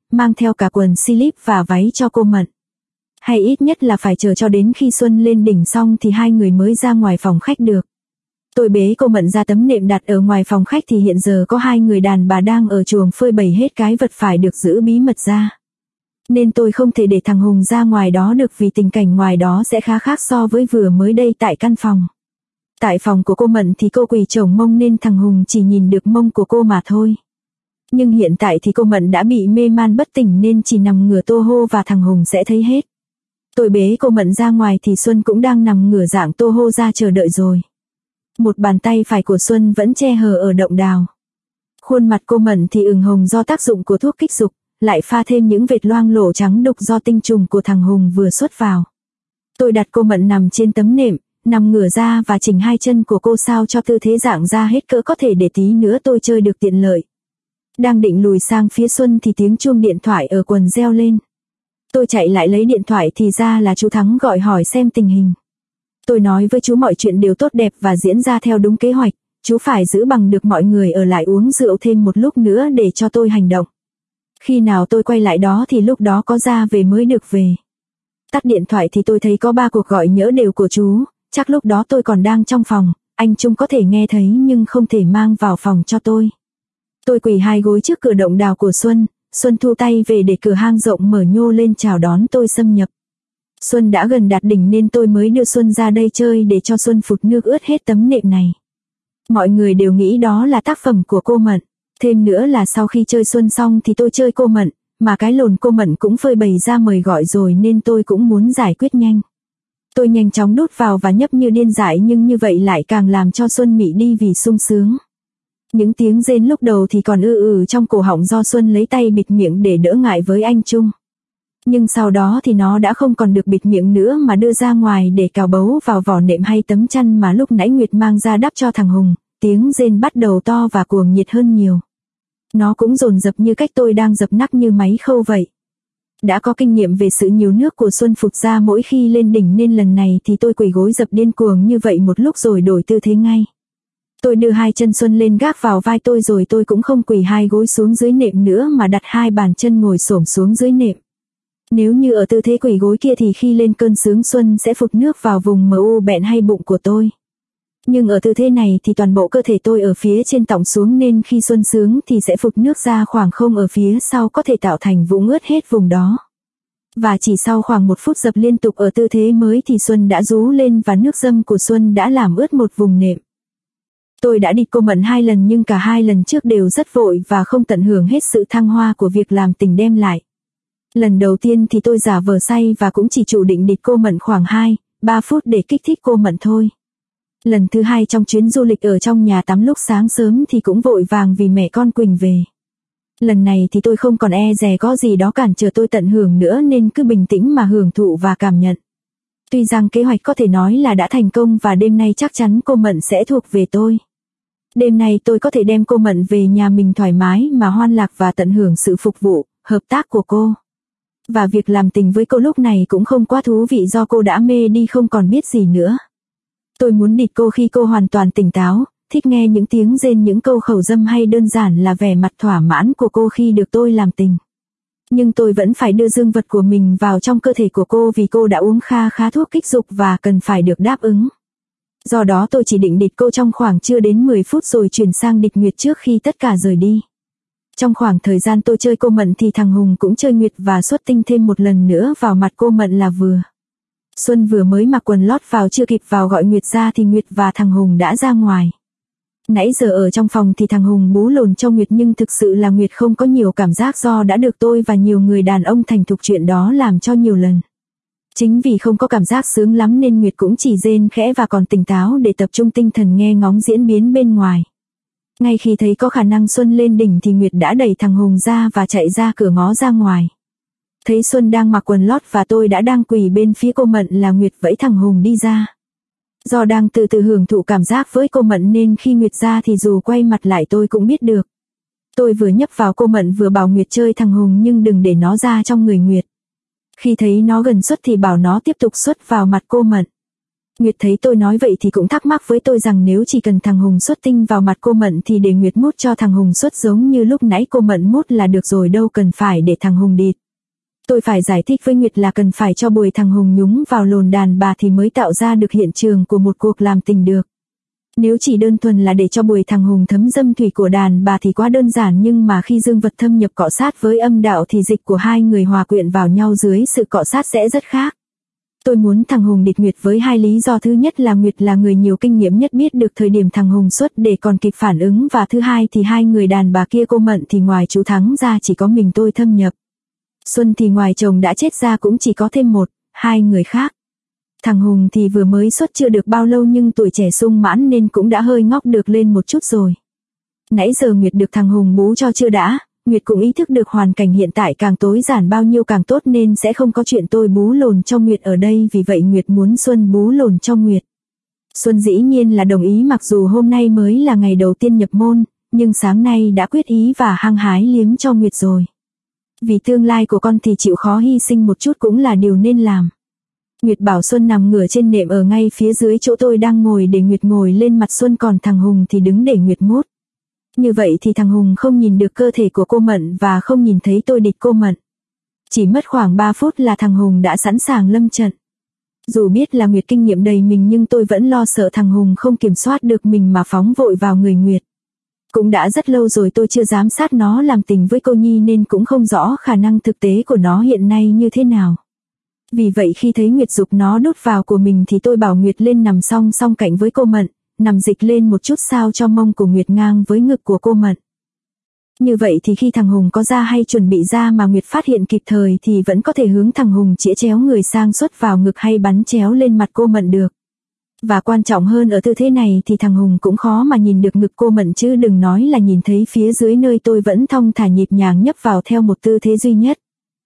mang theo cả quần slip và váy cho cô Mận. Hay ít nhất là phải chờ cho đến khi Xuân lên đỉnh xong thì hai người mới ra ngoài phòng khách được. Tôi bế cô Mận ra tấm nệm đặt ở ngoài phòng khách thì hiện giờ có hai người đàn bà đang ở chuồng phơi bày hết cái vật phải được giữ bí mật ra. Nên tôi không thể để thằng Hùng ra ngoài đó được vì tình cảnh ngoài đó sẽ khá khác so với vừa mới đây tại căn phòng. Tại phòng của cô Mận thì cô quỳ chồng mông nên thằng Hùng chỉ nhìn được mông của cô mà thôi. Nhưng hiện tại thì cô Mận đã bị mê man bất tỉnh nên chỉ nằm ngửa tô hô và thằng Hùng sẽ thấy hết. Tôi bế cô Mận ra ngoài thì Xuân cũng đang nằm ngửa dạng tô hô ra chờ đợi rồi. Một bàn tay phải của Xuân vẫn che hờ ở động đào. Khuôn mặt cô Mận thì ửng hồng do tác dụng của thuốc kích dục, lại pha thêm những vệt loang lổ trắng đục do tinh trùng của thằng Hùng vừa xuất vào. Tôi đặt cô Mận nằm trên tấm nệm, nằm ngửa ra và chỉnh hai chân của cô sao cho tư thế dạng ra hết cỡ có thể để tí nữa tôi chơi được tiện lợi. Đang định lùi sang phía Xuân thì tiếng chuông điện thoại ở quần reo lên. Tôi chạy lại lấy điện thoại thì ra là chú Thắng gọi hỏi xem tình hình. Tôi nói với chú mọi chuyện đều tốt đẹp và diễn ra theo đúng kế hoạch, chú phải giữ bằng được mọi người ở lại uống rượu thêm một lúc nữa để cho tôi hành động. Khi nào tôi quay lại đó thì lúc đó có ra về mới được về. Tắt điện thoại thì tôi thấy có 3 cuộc gọi nhỡ đều của chú, chắc lúc đó tôi còn đang trong phòng, anh Trung có thể nghe thấy nhưng không thể mang vào phòng cho tôi. Tôi quỳ hai gối trước cửa động đào của Xuân, Xuân thu tay về để cửa hang rộng mở nhô lên chào đón tôi xâm nhập. Xuân đã gần đạt đỉnh nên tôi mới đưa Xuân ra đây chơi để cho Xuân phụt nước ướt hết tấm nệm này. Mọi người đều nghĩ đó là tác phẩm của cô Mận. Thêm nữa là sau khi chơi Xuân xong thì tôi chơi cô Mận, mà cái lồn cô Mận cũng phơi bày ra mời gọi rồi nên tôi cũng muốn giải quyết nhanh. Tôi nhanh chóng đút vào và nhấp như điên dại nhưng như vậy lại càng làm cho Xuân mị đi vì sung sướng. Những tiếng rên lúc đầu thì còn trong cổ họng do Xuân lấy tay bịt miệng để đỡ ngại với anh Trung. Nhưng sau đó thì nó đã không còn được bịt miệng nữa mà đưa ra ngoài để cào bấu vào vỏ nệm hay tấm chăn mà lúc nãy Nguyệt mang ra đắp cho thằng Hùng. Tiếng rên bắt đầu to và cuồng nhiệt hơn nhiều. Nó cũng dồn dập như cách tôi đang dập nắc như máy khâu vậy. Đã có kinh nghiệm về sự nhiều nước của Xuân phụt ra mỗi khi lên đỉnh nên lần này thì tôi quỳ gối dập điên cuồng như vậy một lúc rồi đổi tư thế ngay. Tôi đưa hai chân Xuân lên gác vào vai tôi rồi tôi cũng không quỳ hai gối xuống dưới nệm nữa mà đặt hai bàn chân ngồi xổm xuống dưới nệm. Nếu như ở tư thế quỳ gối kia thì khi lên cơn sướng Xuân sẽ phụt nước vào vùng mờ u bẹn hay bụng của tôi. Nhưng ở tư thế này thì toàn bộ cơ thể tôi ở phía trên tọng xuống nên khi Xuân sướng thì sẽ phụt nước ra khoảng không ở phía sau có thể tạo thành vũng ướt hết vùng đó. Và chỉ sau khoảng 1 phút dập liên tục ở tư thế mới thì Xuân đã rú lên và nước dâm của Xuân đã làm ướt một vùng nệm. Tôi đã địt cô Mận 2 lần nhưng cả 2 lần trước đều rất vội và không tận hưởng hết sự thăng hoa của việc làm tình đem lại. Lần đầu tiên thì tôi giả vờ say và cũng chỉ chủ định địt cô Mận khoảng 2-3 phút để kích thích cô Mận thôi. Lần thứ 2 trong chuyến du lịch ở trong nhà tắm lúc sáng sớm thì cũng vội vàng vì mẹ con Quỳnh về. Lần này thì tôi không còn e dè có gì đó cản trở tôi tận hưởng nữa nên cứ bình tĩnh mà hưởng thụ và cảm nhận. Tuy rằng kế hoạch có thể nói là đã thành công và đêm nay chắc chắn cô Mận sẽ thuộc về tôi. Đêm nay tôi có thể đem cô Mận về nhà mình thoải mái mà hoan lạc và tận hưởng sự phục vụ, hợp tác của cô. Và việc làm tình với cô lúc này cũng không quá thú vị do cô đã mê đi không còn biết gì nữa. Tôi muốn địt cô khi cô hoàn toàn tỉnh táo, thích nghe những tiếng rên những câu khẩu dâm hay đơn giản là vẻ mặt thỏa mãn của cô khi được tôi làm tình. Nhưng tôi vẫn phải đưa dương vật của mình vào trong cơ thể của cô vì cô đã uống khá thuốc kích dục và cần phải được đáp ứng. Do đó tôi chỉ định địt cô trong khoảng chưa đến 10 phút rồi chuyển sang địt Nguyệt trước khi tất cả rời đi. Trong khoảng thời gian tôi chơi cô Mận thì thằng Hùng cũng chơi Nguyệt và xuất tinh thêm một lần nữa vào mặt cô Mận là vừa. Xuân vừa mới mặc quần lót vào chưa kịp vào gọi Nguyệt ra thì Nguyệt và thằng Hùng đã ra ngoài. Nãy giờ ở trong phòng thì thằng Hùng bú lồn cho Nguyệt nhưng thực sự là Nguyệt không có nhiều cảm giác do đã được tôi và nhiều người đàn ông thành thục chuyện đó làm cho nhiều lần. Chính vì không có cảm giác sướng lắm nên Nguyệt cũng chỉ rên khẽ và còn tỉnh táo để tập trung tinh thần nghe ngóng diễn biến bên ngoài. Ngay khi thấy có khả năng Xuân lên đỉnh thì Nguyệt đã đẩy thằng Hùng ra và chạy ra cửa ngó ra ngoài. Thấy Xuân đang mặc quần lót và tôi đã đang quỳ bên phía cô Mận là Nguyệt vẫy thằng Hùng đi ra. Do đang từ từ hưởng thụ cảm giác với cô Mận nên khi Nguyệt ra thì dù quay mặt lại tôi cũng biết được. Tôi vừa nhấp vào cô Mận vừa bảo Nguyệt chơi thằng Hùng nhưng đừng để nó ra trong người Nguyệt. Khi thấy nó gần xuất thì bảo nó tiếp tục xuất vào mặt cô Mận. Nguyệt thấy tôi nói vậy thì cũng thắc mắc với tôi rằng nếu chỉ cần thằng Hùng xuất tinh vào mặt cô Mận thì để Nguyệt mút cho thằng Hùng xuất giống như lúc nãy cô Mận mút là được rồi, đâu cần phải để thằng Hùng địt. Tôi phải giải thích với Nguyệt là cần phải cho bùi thằng Hùng nhúng vào lồn đàn bà thì mới tạo ra được hiện trường của một cuộc làm tình được. Nếu chỉ đơn thuần là để cho bùi thằng Hùng thấm dâm thủy của đàn bà thì quá đơn giản, nhưng mà khi dương vật thâm nhập cọ sát với âm đạo thì dịch của hai người hòa quyện vào nhau dưới sự cọ sát sẽ rất khác. Tôi muốn thằng Hùng địt Nguyệt với hai lý do: thứ nhất là Nguyệt là người nhiều kinh nghiệm nhất, biết được thời điểm thằng Hùng xuất để còn kịp phản ứng, và thứ hai thì hai người đàn bà kia cô Mận thì ngoài chú Thắng ra chỉ có mình tôi thâm nhập. Xuân thì ngoài chồng đã chết ra cũng chỉ có thêm hai người khác. Thằng Hùng thì vừa mới xuất chưa được bao lâu nhưng tuổi trẻ sung mãn nên cũng đã hơi ngóc được lên một chút rồi. Nãy giờ Nguyệt được thằng Hùng bú cho chưa đã, Nguyệt cũng ý thức được hoàn cảnh hiện tại càng tối giản bao nhiêu càng tốt nên sẽ không có chuyện tôi bú lồn cho Nguyệt ở đây, vì vậy Nguyệt muốn Xuân bú lồn cho Nguyệt. Xuân dĩ nhiên là đồng ý, mặc dù hôm nay mới là ngày đầu tiên nhập môn, nhưng sáng nay đã quyết ý và hăng hái liếm cho Nguyệt rồi. Vì tương lai của con thì chịu khó hy sinh một chút cũng là điều nên làm. Nguyệt bảo Xuân nằm ngửa trên nệm ở ngay phía dưới chỗ tôi đang ngồi để Nguyệt ngồi lên mặt Xuân, còn thằng Hùng thì đứng để Nguyệt mút. Như vậy thì thằng Hùng không nhìn được cơ thể của cô Mận và không nhìn thấy tôi địt cô Mận. Chỉ mất khoảng 3 phút là thằng Hùng đã sẵn sàng lâm trận. Dù biết là Nguyệt kinh nghiệm đầy mình nhưng tôi vẫn lo sợ thằng Hùng không kiểm soát được mình mà phóng vội vào người Nguyệt. Cũng đã rất lâu rồi tôi chưa giám sát nó làm tình với cô Nhi nên cũng không rõ khả năng thực tế của nó hiện nay như thế nào. Vì vậy khi thấy Nguyệt giục nó đút vào của mình thì tôi bảo Nguyệt lên nằm song song cạnh với cô Mận, nằm dịch lên một chút sao cho mông của Nguyệt ngang với ngực của cô Mận. Như vậy thì khi thằng Hùng có ra hay chuẩn bị ra mà Nguyệt phát hiện kịp thời thì vẫn có thể hướng thằng Hùng chĩa chéo người sang xuất vào ngực hay bắn chéo lên mặt cô Mận được. Và quan trọng hơn, ở tư thế này thì thằng Hùng cũng khó mà nhìn được ngực cô Mận, chứ đừng nói là nhìn thấy phía dưới nơi tôi vẫn thong thả nhịp nhàng nhấp vào theo một tư thế duy nhất.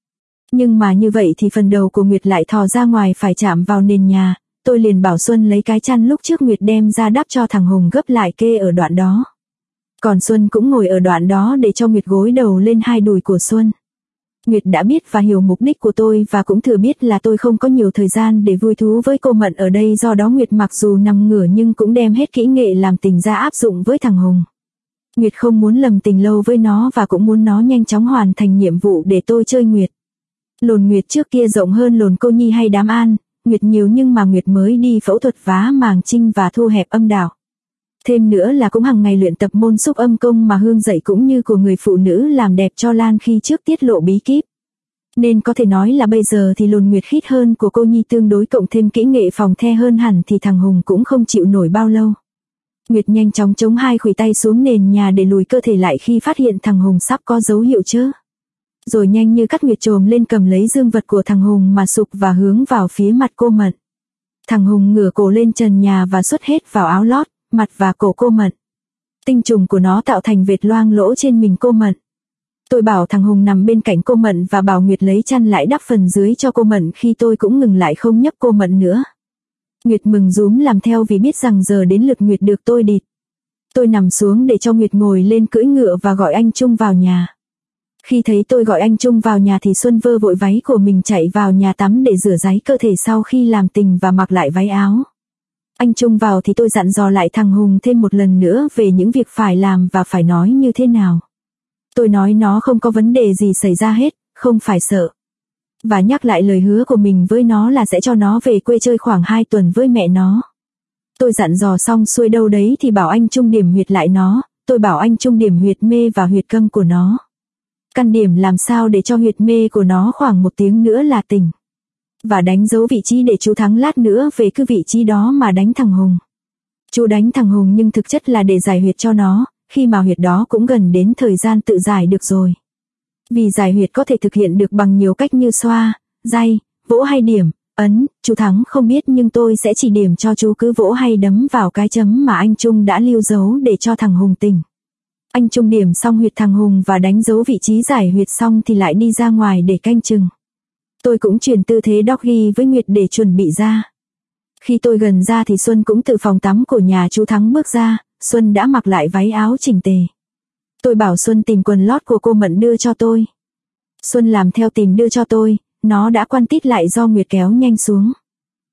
Nhưng mà như vậy thì phần đầu của Nguyệt lại thò ra ngoài phải chạm vào nền nhà. Tôi liền bảo Xuân lấy cái chăn lúc trước Nguyệt đem ra đắp cho thằng Hùng gấp lại kê ở đoạn đó. Còn Xuân cũng ngồi ở đoạn đó để cho Nguyệt gối đầu lên hai đùi của Xuân. Nguyệt đã biết và hiểu mục đích của tôi và cũng thừa biết là tôi không có nhiều thời gian để vui thú với cô Mận ở đây, do đó Nguyệt mặc dù nằm ngửa nhưng cũng đem hết kỹ nghệ làm tình ra áp dụng với thằng Hùng. Nguyệt không muốn lầm tình lâu với nó và cũng muốn nó nhanh chóng hoàn thành nhiệm vụ để tôi chơi Nguyệt. Lồn Nguyệt trước kia rộng hơn lồn cô Nhi hay đám An, Nguyệt nhiều nhưng mà Nguyệt mới đi phẫu thuật vá màng trinh và thu hẹp âm đạo. Thêm nữa là cũng hàng ngày luyện tập môn xúc âm công mà Hương dạy cũng như của người phụ nữ làm đẹp cho Lan khi trước tiết lộ bí kíp. Nên có thể nói là bây giờ thì lồn Nguyệt khít hơn của cô Nhi tương đối, cộng thêm kỹ nghệ phòng the hơn hẳn thì thằng Hùng cũng không chịu nổi bao lâu. Nguyệt nhanh chóng chống hai khuỷu tay xuống nền nhà để lùi cơ thể lại khi phát hiện thằng Hùng sắp có dấu hiệu chớ. Rồi nhanh như cắt Nguyệt trồm lên cầm lấy dương vật của thằng Hùng mà sục và hướng vào phía mặt cô Mận. Thằng Hùng ngửa cổ lên trần nhà và xuất hết vào áo lót, mặt và cổ cô Mận. Tinh trùng của nó tạo thành vệt loang lỗ trên mình cô Mận. Tôi bảo thằng Hùng nằm bên cạnh cô Mận và bảo Nguyệt lấy chăn lại đắp phần dưới cho cô Mận, khi tôi cũng ngừng lại không nhấc cô Mận nữa. Nguyệt mừng rúm làm theo vì biết rằng giờ đến lượt Nguyệt được tôi địt. Tôi nằm xuống để cho Nguyệt ngồi lên cưỡi ngựa và gọi anh Trung vào nhà. Khi thấy tôi gọi anh Trung vào nhà thì Xuân vơ vội váy của mình chạy vào nhà tắm để rửa ráy cơ thể sau khi làm tình và mặc lại váy áo. Anh Trung vào thì tôi dặn dò lại thằng Hùng thêm một lần nữa về những việc phải làm và phải nói như thế nào. Tôi nói nó không có vấn đề gì xảy ra hết, không phải sợ. Và nhắc lại lời hứa của mình với nó là sẽ cho nó về quê chơi khoảng 2 tuần với mẹ nó. Tôi dặn dò xong xuôi đâu đấy thì bảo anh Trung điểm huyệt lại nó. Tôi bảo anh Trung điểm huyệt mê và huyệt câm của nó. Căn điểm làm sao để cho huyệt mê của nó khoảng 1 tiếng nữa là tỉnh. Và đánh dấu vị trí để chú Thắng lát nữa về cứ vị trí đó mà đánh thằng Hùng. Chú đánh thằng Hùng nhưng thực chất là để giải huyệt cho nó, khi mà huyệt đó cũng gần đến thời gian tự giải được rồi. Vì giải huyệt có thể thực hiện được bằng nhiều cách như xoa, day, vỗ hay điểm, ấn, chú Thắng không biết nhưng tôi sẽ chỉ điểm cho chú cứ vỗ hay đấm vào cái chấm mà anh Trung đã lưu dấu để cho thằng Hùng tỉnh. Anh Trung điểm xong huyệt thằng Hùng và đánh dấu vị trí giải huyệt xong thì lại đi ra ngoài để canh chừng. Tôi cũng chuyển tư thế doggy với Nguyệt để chuẩn bị ra. Khi tôi gần ra thì Xuân cũng từ phòng tắm của nhà chú Thắng bước ra, Xuân đã mặc lại váy áo chỉnh tề. Tôi bảo Xuân tìm quần lót của cô Mận đưa cho tôi. Xuân làm theo tìm đưa cho tôi, nó đã quăn tít lại do Nguyệt kéo nhanh xuống.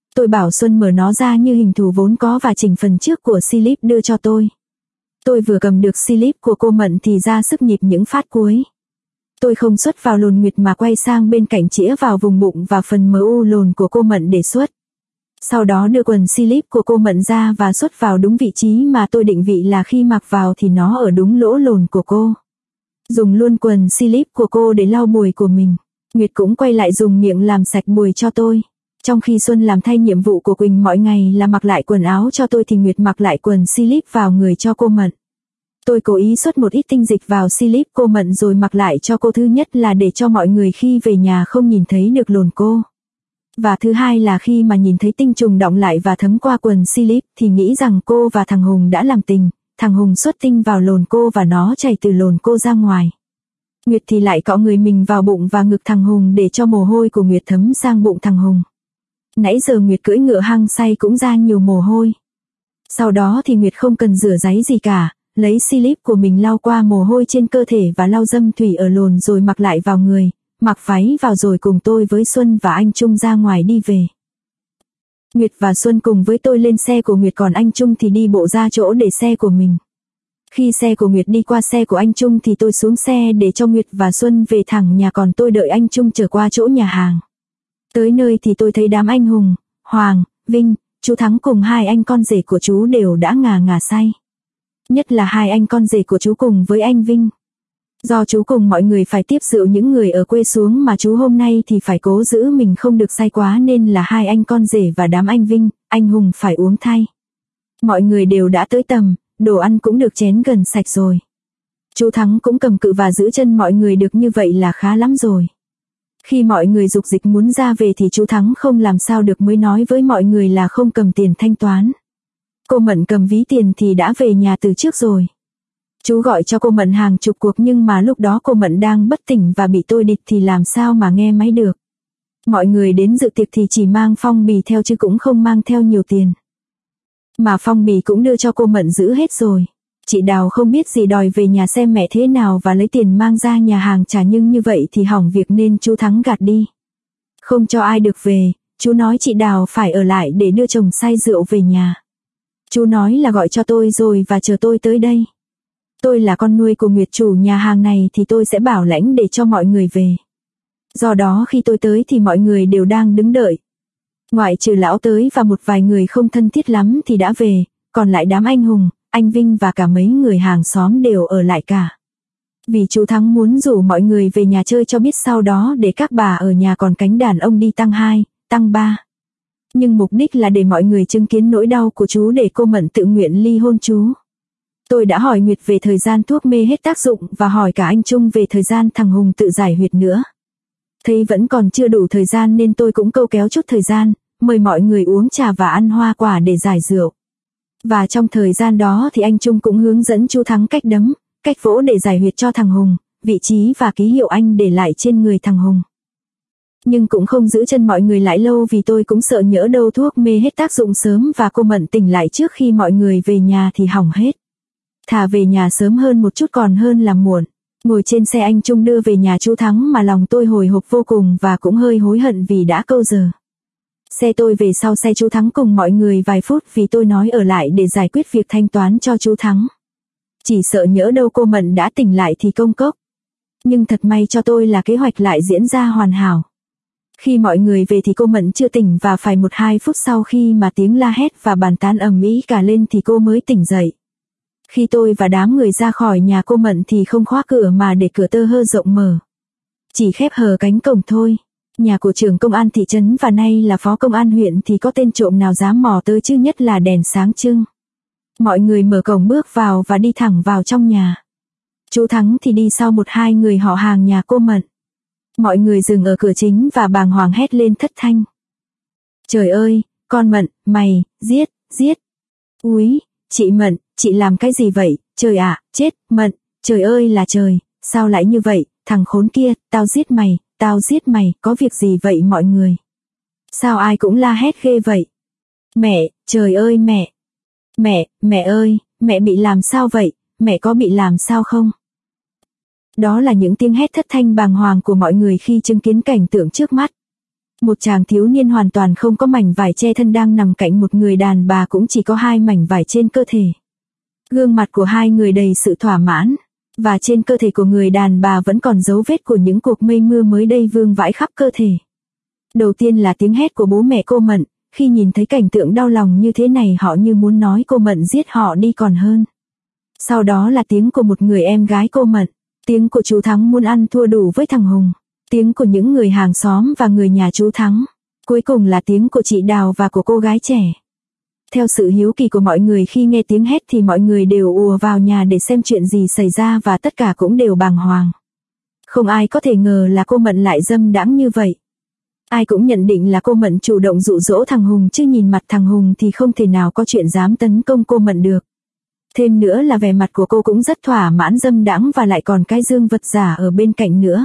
Tôi bảo Xuân mở nó ra như hình thù vốn có và chỉnh phần trước của slip đưa cho tôi. Tôi vừa cầm được slip của cô Mận thì ra sức nhịp những phát cuối. Tôi không xuất vào lồn nguyệt mà quay sang bên cạnh chĩa vào vùng bụng và phần MU lồn của cô Mận để xuất. Sau đó đưa quần slip của cô Mận ra và xuất vào đúng vị trí mà tôi định vị là khi mặc vào thì nó ở đúng lỗ lồn của cô. Dùng luôn quần slip của cô để lau bùi của mình. Nguyệt cũng quay lại dùng miệng làm sạch bùi cho tôi. Trong khi Xuân làm thay nhiệm vụ của Quỳnh mọi ngày là mặc lại quần áo cho tôi thì Nguyệt mặc lại quần slip vào người cho cô Mận. Tôi cố ý xuất một ít tinh dịch vào slip cô Mận rồi mặc lại cho cô, thứ nhất là để cho mọi người khi về nhà không nhìn thấy được lồn cô. Và thứ hai là khi mà nhìn thấy tinh trùng đọng lại và thấm qua quần slip thì nghĩ rằng cô và thằng Hùng đã làm tình, thằng Hùng xuất tinh vào lồn cô và nó chảy từ lồn cô ra ngoài. Nguyệt thì lại cọ người mình vào bụng và ngực thằng Hùng để cho mồ hôi của Nguyệt thấm sang bụng thằng Hùng. Nãy giờ Nguyệt cưỡi ngựa hăng say cũng ra nhiều mồ hôi. Sau đó thì Nguyệt không cần rửa giấy gì cả, lấy slip của mình lau qua mồ hôi trên cơ thể và lau dâm thủy ở lồn rồi mặc lại vào người, mặc váy vào rồi cùng tôi với Xuân và anh Trung ra ngoài đi về. Nguyệt và Xuân cùng với tôi lên xe của Nguyệt, còn anh Trung thì đi bộ ra chỗ để xe của mình. Khi xe của Nguyệt đi qua xe của anh Trung thì tôi xuống xe để cho Nguyệt và Xuân về thẳng nhà, còn tôi đợi anh Trung trở qua chỗ nhà hàng. Tới nơi thì tôi thấy đám anh Hùng, Hoàng, Vinh, chú Thắng cùng hai anh con rể của chú đều đã ngà say. Nhất là hai anh con rể của chú cùng với anh Vinh. Do chú cùng mọi người phải tiếp rượu những người ở quê xuống mà chú hôm nay thì phải cố giữ mình không được say quá nên là hai anh con rể và đám anh Vinh, anh Hùng phải uống thay. Mọi người đều đã tới tầm, đồ ăn cũng được chén gần sạch rồi. Chú Thắng cũng cầm cự và giữ chân mọi người được như vậy là khá lắm rồi. Khi mọi người dục dịch muốn ra về thì chú Thắng không làm sao được mới nói với mọi người là không cầm tiền thanh toán. Cô Mận cầm ví tiền thì đã về nhà từ trước rồi. Chú gọi cho cô Mận hàng chục cuộc nhưng mà lúc đó cô Mận đang bất tỉnh và bị tôi địch thì làm sao mà nghe máy được. Mọi người đến dự tiệc thì chỉ mang phong bì theo chứ cũng không mang theo nhiều tiền. Mà phong bì cũng đưa cho cô Mận giữ hết rồi. Chị Đào không biết gì đòi về nhà xem mẹ thế nào và lấy tiền mang ra nhà hàng trả, nhưng như vậy thì hỏng việc nên chú Thắng gạt đi. Không cho ai được về, chú nói chị Đào phải ở lại để đưa chồng say rượu về nhà. Chú nói là gọi cho tôi rồi và chờ tôi tới đây. Tôi là con nuôi của Nguyệt chủ nhà hàng này thì tôi sẽ bảo lãnh để cho mọi người về. Do đó khi tôi tới thì mọi người đều đang đứng đợi. Ngoại trừ lão tới và một vài người không thân thiết lắm thì đã về, còn lại đám anh Hùng, anh Vinh và cả mấy người hàng xóm đều ở lại cả. Vì chú Thắng muốn rủ mọi người về nhà chơi cho biết sau đó để các bà ở nhà còn cánh đàn ông đi tăng 2, tăng 3. Nhưng mục đích là để mọi người chứng kiến nỗi đau của chú để cô Mận tự nguyện ly hôn chú. Tôi đã hỏi Nguyệt về thời gian thuốc mê hết tác dụng và hỏi cả anh Trung về thời gian thằng Hùng tự giải huyệt nữa. Thấy vẫn còn chưa đủ thời gian nên tôi cũng câu kéo chút thời gian, mời mọi người uống trà và ăn hoa quả để giải rượu. Và trong thời gian đó thì anh Trung cũng hướng dẫn chú Thắng cách đấm, cách vỗ để giải huyệt cho thằng Hùng, vị trí và ký hiệu anh để lại trên người thằng Hùng. Nhưng cũng không giữ chân mọi người lại lâu vì tôi cũng sợ nhỡ đâu thuốc mê hết tác dụng sớm và cô Mận tỉnh lại trước khi mọi người về nhà thì hỏng hết. Thà về nhà sớm hơn một chút còn hơn là muộn. Ngồi trên xe anh Trung đưa về nhà chú Thắng mà lòng tôi hồi hộp vô cùng và cũng hơi hối hận vì đã câu giờ. Xe tôi về sau xe chú Thắng cùng mọi người vài phút vì tôi nói ở lại để giải quyết việc thanh toán cho chú Thắng. Chỉ sợ nhỡ đâu cô Mận đã tỉnh lại thì công cốc. Nhưng thật may cho tôi là kế hoạch lại diễn ra hoàn hảo. Khi mọi người về thì cô Mận chưa tỉnh và phải 1-2 phút sau khi mà tiếng la hét và bàn tán ầm ĩ cả lên thì cô mới tỉnh dậy. Khi tôi và đám người ra khỏi nhà cô Mận thì không khóa cửa mà để cửa tơ hơ rộng mở. Chỉ khép hờ cánh cổng thôi. Nhà của trưởng công an thị trấn và nay là phó công an huyện thì có tên trộm nào dám mò tới chứ, nhất là đèn sáng trưng. Mọi người mở cổng bước vào và đi thẳng vào trong nhà. Chú Thắng thì đi sau 1-2 người họ hàng nhà cô Mận. Mọi người dừng ở cửa chính và bàng hoàng hét lên thất thanh. Trời ơi, con Mận, mày, giết. Úi, chị Mận, chị làm cái gì vậy, trời ạ, chết, Mận, trời ơi là trời, sao lại như vậy, thằng khốn kia, tao giết mày, có việc gì vậy mọi người? Sao ai cũng la hét ghê vậy? Mẹ, trời ơi mẹ. Mẹ ơi, mẹ bị làm sao vậy, mẹ có bị làm sao không? Đó là những tiếng hét thất thanh bàng hoàng của mọi người khi chứng kiến cảnh tượng trước mắt. Một chàng thiếu niên hoàn toàn không có mảnh vải che thân đang nằm cạnh một người đàn bà cũng chỉ có 2 mảnh vải trên cơ thể. Gương mặt của hai người đầy sự thỏa mãn, và trên cơ thể của người đàn bà vẫn còn dấu vết của những cuộc mây mưa mới đây vương vãi khắp cơ thể. Đầu tiên là tiếng hét của bố mẹ cô Mận, khi nhìn thấy cảnh tượng đau lòng như thế này họ như muốn nói cô Mận giết họ đi còn hơn. Sau đó là tiếng của một người em gái cô Mận, tiếng của chú Thắng muốn ăn thua đủ với thằng Hùng, tiếng của những người hàng xóm và người nhà chú Thắng, cuối cùng là tiếng của chị Đào và của cô gái trẻ. Theo sự hiếu kỳ của mọi người khi nghe tiếng hét thì mọi người đều ùa vào nhà để xem chuyện gì xảy ra và tất cả cũng đều bàng hoàng. Không ai có thể ngờ là cô Mận lại dâm đãng như vậy. Ai cũng nhận định là cô Mận chủ động dụ dỗ thằng Hùng chứ nhìn mặt thằng Hùng thì không thể nào có chuyện dám tấn công cô Mận được. Thêm nữa là vẻ mặt của cô cũng rất thỏa mãn dâm đãng và lại còn cái dương vật giả ở bên cạnh nữa.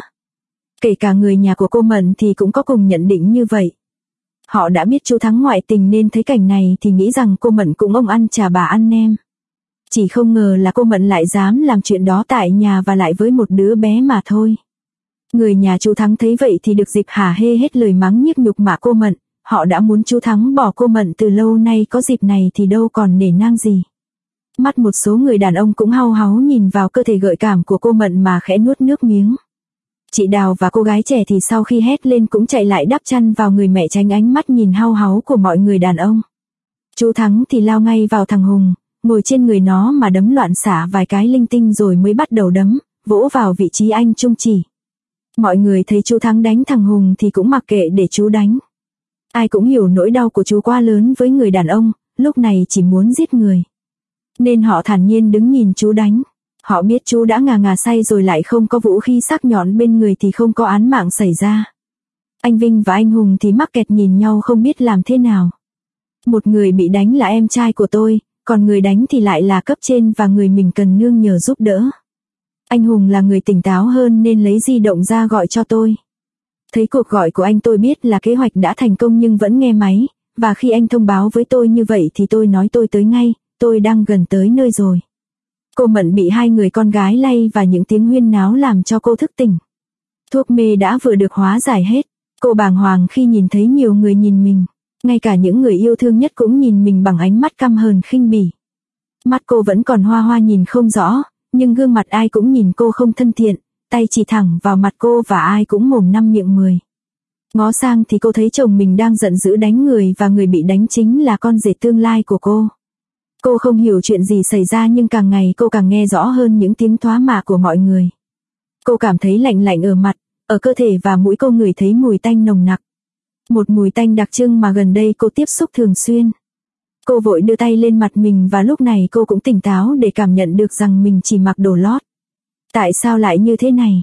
Kể cả người nhà của cô Mận thì cũng có cùng nhận định như vậy. Họ đã biết chú Thắng ngoại tình nên thấy cảnh này thì nghĩ rằng cô Mận cũng ông ăn chà bà ăn nem. Chỉ không ngờ là cô Mận lại dám làm chuyện đó tại nhà và lại với một đứa bé mà thôi. Người nhà chú Thắng thấy vậy thì được dịp hả hê hết lời mắng nhiếc nhục mạ cô Mận, họ đã muốn chú Thắng bỏ cô Mận từ lâu nay, có dịp này thì đâu còn nể nang gì. Mắt một số người đàn ông cũng hau háu nhìn vào cơ thể gợi cảm của cô Mận mà khẽ nuốt nước miếng. Chị Đào và cô gái trẻ thì sau khi hét lên cũng chạy lại đắp chăn vào người mẹ tránh ánh mắt nhìn hau háu của mọi người đàn ông. Chú Thắng thì lao ngay vào thằng Hùng, ngồi trên người nó mà đấm loạn xả vài cái linh tinh rồi mới bắt đầu đấm, vỗ vào vị trí anh trung chỉ. Mọi người thấy chú Thắng đánh thằng Hùng thì cũng mặc kệ để chú đánh. Ai cũng hiểu nỗi đau của chú quá lớn với người đàn ông, lúc này chỉ muốn giết người. Nên họ thản nhiên đứng nhìn chú đánh. Họ biết chú đã ngà say rồi lại không có vũ khí sắc nhọn bên người thì không có án mạng xảy ra. Anh Vinh và anh Hùng thì mắc kẹt nhìn nhau không biết làm thế nào. Một người bị đánh là em trai của tôi, còn người đánh thì lại là cấp trên và người mình cần nương nhờ giúp đỡ. Anh Hùng là người tỉnh táo hơn nên lấy di động ra gọi cho tôi. Thấy cuộc gọi của anh tôi biết là kế hoạch đã thành công nhưng vẫn nghe máy, và khi anh thông báo với tôi như vậy thì tôi nói tôi tới ngay, tôi đang gần tới nơi rồi. Cô Mận bị 2 người con gái lay và những tiếng huyên náo làm cho cô thức tỉnh. Thuốc mê đã vừa được hóa giải hết, cô bàng hoàng khi nhìn thấy nhiều người nhìn mình, ngay cả những người yêu thương nhất cũng nhìn mình bằng ánh mắt căm hờn khinh bỉ. Mắt cô vẫn còn hoa hoa nhìn không rõ, nhưng gương mặt ai cũng nhìn cô không thân thiện, tay chỉ thẳng vào mặt cô và ai cũng mồm năm miệng 10. Ngó sang thì cô thấy chồng mình đang giận dữ đánh người và người bị đánh chính là con rể tương lai của cô. Cô không hiểu chuyện gì xảy ra nhưng càng ngày cô càng nghe rõ hơn những tiếng thoá mạ của mọi người. Cô cảm thấy lạnh lạnh ở mặt, ở cơ thể và mũi cô ngửi thấy mùi tanh nồng nặc. Một mùi tanh đặc trưng mà gần đây cô tiếp xúc thường xuyên. Cô vội đưa tay lên mặt mình và lúc này cô cũng tỉnh táo để cảm nhận được rằng mình chỉ mặc đồ lót. Tại sao lại như thế này?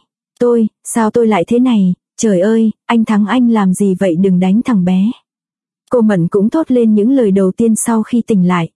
Sao tôi lại thế này? Trời ơi, anh Thắng anh làm gì vậy, đừng đánh thằng bé. Cô Mận cũng thốt lên những lời đầu tiên sau khi tỉnh lại.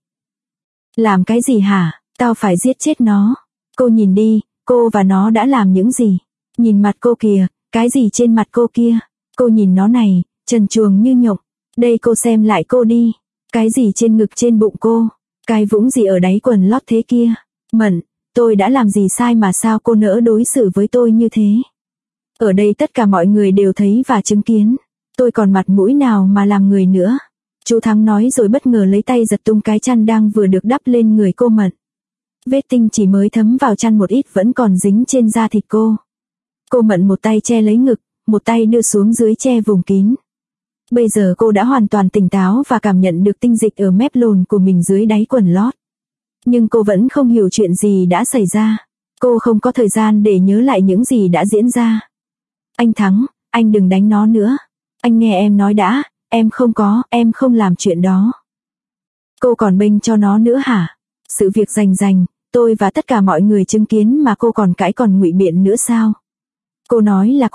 Làm cái gì hả? Tao phải giết chết nó. Cô nhìn đi, cô và nó đã làm những gì? Nhìn mặt cô kìa, cái gì trên mặt cô kia? Cô nhìn nó này, trần truồng như nhộng. Đây cô xem lại cô đi. Cái gì trên ngực trên bụng cô? Cái vũng gì ở đáy quần lót thế kia? Mận, tôi đã làm gì sai mà sao cô nỡ đối xử với tôi như thế? Ở đây tất cả mọi người đều thấy và chứng kiến. Tôi còn mặt mũi nào mà làm người nữa? Chú Thắng nói rồi bất ngờ lấy tay giật tung cái chăn đang vừa được đắp lên người cô Mận. Vết tinh chỉ mới thấm vào chăn một ít vẫn còn dính trên da thịt cô. Cô Mận một tay che lấy ngực, một tay đưa xuống dưới che vùng kín. Bây giờ cô đã hoàn toàn tỉnh táo và cảm nhận được tinh dịch ở mép lồn của mình dưới đáy quần lót. Nhưng cô vẫn không hiểu chuyện gì đã xảy ra. Cô không có thời gian để nhớ lại những gì đã diễn ra. Anh Thắng, anh đừng đánh nó nữa. Anh nghe em nói đã, em không làm chuyện đó. Cô còn bênh cho nó nữa hả? Sự việc rành, tôi và tất cả mọi người chứng kiến mà cô còn cãi còn ngụy biện nữa sao? Cô nói là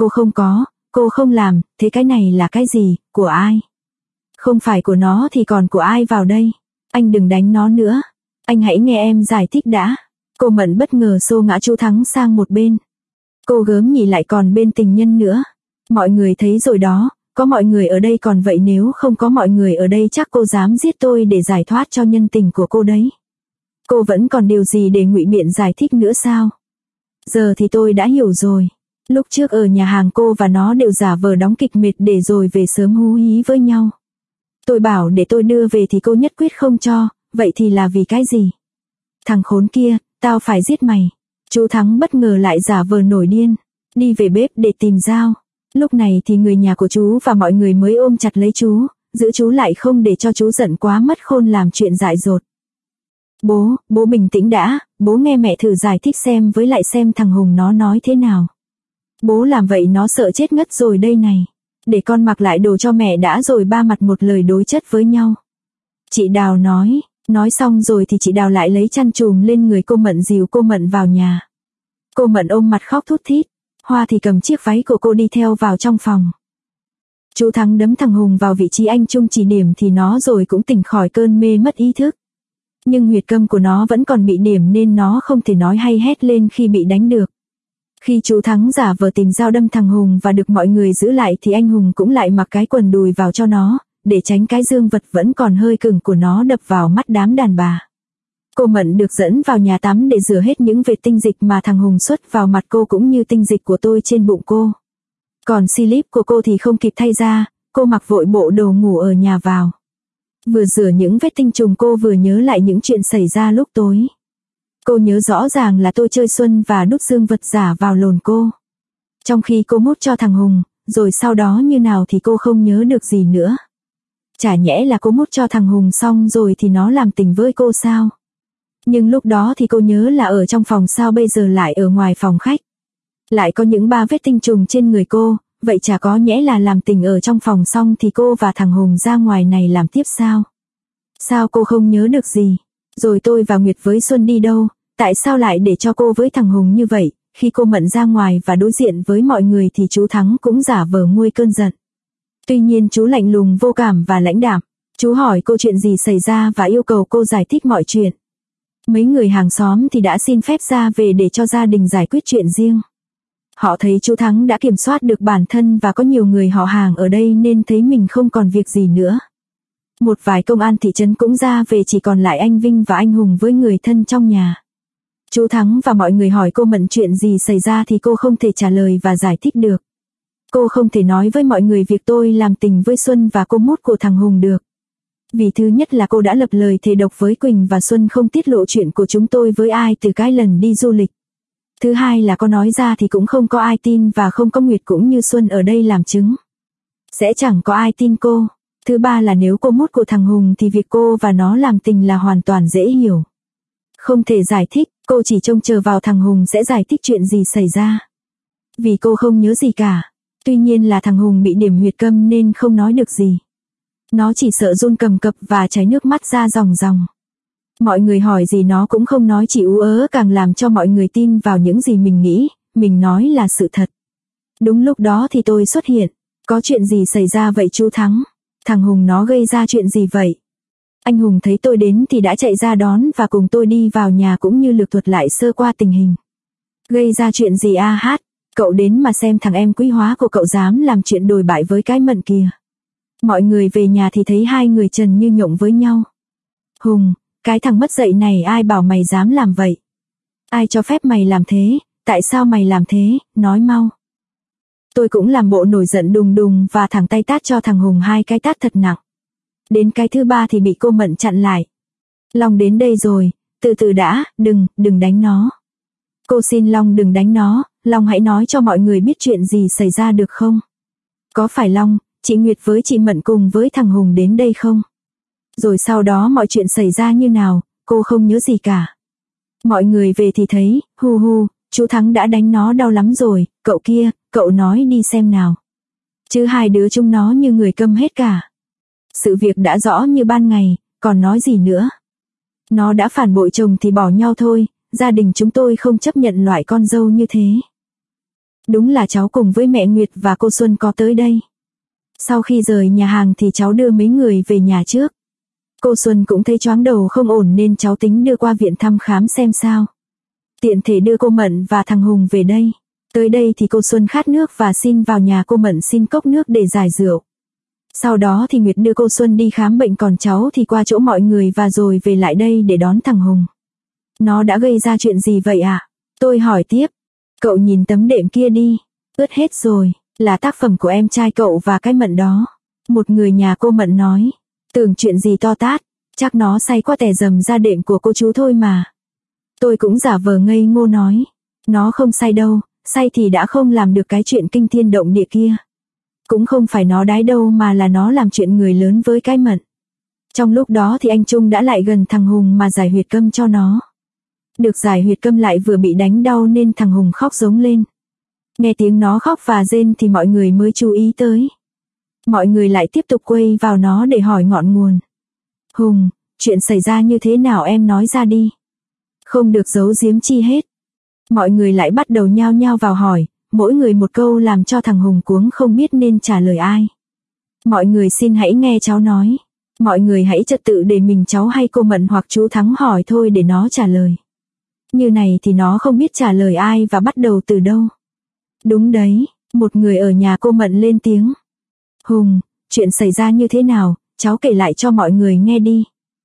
cô không làm, thế cái này là cái gì, của ai? Không phải của nó thì còn của ai vào đây? Anh đừng đánh nó nữa. Anh hãy nghe em giải thích đã. Cô Mận bất ngờ xô ngã chú Thắng sang một bên. Cô gớm nhỉ lại còn bên tình nhân nữa. Mọi người thấy rồi đó, có mọi người ở đây còn vậy nếu không có mọi người ở đây chắc cô dám giết tôi để giải thoát cho nhân tình của cô đấy. Cô vẫn còn điều gì để ngụy biện giải thích nữa sao? Giờ thì tôi đã hiểu rồi. Lúc trước ở nhà hàng cô và nó đều giả vờ đóng kịch mệt để rồi về sớm hú hí với nhau. Tôi bảo để tôi đưa về thì cô nhất quyết không cho, vậy thì là vì cái gì? Thằng khốn kia, tao phải giết mày. Chú Thắng bất ngờ lại giả vờ nổi điên, đi về bếp để tìm dao. Lúc này thì người nhà của chú và mọi người mới ôm chặt lấy chú, giữ chú lại không để cho chú giận quá mất khôn làm chuyện dại dột. Bố bình tĩnh đã, bố nghe mẹ thử giải thích xem với lại xem thằng Hùng nó nói thế nào. Bố làm vậy nó sợ chết ngất rồi đây này. Để con mặc lại đồ cho mẹ đã rồi ba mặt một lời đối chất với nhau. Chị Đào nói xong rồi thì chị Đào lại lấy chăn trùm lên người cô Mận dìu cô Mận vào nhà. Cô Mận ôm mặt khóc thút thít, Hoa thì cầm chiếc váy của cô đi theo vào trong phòng. Chú Thắng đấm thằng Hùng vào vị trí anh Trung chỉ điểm thì nó rồi cũng tỉnh khỏi cơn mê mất ý thức. Nhưng huyệt câm của nó vẫn còn bị điểm nên nó không thể nói hay hét lên khi bị đánh được. Khi chú Thắng giả vờ tìm dao đâm thằng Hùng và được mọi người giữ lại thì anh Hùng cũng lại mặc cái quần đùi vào cho nó, để tránh cái dương vật vẫn còn hơi cứng của nó đập vào mắt đám đàn bà. Cô Mận được dẫn vào nhà tắm để rửa hết những vệt tinh dịch mà thằng Hùng xuất vào mặt cô cũng như tinh dịch của tôi trên bụng cô. Còn slip của cô thì không kịp thay ra, cô mặc vội bộ đồ ngủ ở nhà vào. Vừa rửa những vết tinh trùng cô vừa nhớ lại những chuyện xảy ra lúc tối. Cô nhớ rõ ràng là tôi chơi xuân và đút dương vật giả vào lồn cô. Trong khi cô mút cho thằng Hùng, rồi sau đó như nào thì cô không nhớ được gì nữa. Chả nhẽ là cô mút cho thằng Hùng xong rồi thì nó làm tình với cô sao? Nhưng lúc đó thì cô nhớ là ở trong phòng sao bây giờ lại ở ngoài phòng khách. Lại có những 3 vết tinh trùng trên người cô, vậy chả có nhẽ là làm tình ở trong phòng xong thì cô và thằng Hùng ra ngoài này làm tiếp sao? Sao cô không nhớ được gì? Rồi tôi và Nguyệt với Xuân đi đâu? Tại sao lại để cho cô với thằng Hùng như vậy? Khi cô Mận ra ngoài và đối diện với mọi người thì chú Thắng cũng giả vờ nguôi cơn giận. Tuy nhiên chú lạnh lùng vô cảm và lãnh đạm. Chú hỏi cô chuyện gì xảy ra và yêu cầu cô giải thích mọi chuyện. Mấy người hàng xóm thì đã xin phép ra về để cho gia đình giải quyết chuyện riêng. Họ thấy chú Thắng đã kiểm soát được bản thân và có nhiều người họ hàng ở đây nên thấy mình không còn việc gì nữa. Một vài công an thị trấn cũng ra về, chỉ còn lại anh Vinh và anh Hùng với người thân trong nhà. Chú Thắng và mọi người hỏi cô Mận chuyện gì xảy ra thì cô không thể trả lời và giải thích được. Cô không thể nói với mọi người việc tôi làm tình với Xuân và cô mút của thằng Hùng được. Vì thứ nhất là cô đã lập lời thề độc với Quỳnh và Xuân không tiết lộ chuyện của chúng tôi với ai từ cái lần đi du lịch. Thứ hai là cô nói ra thì cũng không có ai tin và không có Nguyệt cũng như Xuân ở đây làm chứng. Sẽ chẳng có ai tin cô. Thứ ba là nếu cô mút của thằng Hùng thì việc cô và nó làm tình là hoàn toàn dễ hiểu. Không thể giải thích, cô chỉ trông chờ vào thằng Hùng sẽ giải thích chuyện gì xảy ra. Vì cô không nhớ gì cả. Tuy nhiên là thằng Hùng bị điểm huyệt câm nên không nói được gì. Nó chỉ sợ run cầm cập và chảy nước mắt ra ròng ròng. Mọi người hỏi gì nó cũng không nói, chỉ ú ớ, càng làm cho mọi người tin vào những gì mình nghĩ, mình nói là sự thật. Đúng lúc đó thì tôi xuất hiện. Có chuyện gì xảy ra vậy chú Thắng? Thằng Hùng nó gây ra chuyện gì vậy? Anh Hùng thấy tôi đến thì đã chạy ra đón và cùng tôi đi vào nhà cũng như lược thuật lại sơ qua tình hình. Gây ra chuyện gì a hát? Cậu đến mà xem thằng em quý hóa của cậu dám làm chuyện đồi bại với cái Mận kìa. Mọi người về nhà thì thấy hai người trần như nhộng với nhau. Hùng, cái thằng mất dạy này ai bảo mày dám làm vậy? Ai cho phép mày làm thế? Tại sao mày làm thế? Nói mau. Tôi cũng làm bộ nổi giận đùng đùng và thẳng tay tát cho thằng Hùng 2 cái tát thật nặng. Đến cái thứ 3 thì bị cô Mận chặn lại. Long đến đây rồi, từ từ đã, đừng đánh nó. Cô xin Long đừng đánh nó, Long hãy nói cho mọi người biết chuyện gì xảy ra được không? Có phải Long, chị Nguyệt với chị Mận cùng với thằng Hùng đến đây không? Rồi sau đó mọi chuyện xảy ra như nào, cô không nhớ gì cả. Mọi người về thì thấy, chú Thắng đã đánh nó đau lắm rồi, cậu kia, cậu nói đi xem nào. Chứ hai đứa chúng nó như người câm hết cả. Sự việc đã rõ như ban ngày, còn nói gì nữa. Nó đã phản bội chồng thì bỏ nhau thôi, gia đình chúng tôi không chấp nhận loại con dâu như thế. Đúng là cháu cùng với mẹ Nguyệt và cô Xuân có tới đây. Sau khi rời nhà hàng thì cháu đưa mấy người về nhà trước. Cô Xuân cũng thấy choáng đầu không ổn nên cháu tính đưa qua viện thăm khám xem sao. Tiện thể đưa cô Mận và thằng Hùng về đây. Tới đây thì cô Xuân khát nước và xin vào nhà cô Mận xin cốc nước để giải rượu. Sau đó thì Nguyệt đưa cô Xuân đi khám bệnh, còn cháu thì qua chỗ mọi người và rồi về lại đây để đón thằng Hùng. Nó đã gây ra chuyện gì vậy ạ? Tôi hỏi tiếp. Cậu nhìn tấm đệm kia đi. Ướt hết rồi, là tác phẩm của em trai cậu và cái Mận đó. Một người nhà cô Mận nói. Tưởng chuyện gì to tát, chắc nó say quá tè dầm ra đệm của cô chú thôi mà. Tôi cũng giả vờ ngây ngô nói. Nó không say đâu, say thì đã không làm được cái chuyện kinh thiên động địa kia. Cũng không phải nó đái đâu mà là nó làm chuyện người lớn với cái Mận. Trong lúc đó thì anh Trung đã lại gần thằng Hùng mà giải huyệt câm cho nó. Được giải huyệt câm lại vừa bị đánh đau nên thằng Hùng khóc giống lên. Nghe tiếng nó khóc và rên thì mọi người mới chú ý tới. Mọi người lại tiếp tục quay vào nó để hỏi ngọn nguồn. Hùng, chuyện xảy ra như thế nào em nói ra đi. Không được giấu giếm chi hết. Mọi người lại bắt đầu nhao nhao vào hỏi, mỗi người một câu làm cho thằng Hùng cuống không biết nên trả lời ai. Mọi người xin hãy nghe cháu nói. Mọi người hãy trật tự để mình cháu hay cô Mận hoặc chú Thắng hỏi thôi để nó trả lời. Như này thì nó không biết trả lời ai và bắt đầu từ đâu. Đúng đấy, một người ở nhà cô Mận lên tiếng. Hùng, chuyện xảy ra như thế nào, cháu kể lại cho mọi người nghe đi.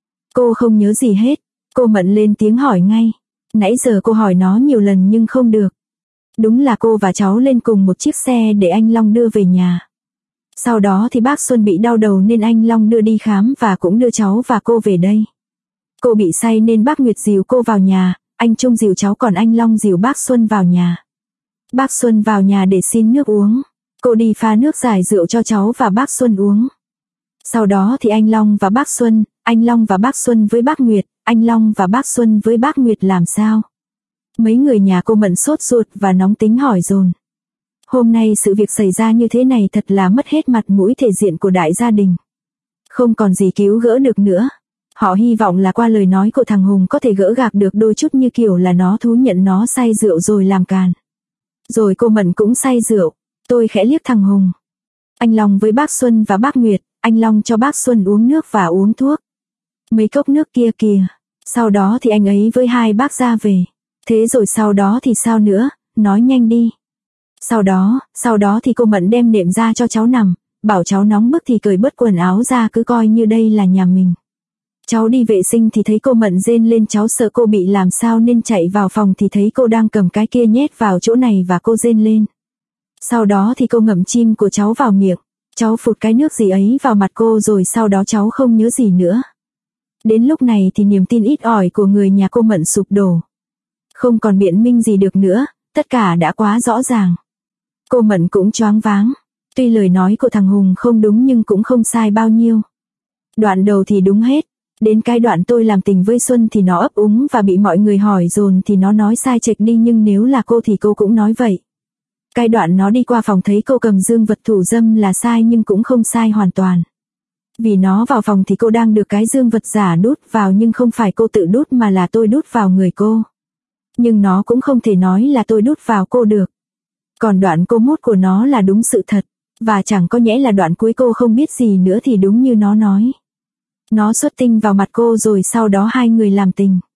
Cô không nhớ gì hết, cô Mận lên tiếng hỏi ngay. Nãy giờ cô hỏi nó nhiều lần nhưng không được. Đúng là cô và cháu lên cùng một chiếc xe để anh Long đưa về nhà. Sau đó thì bác Xuân bị đau đầu nên anh Long đưa đi khám và cũng đưa cháu và cô về đây. Cô bị say nên bác Nguyệt dìu cô vào nhà, anh Trung dìu cháu còn anh Long dìu bác Xuân vào nhà. Bác Xuân vào nhà để xin nước uống. Cô đi pha nước giải rượu cho cháu và bác Xuân uống. Sau đó thì anh Long và bác Xuân, anh Long và bác Xuân với bác Nguyệt, anh Long và bác Xuân với bác Nguyệt làm sao? Mấy người nhà cô Mận sốt ruột và nóng tính hỏi dồn. Hôm nay sự việc xảy ra như thế này thật là mất hết mặt mũi thể diện của đại gia đình. Không còn gì cứu gỡ được nữa. Họ hy vọng là qua lời nói của thằng Hùng có thể gỡ gạc được đôi chút như kiểu là nó thú nhận nó say rượu rồi làm càn. Rồi cô Mận cũng say rượu. Tôi khẽ liếc thằng Hùng. Anh Long với bác Xuân và bác Nguyệt, anh Long cho bác Xuân uống nước và uống thuốc. Mấy cốc nước kia kìa. Sau đó thì anh ấy với hai bác ra về. Thế rồi sau đó thì sao nữa, nói nhanh đi. Sau đó thì cô Mận đem nệm ra cho cháu nằm, bảo cháu nóng bức thì cởi bớt quần áo ra cứ coi như đây là nhà mình. Cháu đi vệ sinh thì thấy cô Mận rên lên, cháu sợ cô bị làm sao nên chạy vào phòng thì thấy cô đang cầm cái kia nhét vào chỗ này và cô rên lên. Sau đó thì cô ngậm chim của cháu vào miệng, cháu phụt cái nước gì ấy vào mặt cô rồi sau đó cháu không nhớ gì nữa. Đến lúc này thì niềm tin ít ỏi của người nhà cô Mận sụp đổ. Không còn biện minh gì được nữa, tất cả đã quá rõ ràng. Cô Mận cũng choáng váng. Tuy lời nói của thằng Hùng không đúng nhưng cũng không sai bao nhiêu. Đoạn đầu thì đúng hết. Đến cái đoạn tôi làm tình với Xuân thì nó ấp úng và bị mọi người hỏi dồn thì nó nói sai chệch đi, nhưng nếu là cô thì cô cũng nói vậy. Cái đoạn nó đi qua phòng thấy cô cầm dương vật thủ dâm là sai nhưng cũng không sai hoàn toàn. Vì nó vào phòng thì cô đang được cái dương vật giả đút vào nhưng không phải cô tự đút mà là tôi đút vào người cô. Nhưng nó cũng không thể nói là tôi đút vào cô được. Còn đoạn cô mút của nó là đúng sự thật. Và chẳng có nhẽ là đoạn cuối cô không biết gì nữa thì đúng như nó nói. Nó xuất tinh vào mặt cô rồi sau đó hai người làm tình.